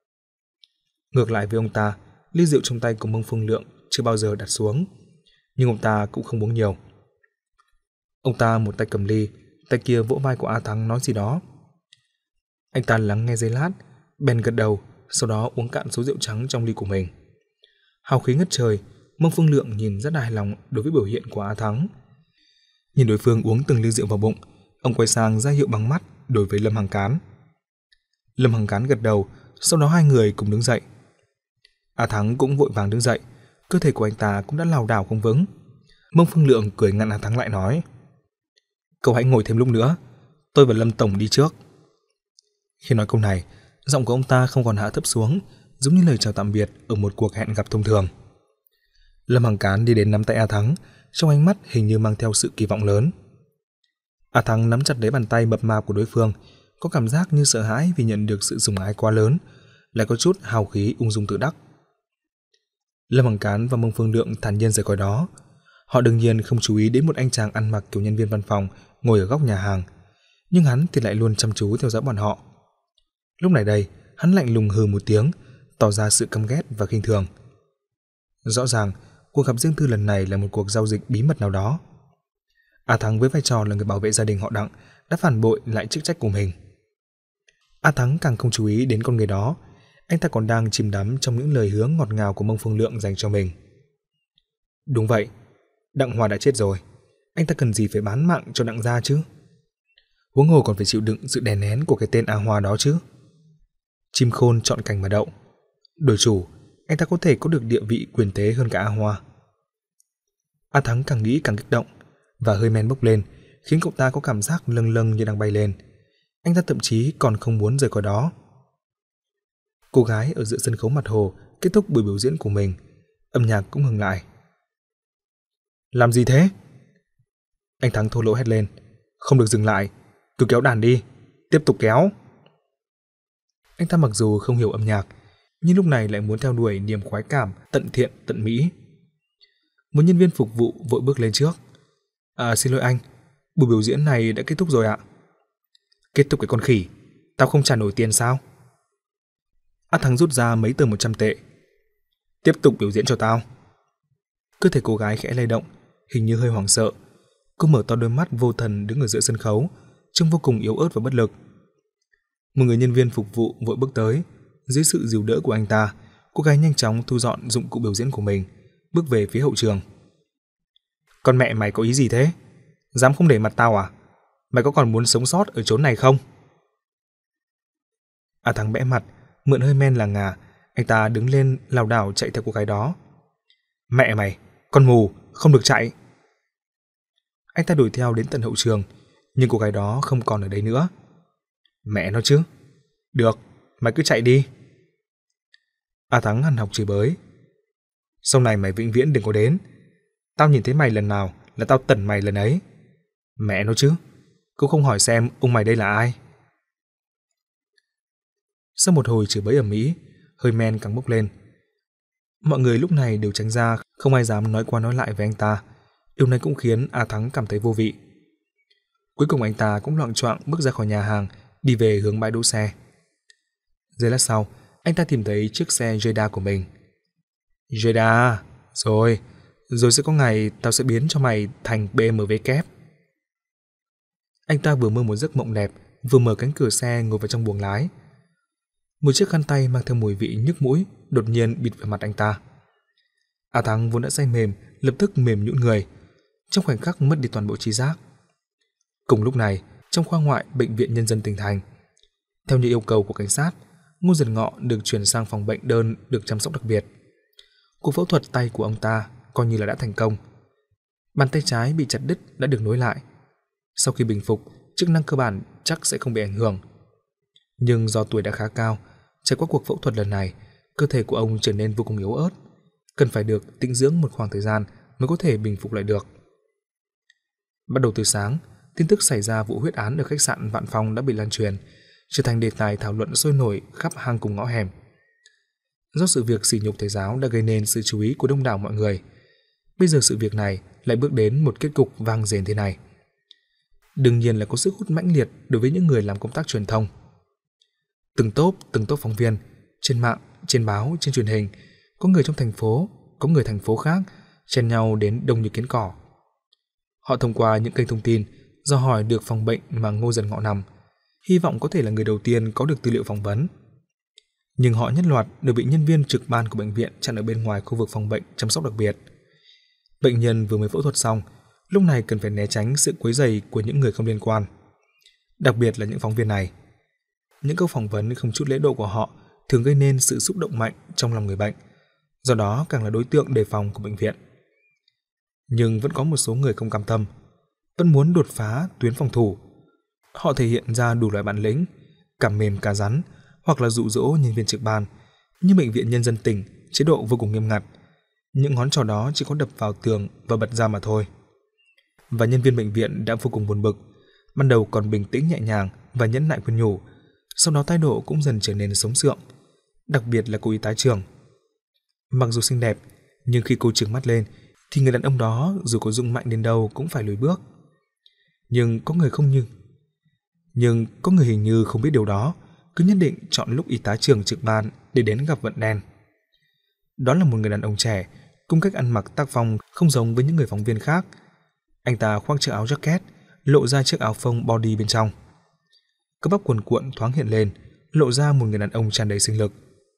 Ngược lại với ông ta, ly rượu trong tay của Mông Phương Lượng chưa bao giờ đặt xuống, nhưng ông ta cũng không uống nhiều. Ông ta một tay cầm ly, tay kia vỗ vai của A Thắng nói gì đó. Anh ta lắng nghe giây lát, bèn gật đầu, sau đó uống cạn số rượu trắng trong ly của mình. Hào khí ngất trời, Mông Phương Lượng nhìn rất hài lòng đối với biểu hiện của A Thắng. Nhìn đối phương uống từng ly rượu vào bụng, ông quay sang ra hiệu bằng mắt đối với Lâm Hằng Cán. Lâm Hằng Cán gật đầu, sau đó hai người cùng đứng dậy. A Thắng cũng vội vàng đứng dậy, cơ thể của anh ta cũng đã lảo đảo không vững. Mông Phương Lượng cười ngăn A Thắng lại nói: "Cậu hãy ngồi thêm lúc nữa, tôi và Lâm tổng đi trước." Khi nói câu này, giọng của ông ta không còn hạ thấp xuống, giống như lời chào tạm biệt ở một cuộc hẹn gặp thông thường. Lâm Hằng Cán đi đến nắm tay A Thắng, trong ánh mắt hình như mang theo sự kỳ vọng lớn. A Thắng nắm chặt lấy bàn tay mập mạp của đối phương, có cảm giác như sợ hãi vì nhận được sự sủng ái quá lớn, lại có chút hào khí ung dung tự đắc. Lâm Hằng Cán và Mông Phương Lượng thản nhiên rời khỏi đó. Họ đương nhiên không chú ý đến một anh chàng ăn mặc kiểu nhân viên văn phòng ngồi ở góc nhà hàng, nhưng hắn thì lại luôn chăm chú theo dõi bọn họ. Lúc này đây, hắn lạnh lùng hừ một tiếng, tỏ ra sự căm ghét và khinh thường. Rõ ràng, cuộc gặp riêng tư lần này là một cuộc giao dịch bí mật nào đó. A Thắng với vai trò là người bảo vệ gia đình họ Đặng đã phản bội lại chức trách của mình. A Thắng càng không chú ý đến con người đó, anh ta còn đang chìm đắm trong những lời hứa ngọt ngào của Mông Phương Lượng dành cho mình. Đúng vậy, Đặng Hoa đã chết rồi, Anh ta cần gì phải bán mạng cho Đặng gia chứ? Huống hồ còn phải chịu đựng sự đè nén của cái tên A Hoa đó chứ. Chim khôn chọn cành mà đậu. Đổi chủ, anh ta có thể có được địa vị quyền thế hơn cả A Hoa. A Thắng càng nghĩ càng kích động, và hơi men bốc lên, khiến cậu ta có cảm giác lâng lâng như đang bay lên. Anh ta thậm chí còn không muốn rời khỏi đó. Cô gái ở giữa sân khấu mặt hồ kết thúc buổi biểu diễn của mình, âm nhạc cũng ngừng lại. Làm gì thế? Anh Thắng thô lỗ hét lên. Không được dừng lại, cứ kéo đàn đi, tiếp tục kéo. Anh ta mặc dù không hiểu âm nhạc, nhưng lúc này lại muốn theo đuổi niềm khoái cảm tận thiện tận mỹ. Một nhân viên phục vụ vội bước lên trước. À, xin lỗi anh, buổi biểu diễn này đã kết thúc rồi ạ. Kết thúc cái con khỉ, tao không trả nổi tiền sao? A Thắng rút ra mấy tờ một trăm tệ. Tiếp tục biểu diễn cho tao. Cơ thể cô gái khẽ lay động, hình như hơi hoảng sợ. Cô mở to đôi mắt vô thần đứng ở giữa sân khấu, trông vô cùng yếu ớt và bất lực. Một người nhân viên phục vụ vội bước tới. Dưới sự dìu đỡ của anh ta, cô gái nhanh chóng thu dọn dụng cụ biểu diễn của mình, bước về phía hậu trường. Con mẹ mày có ý gì thế? Dám không để mặt tao à? Mày có còn muốn sống sót ở chốn này không? A Thắng bẽ mặt, mượn hơi men là ngà, anh ta đứng lên lảo đảo chạy theo cô gái đó. Mẹ mày, con mù, không được chạy. Anh ta đuổi theo đến tận hậu trường, nhưng cô gái đó không còn ở đây nữa. Mẹ nó chứ. Được, mày cứ chạy đi. A Thắng hằn học chửi bới. Sau này mày vĩnh viễn đừng có đến. Tao nhìn thấy mày lần nào là tao tẩn mày lần ấy. Mẹ nó chứ, cũng không hỏi xem ông mày đây là ai. Sau một hồi chửi bới ầm ĩ, hơi men càng bốc lên. Mọi người lúc này đều tránh ra, không ai dám nói qua nói lại với anh ta. Điều này cũng khiến A Thắng cảm thấy vô vị. Cuối cùng anh ta cũng loạng choạng bước ra khỏi nhà hàng, đi về hướng bãi đỗ xe. Giây lát sau, anh ta tìm thấy chiếc xe Jada của mình. Jada, rồi, rồi sẽ có ngày tao sẽ biến cho mày thành bê em vê kép. Anh ta vừa mơ một giấc mộng đẹp, vừa mở cánh cửa xe ngồi vào trong buồng lái. Một chiếc khăn tay mang theo mùi vị nhức mũi đột nhiên bịt vào mặt anh ta. A Thắng vốn đã say mềm, lập tức mềm nhũn người, trong khoảnh khắc mất đi toàn bộ trí giác. Cùng lúc này, trong khoa ngoại bệnh viện Nhân dân tỉnh thành, theo như yêu cầu của cảnh sát, Ngô Dần Ngọ được chuyển sang phòng bệnh đơn được chăm sóc đặc biệt. Cuộc phẫu thuật tay của ông ta coi như là đã thành công. Bàn tay trái bị chặt đứt đã được nối lại. Sau khi bình phục, chức năng cơ bản chắc sẽ không bị ảnh hưởng. Nhưng do tuổi đã khá cao, trải qua cuộc phẫu thuật lần này, cơ thể của ông trở nên vô cùng yếu ớt, cần phải được tĩnh dưỡng một khoảng thời gian mới có thể bình phục lại được. Bắt đầu từ sáng, tin tức xảy ra vụ huyết án ở khách sạn Vạn Phong đã bị lan truyền, trở thành đề tài thảo luận sôi nổi khắp hang cùng ngõ hẻm. Do sự việc sỉ nhục thầy giáo đã gây nên sự chú ý của đông đảo mọi người, bây giờ sự việc này lại bước đến một kết cục vang dền thế này. Đương nhiên là có sức hút mãnh liệt đối với những người làm công tác truyền thông. Từng tốp, từng tốp phóng viên, trên mạng, trên báo, trên truyền hình, có người trong thành phố, có người thành phố khác, chen nhau đến đông như kiến cỏ. Họ thông qua những kênh thông tin, dò hỏi được phòng bệnh mà Ngô Dần Ngọ nằm, hy vọng có thể là người đầu tiên có được tư liệu phỏng vấn. Nhưng họ nhất loạt đều bị nhân viên trực ban của bệnh viện chặn ở bên ngoài khu vực phòng bệnh chăm sóc đặc biệt. Bệnh nhân vừa mới phẫu thuật xong, lúc này cần phải né tránh sự quấy rầy của những người không liên quan, đặc biệt là những phóng viên này. Những câu phỏng vấn không chút lễ độ của họ thường gây nên sự xúc động mạnh trong lòng người bệnh, do đó càng là đối tượng đề phòng của bệnh viện. Nhưng vẫn có một số người không cam tâm, vẫn muốn đột phá tuyến phòng thủ. Họ thể hiện ra đủ loại bản lĩnh, cả mềm cả rắn, hoặc là dụ dỗ nhân viên trực ban. Như bệnh viện Nhân dân tỉnh, chế độ vô cùng nghiêm ngặt, những ngón trỏ đó chỉ có đập vào tường và bật ra mà thôi. Và nhân viên bệnh viện đã vô cùng buồn bực, ban đầu còn bình tĩnh nhẹ nhàng và nhẫn nại khuyên nhủ, sau đó thái độ cũng dần trở nên sống sượng, đặc biệt là cô y tá trưởng. Mặc dù xinh đẹp, nhưng khi cô trừng mắt lên thì người đàn ông đó dù có dũng mạnh đến đâu cũng phải lùi bước. Nhưng có người không như Nhưng có người hình như không biết điều đó, cứ nhất định chọn lúc y tá trưởng trực ban để đến gặp vận đen. Đó là một người đàn ông trẻ, cung cách ăn mặc tác phong không giống với những người phóng viên khác. Anh ta khoác chiếc áo jacket, lộ ra chiếc áo phông body bên trong. Cơ bắp cuồn cuộn thoáng hiện lên, lộ ra một người đàn ông tràn đầy sinh lực.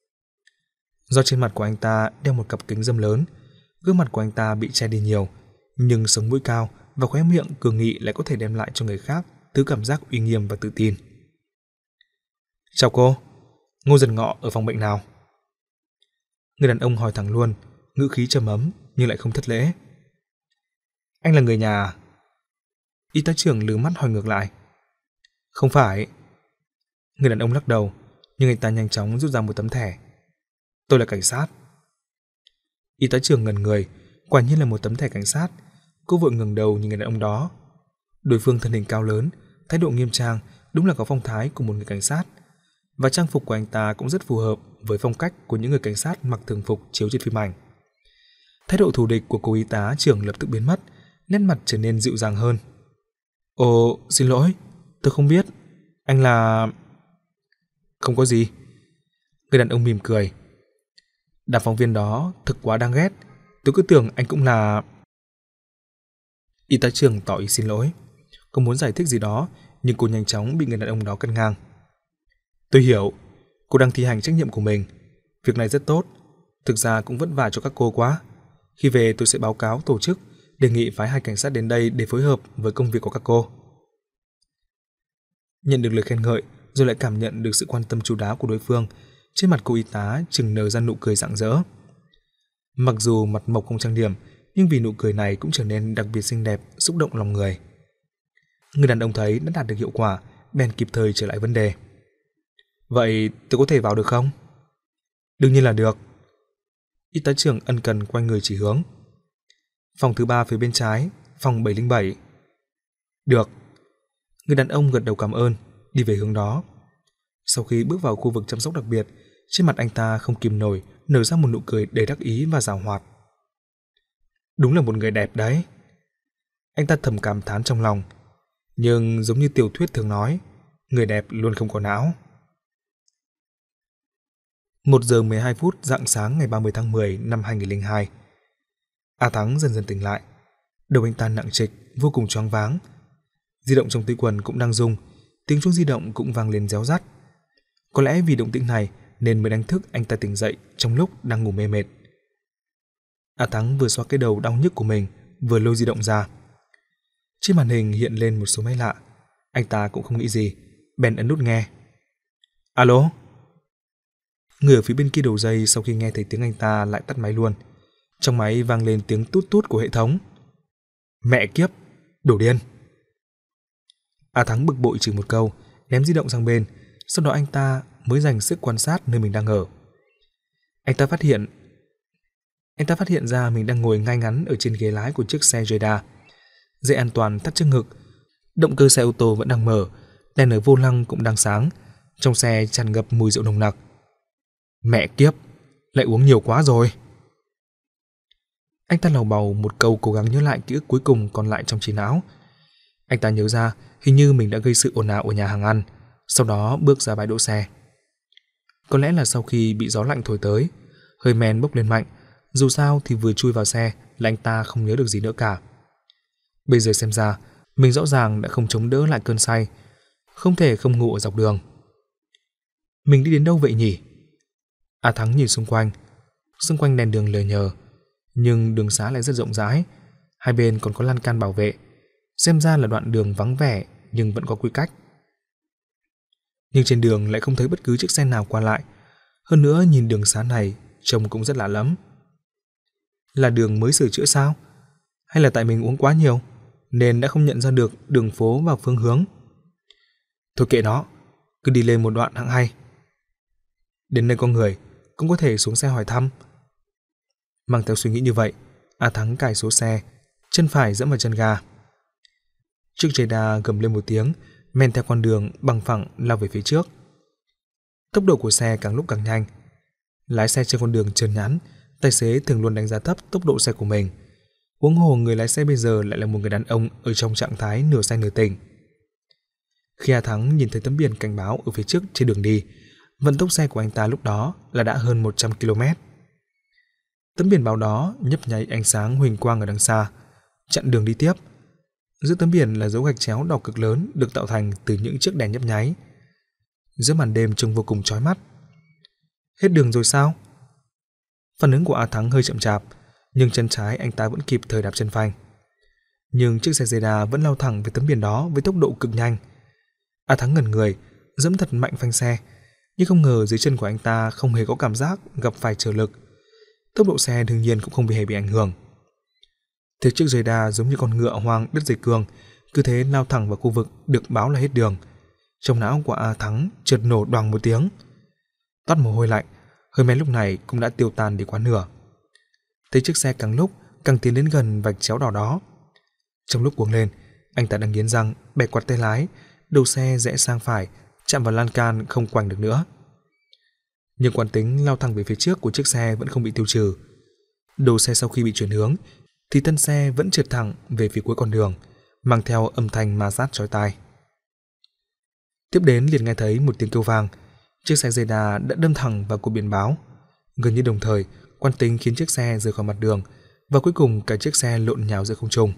Do trên mặt của anh ta đeo một cặp kính râm lớn, gương mặt của anh ta bị che đi nhiều, nhưng sống mũi cao, và khóe miệng cường nghị lại có thể đem lại cho người khác thứ cảm giác uy nghiêm và tự tin. Chào cô, Ngô Dần Ngọ ở phòng bệnh nào? Người đàn ông hỏi thẳng luôn, ngữ khí trầm ấm nhưng lại không thất lễ. Anh là người nhà à? Y tá trưởng lườm mắt hỏi ngược lại. Không phải. Người đàn ông lắc đầu, nhưng anh ta nhanh chóng rút ra một tấm thẻ. Tôi là cảnh sát. Y tá trưởng ngẩn người, quả nhiên là một tấm thẻ cảnh sát. Cô vội ngẩng đầu nhìn người đàn ông đó. Đối phương thân hình cao lớn, thái độ nghiêm trang, đúng là có phong thái của một người cảnh sát. Và trang phục của anh ta cũng rất phù hợp với phong cách của những người cảnh sát mặc thường phục chiếu trên phim ảnh. Thái độ thù địch của cô y tá trưởng lập tức biến mất, nét mặt trở nên dịu dàng hơn. Ồ, xin lỗi, tôi không biết. Anh là... Không có gì. Người đàn ông mỉm cười. Đám phóng viên đó thực quá đáng ghét. Tôi cứ tưởng anh cũng là... Y tá trưởng tỏ ý xin lỗi. Cô muốn giải thích gì đó, nhưng cô nhanh chóng bị người đàn ông đó cắt ngang. Tôi hiểu, cô đang thi hành trách nhiệm của mình. Việc này rất tốt. Thực ra cũng vất vả cho các cô quá. Khi về tôi sẽ báo cáo tổ chức, đề nghị phái hai cảnh sát đến đây để phối hợp với công việc của các cô. Nhận được lời khen ngợi, rồi lại cảm nhận được sự quan tâm chu đáo của đối phương, trên mặt cô y tá chừng nở ra nụ cười rạng rỡ. Mặc dù mặt mộc không trang điểm, nhưng vì nụ cười này cũng trở nên đặc biệt xinh đẹp, xúc động lòng người. Người đàn ông thấy đã đạt được hiệu quả, bèn kịp thời trở lại vấn đề. Vậy tôi có thể vào được không? Đương nhiên là được. Y tá trưởng ân cần quay người chỉ hướng. Phòng thứ ba phía bên trái, phòng bảy không bảy. Được. Người đàn ông gật đầu cảm ơn, đi về hướng đó. Sau khi bước vào khu vực chăm sóc đặc biệt, trên mặt anh ta không kìm nổi nở ra một nụ cười đầy đắc ý và giảo hoạt. Đúng là một người đẹp đấy. Anh ta thầm cảm thán trong lòng. Nhưng giống như tiểu thuyết thường nói, người đẹp luôn không có não. một giờ mười hai phút rạng sáng ngày ba mươi tháng mười năm hai nghìn không trăm lẻ hai. A Thắng dần dần tỉnh lại. Đầu anh ta nặng trịch, vô cùng choáng váng. Di động trong túi quần cũng đang rung, tiếng chuông di động cũng vang lên réo rắt. Có lẽ vì động tĩnh này nên mới đánh thức anh ta tỉnh dậy trong lúc đang ngủ mê mệt. A Thắng vừa xoa cái đầu đau nhức của mình, vừa lôi di động ra. Trên màn hình hiện lên một số máy lạ. Anh ta cũng không nghĩ gì, bèn ấn nút nghe. Alo? Người ở phía bên kia đầu dây sau khi nghe thấy tiếng anh ta lại tắt máy luôn. Trong máy vang lên tiếng tút tút của hệ thống. Mẹ kiếp, đổ điên. A Thắng bực bội chửi một câu, ném di động sang bên, sau đó anh ta mới dành sức quan sát nơi mình đang ở. Anh ta phát hiện Anh ta phát hiện ra mình đang ngồi ngay ngắn ở trên ghế lái của chiếc xe Jada. Dây an toàn thắt trước ngực, động cơ xe ô tô vẫn đang mở, đèn ở vô lăng cũng đang sáng, trong xe tràn ngập mùi rượu nồng nặc. Mẹ kiếp, lại uống nhiều quá rồi. Anh ta lầu bầu một câu cố gắng nhớ lại ký ức cuối cùng còn lại trong trí não. Anh ta nhớ ra hình như mình đã gây sự ồn ào ở nhà hàng ăn, sau đó bước ra bãi đỗ xe. Có lẽ là sau khi bị gió lạnh thổi tới, hơi men bốc lên mạnh, dù sao thì vừa chui vào xe là anh ta không nhớ được gì nữa cả. Bây giờ xem ra, mình rõ ràng đã không chống đỡ lại cơn say, không thể không ngủ ở dọc đường. Mình đi đến đâu vậy nhỉ? A Thắng nhìn xung quanh, xung quanh đèn đường lờ nhờ, nhưng đường xá lại rất rộng rãi, hai bên còn có lan can bảo vệ, xem ra là đoạn đường vắng vẻ nhưng vẫn có quy cách. Nhưng trên đường lại không thấy bất cứ chiếc xe nào qua lại, hơn nữa nhìn đường xá này trông cũng rất lạ lẫm. Là đường mới sửa chữa sao? Hay là tại mình uống quá nhiều nên đã không nhận ra được đường phố và phương hướng? Thôi kệ nó, cứ đi lên một đoạn hẵng hay. Đến nơi có người cũng có thể xuống xe hỏi thăm. Mang theo suy nghĩ như vậy, A Thắng cài số xe, chân phải dẫm vào chân ga. Chiếc Jada gầm lên một tiếng, men theo con đường bằng phẳng lao về phía trước. Tốc độ của xe càng lúc càng nhanh. Lái xe trên con đường trơn nhẵn, tài xế thường luôn đánh giá thấp tốc độ xe của mình. Huống hồ người lái xe bây giờ lại là một người đàn ông ở trong trạng thái nửa say nửa tỉnh. Khi A Thắng nhìn thấy tấm biển cảnh báo ở phía trước trên đường đi, vận tốc xe của anh ta lúc đó là đã hơn một trăm ki lô mét. Tấm biển báo đó nhấp nháy ánh sáng huỳnh quang ở đằng xa, chặn đường đi tiếp. Giữa tấm biển là dấu gạch chéo đỏ cực lớn được tạo thành từ những chiếc đèn nhấp nháy. Giữa màn đêm trông vô cùng chói mắt. Hết đường rồi sao? Phản ứng của A Thắng hơi chậm chạp, nhưng chân trái anh ta vẫn kịp thời đạp chân phanh. Nhưng chiếc xe Zeda vẫn lao thẳng về tấm biển đó với tốc độ cực nhanh. A Thắng ngẩn người, giẫm thật mạnh phanh xe, nhưng không ngờ dưới chân của anh ta không hề có cảm giác gặp phải trở lực. Tốc độ xe đương nhiên cũng không bị hề bị ảnh hưởng. Thế chiếc Zeda giống như con ngựa hoang đứt dây cương, cứ thế lao thẳng vào khu vực được báo là hết đường. Trong não của A Thắng chợt nổ đoàng một tiếng. Toát mồ hôi lạnh, hơi men lúc này cũng đã tiêu tan đi quá nửa. Thấy chiếc xe càng lúc càng tiến đến gần vạch chéo đỏ đó. Trong lúc cuống lên, anh ta đang nghiến răng bẻ quạt tay lái, đầu xe rẽ sang phải, chạm vào lan can không quành được nữa. Nhưng quán tính lao thẳng về phía trước của chiếc xe vẫn không bị tiêu trừ. Đầu xe sau khi bị chuyển hướng thì thân xe vẫn trượt thẳng về phía cuối con đường, mang theo âm thanh ma sát chói tai. Tiếp đến liền nghe thấy một tiếng kêu vang, chiếc xe Zeda đã đâm thẳng vào cột biển báo. Gần như đồng thời, quán tính khiến chiếc xe rời khỏi mặt đường và cuối cùng cả chiếc xe lộn nhào giữa không trung.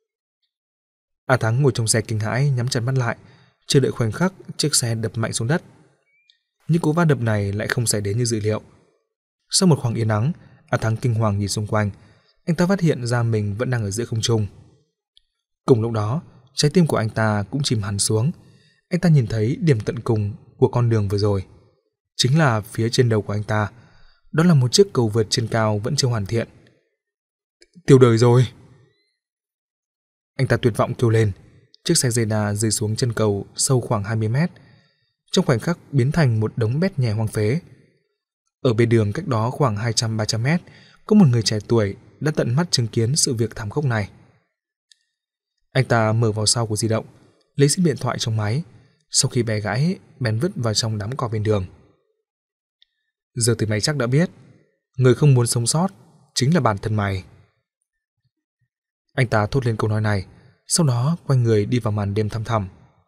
A Thắng ngồi trong xe kinh hãi nhắm chặt mắt lại, chờ đợi khoảnh khắc chiếc xe đập mạnh xuống đất. Nhưng cú va đập này lại không xảy đến như dự liệu. Sau một khoảng yên ắng, A Thắng kinh hoàng nhìn xung quanh, anh ta phát hiện ra mình vẫn đang ở giữa không trung. Cùng lúc đó, trái tim của anh ta cũng chìm hẳn xuống. Anh ta nhìn thấy điểm tận cùng của con đường vừa rồi, chính là phía trên đầu của anh ta. Đó là một chiếc cầu vượt trên cao vẫn chưa hoàn thiện. Tiêu đời rồi! Anh ta tuyệt vọng kêu lên. Chiếc xe Zeda rơi xuống chân cầu sâu khoảng hai mươi mét, trong khoảnh khắc biến thành một đống bét nhè hoang phế. Ở bên đường cách đó khoảng hai trăm ba trăm mét, có một người trẻ tuổi đã tận mắt chứng kiến sự việc thảm khốc này. Anh ta mở vào sau của di động, lấy sim điện thoại trong máy, sau khi bẻ gãy, bèn vứt vào trong đám cỏ bên đường. Giờ thì mày chắc đã biết, người không muốn sống sót chính là bản thân mày. Anh ta thốt lên câu nói này, sau đó quay người đi vào màn đêm thăm thẳm.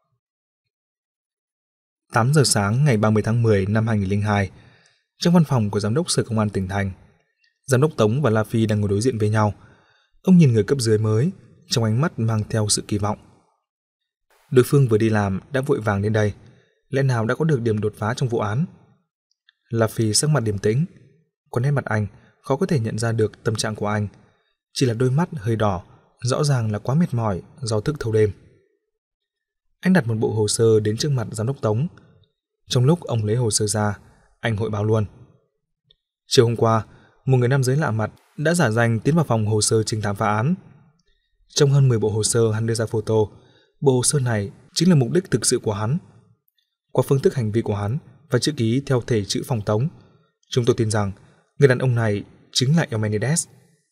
tám giờ sáng ngày ba mươi tháng mười năm hai nghìn không trăm lẻ hai, trong văn phòng của giám đốc sở công an tỉnh thành, giám đốc Tống và La Phi đang ngồi đối diện với nhau. Ông nhìn người cấp dưới mới, trong ánh mắt mang theo sự kỳ vọng. Đối phương vừa đi làm đã vội vàng đến đây, lẽ nào đã có được điểm đột phá trong vụ án? La Phi sắc mặt điềm tĩnh, còn nét mặt anh khó có thể nhận ra được tâm trạng của anh, chỉ là đôi mắt hơi đỏ, rõ ràng là quá mệt mỏi do thức thâu đêm. Anh đặt một bộ hồ sơ đến trước mặt giám đốc Tống. Trong lúc ông lấy hồ sơ ra, anh hội báo luôn. Chiều hôm qua, một người nam giới lạ mặt đã giả danh tiến vào phòng hồ sơ trinh thám phá án. Trong hơn mười bộ hồ sơ hắn đưa ra photo, bộ hồ sơ này chính là mục đích thực sự của hắn. Qua phương thức hành vi của hắn và chữ ký theo thể chữ phòng Tống, chúng tôi tin rằng người đàn ông này chính là Eumenides.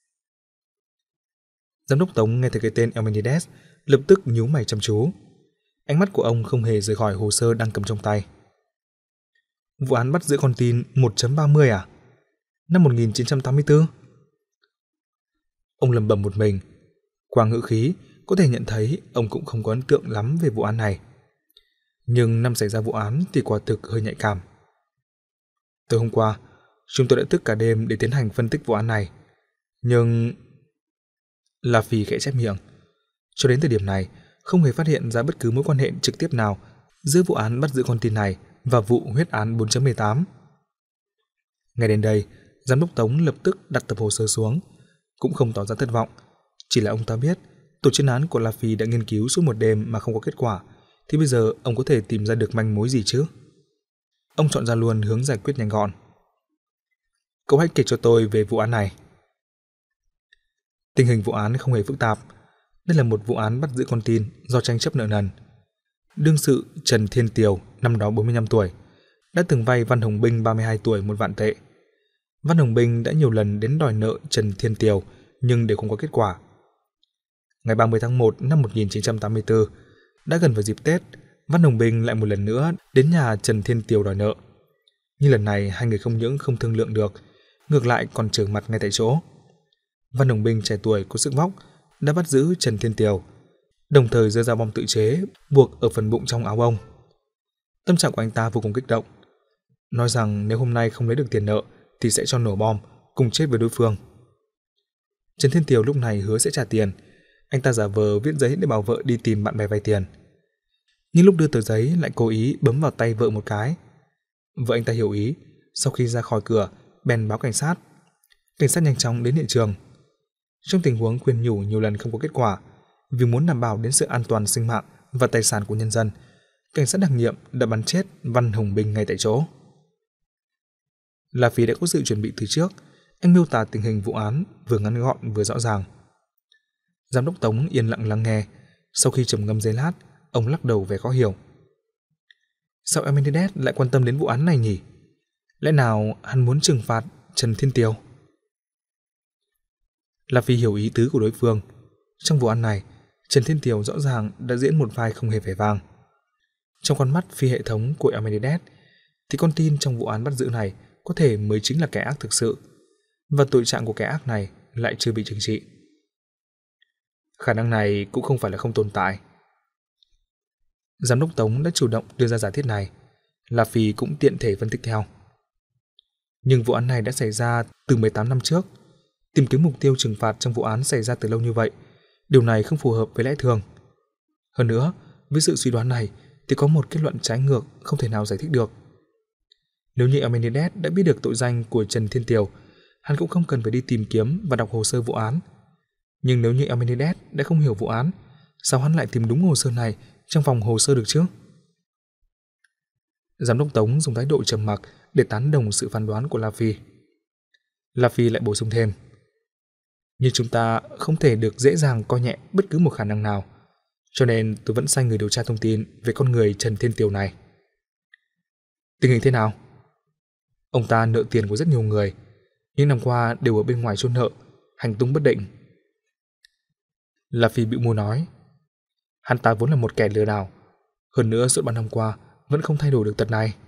Giám đốc Tống nghe thấy cái tên Eumenides lập tức nhíu mày chăm chú. Ánh mắt của ông không hề rời khỏi hồ sơ đang cầm trong tay. Vụ án bắt giữ con tin một chấm ba mươi à? Năm một nghìn chín trăm tám mươi tư? Ông lẩm bẩm một mình. Qua ngữ khí, có thể nhận thấy ông cũng không có ấn tượng lắm về vụ án này. Nhưng năm xảy ra vụ án thì quả thực hơi nhạy cảm. Từ hôm qua, chúng tôi đã thức cả đêm để tiến hành phân tích vụ án này. Nhưng... La Phi khẽ chép miệng. Cho đến thời điểm này, không hề phát hiện ra bất cứ mối quan hệ trực tiếp nào giữa vụ án bắt giữ con tin này và vụ huyết án bốn chấm mười tám. Ngay đến đây, giám đốc Tống lập tức đặt tập hồ sơ xuống, cũng không tỏ ra thất vọng. Chỉ là ông ta biết, tổ chuyên án của La Phi đã nghiên cứu suốt một đêm mà không có kết quả, thì bây giờ ông có thể tìm ra được manh mối gì chứ? Ông chọn ra luôn hướng giải quyết nhanh gọn. Cậu hãy kể cho tôi về vụ án này. Tình hình vụ án không hề phức tạp. Đây là một vụ án bắt giữ con tin do tranh chấp nợ nần. Đương sự Trần Thiên Tiều, năm đó bốn mươi lăm tuổi, đã từng vay Văn Hồng Binh ba mươi hai tuổi một vạn tệ. Văn Hồng Binh đã nhiều lần đến đòi nợ Trần Thiên Tiều nhưng đều không có kết quả. Ngày ba mươi tháng một năm một nghìn chín trăm tám mươi tư, đã gần vào dịp Tết, Văn Hồng Binh lại một lần nữa đến nhà Trần Thiên Tiều đòi nợ. Nhưng lần này hai người không những không thương lượng được, ngược lại còn trở mặt ngay tại chỗ. Văn Hồng Binh trẻ tuổi có sức vóc đã bắt giữ Trần Thiên Tiều, đồng thời giơ dao bom tự chế buộc ở phần bụng trong áo ông. Tâm trạng của anh ta vô cùng kích động, nói rằng nếu hôm nay không lấy được tiền nợ thì sẽ cho nổ bom, cùng chết với đối phương. Trần Thiên Tiều lúc này hứa sẽ trả tiền. Anh ta giả vờ viết giấy để bảo vợ đi tìm bạn bè vay tiền. Nhưng lúc đưa tờ giấy lại cố ý bấm vào tay vợ một cái. Vợ anh ta hiểu ý, sau khi ra khỏi cửa bèn báo cảnh sát. Cảnh sát nhanh chóng đến hiện trường. Trong tình huống khuyên nhủ nhiều lần không có kết quả, Vì muốn đảm bảo đến sự an toàn sinh mạng và tài sản của nhân dân, cảnh sát đặc nhiệm đã bắn chết Văn Hồng Bình ngay tại chỗ. La Phi đã có sự chuẩn bị từ trước, anh miêu tả tình hình vụ án vừa ngắn gọn vừa rõ ràng. Giám đốc Tống yên lặng lắng nghe, sau khi trầm ngâm giây lát, ông lắc đầu vẻ khó hiểu. Sao Amenhotep lại quan tâm đến vụ án này nhỉ? Lẽ nào hắn muốn trừng phạt Trần Thiên Tiều? La Phi hiểu ý tứ của đối phương. Trong vụ án này, Trần Thiên Tiều rõ ràng đã diễn một vai không hề vẻ vang. Trong con mắt phi hệ thống của Amenhotep, thì con tin trong vụ án bắt giữ này có thể mới chính là kẻ ác thực sự, và tội trạng của kẻ ác này lại chưa bị trừng trị. Khả năng này cũng không phải là không tồn tại. Giám đốc Tống đã chủ động đưa ra giả thiết này, La Phi cũng tiện thể phân tích theo. Nhưng vụ án này đã xảy ra từ mười tám năm trước, tìm kiếm mục tiêu trừng phạt trong vụ án xảy ra từ lâu như vậy, điều này không phù hợp với lẽ thường. Hơn nữa, với sự suy đoán này thì có một kết luận trái ngược không thể nào giải thích được. Nếu như Amenhotep đã biết được tội danh của Trần Thiên Tiều, hắn cũng không cần phải đi tìm kiếm và đọc hồ sơ vụ án. Nhưng nếu như Amenhotep đã không hiểu vụ án, sao hắn lại tìm đúng hồ sơ này trong phòng hồ sơ được chứ? Giám đốc Tống dùng thái độ trầm mặc để tán đồng sự phán đoán của La Phi. La Phi lại bổ sung thêm. Nhưng chúng ta không thể được dễ dàng coi nhẹ bất cứ một khả năng nào, cho nên tôi vẫn sai người điều tra thông tin về con người Trần Thiên Tiều này. Tình hình thế nào? Ông ta nợ tiền của rất nhiều người, những năm qua đều ở bên ngoài chôn nợ, hành tung bất định. La Phi bĩu môi nói. Hắn ta vốn là một kẻ lừa đảo, hơn nữa suốt bao năm qua vẫn không thay đổi được tật này.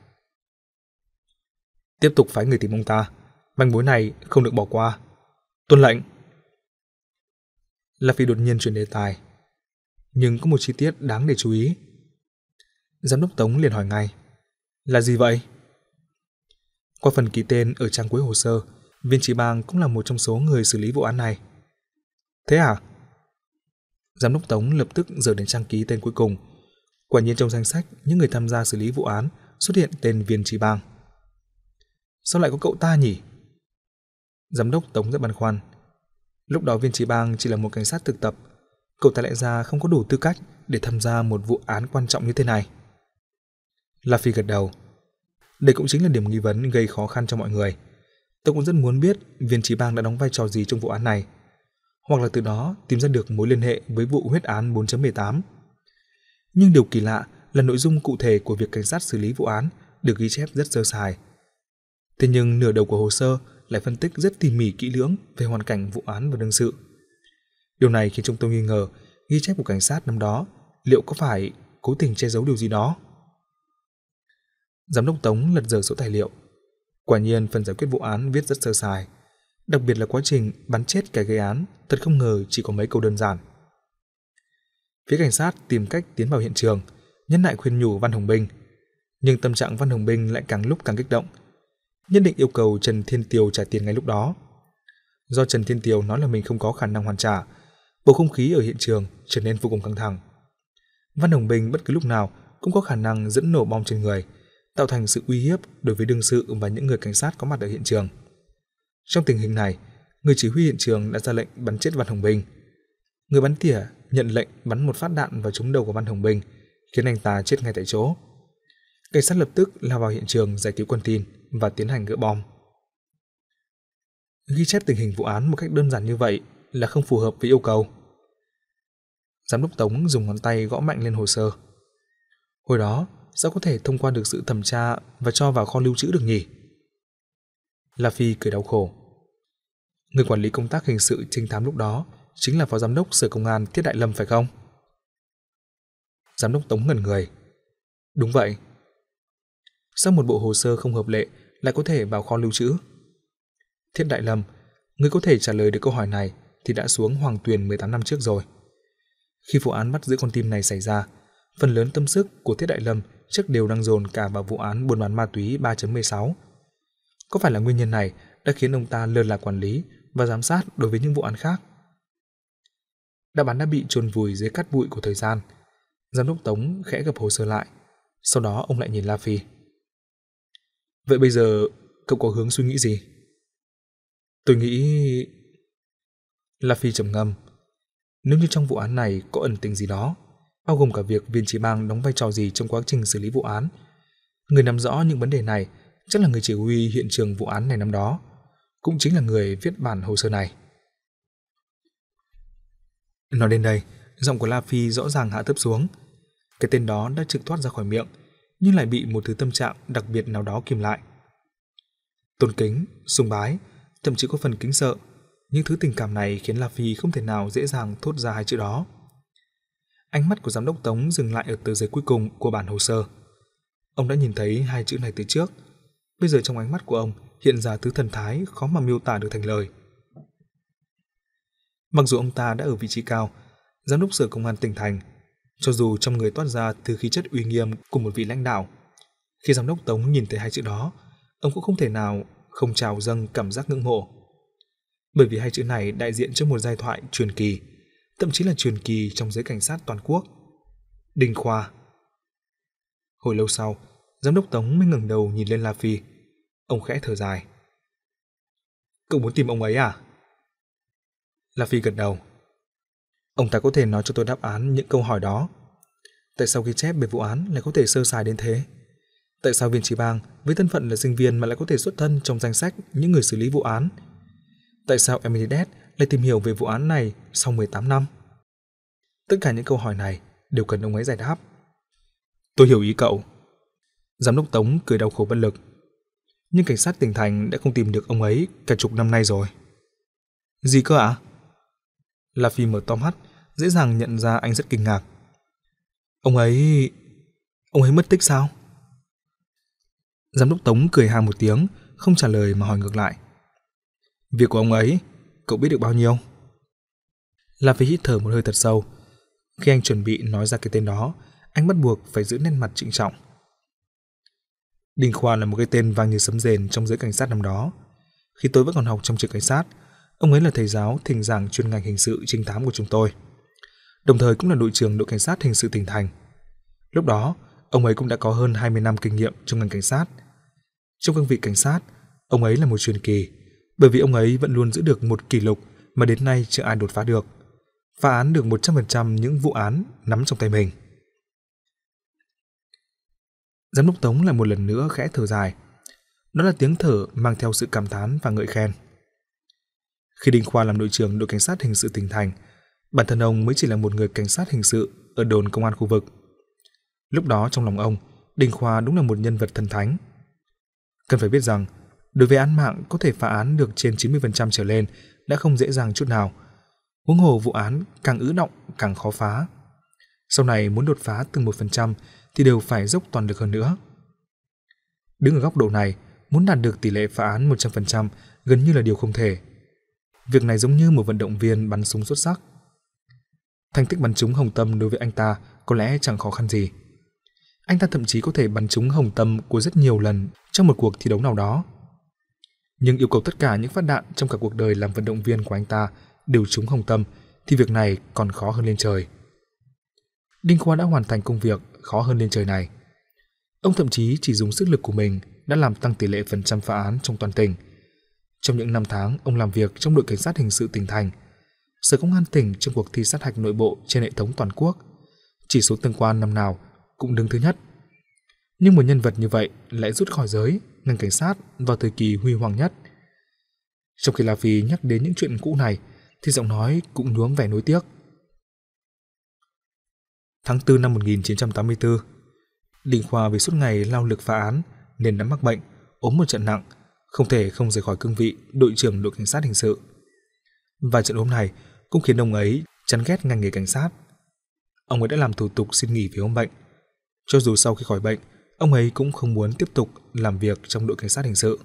Tiếp tục phái người tìm ông ta, manh mối này không được bỏ qua. Tuân lệnh. La Phi đột nhiên chuyển đề tài, nhưng có một chi tiết đáng để chú ý. Giám đốc Tống liền hỏi ngay. Là gì vậy? Qua phần ký tên ở trang cuối hồ sơ, Viên Chí Bang cũng là một trong số người xử lý vụ án này. Thế à? Giám đốc Tống lập tức dở đến trang ký tên cuối cùng. Quả nhiên trong danh sách những người tham gia xử lý vụ án xuất hiện tên Viên Chí Bang. Sao lại có cậu ta nhỉ? Giám đốc Tống rất băn khoăn. Lúc đó Viên Chí Bang chỉ là một cảnh sát thực tập, cậu ta lẽ ra không có đủ tư cách để tham gia một vụ án quan trọng như thế này. La Phi gật đầu. Đây cũng chính là điểm nghi vấn gây khó khăn cho mọi người. Tôi cũng rất muốn biết Viên Chí Bang đã đóng vai trò gì trong vụ án này, hoặc là từ đó tìm ra được mối liên hệ với vụ huyết án bốn chấm mười tám. Nhưng điều kỳ lạ là nội dung cụ thể của việc cảnh sát xử lý vụ án được ghi chép rất sơ sài. Thế nhưng nửa đầu của hồ sơ lại phân tích rất tỉ mỉ kỹ lưỡng về hoàn cảnh vụ án và đương sự. Điều này khiến chúng tôi nghi ngờ ghi chép của cảnh sát năm đó liệu có phải cố tình che giấu điều gì đó. Giám đốc Tống lật dở số tài liệu. Quả nhiên phần giải quyết vụ án viết rất sơ sài, đặc biệt là quá trình bắn chết kẻ gây án, thật không ngờ chỉ có mấy câu đơn giản. Phía cảnh sát tìm cách tiến vào hiện trường, nhân lại khuyên nhủ Văn Hồng Bình, nhưng tâm trạng Văn Hồng Bình lại càng lúc càng kích động, nhất định yêu cầu Trần Thiên Tiều trả tiền ngay lúc đó. Do Trần Thiên Tiều nói là mình không có khả năng hoàn trả, bầu không khí ở hiện trường trở nên vô cùng căng thẳng. Văn Hồng Bình bất cứ lúc nào cũng có khả năng dẫn nổ bom trên người, tạo thành sự uy hiếp đối với đương sự và những người cảnh sát có mặt ở hiện trường. Trong tình hình này, người chỉ huy hiện trường đã ra lệnh bắn chết Văn Hồng Bình. Người bắn tỉa nhận lệnh bắn một phát đạn vào trúng đầu của Văn Hồng Bình, khiến anh ta chết ngay tại chỗ. Cảnh sát lập tức lao vào hiện trường giải cứu con tin và tiến hành gỡ bom. Ghi chép tình hình vụ án một cách đơn giản như vậy là không phù hợp với yêu cầu. Giám đốc Tống dùng ngón tay gõ mạnh lên hồ sơ. Hồi đó, sao có thể thông qua được sự thẩm tra và cho vào kho lưu trữ được nhỉ? La Phi cười đau khổ. Người quản lý công tác hình sự trinh thám lúc đó chính là phó giám đốc sở công an Thiết Đại Lâm phải không? Giám đốc Tống ngẩn người. Đúng vậy. Sao một bộ hồ sơ không hợp lệ lại có thể vào kho lưu trữ? Thiết Đại Lâm, người có thể trả lời được câu hỏi này thì đã xuống Hoàng Tuyền mười tám năm trước rồi. Khi vụ án bắt giữ con tim này xảy ra, phần lớn tâm sức của Thiết Đại Lâm chắc đều đang dồn cả vào vụ án buôn bán ma túy ba chấm mười sáu. Có phải là nguyên nhân này đã khiến ông ta lơ là quản lý và giám sát đối với những vụ án khác? Đáp án đã bị chôn vùi dưới cát bụi của thời gian. Giám đốc Tống khẽ gập hồ sơ lại, sau đó ông lại nhìn La Phi. Vậy bây giờ cậu có hướng suy nghĩ gì? Tôi nghĩ... La Phi trầm ngâm. Nếu như trong vụ án này có ẩn tình gì đó, bao gồm cả việc Viên Chí Bang đóng vai trò gì trong quá trình xử lý vụ án, người nắm rõ những vấn đề này chắc là người chỉ huy hiện trường vụ án này năm đó, cũng chính là người viết bản hồ sơ này. Nói đến đây, giọng của La Phi rõ ràng hạ thấp xuống. Cái tên đó đã trực thoát ra khỏi miệng, nhưng lại bị một thứ tâm trạng đặc biệt nào đó kìm lại. Tôn kính, sùng bái, thậm chí có phần kính sợ, những thứ tình cảm này khiến La Phi không thể nào dễ dàng thốt ra hai chữ đó. Ánh mắt của giám đốc Tống dừng lại ở tờ giấy cuối cùng của bản hồ sơ. Ông đã nhìn thấy hai chữ này từ trước. Bây giờ trong ánh mắt của ông hiện ra thứ thần thái khó mà miêu tả được thành lời. Mặc dù ông ta đã ở vị trí cao, giám đốc sở công an tỉnh thành, cho dù trong người toát ra thứ khí chất uy nghiêm của một vị lãnh đạo, khi giám đốc Tống nhìn thấy hai chữ đó, ông cũng không thể nào không trào dâng cảm giác ngưỡng mộ. Bởi vì hai chữ này đại diện cho một giai thoại truyền kỳ, thậm chí là truyền kỳ trong giới cảnh sát toàn quốc. Đinh Khoa. Hồi lâu sau, giám đốc Tống mới ngẩng đầu nhìn lên La Phi. Ông khẽ thở dài. Cậu muốn tìm ông ấy à? La Phi gật đầu. Ông ta có thể nói cho tôi đáp án những câu hỏi đó. Tại sao ghi chép về vụ án lại có thể sơ sài đến thế? Tại sao Viên Chí Bang với thân phận là sinh viên mà lại có thể xuất thân trong danh sách những người xử lý vụ án? Tại sao Emily Dead lại tìm hiểu về vụ án này sau mười tám năm? Tất cả những câu hỏi này đều cần ông ấy giải đáp. Tôi hiểu ý cậu. Giám đốc Tống cười đau khổ bất lực. Nhưng cảnh sát tỉnh thành đã không tìm được ông ấy cả chục năm nay rồi. Gì cơ ạ? À? La Phi mở to mắt, dễ dàng nhận ra anh rất kinh ngạc. Ông ấy... Ông ấy mất tích sao? Giám đốc Tống cười ha một tiếng, không trả lời mà hỏi ngược lại. Việc của ông ấy, cậu biết được bao nhiêu? La Phi hít thở một hơi thật sâu. Khi anh chuẩn bị nói ra cái tên đó, anh bắt buộc phải giữ nét mặt trịnh trọng. Đinh Khoa là một cái tên vang như sấm rền trong giới cảnh sát năm đó. Khi tôi vẫn còn học trong trường cảnh sát, ông ấy là thầy giáo thỉnh giảng chuyên ngành hình sự trinh thám của chúng tôi, đồng thời cũng là đội trưởng đội cảnh sát hình sự tỉnh thành. Lúc đó, ông ấy cũng đã có hơn hai mươi năm kinh nghiệm trong ngành cảnh sát. Trong cương vị cảnh sát, ông ấy là một truyền kỳ, bởi vì ông ấy vẫn luôn giữ được một kỷ lục mà đến nay chưa ai đột phá được, phá án được một trăm phần trăm những vụ án nắm trong tay mình. Giám đốc Tống lại một lần nữa khẽ thở dài. Đó là tiếng thở mang theo sự cảm thán và ngợi khen. Khi Đinh Khoa làm đội trưởng đội cảnh sát hình sự tỉnh thành, bản thân ông mới chỉ là một người cảnh sát hình sự ở đồn công an khu vực. Lúc đó trong lòng ông, Đinh Khoa đúng là một nhân vật thần thánh. Cần phải biết rằng, đối với án mạng có thể phá án được trên chín mươi phần trăm trở lên đã không dễ dàng chút nào. Huống hồ vụ án càng ứ đọng càng khó phá. Sau này muốn đột phá từng một phần trăm thì đều phải dốc toàn lực hơn nữa. Đứng ở góc độ này, muốn đạt được tỷ lệ phá án một trăm phần trăm gần như là điều không thể. Việc này giống như một vận động viên bắn súng xuất sắc. Thành tích bắn trúng hồng tâm đối với anh ta có lẽ chẳng khó khăn gì. Anh ta thậm chí có thể bắn trúng hồng tâm của rất nhiều lần trong một cuộc thi đấu nào đó. Nhưng yêu cầu tất cả những phát đạn trong cả cuộc đời làm vận động viên của anh ta đều trúng hồng tâm thì việc này còn khó hơn lên trời. Đinh Khoa đã hoàn thành công việc khó hơn lên trời này. Ông thậm chí chỉ dùng sức lực của mình đã làm tăng tỷ lệ phần trăm phá án trong toàn tỉnh. Trong những năm tháng ông làm việc trong đội cảnh sát hình sự tỉnh thành, Sở Công an tỉnh trong cuộc thi sát hạch nội bộ trên hệ thống toàn quốc, chỉ số tương quan năm nào cũng đứng thứ nhất. Nhưng một nhân vật như vậy lại rút khỏi giới ngành cảnh sát vào thời kỳ huy hoàng nhất. Trong khi La Phi nhắc đến những chuyện cũ này thì giọng nói cũng nhuốm vẻ nuối tiếc. Tháng tư năm một nghìn chín trăm tám mươi tư, Đinh Khoa vì suốt ngày lao lực phá án nên đã mắc bệnh, ốm một trận nặng, không thể không rời khỏi cương vị đội trưởng đội cảnh sát hình sự. Và trận ốm này cũng khiến ông ấy chán ghét ngành nghề cảnh sát. Ông ấy đã làm thủ tục xin nghỉ vì ốm bệnh. Cho dù sau khi khỏi bệnh, ông ấy cũng không muốn tiếp tục làm việc trong đội cảnh sát hình sự.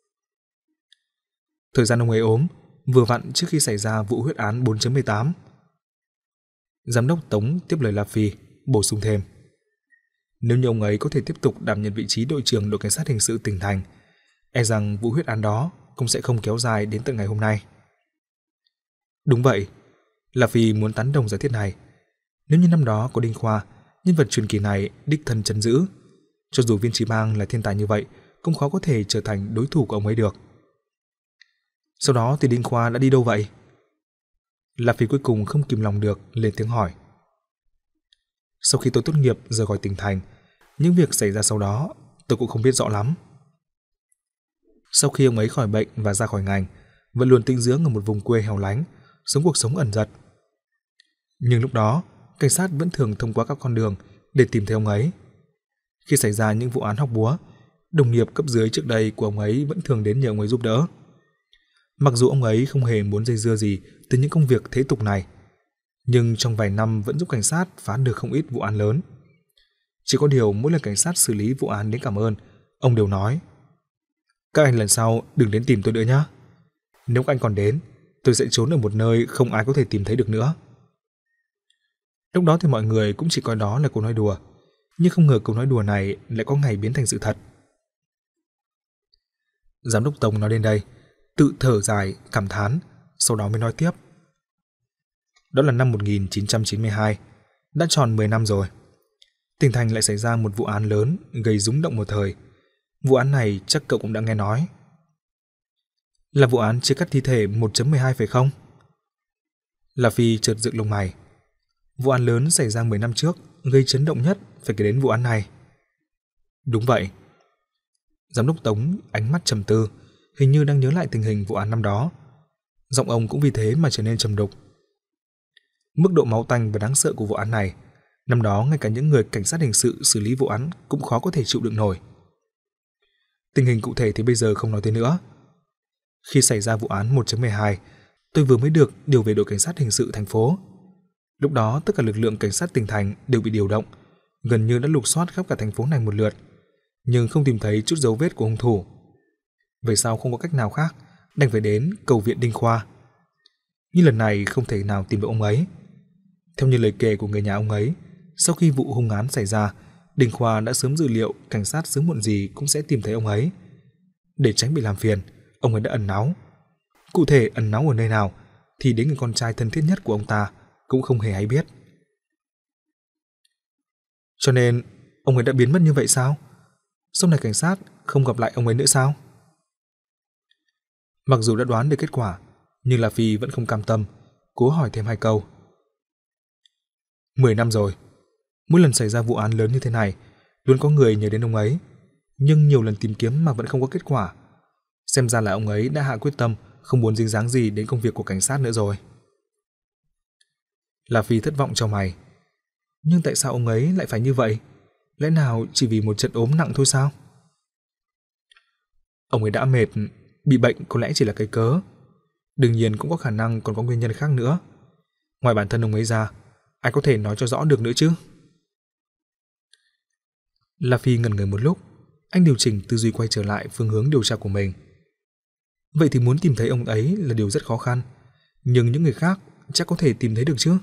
Thời gian ông ấy ốm vừa vặn trước khi xảy ra vụ huyết án bốn chấm mười tám. Giám đốc Tống tiếp lời La Phi, bổ sung thêm. Nếu như ông ấy có thể tiếp tục đảm nhận vị trí đội trưởng đội cảnh sát hình sự tỉnh thành, e rằng vụ huyết án đó cũng sẽ không kéo dài đến tận ngày hôm nay. Đúng vậy, La Phi muốn tán đồng giả thiết này. Nếu như năm đó có Đinh Khoa, nhân vật truyền kỳ này đích thân trấn giữ, cho dù Viên Chí Bang là thiên tài như vậy, cũng khó có thể trở thành đối thủ của ông ấy được. Sau đó thì Đinh Khoa đã đi đâu vậy? La Phi cuối cùng không kìm lòng được lên tiếng hỏi. Sau khi tôi tốt nghiệp rời khỏi tỉnh thành, những việc xảy ra sau đó tôi cũng không biết rõ lắm. Sau khi ông ấy khỏi bệnh và ra khỏi ngành, vẫn luôn tĩnh dưỡng ở một vùng quê hẻo lánh, sống cuộc sống ẩn dật. Nhưng lúc đó, cảnh sát vẫn thường thông qua các con đường để tìm thấy ông ấy. Khi xảy ra những vụ án hóc búa, đồng nghiệp cấp dưới trước đây của ông ấy vẫn thường đến nhờ ông ấy giúp đỡ. Mặc dù ông ấy không hề muốn dây dưa gì từ những công việc thế tục này, nhưng trong vài năm vẫn giúp cảnh sát phá được không ít vụ án lớn. Chỉ có điều mỗi lần cảnh sát xử lý vụ án đến cảm ơn, ông đều nói: các anh lần sau đừng đến tìm tôi nữa nhé. Nếu các anh còn đến, tôi sẽ trốn ở một nơi không ai có thể tìm thấy được nữa. Lúc đó thì mọi người cũng chỉ coi đó là câu nói đùa, nhưng không ngờ câu nói đùa này lại có ngày biến thành sự thật. Giám đốc Tống nói đến đây, tự thở dài, cảm thán, sau đó mới nói tiếp. Đó là năm một nghìn chín trăm chín mươi hai, đã tròn mười năm rồi. Tỉnh thành lại xảy ra một vụ án lớn gây rúng động một thời. Vụ án này chắc cậu cũng đã nghe nói. Là vụ án chia cắt thi thể một chấm mười hai phải không? La Phi chợt dựng lông mày. Vụ án lớn xảy ra mười năm trước, gây chấn động nhất phải kể đến vụ án này. Đúng vậy. Giám đốc Tống ánh mắt trầm tư, hình như đang nhớ lại tình hình vụ án năm đó. Giọng ông cũng vì thế mà trở nên trầm đục. Mức độ máu tanh và đáng sợ của vụ án này, năm đó ngay cả những người cảnh sát hình sự xử lý vụ án cũng khó có thể chịu đựng nổi. Tình hình cụ thể thì bây giờ không nói tới nữa. Khi xảy ra vụ án một chấm mười hai, tôi vừa mới được điều về đội cảnh sát hình sự thành phố. Lúc đó tất cả lực lượng cảnh sát tỉnh thành đều bị điều động, gần như đã lục soát khắp cả thành phố này một lượt, nhưng không tìm thấy chút dấu vết của hung thủ. Về sau không có cách nào khác, đành phải đến cầu viện Đinh Khoa. Nhưng lần này không thể nào tìm được ông ấy. Theo như lời kể của người nhà ông ấy, sau khi vụ hung án xảy ra, Đinh Khoa đã sớm dự liệu cảnh sát sớm muộn gì cũng sẽ tìm thấy ông ấy. Để tránh bị làm phiền, ông ấy đã ẩn náu. Cụ thể ẩn náu ở nơi nào thì đến người con trai thân thiết nhất của ông ta cũng không hề hay biết. Cho nên ông ấy đã biến mất như vậy sao? Sau này cảnh sát không gặp lại ông ấy nữa sao? Mặc dù đã đoán được kết quả, nhưng La Phi vẫn không cam tâm, cố hỏi thêm hai câu. Mười năm rồi, mỗi lần xảy ra vụ án lớn như thế này, luôn có người nhớ đến ông ấy, nhưng nhiều lần tìm kiếm mà vẫn không có kết quả. Xem ra là ông ấy đã hạ quyết tâm không muốn dính dáng gì đến công việc của cảnh sát nữa rồi. La Phi thất vọng chau mày. Nhưng tại sao ông ấy lại phải như vậy? Lẽ nào chỉ vì một trận ốm nặng thôi sao? Ông ấy đã mệt, bị bệnh có lẽ chỉ là cái cớ. Đương nhiên cũng có khả năng còn có nguyên nhân khác nữa. Ngoài bản thân ông ấy ra, ai có thể nói cho rõ được nữa chứ? La Phi ngẩn người một lúc, anh điều chỉnh tư duy quay trở lại phương hướng điều tra của mình. Vậy thì muốn tìm thấy ông ấy là điều rất khó khăn, nhưng những người khác chắc có thể tìm thấy được chứ?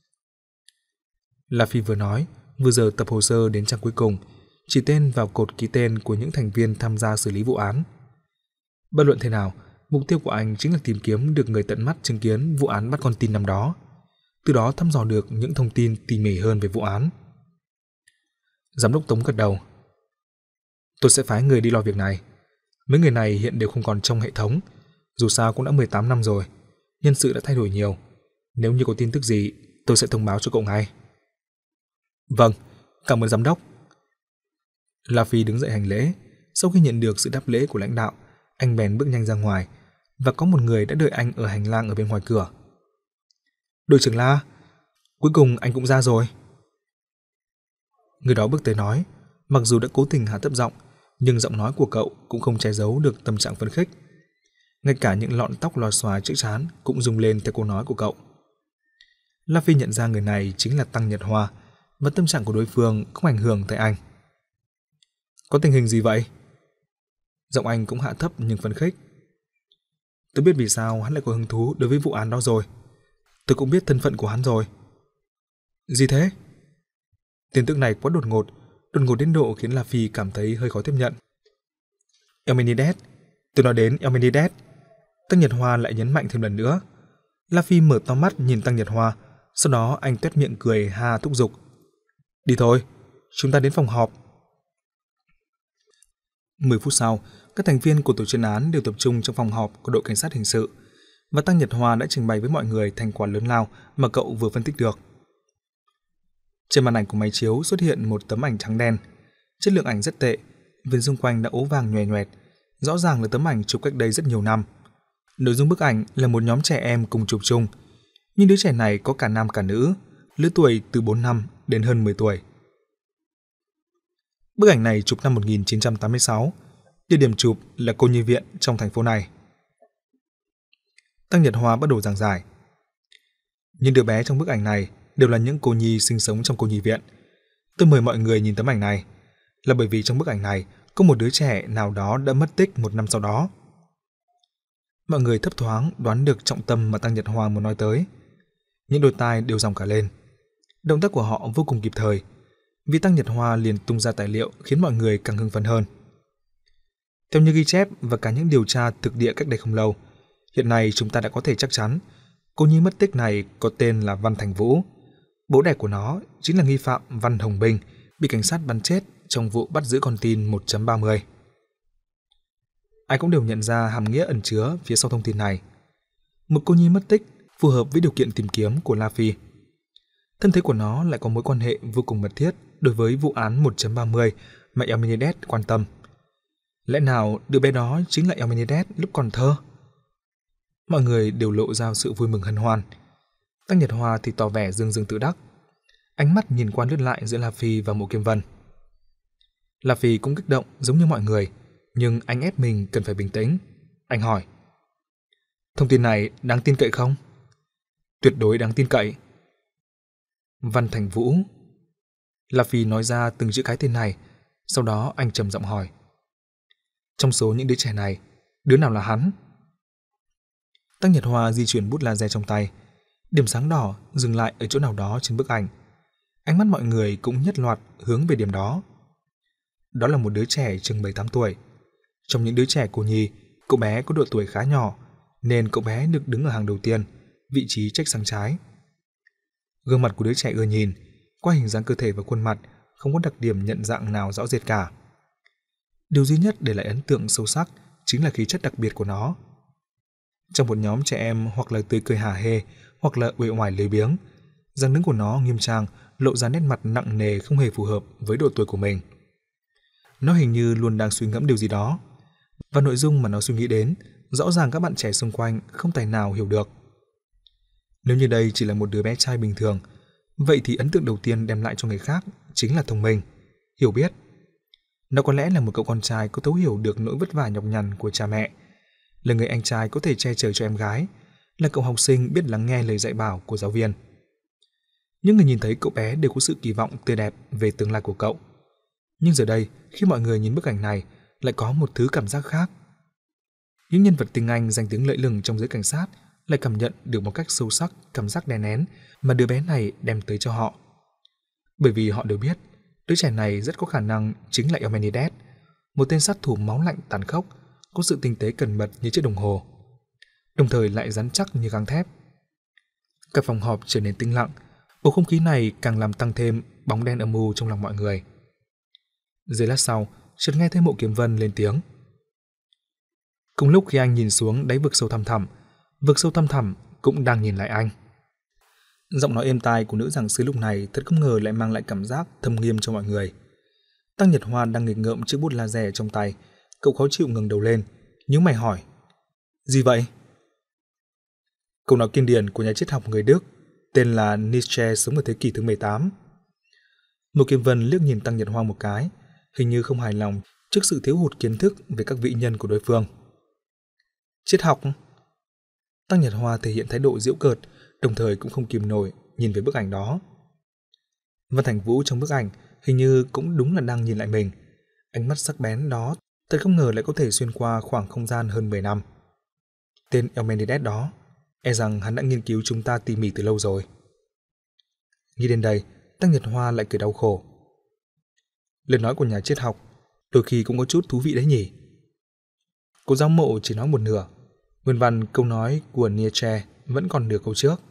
La Phi vừa nói, vừa giờ tập hồ sơ đến trang cuối cùng, chỉ tên vào cột ký tên của những thành viên tham gia xử lý vụ án. Bất luận thế nào, mục tiêu của anh chính là tìm kiếm được người tận mắt chứng kiến vụ án bắt con tin năm đó, từ đó thăm dò được những thông tin tỉ mỉ hơn về vụ án. Giám đốc Tống gật đầu. Tôi sẽ phái người đi lo việc này. Mấy người này hiện đều không còn trong hệ thống, dù sao cũng đã mười tám năm rồi, nhân sự đã thay đổi nhiều. Nếu như có tin tức gì, tôi sẽ thông báo cho cậu ngay. Vâng, cảm ơn giám đốc. La Phi đứng dậy hành lễ. Sau khi nhận được sự đáp lễ của lãnh đạo, anh bèn bước nhanh ra ngoài, và có một người đã đợi anh ở hành lang ở bên ngoài cửa. Đội trưởng La, cuối cùng anh cũng ra rồi. Người đó bước tới nói, mặc dù đã cố tình hạ thấp giọng, nhưng giọng nói của cậu cũng không che giấu được tâm trạng phấn khích. Ngay cả những lọn tóc lòa xòa trước trán cũng rung lên theo câu nói của cậu. La Phi nhận ra người này chính là Tăng Nhật Hoa, và tâm trạng của đối phương không ảnh hưởng tới anh. Có tình hình gì vậy? Giọng anh cũng hạ thấp nhưng phấn khích. Tôi biết vì sao hắn lại có hứng thú đối với vụ án đó rồi. Tôi cũng biết thân phận của hắn rồi. Gì thế? Tin tức này quá đột ngột, đột ngột đến độ khiến La Phi cảm thấy hơi khó tiếp nhận. Eumenides, tôi nói đến Eumenides. Tăng Nhật Hoa lại nhấn mạnh thêm lần nữa. La Phi mở to mắt nhìn Tăng Nhật Hoa, sau đó anh tuét miệng cười ha thúc giục. Đi thôi, chúng ta đến phòng họp. Mười phút sau, các thành viên của tổ chuyên án đều tập trung trong phòng họp của đội cảnh sát hình sự. và Tăng Nhật Hoa đã trình bày với mọi người thành quả lớn lao mà cậu vừa phân tích được. Trên màn ảnh của máy chiếu xuất hiện một tấm ảnh trắng đen. Chất lượng ảnh rất tệ, viền xung quanh đã ố vàng nhòe nhoẹt, rõ ràng là tấm ảnh chụp cách đây rất nhiều năm. Nội dung bức ảnh là một nhóm trẻ em cùng chụp chung, nhưng đứa trẻ này có cả nam cả nữ, lứa tuổi từ bốn năm đến hơn mười tuổi. Bức ảnh này chụp năm một nghìn chín trăm tám mươi sáu, địa điểm chụp là cô nhi viện trong thành phố này. Tăng Nhật Hoa bắt đầu giảng giải. Những đứa bé trong bức ảnh này đều là những cô nhi sinh sống trong cô nhi viện. Tôi mời mọi người nhìn tấm ảnh này là bởi vì trong bức ảnh này có một đứa trẻ nào đó đã mất tích một năm sau đó. Mọi người thấp thoáng đoán được trọng tâm mà Tăng Nhật Hoa muốn nói tới. Những đôi tai đều ròng cả lên. Động tác của họ vô cùng kịp thời, vì Tăng Nhật Hoa liền tung ra tài liệu khiến mọi người càng hưng phấn hơn. Theo như ghi chép và cả những điều tra thực địa cách đây không lâu, hiện nay chúng ta đã có thể chắc chắn cô nhi mất tích này có tên là Văn Thành Vũ. Bố đẻ của nó chính là nghi phạm Văn Hồng Bình bị cảnh sát bắn chết trong vụ bắt giữ con tin một chấm ba mươi. Ai cũng đều nhận ra hàm nghĩa ẩn chứa phía sau thông tin này. Một cô nhi mất tích phù hợp với điều kiện tìm kiếm của La Phi. Thân thế của nó lại có mối quan hệ vô cùng mật thiết đối với vụ án một chấm ba mươi mà Eumenides quan tâm. Lẽ nào đứa bé đó chính là Eumenides lúc còn thơ? Mọi người đều lộ ra sự vui mừng hân hoan. Tăng Nhật Hoa thì tỏ vẻ dương dương tự đắc. Ánh mắt nhìn qua lướt lại giữa La Phi và Mộ Kiếm Vân. La Phi cũng kích động giống như mọi người, nhưng anh ép mình cần phải bình tĩnh. Anh hỏi: thông tin này đáng tin cậy không? Tuyệt đối đáng tin cậy. Văn Thành Vũ. La Phi nói ra từng chữ cái tên này, sau đó anh trầm giọng hỏi: trong số những đứa trẻ này, đứa nào là hắn? Tăng Nhật Hoa di chuyển bút laser trong tay, điểm sáng đỏ dừng lại ở chỗ nào đó trên bức ảnh. Ánh mắt mọi người cũng nhất loạt hướng về điểm đó. Đó là một đứa trẻ chừng bảy tám tuổi. Trong những đứa trẻ cô nhi, cậu bé có độ tuổi khá nhỏ, nên cậu bé được đứng ở hàng đầu tiên, vị trí trách sang trái. Gương mặt của đứa trẻ ưa nhìn, qua hình dáng cơ thể và khuôn mặt không có đặc điểm nhận dạng nào rõ rệt cả. Điều duy nhất để lại ấn tượng sâu sắc chính là khí chất đặc biệt của nó. Trong một nhóm trẻ em hoặc là tươi cười hả hê, hoặc là uể oải lười biếng, dáng đứng của nó nghiêm trang, lộ ra nét mặt nặng nề không hề phù hợp với độ tuổi của mình. Nó hình như luôn đang suy ngẫm điều gì đó, và nội dung mà nó suy nghĩ đến, rõ ràng các bạn trẻ xung quanh không tài nào hiểu được. Nếu như đây chỉ là một đứa bé trai bình thường, vậy thì ấn tượng đầu tiên đem lại cho người khác chính là thông minh, hiểu biết. Nó có lẽ là một cậu con trai có thấu hiểu được nỗi vất vả nhọc nhằn của cha mẹ, là người anh trai có thể che chở cho em gái, là cậu học sinh biết lắng nghe lời dạy bảo của giáo viên. Những người nhìn thấy cậu bé đều có sự kỳ vọng tươi đẹp về tương lai của cậu. Nhưng giờ đây, khi mọi người nhìn bức ảnh này, lại có một thứ cảm giác khác. Những nhân vật tinh anh danh tiếng lẫy lừng trong giới cảnh sát lại cảm nhận được một cách sâu sắc cảm giác đè nén mà đứa bé này đem tới cho họ. Bởi vì họ đều biết, đứa trẻ này rất có khả năng chính là Eumenides, một tên sát thủ máu lạnh tàn khốc, có sự tinh tế cẩn mật như chiếc đồng hồ, đồng thời lại rắn chắc như gang thép. Cả phòng họp trở nên tĩnh lặng, bầu không khí này càng làm tăng thêm bóng đen âm u trong lòng mọi người. Giây lát sau, chợt nghe thấy Mộ Kiếm Vân lên tiếng. Cùng lúc khi anh nhìn xuống đáy vực sâu thăm thẳm, vực sâu thăm thẳm cũng đang nhìn lại anh. Giọng nói êm tai của nữ giảng sư lúc này thật không ngờ lại mang lại cảm giác thâm nghiêm cho mọi người. Tăng Nhật Hoa đang nghịch ngợm chiếc bút laser trong tay, cậu khó chịu ngẩng đầu lên, nhíu mày hỏi: gì vậy? Câu nói kinh điển của nhà triết học người Đức tên là Nietzsche sống ở thế kỷ thứ mười tám. Mộ Kiếm Vân liếc nhìn Tăng Nhật Hoa một cái, hình như không hài lòng trước sự thiếu hụt kiến thức về các vị nhân của đối phương. Triết học? Tăng Nhật Hoa thể hiện thái độ giễu cợt, đồng thời cũng không kìm nổi nhìn về bức ảnh đó. Văn Thành Vũ trong bức ảnh hình như cũng đúng là đang nhìn lại mình. Ánh mắt sắc bén đó thật không ngờ lại có thể xuyên qua khoảng không gian hơn mười năm. Tên Eumenides đó, e rằng hắn đã nghiên cứu chúng ta tỉ mỉ từ lâu rồi. Nghĩ đến đây, Tăng Nhật Hoa lại cười đau khổ. Lời nói của nhà triết học đôi khi cũng có chút thú vị đấy nhỉ. Cô giáo Mộ chỉ nói một nửa, nguyên văn câu nói của Nietzsche vẫn còn nửa câu trước.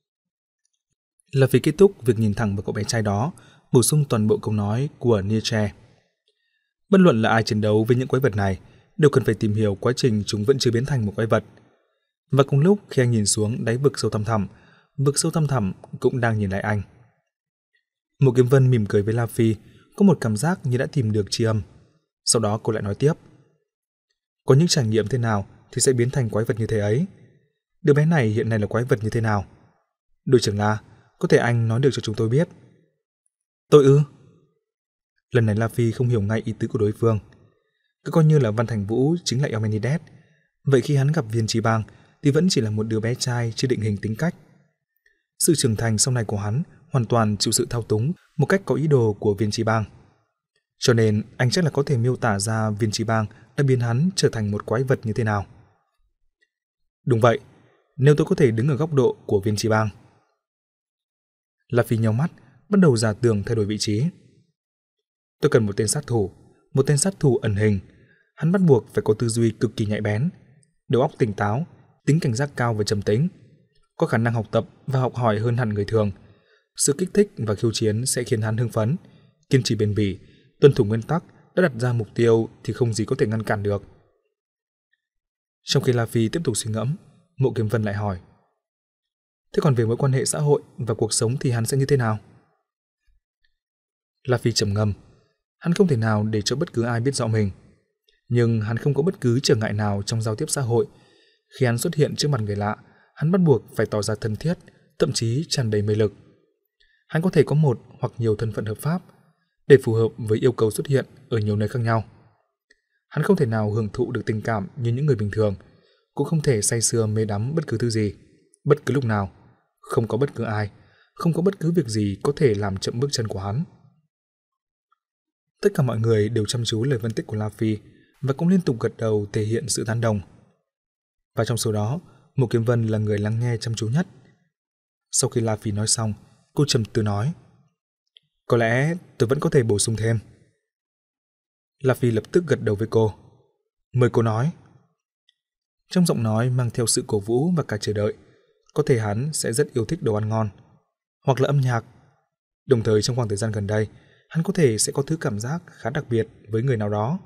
Là vì kết thúc việc nhìn thẳng vào cậu bé trai đó, bổ sung toàn bộ câu nói của Nietzsche. Bất luận là ai chiến đấu với những quái vật này, đều cần phải tìm hiểu quá trình chúng vẫn chưa biến thành một quái vật. Và cùng lúc khi anh nhìn xuống đáy vực sâu thăm thẳm, vực sâu thăm thẳm cũng đang nhìn lại anh. Mộ Kiếm Vân mỉm cười với La Phi, có một cảm giác như đã tìm được tri âm. Sau đó cô lại nói tiếp. Có những trải nghiệm thế nào thì sẽ biến thành quái vật như thế ấy. Đứa bé này hiện nay là quái vật như thế nào? Đội trưởng La, có thể anh nói được cho chúng tôi biết. Tôi ư? Lần này La Phi không hiểu ngay ý tứ của đối phương. Cứ coi như là Văn Thành Vũ chính là Eumenides. Vậy khi hắn gặp Viên Chí Bang thì vẫn chỉ là một đứa bé trai chưa định hình tính cách. Sự trưởng thành sau này của hắn hoàn toàn chịu sự thao túng một cách có ý đồ của Viên Chí Bang. Cho nên anh chắc là có thể miêu tả ra Viên Chí Bang đã biến hắn trở thành một quái vật như thế nào. Đúng vậy, nếu tôi có thể đứng ở góc độ của Viên Chí Bang. La Phi nhíu mắt, bắt đầu giả tưởng thay đổi vị trí. Tôi cần một tên sát thủ, một tên sát thủ ẩn hình. Hắn bắt buộc phải có tư duy cực kỳ nhạy bén, đầu óc tỉnh táo, tính cảnh giác cao và trầm tĩnh, có khả năng học tập và học hỏi hơn hẳn người thường. Sự kích thích và khiêu chiến sẽ khiến hắn hưng phấn, kiên trì bền bỉ, tuân thủ nguyên tắc, đã đặt ra mục tiêu thì không gì có thể ngăn cản được. Trong khi La Phi tiếp tục suy ngẫm, Mộ Kiếm Vân lại hỏi. Thế còn về mối quan hệ xã hội và cuộc sống thì hắn sẽ như thế nào? La Phi trầm ngâm. Hắn không thể nào để cho bất cứ ai biết rõ mình. Nhưng hắn không có bất cứ trở ngại nào trong giao tiếp xã hội. Khi hắn xuất hiện trước mặt người lạ, hắn bắt buộc phải tỏ ra thân thiết, thậm chí tràn đầy mê lực. Hắn có thể có một hoặc nhiều thân phận hợp pháp để phù hợp với yêu cầu xuất hiện ở nhiều nơi khác nhau. Hắn không thể nào hưởng thụ được tình cảm như những người bình thường, cũng không thể say sưa mê đắm bất cứ thứ gì, bất cứ lúc nào. Không có bất cứ ai, không có bất cứ việc gì có thể làm chậm bước chân của hắn. Tất cả mọi người đều chăm chú lời phân tích của La Phi và cũng liên tục gật đầu thể hiện sự tán đồng. Và trong số đó, Mộ Kiếm Vân là người lắng nghe chăm chú nhất. Sau khi La Phi nói xong, cô trầm tư nói. Có lẽ tôi vẫn có thể bổ sung thêm. La Phi lập tức gật đầu với cô. Mời cô nói. Trong giọng nói mang theo sự cổ vũ và cả chờ đợi. Có thể hắn sẽ rất yêu thích đồ ăn ngon, hoặc là âm nhạc. Đồng thời trong khoảng thời gian gần đây, hắn có thể sẽ có thứ cảm giác khá đặc biệt với người nào đó.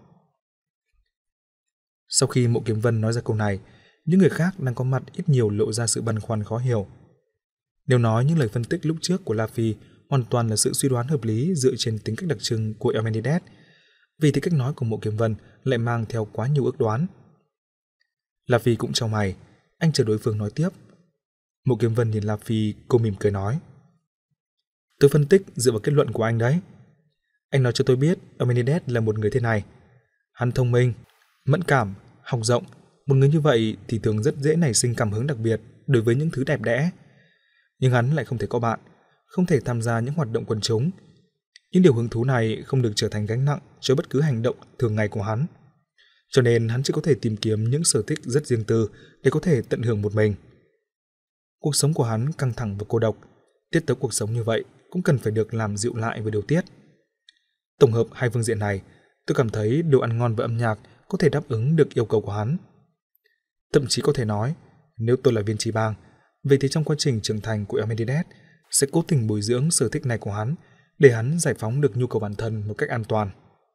Sau khi Mộ Kiếm Vân nói ra câu này, những người khác đang có mặt ít nhiều lộ ra sự băn khoăn khó hiểu. Nếu nói những lời phân tích lúc trước của La Phi hoàn toàn là sự suy đoán hợp lý dựa trên tính cách đặc trưng của Eumenides, vì thì cách nói của Mộ Kiếm Vân lại mang theo quá nhiều ước đoán. La Phi cũng chau mày, anh chờ đối phương nói tiếp. Mộ Kiếm Vân nhìn La Phi, cô mỉm cười nói. Tôi phân tích dựa vào kết luận của anh đấy. Anh nói cho tôi biết Eumenides là một người thế này. Hắn thông minh, mẫn cảm, học rộng. Một người như vậy thì thường rất dễ nảy sinh cảm hứng đặc biệt đối với những thứ đẹp đẽ. Nhưng hắn lại không thể có bạn, không thể tham gia những hoạt động quần chúng. Những điều hứng thú này không được trở thành gánh nặng cho bất cứ hành động thường ngày của hắn. Cho nên hắn chỉ có thể tìm kiếm những sở thích rất riêng tư để có thể tận hưởng một mình. Cuộc sống của hắn căng thẳng và cô độc. Tiết tấu cuộc sống như vậy cũng cần phải được làm dịu lại với điều tiết. Tổng hợp hai phương diện này, tôi cảm thấy đồ ăn ngon và âm nhạc có thể đáp ứng được yêu cầu của hắn. Thậm chí có thể nói, nếu tôi là Viên Chí Bang, vậy thì trong quá trình trưởng thành của Eumenides sẽ cố tình bồi dưỡng sở thích này của hắn để hắn giải phóng được nhu cầu bản thân một cách an toàn.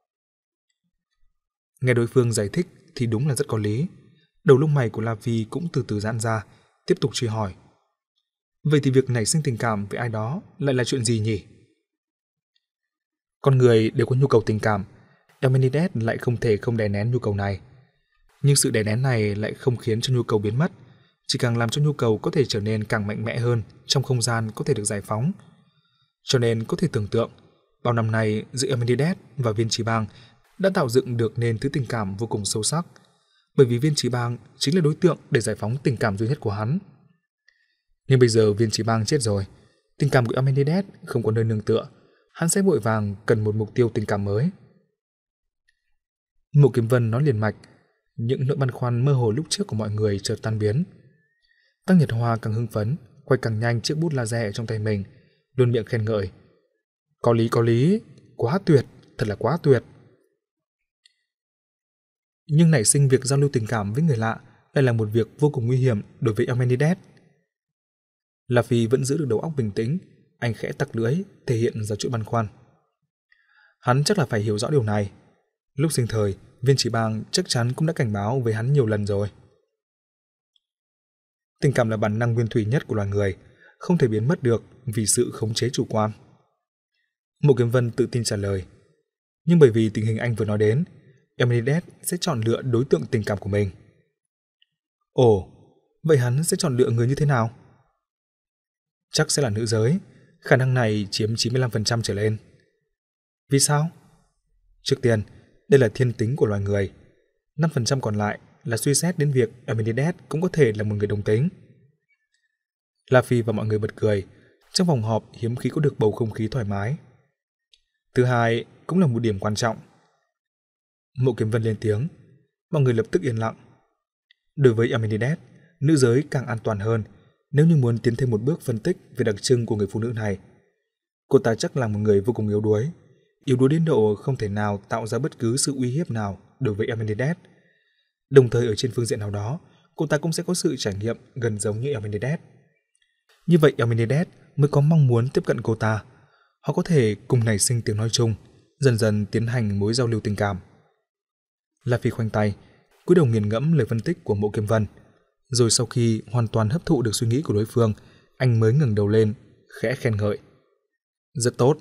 Nghe đối phương giải thích thì đúng là rất có lý. Đầu lông mày của La Phi cũng từ từ giãn ra, tiếp tục truy hỏi. Vậy thì việc nảy sinh tình cảm với ai đó lại là chuyện gì nhỉ? Con người đều có nhu cầu tình cảm, Eumenides lại không thể không đè nén nhu cầu này. Nhưng sự đè nén này lại không khiến cho nhu cầu biến mất, chỉ càng làm cho nhu cầu có thể trở nên càng mạnh mẽ hơn trong không gian có thể được giải phóng. Cho nên có thể tưởng tượng, bao năm nay giữa Eumenides và Viên Chí Bang đã tạo dựng được nên thứ tình cảm vô cùng sâu sắc, bởi vì Viên Chí Bang chính là đối tượng để giải phóng tình cảm duy nhất của hắn. Nhưng bây giờ Viên Chí Bang chết rồi, tình cảm của Eumenides không có nơi nương tựa, hắn sẽ vội vàng cần một mục tiêu tình cảm mới. Mộ Kiếm Vân nói liền mạch, những nỗi băn khoăn mơ hồ lúc trước của mọi người chợt tan biến. Tăng Nhật Hoa càng hưng phấn, quay càng nhanh chiếc bút laser ở trong tay mình, luôn miệng khen ngợi. Có lý có lý, quá tuyệt, thật là quá tuyệt. Nhưng nảy sinh việc giao lưu tình cảm với người lạ lại là một việc vô cùng nguy hiểm đối với Eumenides. La Phi vẫn giữ được đầu óc bình tĩnh, anh khẽ tặc lưỡi, thể hiện ra chuỗi băn khoăn. Hắn chắc là phải hiểu rõ điều này. Lúc sinh thời, Viên Chí Bang chắc chắn cũng đã cảnh báo với hắn nhiều lần rồi. Tình cảm là bản năng nguyên thủy nhất của loài người, không thể biến mất được vì sự khống chế chủ quan. Mộ Kiếm Vân tự tin trả lời. Nhưng bởi vì tình hình anh vừa nói đến, Eumenides sẽ chọn lựa đối tượng tình cảm của mình. Ồ, vậy hắn sẽ chọn lựa người như thế nào? Chắc sẽ là nữ giới, khả năng này chiếm chín mươi lăm phần trăm trở lên. Vì sao? Trước tiên, đây là thiên tính của loài người. năm phần trăm còn lại là suy xét đến việc Eumenides cũng có thể là một người đồng tính. La Phi và mọi người bật cười, trong phòng họp hiếm khi có được bầu không khí thoải mái. Thứ hai, cũng là một điểm quan trọng. Mộ Kiếm Vân lên tiếng, mọi người lập tức yên lặng. Đối với Eumenides, nữ giới càng an toàn hơn nếu như muốn tiến thêm một bước phân tích về đặc trưng của người phụ nữ này. Cô ta chắc là một người vô cùng yếu đuối, yếu đuối đến độ không thể nào tạo ra bất cứ sự uy hiếp nào đối với Eumenides. Đồng thời ở trên phương diện nào đó, cô ta cũng sẽ có sự trải nghiệm gần giống như Eumenides. Như vậy Eumenides mới có mong muốn tiếp cận cô ta. Họ có thể cùng nảy sinh tiếng nói chung, dần dần tiến hành mối giao lưu tình cảm. La Phi khoanh tay, cúi đầu nghiền ngẫm lời phân tích của Mộ Kiếm Vân. Rồi sau khi hoàn toàn hấp thụ được suy nghĩ của đối phương, anh mới ngẩng đầu lên, khẽ khen ngợi. Rất tốt.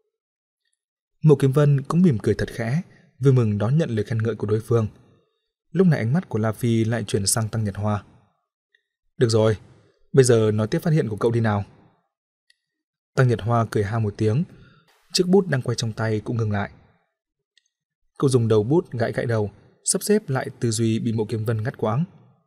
Mộ Kiếm Vân cũng mỉm cười thật khẽ, vui mừng đón nhận lời khen ngợi của đối phương. Lúc này ánh mắt của La Phi lại chuyển sang Tăng Nhật Hoa. Được rồi, bây giờ nói tiếp phát hiện của cậu đi nào. Tăng Nhật Hoa cười ha một tiếng, chiếc bút đang quay trong tay cũng ngừng lại. Cậu dùng đầu bút gãi gãi đầu, sắp xếp lại tư duy bị Mộ Kiếm Vân ngắt quãng.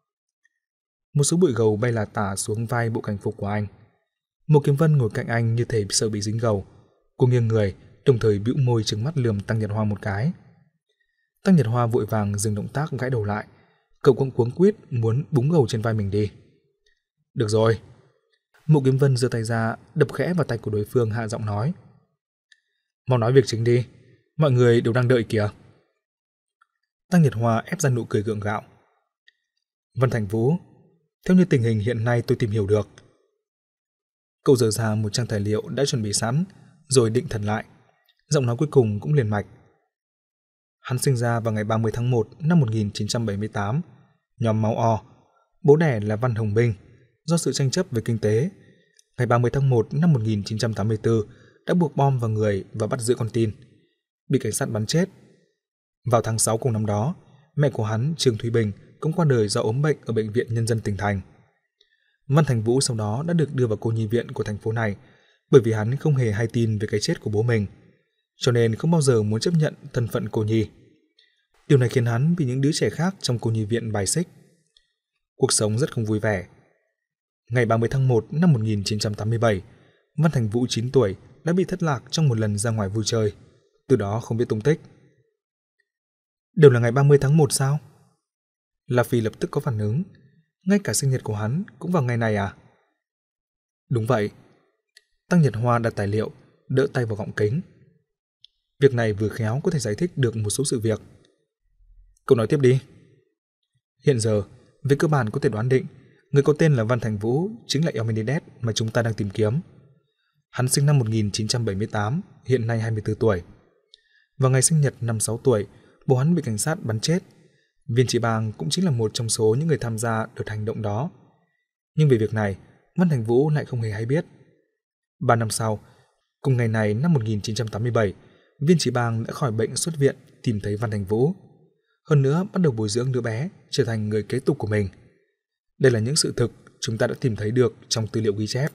Một số bụi gầu bay là tả xuống vai bộ cảnh phục của anh. Mộ Kiếm Vân ngồi cạnh anh như thể sợ bị dính gầu. Cô nghiêng người, đồng thời bĩu môi trừng mắt lườm Tăng Nhật Hoa một cái. Tăng Nhật Hoa vội vàng dừng động tác gãi đầu lại. Cậu cũng cuống quýt muốn búng gầu trên vai mình đi. Được rồi. Mộ Kiếm Vân giơ tay ra, đập khẽ vào tay của đối phương, hạ giọng nói. Mau nói việc chính đi, mọi người đều đang đợi kìa. Tăng Nhật Hoa ép ra nụ cười gượng gạo. Văn Thành Vũ, theo như tình hình hiện nay tôi tìm hiểu được. Cậu dở ra một trang tài liệu đã chuẩn bị sẵn, rồi định thần lại. Giọng nói cuối cùng cũng liền mạch. Hắn sinh ra vào ngày ba mươi tháng một năm một nghìn chín trăm bảy mươi tám, nhóm máu O. Bố đẻ là Văn Hồng Binh. Do sự tranh chấp về kinh tế, ngày ba mươi tháng một năm một nghìn chín trăm tám mươi tư đã buộc bom vào người và bắt giữ con tin, bị cảnh sát bắn chết. Vào tháng sáu cùng năm đó, mẹ của hắn, Trương Thúy Bình, cũng qua đời do ốm bệnh ở Bệnh viện Nhân dân tỉnh thành. Văn Thành Vũ sau đó đã được đưa vào cô nhi viện của thành phố này bởi vì hắn không hề hay tin về cái chết của bố mình, cho nên không bao giờ muốn chấp nhận thân phận cô nhi. Điều này khiến hắn bị những đứa trẻ khác trong cô nhi viện bài xích. Cuộc sống rất không vui vẻ. Ngày ba mươi tháng một năm một nghìn chín trăm tám mươi bảy, Văn Thành Vũ chín tuổi đã bị thất lạc trong một lần ra ngoài vui chơi, từ đó không biết tung tích. Đều là ngày ba mươi tháng một sao? La Phi lập tức có phản ứng, ngay cả sinh nhật của hắn cũng vào ngày này à? Đúng vậy. Tăng Nhật Hoa đặt tài liệu, đỡ tay vào gọng kính. Việc này vừa khéo có thể giải thích được một số sự việc. Cậu nói tiếp đi. Hiện giờ, về cơ bản có thể đoán định, người có tên là Văn Thành Vũ chính là Eumenides mà chúng ta đang tìm kiếm. Hắn sinh năm một nghìn chín trăm bảy mươi tám, hiện nay hai mươi tư tuổi. Vào ngày sinh nhật năm sáu tuổi, bố hắn bị cảnh sát bắn chết. Viên Chỉ Bang cũng chính là một trong số những người tham gia đợt hành động đó. Nhưng về việc này, Văn Thành Vũ lại không hề hay biết. Ba năm sau, cùng ngày này năm một nghìn chín trăm tám mươi bảy, Viên Chỉ Bang đã khỏi bệnh xuất viện tìm thấy Văn Thành Vũ. Hơn nữa bắt đầu bồi dưỡng đứa bé trở thành người kế tục của mình. Đây là những sự thực chúng ta đã tìm thấy được trong tư liệu ghi chép.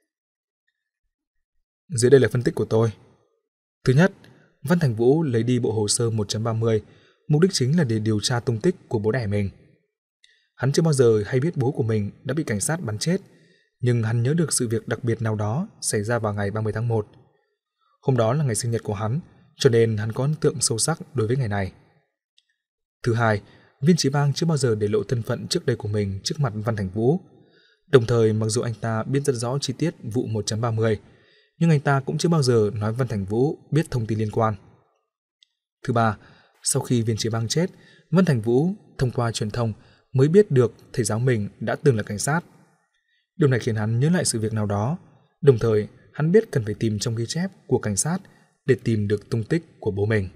Dưới đây là phân tích của tôi. Thứ nhất, Văn Thành Vũ lấy đi bộ hồ sơ một chấm ba mươi, mục đích chính là để điều tra tung tích của bố đẻ mình. Hắn chưa bao giờ hay biết bố của mình đã bị cảnh sát bắn chết, nhưng hắn nhớ được sự việc đặc biệt nào đó xảy ra vào ngày ba mươi tháng một. Hôm đó là ngày sinh nhật của hắn, cho nên hắn có ấn tượng sâu sắc đối với ngày này. Thứ hai, Viên Chí Bang chưa bao giờ để lộ thân phận trước đây của mình trước mặt Văn Thành Vũ. Đồng thời, mặc dù anh ta biết rất rõ chi tiết vụ một chấm ba mươi, nhưng anh ta cũng chưa bao giờ nói Văn Thành Vũ biết thông tin liên quan. Thứ ba, sau khi Viên Chí Bang chết, Văn Thành Vũ thông qua truyền thông mới biết được thầy giáo mình đã từng là cảnh sát. Điều này khiến hắn nhớ lại sự việc nào đó, đồng thời hắn biết cần phải tìm trong ghi chép của cảnh sát để tìm được tung tích của bố mình.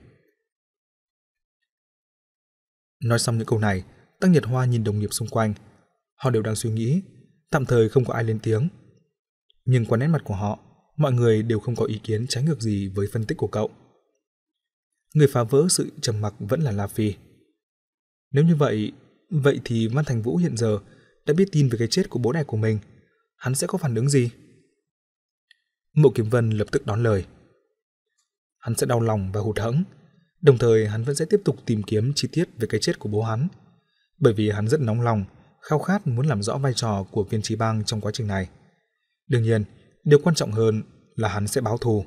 Nói xong những câu này, Tăng Nhật Hoa nhìn đồng nghiệp xung quanh. Họ đều đang suy nghĩ, Tạm thời không có ai lên tiếng. Nhưng qua nét mặt của họ, mọi người đều không có ý kiến trái ngược gì với phân tích của cậu. Người phá vỡ sự trầm mặc vẫn là La Phi. Nếu như vậy, vậy thì Văn Thành Vũ hiện giờ đã biết tin về cái chết của bố đẻ của mình, hắn sẽ có phản ứng gì? Mộ Kiếm Vân lập tức đón lời. Hắn sẽ đau lòng và hụt hẫng, đồng thời hắn vẫn sẽ tiếp tục tìm kiếm chi tiết về cái chết của bố hắn, bởi vì hắn rất nóng lòng, khao khát muốn làm rõ vai trò của Viên Chí Bang trong quá trình này. Đương nhiên, điều quan trọng hơn là hắn sẽ báo thù.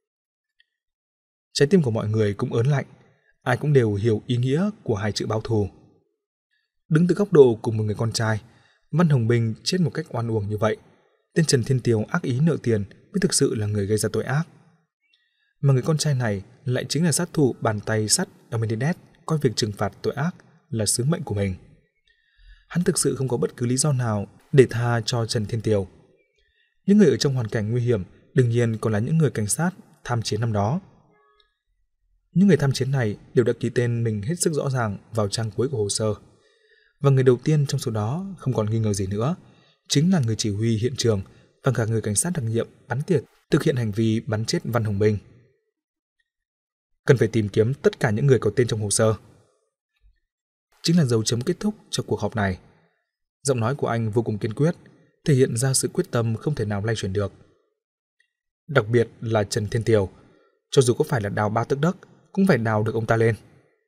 Trái tim của mọi người cũng ớn lạnh, ai cũng đều hiểu ý nghĩa của hai chữ báo thù. Đứng từ góc độ của một người con trai, Văn Hồng Binh chết một cách oan uổng như vậy, tên Trần Thiên Tiều ác ý nợ tiền mới thực sự là người gây ra tội ác. Mà người con trai này lại chính là sát thủ bàn tay sắt Amendedet, coi việc trừng phạt tội ác là sứ mệnh của mình. Hắn thực sự không có bất cứ lý do nào để tha cho Trần Thiên Tiều. Những người ở trong hoàn cảnh nguy hiểm đương nhiên còn là những người cảnh sát tham chiến năm đó. Những người tham chiến này đều đã ký tên mình hết sức rõ ràng vào trang cuối của hồ sơ. Và người đầu tiên trong số đó không còn nghi ngờ gì nữa, chính là người chỉ huy hiện trường và cả người cảnh sát đặc nhiệm bắn tiệt thực hiện hành vi bắn chết Văn Hồng Binh. Cần phải tìm kiếm tất cả những người có tên trong hồ sơ. Chính là dấu chấm kết thúc cho cuộc họp này. Giọng nói của anh vô cùng kiên quyết, thể hiện ra sự quyết tâm không thể nào lay chuyển được. Đặc biệt là Trần Thiên Tiều, cho dù có phải là đào ba tấc đất, cũng phải đào được ông ta lên.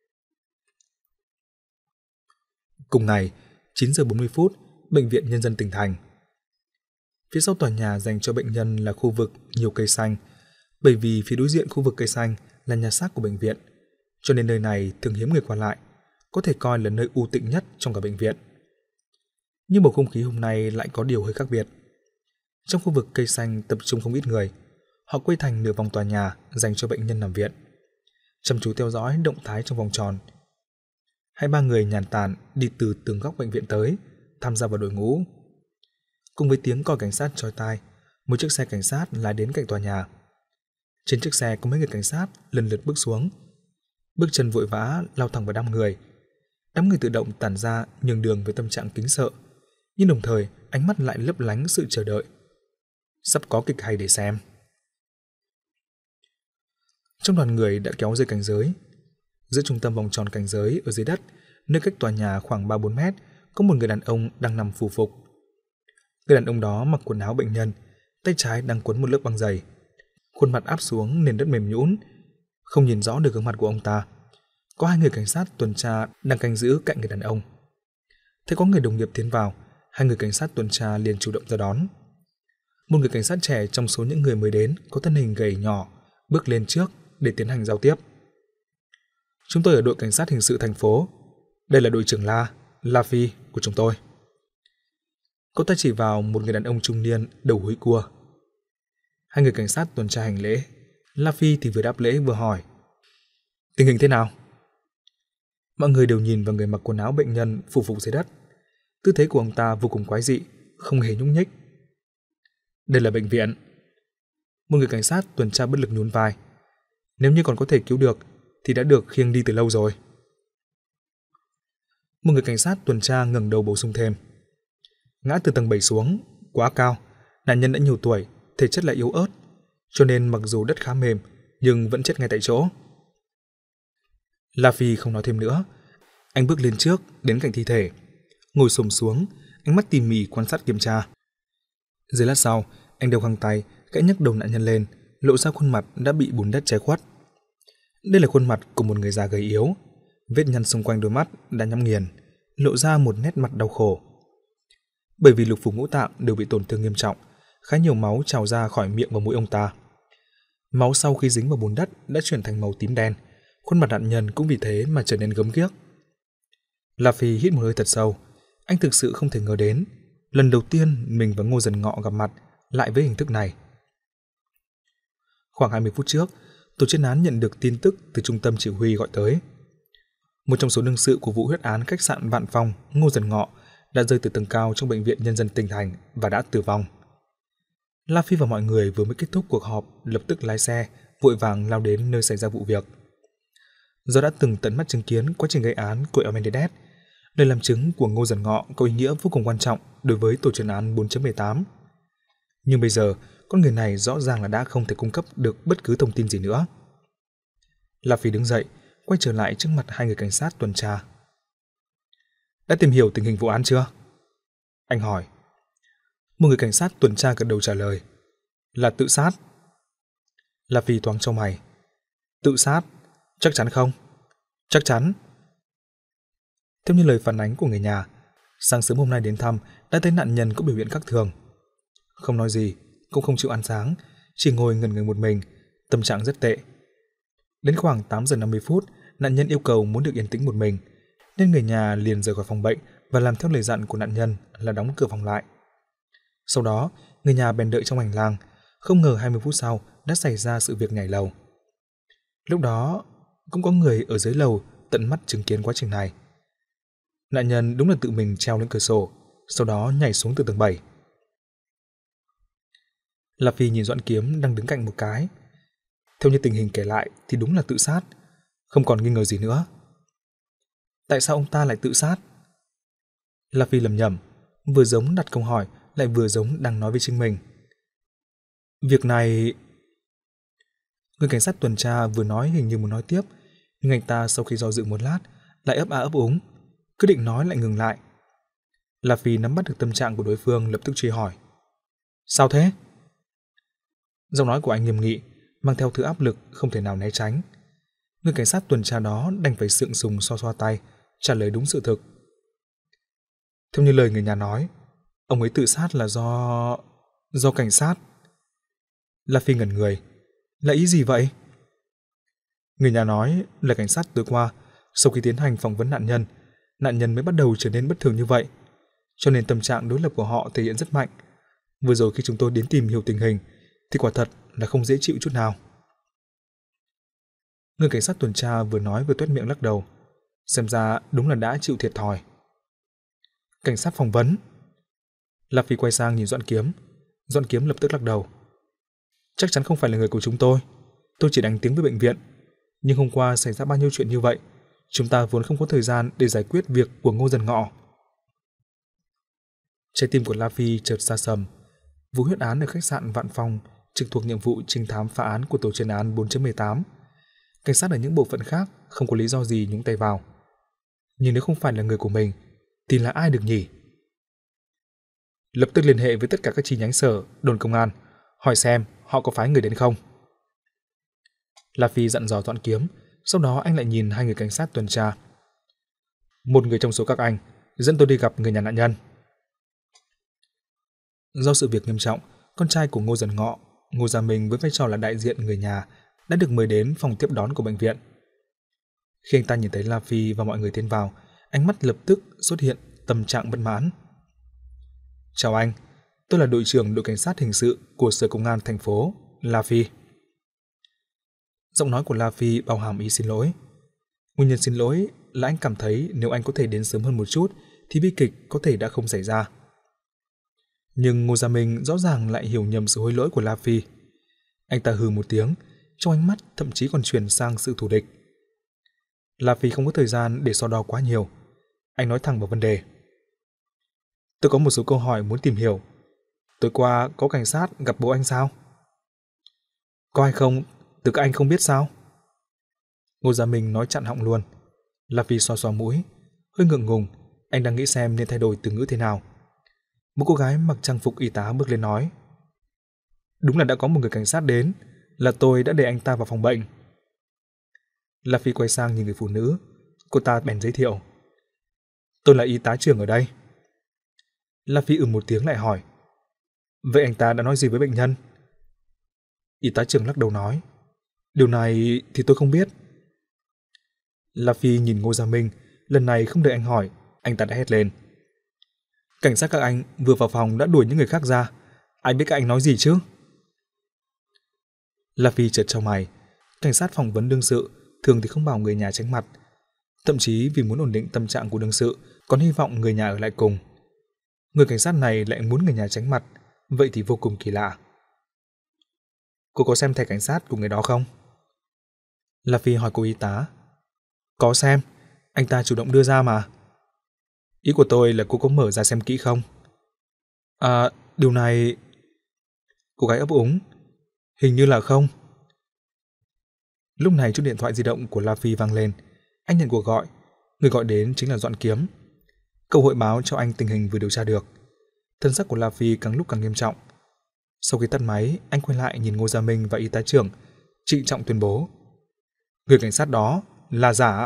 Cùng ngày, chín giờ bốn mươi phút, Bệnh viện Nhân dân tỉnh thành. Phía sau tòa nhà dành cho bệnh nhân là khu vực nhiều cây xanh, bởi vì phía đối diện khu vực cây xanh là nhà xác của bệnh viện, cho nên nơi này thường hiếm người qua lại, có thể coi là nơi u tĩnh nhất trong cả bệnh viện. Nhưng bầu không khí hôm nay lại có điều hơi khác biệt. Trong khu vực cây xanh tập trung không ít người, họ quây thành nửa vòng tòa nhà dành cho bệnh nhân nằm viện, chăm chú theo dõi động thái trong vòng tròn. Hai ba người nhàn tản đi từ từng góc bệnh viện tới, tham gia vào đội ngũ. Cùng với tiếng còi cảnh sát chói tai, một chiếc xe cảnh sát lái đến cạnh tòa nhà. Trên chiếc xe có mấy người cảnh sát lần lượt bước xuống, bước chân vội vã lao thẳng vào đám người. Đám người tự động tản ra nhường đường với tâm trạng kính sợ, nhưng đồng thời ánh mắt lại lấp lánh sự chờ đợi. Sắp có kịch hay để xem. Trong đoàn người đã kéo dây cảnh giới. Giữa trung tâm vòng tròn cảnh giới ở dưới đất, nơi cách tòa nhà khoảng ba bốn mét, có một người đàn ông đang nằm phù phục. Người đàn ông đó mặc quần áo bệnh nhân, tay trái đang quấn một lớp băng dày, khuôn mặt áp xuống nền đất mềm nhũn, không nhìn rõ được gương mặt của ông ta. Có hai người cảnh sát tuần tra đang canh giữ cạnh người đàn ông. Thấy có người đồng nghiệp tiến vào, hai người cảnh sát tuần tra liền chủ động ra đón. Một người cảnh sát trẻ trong số những người mới đến có thân hình gầy nhỏ bước lên trước để tiến hành giao tiếp. Chúng tôi ở đội cảnh sát hình sự thành phố. Đây là đội trưởng La, La Phi của chúng tôi. Cậu ta chỉ vào một người đàn ông trung niên đầu húi cua. Hai người cảnh sát tuần tra hành lễ. La Phi thì vừa đáp lễ vừa hỏi: tình hình thế nào? Mọi người đều nhìn vào người mặc quần áo bệnh nhân phù phục dưới đất. Tư thế của ông ta vô cùng quái dị, không hề nhúc nhích. Đây là bệnh viện. Một người cảnh sát tuần tra bất lực nhún vai. Nếu như còn có thể cứu được thì đã được khiêng đi từ lâu rồi. Một người cảnh sát tuần tra ngẩng đầu bổ sung thêm: ngã từ tầng bảy xuống, quá cao, nạn nhân đã nhiều tuổi, thể chất lại yếu ớt, cho nên mặc dù đất khá mềm nhưng vẫn chết ngay tại chỗ. La Phi không nói thêm nữa, anh bước lên trước đến cạnh thi thể, ngồi xổm xuống, ánh mắt tỉ mỉ quan sát kiểm tra. Giây lát sau, anh đeo găng tay, cãi nhấc đầu nạn nhân lên, lộ ra khuôn mặt đã bị bùn đất che khuất. Đây là khuôn mặt của một người già gầy yếu, vết nhăn xung quanh đôi mắt đã nhắm nghiền, lộ ra một nét mặt đau khổ. Bởi vì lục phủ ngũ tạng đều bị tổn thương nghiêm trọng, khá nhiều máu trào ra khỏi miệng và mũi ông ta. Máu sau khi dính vào bùn đất đã chuyển thành màu tím đen, khuôn mặt nạn nhân cũng vì thế mà trở nên gớm ghiếc. La Phi hít một hơi thật sâu, anh thực sự không thể ngờ đến, lần đầu tiên mình và Ngô Dần Ngọ gặp mặt lại với hình thức này. Khoảng hai mươi phút trước, tổ chuyên án nhận được tin tức từ trung tâm chỉ huy gọi tới. Một trong số đương sự của vụ huyết án khách sạn Vạn Phong, Ngô Dần Ngọ, đã rơi từ tầng cao trong bệnh viện Nhân dân tỉnh thành và đã tử vong. La Phi và mọi người vừa mới kết thúc cuộc họp, lập tức lái xe vội vàng lao đến nơi xảy ra vụ việc. Do đã từng tận mắt chứng kiến quá trình gây án của Amendedet, Lời làm chứng của Ngô Dần Ngọ có ý nghĩa vô cùng quan trọng đối với tổ chuyên án bốn chấm mười tám. Nhưng bây giờ, con người này rõ ràng là đã không thể cung cấp được bất cứ thông tin gì nữa. La Phi đứng dậy, quay trở lại trước mặt hai người cảnh sát tuần tra. Đã tìm hiểu tình hình vụ án chưa? Anh hỏi. Một người cảnh sát tuần tra gật đầu trả lời. Là tự sát. La Phi thoáng chau mày. Tự sát? Chắc chắn không? Chắc chắn. Theo như lời phản ánh của người nhà, sáng sớm hôm nay đến thăm đã thấy nạn nhân có biểu hiện khác thường. Không nói gì, cũng không chịu ăn sáng, chỉ ngồi ngẩn người một mình, tâm trạng rất tệ. Đến khoảng tám giờ năm mươi phút, nạn nhân yêu cầu muốn được yên tĩnh một mình, nên người nhà liền rời khỏi phòng bệnh và làm theo lời dặn của nạn nhân là đóng cửa phòng lại. Sau đó, người nhà bèn đợi trong hành lang, không ngờ hai mươi phút sau đã xảy ra sự việc nhảy lầu. Lúc đó, cũng có người ở dưới lầu tận mắt chứng kiến quá trình này. Nạn nhân đúng là tự mình treo lên cửa sổ, sau đó nhảy xuống từ tầng bảy. La Phi nhìn Doãn Kiếm đang đứng cạnh một cái. Theo như tình hình kể lại thì đúng là tự sát, không còn nghi ngờ gì nữa. Tại sao ông ta lại tự sát? La Phi lẩm nhẩm, vừa giống đặt câu hỏi lại vừa giống đang nói với chính mình. Việc này... Người cảnh sát tuần tra vừa nói hình như muốn nói tiếp, nhưng anh ta sau khi do dự một lát lại ấp a ấp úng, cứ định nói lại ngừng lại. La Phi nắm bắt được tâm trạng của đối phương, lập tức truy hỏi. Sao thế? Giọng nói của anh nghiêm nghị, mang theo thứ áp lực không thể nào né tránh. Người cảnh sát tuần tra đó đành phải sượng sùng xoa xoa tay, trả lời đúng sự thực. Theo như lời người nhà nói, ông ấy tự sát là do... do cảnh sát. La Phi ngẩn người. Là ý gì vậy? Người nhà nói là cảnh sát tối qua, sau khi tiến hành phỏng vấn nạn nhân, nạn nhân mới bắt đầu trở nên bất thường như vậy, cho nên tâm trạng đối lập của họ thể hiện rất mạnh. Vừa rồi khi chúng tôi đến tìm hiểu tình hình thì quả thật là không dễ chịu chút nào. Người cảnh sát tuần tra vừa nói vừa tuét miệng lắc đầu, xem ra đúng là đã chịu thiệt thòi. Cảnh sát phỏng vấn. La Phi quay sang nhìn Doãn Kiếm. Doãn Kiếm lập tức lắc đầu. Chắc chắn không phải là người của chúng tôi. Tôi chỉ đánh tiếng với bệnh viện. Nhưng hôm qua xảy ra bao nhiêu chuyện như vậy, chúng ta vốn không có thời gian để giải quyết việc của Ngô Dần Ngọ. Trái tim của La Phi chợt sa sầm. Vụ huyết án ở khách sạn Vạn Phong trực thuộc nhiệm vụ trinh thám phá án của tổ chuyên án bốn chấm mười tám. Cảnh sát ở những bộ phận khác không có lý do gì nhúng tay vào. Nhưng nếu không phải là người của mình thì là ai được nhỉ? Lập tức liên hệ với tất cả các chi nhánh sở, đồn công an, hỏi xem họ có phái người đến không. La Phi dặn dò Doãn Kiếm, sau đó anh lại nhìn hai người cảnh sát tuần tra. Một người trong số các anh dẫn tôi đi gặp người nhà nạn nhân. Do sự việc nghiêm trọng, con trai của Ngô Dần Ngọ, Ngô Gia Minh với vai trò là đại diện người nhà đã được mời đến phòng tiếp đón của bệnh viện. Khi anh ta nhìn thấy La Phi và mọi người tiến vào, ánh mắt lập tức xuất hiện tâm trạng bất mãn. Chào anh, tôi là đội trưởng đội cảnh sát hình sự của Sở Công an thành phố, La Phi. Giọng nói của La Phi bao hàm ý xin lỗi. Nguyên nhân xin lỗi là anh cảm thấy nếu anh có thể đến sớm hơn một chút thì bi kịch có thể đã không xảy ra. Nhưng Ngô Gia Minh rõ ràng lại hiểu nhầm sự hối lỗi của La Phi. Anh ta hừ một tiếng, trong ánh mắt thậm chí còn chuyển sang sự thù địch. La Phi không có thời gian để so đo quá nhiều. Anh nói thẳng vào vấn đề. Tôi có một số câu hỏi muốn tìm hiểu. Tối qua có cảnh sát gặp bố anh sao? Có hay không, từ các anh không biết sao? Ngô Gia Minh nói chặn họng luôn. La Phi xoa xoa mũi, hơi ngượng ngùng, anh đang nghĩ xem nên thay đổi từ ngữ thế nào. Một cô gái mặc trang phục y tá bước lên nói. Đúng là đã có một người cảnh sát đến, là tôi đã để anh ta vào phòng bệnh. La Phi quay sang nhìn người phụ nữ, cô ta bèn giới thiệu. Tôi là y tá trưởng ở đây. La Phi ừ một tiếng lại hỏi. Vậy anh ta đã nói gì với bệnh nhân? Y tá trưởng lắc đầu nói. Điều này thì tôi không biết. La Phi nhìn Ngô Gia Minh, lần này không đợi anh hỏi, anh ta đã hét lên. Cảnh sát các anh vừa vào phòng đã đuổi những người khác ra, ai biết các anh nói gì chứ? La Phi chợt chau mày, cảnh sát phỏng vấn đương sự thường thì không bảo người nhà tránh mặt, thậm chí vì muốn ổn định tâm trạng của đương sự còn hy vọng người nhà ở lại cùng. Người cảnh sát này lại muốn người nhà tránh mặt, vậy thì vô cùng kỳ lạ. Cô có xem thẻ cảnh sát của người đó không? La Phi hỏi cô y tá. Có xem, anh ta chủ động đưa ra mà. Ý của tôi là cô có mở ra xem kỹ không? À, điều này... Cô gái ấp úng. Hình như là không. Lúc này chiếc điện thoại di động của La Phi vang lên. Anh nhận cuộc gọi. Người gọi đến chính là Doãn Kiếm. Cậu hội báo cho anh tình hình vừa điều tra được. Thân sắc của La Phi càng lúc càng nghiêm trọng. Sau khi tắt máy, anh quay lại nhìn Ngô Gia Minh và y tá trưởng, trịnh trọng tuyên bố: người cảnh sát đó là giả.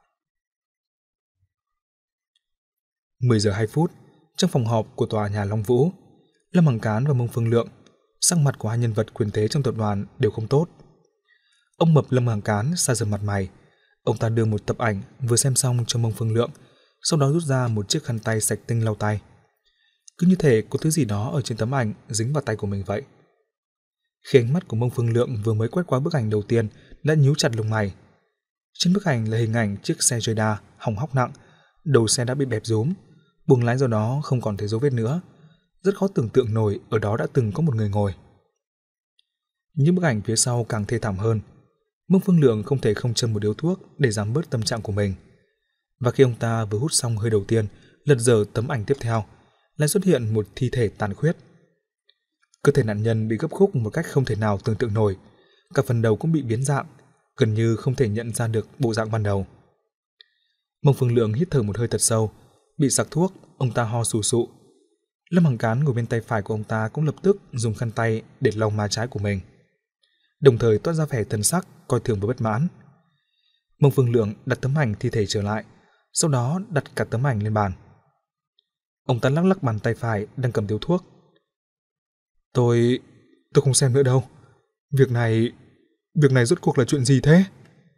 mười giờ hai phút, trong phòng họp của tòa nhà Long Vũ, Lâm Hằng Cán và Mông Phương Lượng, sắc mặt của hai nhân vật quyền thế trong tập đoàn đều không tốt. Ông mập Lâm Hằng Cán xa dần mặt mày, ông ta đưa một tập ảnh vừa xem xong cho Mông Phương Lượng, sau đó rút ra một chiếc khăn tay sạch tinh lau tay. Cứ như thể có thứ gì đó ở trên tấm ảnh dính vào tay của mình vậy. Khi ánh mắt của Mông Phương Lượng vừa mới quét qua bức ảnh đầu tiên đã nhíu chặt lông mày. Trên bức ảnh là hình ảnh chiếc xe Toyota hỏng hóc nặng, đầu xe đã bị bẹp rúm, buồng lái do đó không còn thấy dấu vết nữa. Rất khó tưởng tượng nổi ở đó đã từng có một người ngồi. Những bức ảnh phía sau càng thê thảm hơn. Mông Phương Lượng không thể không châm một điếu thuốc để giảm bớt tâm trạng của mình. Và khi ông ta vừa hút xong hơi đầu tiên, lật dở tấm ảnh tiếp theo, lại xuất hiện một thi thể tàn khuyết. Cơ thể nạn nhân bị gấp khúc một cách không thể nào tưởng tượng nổi, cả phần đầu cũng bị biến dạng, gần như không thể nhận ra được bộ dạng ban đầu. Mông Phương Lượng hít thở một hơi thật sâu, bị sặc thuốc, ông ta ho sù sụ. Lâm Hằng Cán ngồi bên tay phải của ông ta cũng lập tức dùng khăn tay để lau má trái của mình, đồng thời toát ra vẻ thần sắc coi thường và bất mãn. Mông Phương Lượng đặt tấm ảnh thi thể trở lại, sau đó đặt cả tấm ảnh lên bàn. Ông ta lắc lắc bàn tay phải đang cầm điếu thuốc. Tôi... tôi không xem nữa đâu. Việc này... việc này rốt cuộc là chuyện gì thế?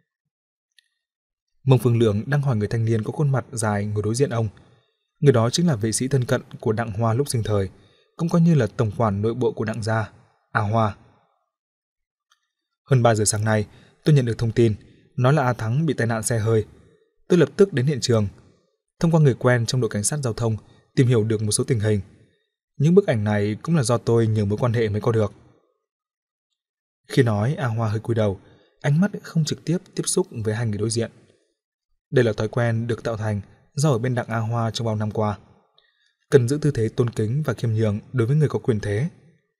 Mông Phương Lượng đang hỏi người thanh niên có khuôn mặt dài ngồi đối diện ông. Người đó chính là vệ sĩ thân cận của Đặng Hoa lúc sinh thời, cũng coi như là tổng quản nội bộ của Đặng gia, A Hoa. Hơn ba giờ sáng nay, tôi nhận được thông tin, nói là A Thắng bị tai nạn xe hơi. Tôi lập tức đến hiện trường. Thông qua người quen trong đội cảnh sát giao thông, tìm hiểu được một số tình hình. Những bức ảnh này cũng là do tôi nhờ mối quan hệ mới có được. Khi nói, A Hoa hơi cúi đầu, ánh mắt không trực tiếp tiếp xúc với hai người đối diện. Đây là thói quen được tạo thành do ở bên Đặng A Hoa trong bao năm qua, cần giữ tư thế tôn kính và khiêm nhường đối với người có quyền thế.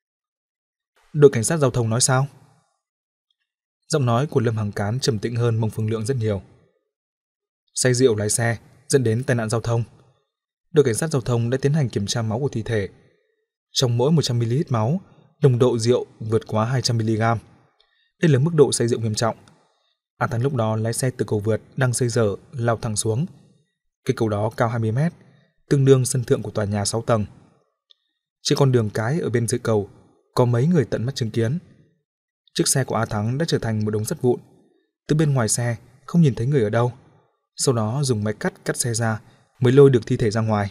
Đội cảnh sát giao thông nói sao? Giọng nói của Lâm Hằng Cán trầm tĩnh hơn Mông Phương Lượng rất nhiều. Say rượu lái xe dẫn đến tai nạn giao thông. Đội cảnh sát giao thông đã tiến hành kiểm tra máu của thi thể. Trong mỗi một trăm mi li lít máu, nồng độ rượu vượt quá hai trăm mi li gam. Đây là mức độ say rượu nghiêm trọng. A Thắng lúc đó lái xe từ cầu vượt đang xây dở lao thẳng xuống. Cái cầu đó cao hai mươi mét, tương đương sân thượng của tòa nhà sáu tầng. Trên con đường cái ở bên dưới cầu, có mấy người tận mắt chứng kiến. Chiếc xe của A Thắng đã trở thành một đống sắt vụn. Từ bên ngoài xe không nhìn thấy người ở đâu. Sau đó dùng máy cắt cắt xe ra mới lôi được thi thể ra ngoài.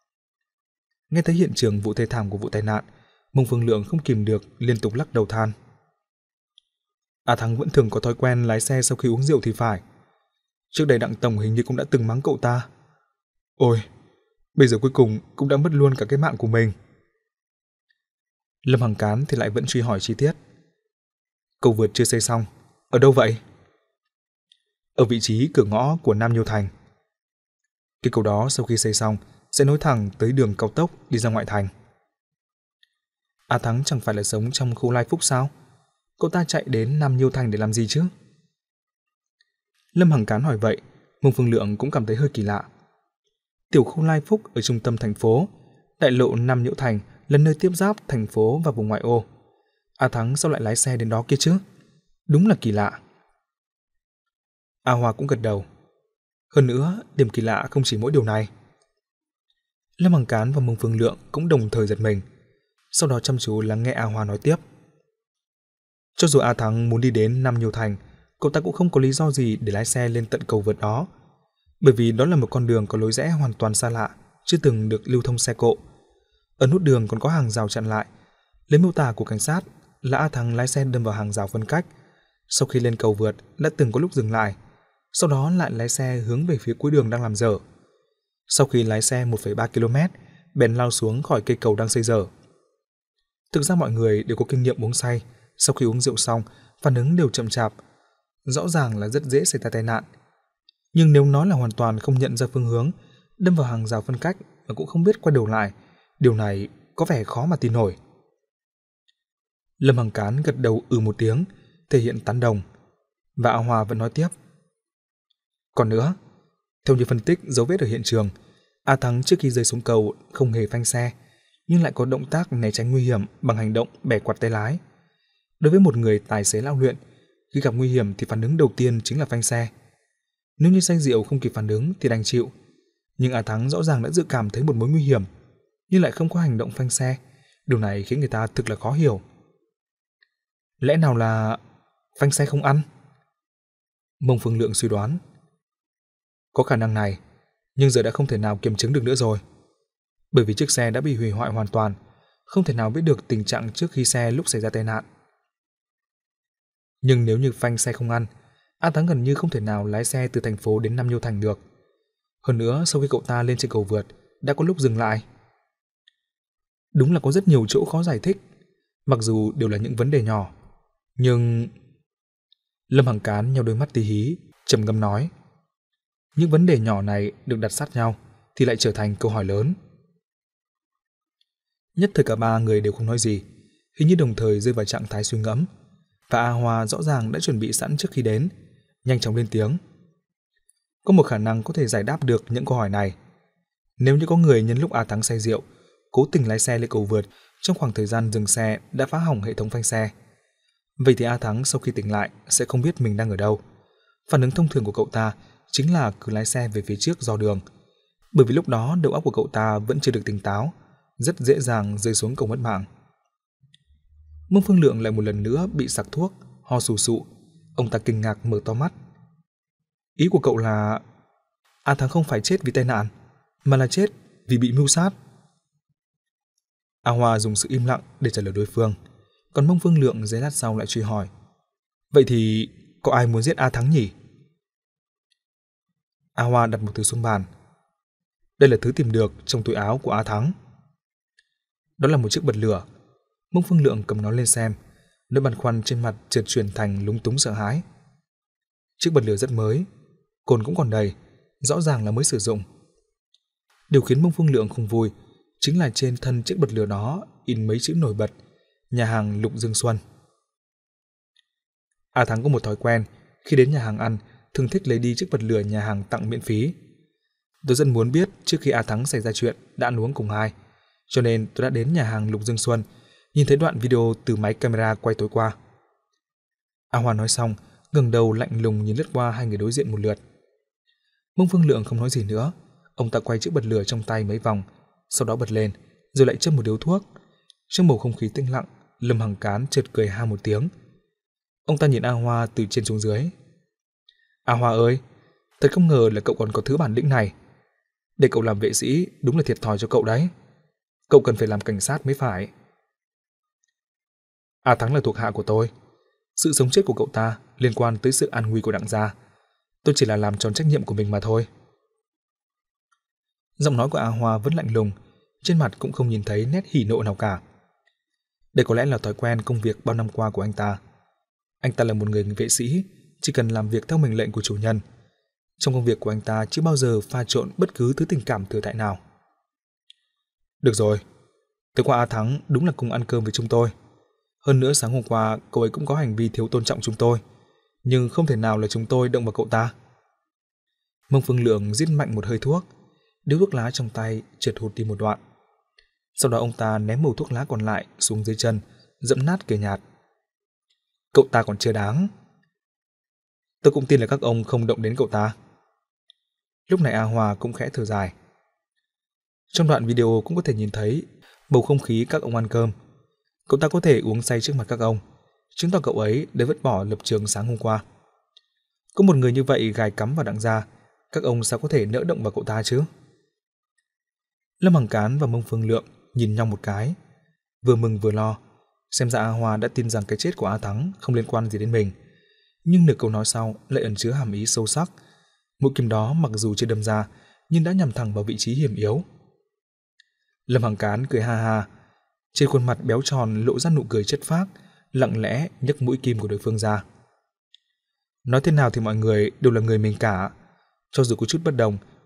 Nghe thấy hiện trường vụ thê thảm của vụ tai nạn, Mông Phương Lượng không kìm được liên tục lắc đầu than. A Thắng vẫn thường có thói quen lái xe sau khi uống rượu thì phải. Trước đây Đặng tổng hình như cũng đã từng mắng cậu ta. Ôi, bây giờ cuối cùng cũng đã mất luôn cả cái mạng của mình. Lâm Hằng Cán thì lại vẫn truy hỏi chi tiết. Cầu vượt chưa xây xong, ở đâu vậy? Ở vị trí cửa ngõ của Nam Nhiêu Thành. Cái cầu đó sau khi xây xong sẽ nối thẳng tới đường cao tốc đi ra ngoại thành. A Thắng chẳng phải là sống trong khu Lai Phúc sao? Cậu ta chạy đến Nam Nhiêu Thành để làm gì chứ? Lâm Hằng Cán hỏi vậy, Mông Phương Lượng cũng cảm thấy hơi kỳ lạ. Tiểu khu Lai Phúc ở trung tâm thành phố, đại lộ Nam Nhiêu Thành là nơi tiếp giáp thành phố và vùng ngoại ô. A Thắng sao lại lái xe đến đó kia chứ? Đúng là kỳ lạ. A Hoa cũng gật đầu. Hơn nữa, điểm kỳ lạ không chỉ mỗi điều này. Lâm Hằng Cán và Mông Phương Lượng cũng đồng thời giật mình, sau đó chăm chú lắng nghe A Hoa nói tiếp. Cho dù A Thắng muốn đi đến Nam Nhiêu Thành, cậu ta cũng không có lý do gì để lái xe lên tận cầu vượt đó, bởi vì đó là một con đường có lối rẽ hoàn toàn xa lạ, chưa từng được lưu thông xe cộ. Ở nút đường còn có hàng rào chặn lại. Lấy mô tả của cảnh sát là A Thắng lái xe đâm vào hàng rào phân cách, sau khi lên cầu vượt đã từng có lúc dừng lại, sau đó lại lái xe hướng về phía cuối đường đang làm dở. Sau khi lái xe một phẩy ba ki lô mét, bèn lao xuống khỏi cây cầu đang xây dở. Thực ra mọi người đều có kinh nghiệm uống say, sau khi uống rượu xong, phản ứng đều chậm chạp, rõ ràng là rất dễ xảy ra tai nạn. Nhưng nếu nói là hoàn toàn không nhận ra phương hướng, đâm vào hàng rào phân cách mà cũng không biết quay đầu lại, điều này có vẻ khó mà tin nổi. Lâm Hằng Cán gật đầu ừ một tiếng, thể hiện tán đồng, và A Hoa vẫn nói tiếp. Còn nữa, theo như phân tích dấu vết ở hiện trường, A Thắng trước khi rơi xuống cầu không hề phanh xe, nhưng lại có động tác né tránh nguy hiểm bằng hành động bẻ quạt tay lái. Đối với một người tài xế lao luyện, khi gặp nguy hiểm thì phản ứng đầu tiên chính là phanh xe. Nếu như say rượu không kịp phản ứng thì đành chịu, nhưng A Thắng rõ ràng đã dự cảm thấy một mối nguy hiểm, nhưng lại không có hành động phanh xe. Điều này khiến người ta thực là khó hiểu. Lẽ nào là phanh xe không ăn? Mông Phương Lượng suy đoán. Có khả năng này, nhưng giờ đã không thể nào kiểm chứng được nữa rồi. Bởi vì chiếc xe đã bị hủy hoại hoàn toàn, không thể nào biết được tình trạng trước khi xe lúc xảy ra tai nạn. Nhưng nếu như phanh xe không ăn, A Thắng gần như không thể nào lái xe từ thành phố đến Nam Nhiêu Thành được. Hơn nữa, sau khi cậu ta lên trên cầu vượt, đã có lúc dừng lại. Đúng là có rất nhiều chỗ khó giải thích, mặc dù đều là những vấn đề nhỏ. Nhưng... Lâm Hằng Cán nheo đôi mắt tí hí, trầm ngâm nói. Những vấn đề nhỏ này được đặt sát nhau thì lại trở thành câu hỏi lớn. Nhất thời cả ba người đều không nói gì, hình như đồng thời rơi vào trạng thái suy ngẫm, và A Hoa rõ ràng đã chuẩn bị sẵn trước khi đến, nhanh chóng lên tiếng. Có một khả năng có thể giải đáp được những câu hỏi này. Nếu như có người nhân lúc A Thắng say rượu, cố tình lái xe lên cầu vượt trong khoảng thời gian dừng xe đã phá hỏng hệ thống phanh xe, vậy thì A Thắng sau khi tỉnh lại sẽ không biết mình đang ở đâu. Phản ứng thông thường của cậu ta chính là cứ lái xe về phía trước dò đường, bởi vì lúc đó đầu óc của cậu ta vẫn chưa được tỉnh táo, rất dễ dàng rơi xuống cầu mất mạng. Mông Phương Lượng lại một lần nữa bị sặc thuốc, ho sù sụ. Ông ta kinh ngạc mở to mắt. Ý của cậu là A Thắng không phải chết vì tai nạn, mà là chết vì bị mưu sát? A Hoa dùng sự im lặng để trả lời đối phương, còn Mông Phương Lượng giây lát sau lại truy hỏi. Vậy thì có ai muốn giết A Thắng nhỉ? A Hoa đặt một thứ xuống bàn. Đây là thứ tìm được trong túi áo của A Thắng. Đó là một chiếc bật lửa. Mông Phương Lượng cầm nó lên xem, nỗi băn khoăn trên mặt chợt chuyển thành lúng túng sợ hãi. Chiếc bật lửa rất mới, cồn cũng còn đầy, rõ ràng là mới sử dụng. Điều khiến Mông Phương Lượng không vui chính là trên thân chiếc bật lửa đó in mấy chữ nổi bật: nhà hàng Lục Dương Xuân. A Thắng có một thói quen, khi đến nhà hàng ăn thường thích lấy đi chiếc bật lửa nhà hàng tặng miễn phí. Tôi rất muốn biết trước khi A Thắng xảy ra chuyện đã ăn uống cùng ai, cho nên tôi đã đến nhà hàng Lục Dương Xuân, nhìn thấy đoạn video từ máy camera quay tối qua. A Hoa nói xong, ngẩng đầu lạnh lùng nhìn lướt qua hai người đối diện một lượt. Mông Phương Lượng không nói gì nữa, ông ta quay chiếc bật lửa trong tay mấy vòng, sau đó bật lên, rồi lại châm một điếu thuốc. Trong bầu không khí tĩnh lặng, Lâm Hằng Cán chợt cười ha một tiếng. Ông ta nhìn A Hoa từ trên xuống dưới. A Hoa ơi, thật không ngờ là cậu còn có thứ bản lĩnh này. Để cậu làm vệ sĩ đúng là thiệt thòi cho cậu đấy. Cậu cần phải làm cảnh sát mới phải. A Thắng là thuộc hạ của tôi. Sự sống chết của cậu ta liên quan tới sự an nguy của Đặng gia. Tôi chỉ là làm tròn trách nhiệm của mình mà thôi. Giọng nói của A Hoa vẫn lạnh lùng, trên mặt cũng không nhìn thấy nét hỉ nộ nào cả. Đây có lẽ là thói quen công việc bao năm qua của anh ta. Anh ta là một người vệ sĩ, chỉ cần làm việc theo mệnh lệnh của chủ nhân. Trong công việc của anh ta chưa bao giờ pha trộn bất cứ thứ tình cảm thừa thãi nào. Được rồi, tối qua A Thắng đúng là cùng ăn cơm với chúng tôi. Hơn nữa sáng hôm qua cậu ấy cũng có hành vi thiếu tôn trọng chúng tôi, nhưng không thể nào là chúng tôi động vào cậu ta. Mông Phương Lượng rít mạnh một hơi thuốc, điếu thuốc lá trong tay chợt hụt đi một đoạn. Sau đó ông ta ném mẩu thuốc lá còn lại xuống dưới chân, dẫm nát cười nhạt. Cậu ta còn chưa đáng. Tôi cũng tin là các ông không động đến cậu ta. Lúc này A Hoa cũng khẽ thở dài. Trong đoạn video cũng có thể nhìn thấy bầu không khí các ông ăn cơm. Cậu ta có thể uống say trước mặt các ông, chứng tỏ cậu ấy đã vứt bỏ lập trường sáng hôm qua. Có một người như vậy gài cắm vào Đặng gia, các ông sao có thể nỡ động vào cậu ta chứ? Lâm Hằng Cán và Mông Phương Lượng nhìn nhau một cái, vừa mừng vừa lo. Xem ra A Hoa đã tin rằng cái chết của A Thắng không liên quan gì đến mình, nhưng nửa câu nói sau lại ẩn chứa hàm ý sâu sắc. Mũi kim đó mặc dù chưa đâm ra, nhưng đã nhằm thẳng vào vị trí hiểm yếu. Lâm Hằng Cán cười ha ha, trên khuôn mặt béo tròn lộ ra nụ cười chất phác, lặng lẽ nhấc mũi kim của đối phương ra. Nói thế nào thì mọi người đều là người mình cả, cho dù có chút bất đồng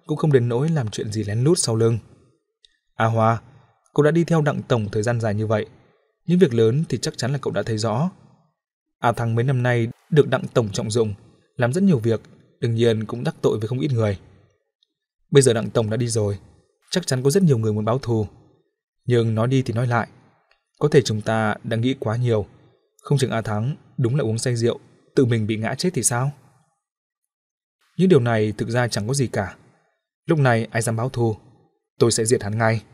cũng không đến nỗi làm chuyện gì lén lút sau lưng. A Hoa, cậu đã đi theo Đặng tổng thời gian dài như vậy, những việc lớn thì chắc chắn là cậu đã thấy rõ. A Thắng mấy năm nay được Đặng tổng trọng dụng, làm rất nhiều việc, đương nhiên cũng đắc tội với không ít người. Bây giờ Đặng tổng đã đi rồi, chắc chắn có rất nhiều người muốn báo thù. Nhưng nói đi thì nói lại, có thể chúng ta đang nghĩ quá nhiều, không chừng A Thắng đúng là uống say rượu, tự mình bị ngã chết thì sao? Những điều này thực ra chẳng có gì cả. Lúc này ai dám báo thù, tôi sẽ diệt hắn ngay.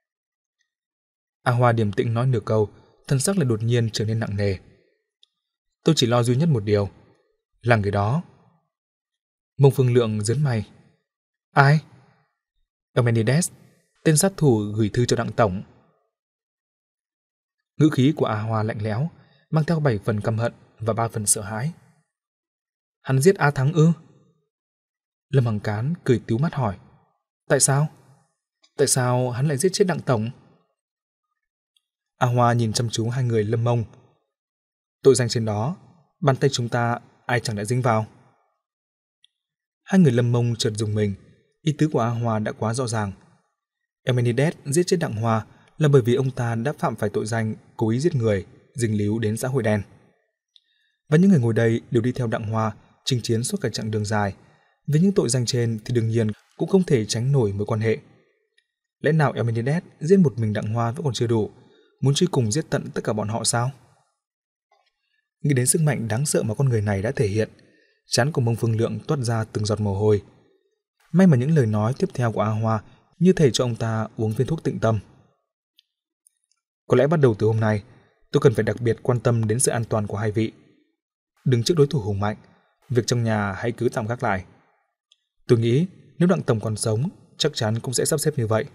A Hoa điềm tĩnh nói nửa câu, thân sắc lại đột nhiên trở nên nặng nề. Tôi chỉ lo duy nhất một điều, là người đó. Mông Phương Lượng giớn mày. Ai? Eumenides, tên sát thủ gửi thư cho Đặng tổng. Ngữ khí của A Hoa lạnh lẽo, mang theo bảy phần căm hận và ba phần sợ hãi. Hắn giết A Thắng ư? Lâm Hằng Cán cười tíu mắt hỏi. Tại sao? Tại sao hắn lại giết chết Đặng tổng? A Hoa nhìn chăm chú hai người Lâm Mông. Tội danh trên đó, bàn tay chúng ta ai chẳng đã dính vào. Hai người Lâm Mông chợt dùng mình, ý tứ của A Hoa đã quá rõ ràng. Eumenides giết chết Đặng Hoa là bởi vì ông ta đã phạm phải tội danh cố ý giết người, dính líu đến xã hội đen. Và những người ngồi đây đều đi theo Đặng Hoa chinh chiến suốt cả chặng đường dài. Với những tội danh trên thì đương nhiên cũng không thể tránh nổi mối quan hệ. Lẽ nào Eumenides giết một mình Đặng Hoa vẫn còn chưa đủ, muốn truy cùng giết tận tất cả bọn họ sao? Nghĩ đến sức mạnh đáng sợ mà con người này đã thể hiện, trán của Mông Phương Lượng toát ra từng giọt mồ hôi. May mà những lời nói tiếp theo của A Hoa như thể cho ông ta uống viên thuốc tịnh tâm. Có lẽ bắt đầu từ hôm nay, tôi cần phải đặc biệt quan tâm đến sự an toàn của hai vị. Đứng trước đối thủ hùng mạnh, việc trong nhà hãy cứ tạm gác lại. Tôi nghĩ nếu Đặng tổng còn sống, chắc chắn cũng sẽ sắp xếp như vậy.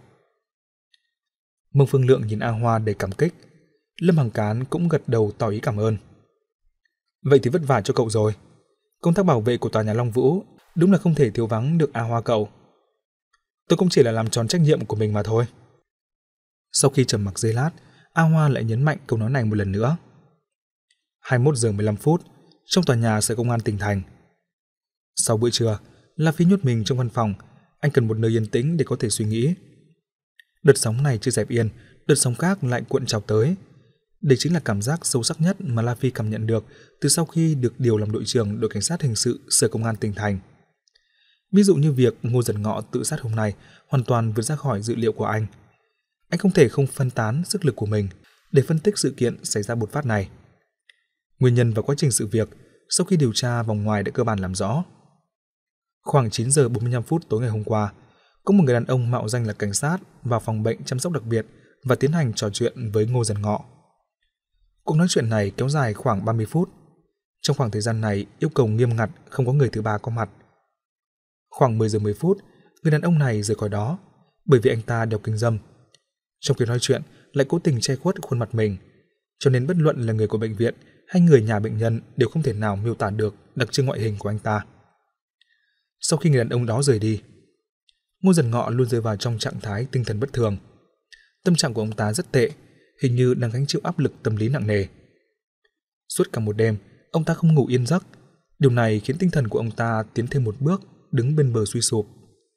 Mông Phương Lượng nhìn A Hoa đầy cảm kích. Lâm Hằng Cán cũng gật đầu tỏ ý cảm ơn. Vậy thì vất vả cho cậu rồi. Công tác bảo vệ của tòa nhà Long Vũ đúng là không thể thiếu vắng được A Hoa cậu. Tôi cũng chỉ là làm tròn trách nhiệm của mình mà thôi. Sau khi trầm mặc giây lát, A Hoa lại nhấn mạnh câu nói này một lần nữa. hai mươi mốt giờ mười lăm phút, trong tòa nhà Sở Công an tỉnh thành. Sau bữa trưa, La Phi nhốt mình trong văn phòng, anh cần một nơi yên tĩnh để có thể suy nghĩ. Đợt sóng này chưa dẹp yên, đợt sóng khác lại cuộn trào tới. Đây chính là cảm giác sâu sắc nhất mà La Phi cảm nhận được từ sau khi được điều làm đội trưởng đội cảnh sát hình sự Sở Công an tỉnh thành. Ví dụ như việc Ngô Dần Ngọ tự sát hôm nay hoàn toàn vượt ra khỏi dự liệu của anh. Anh không thể không phân tán sức lực của mình để phân tích sự kiện xảy ra bột phát này. Nguyên nhân và quá trình sự việc sau khi điều tra vòng ngoài đã cơ bản làm rõ. Khoảng chín giờ bốn mươi lăm phút tối ngày hôm qua, có một người đàn ông mạo danh là cảnh sát vào phòng bệnh chăm sóc đặc biệt và tiến hành trò chuyện với Ngô Dần Ngọ. Cuộc nói chuyện này kéo dài khoảng ba mươi phút. Trong khoảng thời gian này yêu cầu nghiêm ngặt không có người thứ ba có mặt. Khoảng mười giờ mười phút, người đàn ông này rời khỏi đó bởi vì anh ta đeo kính râm. Trong khi nói chuyện lại cố tình che khuất khuôn mặt mình, cho nên bất luận là người của bệnh viện hay người nhà bệnh nhân đều không thể nào miêu tả được đặc trưng ngoại hình của anh ta. Sau khi người đàn ông đó rời đi, Ngô Dần Ngọ luôn rơi vào trong trạng thái tinh thần bất thường. Tâm trạng của ông ta rất tệ, hình như đang gánh chịu áp lực tâm lý nặng nề. Suốt cả một đêm, ông ta không ngủ yên giấc. Điều này khiến tinh thần của ông ta tiến thêm một bước, đứng bên bờ suy sụp.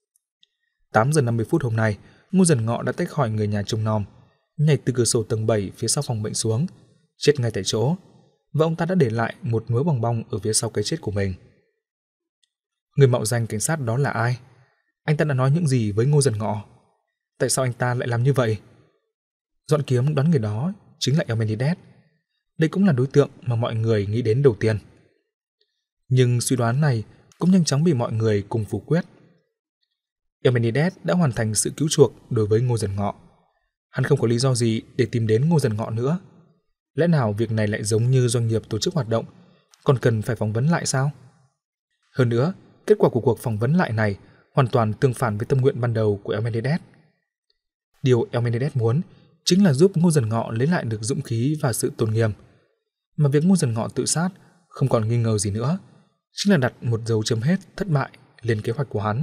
tám giờ năm mươi phút hôm nay, Ngô Dần Ngọ đã tách khỏi người nhà trông nom, nhảy từ cửa sổ tầng bảy phía sau phòng bệnh xuống, chết ngay tại chỗ, và ông ta đã để lại một mớ bòng bong ở phía sau cái chết của mình. Người mạo danh cảnh sát đó là ai? Anh ta đã nói những gì với Ngô Dần Ngọ? Tại sao anh ta lại làm như vậy? Dọn kiếm đoán người đó chính là Eumenides. Đây cũng là đối tượng mà mọi người nghĩ đến đầu tiên. Nhưng suy đoán này cũng nhanh chóng bị mọi người cùng phủ quyết. Eumenides đã hoàn thành sự cứu chuộc đối với Ngô Dần Ngọ. Hắn không có lý do gì để tìm đến Ngô Dần Ngọ nữa. Lẽ nào việc này lại giống như doanh nghiệp tổ chức hoạt động, còn cần phải phỏng vấn lại sao? Hơn nữa, kết quả của cuộc phỏng vấn lại này hoàn toàn tương phản với tâm nguyện ban đầu của Eumenides. Điều Eumenides muốn chính là giúp Ngô Dần Ngọ lấy lại được dũng khí và sự tôn nghiêm. Mà việc Ngô Dần Ngọ tự sát không còn nghi ngờ gì nữa, chính là đặt một dấu chấm hết thất bại lên kế hoạch của hắn.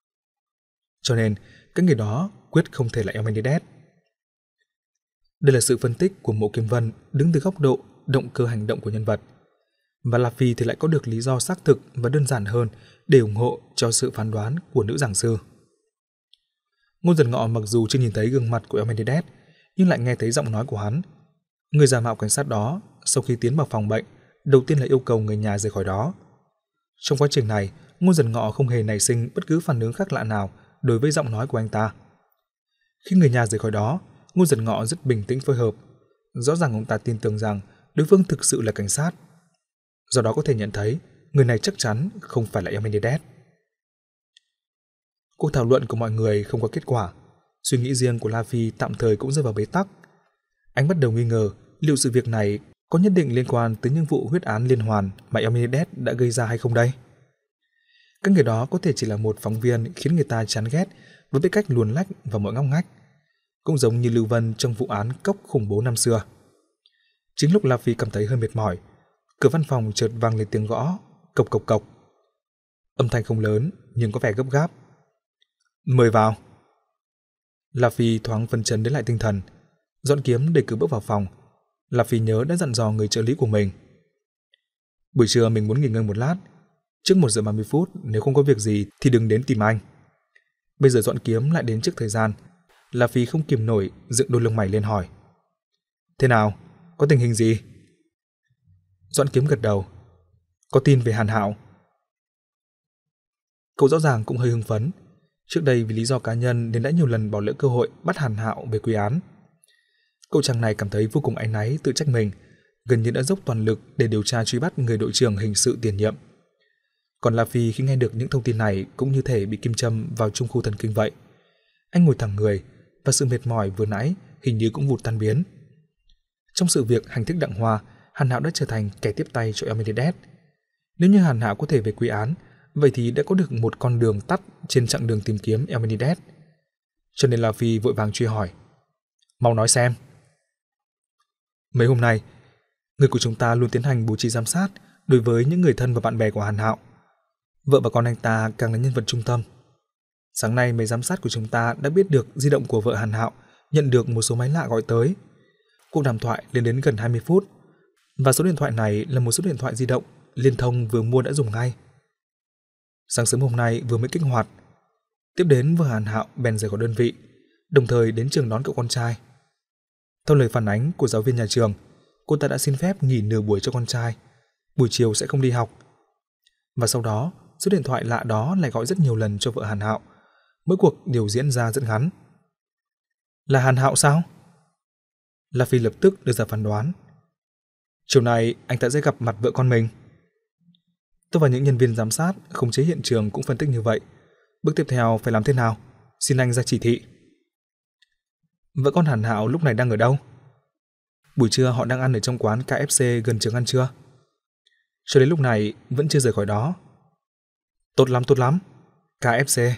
Cho nên, cái người đó quyết không thể là Eumenides. Đây là sự phân tích của Mộ Kiếm Vân đứng từ góc độ động cơ hành động của nhân vật. Và La Phi thì lại có được lý do xác thực và đơn giản hơn để ủng hộ cho sự phán đoán của nữ giảng sư. Ngô Giật Ngọ mặc dù chưa nhìn thấy gương mặt của Elmendez, nhưng lại nghe thấy giọng nói của hắn. Người giả mạo cảnh sát đó, sau khi tiến vào phòng bệnh, đầu tiên là yêu cầu người nhà rời khỏi đó. Trong quá trình này, Ngô Giật Ngọ không hề nảy sinh bất cứ phản ứng khác lạ nào đối với giọng nói của anh ta. Khi người nhà rời khỏi đó, Ngô Giật Ngọ rất bình tĩnh phối hợp. Rõ ràng ông ta tin tưởng rằng đối phương thực sự là cảnh sát. Do đó có thể nhận thấy người này chắc chắn không phải là Elmendez. Cuộc thảo luận của mọi người không có kết quả. Suy nghĩ riêng của La Phi tạm thời cũng rơi vào bế tắc. Anh bắt đầu nghi ngờ liệu sự việc này có nhất định liên quan tới những vụ huyết án liên hoàn mà Elmendez đã gây ra hay không đây. Các người đó có thể chỉ là một phóng viên khiến người ta chán ghét với cái cách luồn lách vào mọi ngóc ngách, cũng giống như Lưu Vân trong vụ án cốc khủng bố năm xưa. Chính lúc La Phi cảm thấy hơi mệt mỏi, cửa văn phòng chợt vang lên tiếng gõ, cộc cộc cộc. Âm thanh không lớn nhưng có vẻ gấp gáp. Mời vào. La Phi thoáng phân chấn đến lại tinh thần, dọn kiếm để cứ bước vào phòng. La Phi nhớ đã dặn dò người trợ lý của mình. Buổi trưa mình muốn nghỉ ngơi một lát, trước một giờ ba mươi phút, nếu không có việc gì thì đừng đến tìm anh. Bây giờ dọn kiếm lại đến trước thời gian, La Phi không kìm nổi dựng đôi lông mày lên hỏi. Thế nào? Có tình hình gì? Dọn kiếm gật đầu. Có tin về Hàn Hạo. Cậu rõ ràng cũng hơi hưng phấn. Trước đây vì lý do cá nhân nên đã nhiều lần bỏ lỡ cơ hội bắt Hàn Hạo về quy án. Cậu chàng này cảm thấy vô cùng áy náy, tự trách mình, gần như đã dốc toàn lực để điều tra truy bắt người đội trưởng hình sự tiền nhiệm. Còn La Phi khi nghe được những thông tin này cũng như thể bị kim châm vào trung khu thần kinh vậy. Anh ngồi thẳng người và sự mệt mỏi vừa nãy hình như cũng vụt tan biến. Trong sự việc hành thích Đặng Hoa, Hàn Hạo đã trở thành kẻ tiếp tay cho Elmendez. Nếu như Hàn Hạo có thể về quy án, vậy thì đã có được một con đường tắt trên chặng đường tìm kiếm Elmendez. Cho nên La Phi vội vàng truy hỏi. Mau nói xem. Mấy hôm nay, người của chúng ta luôn tiến hành bố trí giám sát đối với những người thân và bạn bè của Hàn Hạo. Vợ và con anh ta càng là nhân vật trung tâm. Sáng nay mấy giám sát của chúng ta đã biết được di động của vợ Hàn Hạo nhận được một số máy lạ gọi tới. Cuộc đàm thoại lên đến gần hai mươi phút, và số điện thoại này là một số điện thoại di động liên thông vừa mua đã dùng ngay. Sáng sớm hôm nay vừa mới kích hoạt. Tiếp đến vợ Hàn Hạo bèn rời khỏi đơn vị, đồng thời đến trường đón cậu con trai. Theo lời phản ánh của giáo viên nhà trường, cô ta đã xin phép nghỉ nửa buổi cho con trai, buổi chiều sẽ không đi học. Và sau đó, số điện thoại lạ đó lại gọi rất nhiều lần cho vợ Hàn Hạo. Mỗi cuộc đều diễn ra rất ngắn. Là Hàn Hạo sao? La Phi lập tức đưa ra phán đoán. Chiều nay anh ta sẽ gặp mặt vợ con mình. Tôi và những nhân viên giám sát khống chế hiện trường cũng phân tích như vậy. Bước tiếp theo phải làm thế nào? Xin anh ra chỉ thị. Vợ con Hàn Hạo lúc này đang ở đâu? Buổi trưa họ đang ăn ở trong quán ca ép xê gần trường ăn trưa. Cho đến lúc này vẫn chưa rời khỏi đó. Tốt lắm, tốt lắm. ca ép xê.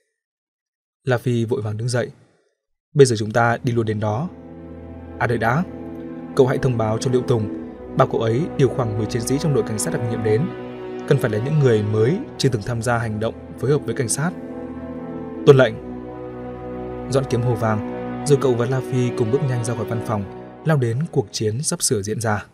La Phi vội vàng đứng dậy. Bây giờ chúng ta đi luôn đến đó. À đợi đã. Cậu hãy thông báo cho Liễu Tùng, bảo cậu ấy điều khoảng mười chiến sĩ trong đội cảnh sát đặc nhiệm đến. Cần phải là những người mới chưa từng tham gia hành động phối hợp với cảnh sát. Tuân lệnh. Dọn kiếm hồ vàng, rồi cậu và La Phi cùng bước nhanh ra khỏi văn phòng, lao đến cuộc chiến sắp sửa diễn ra.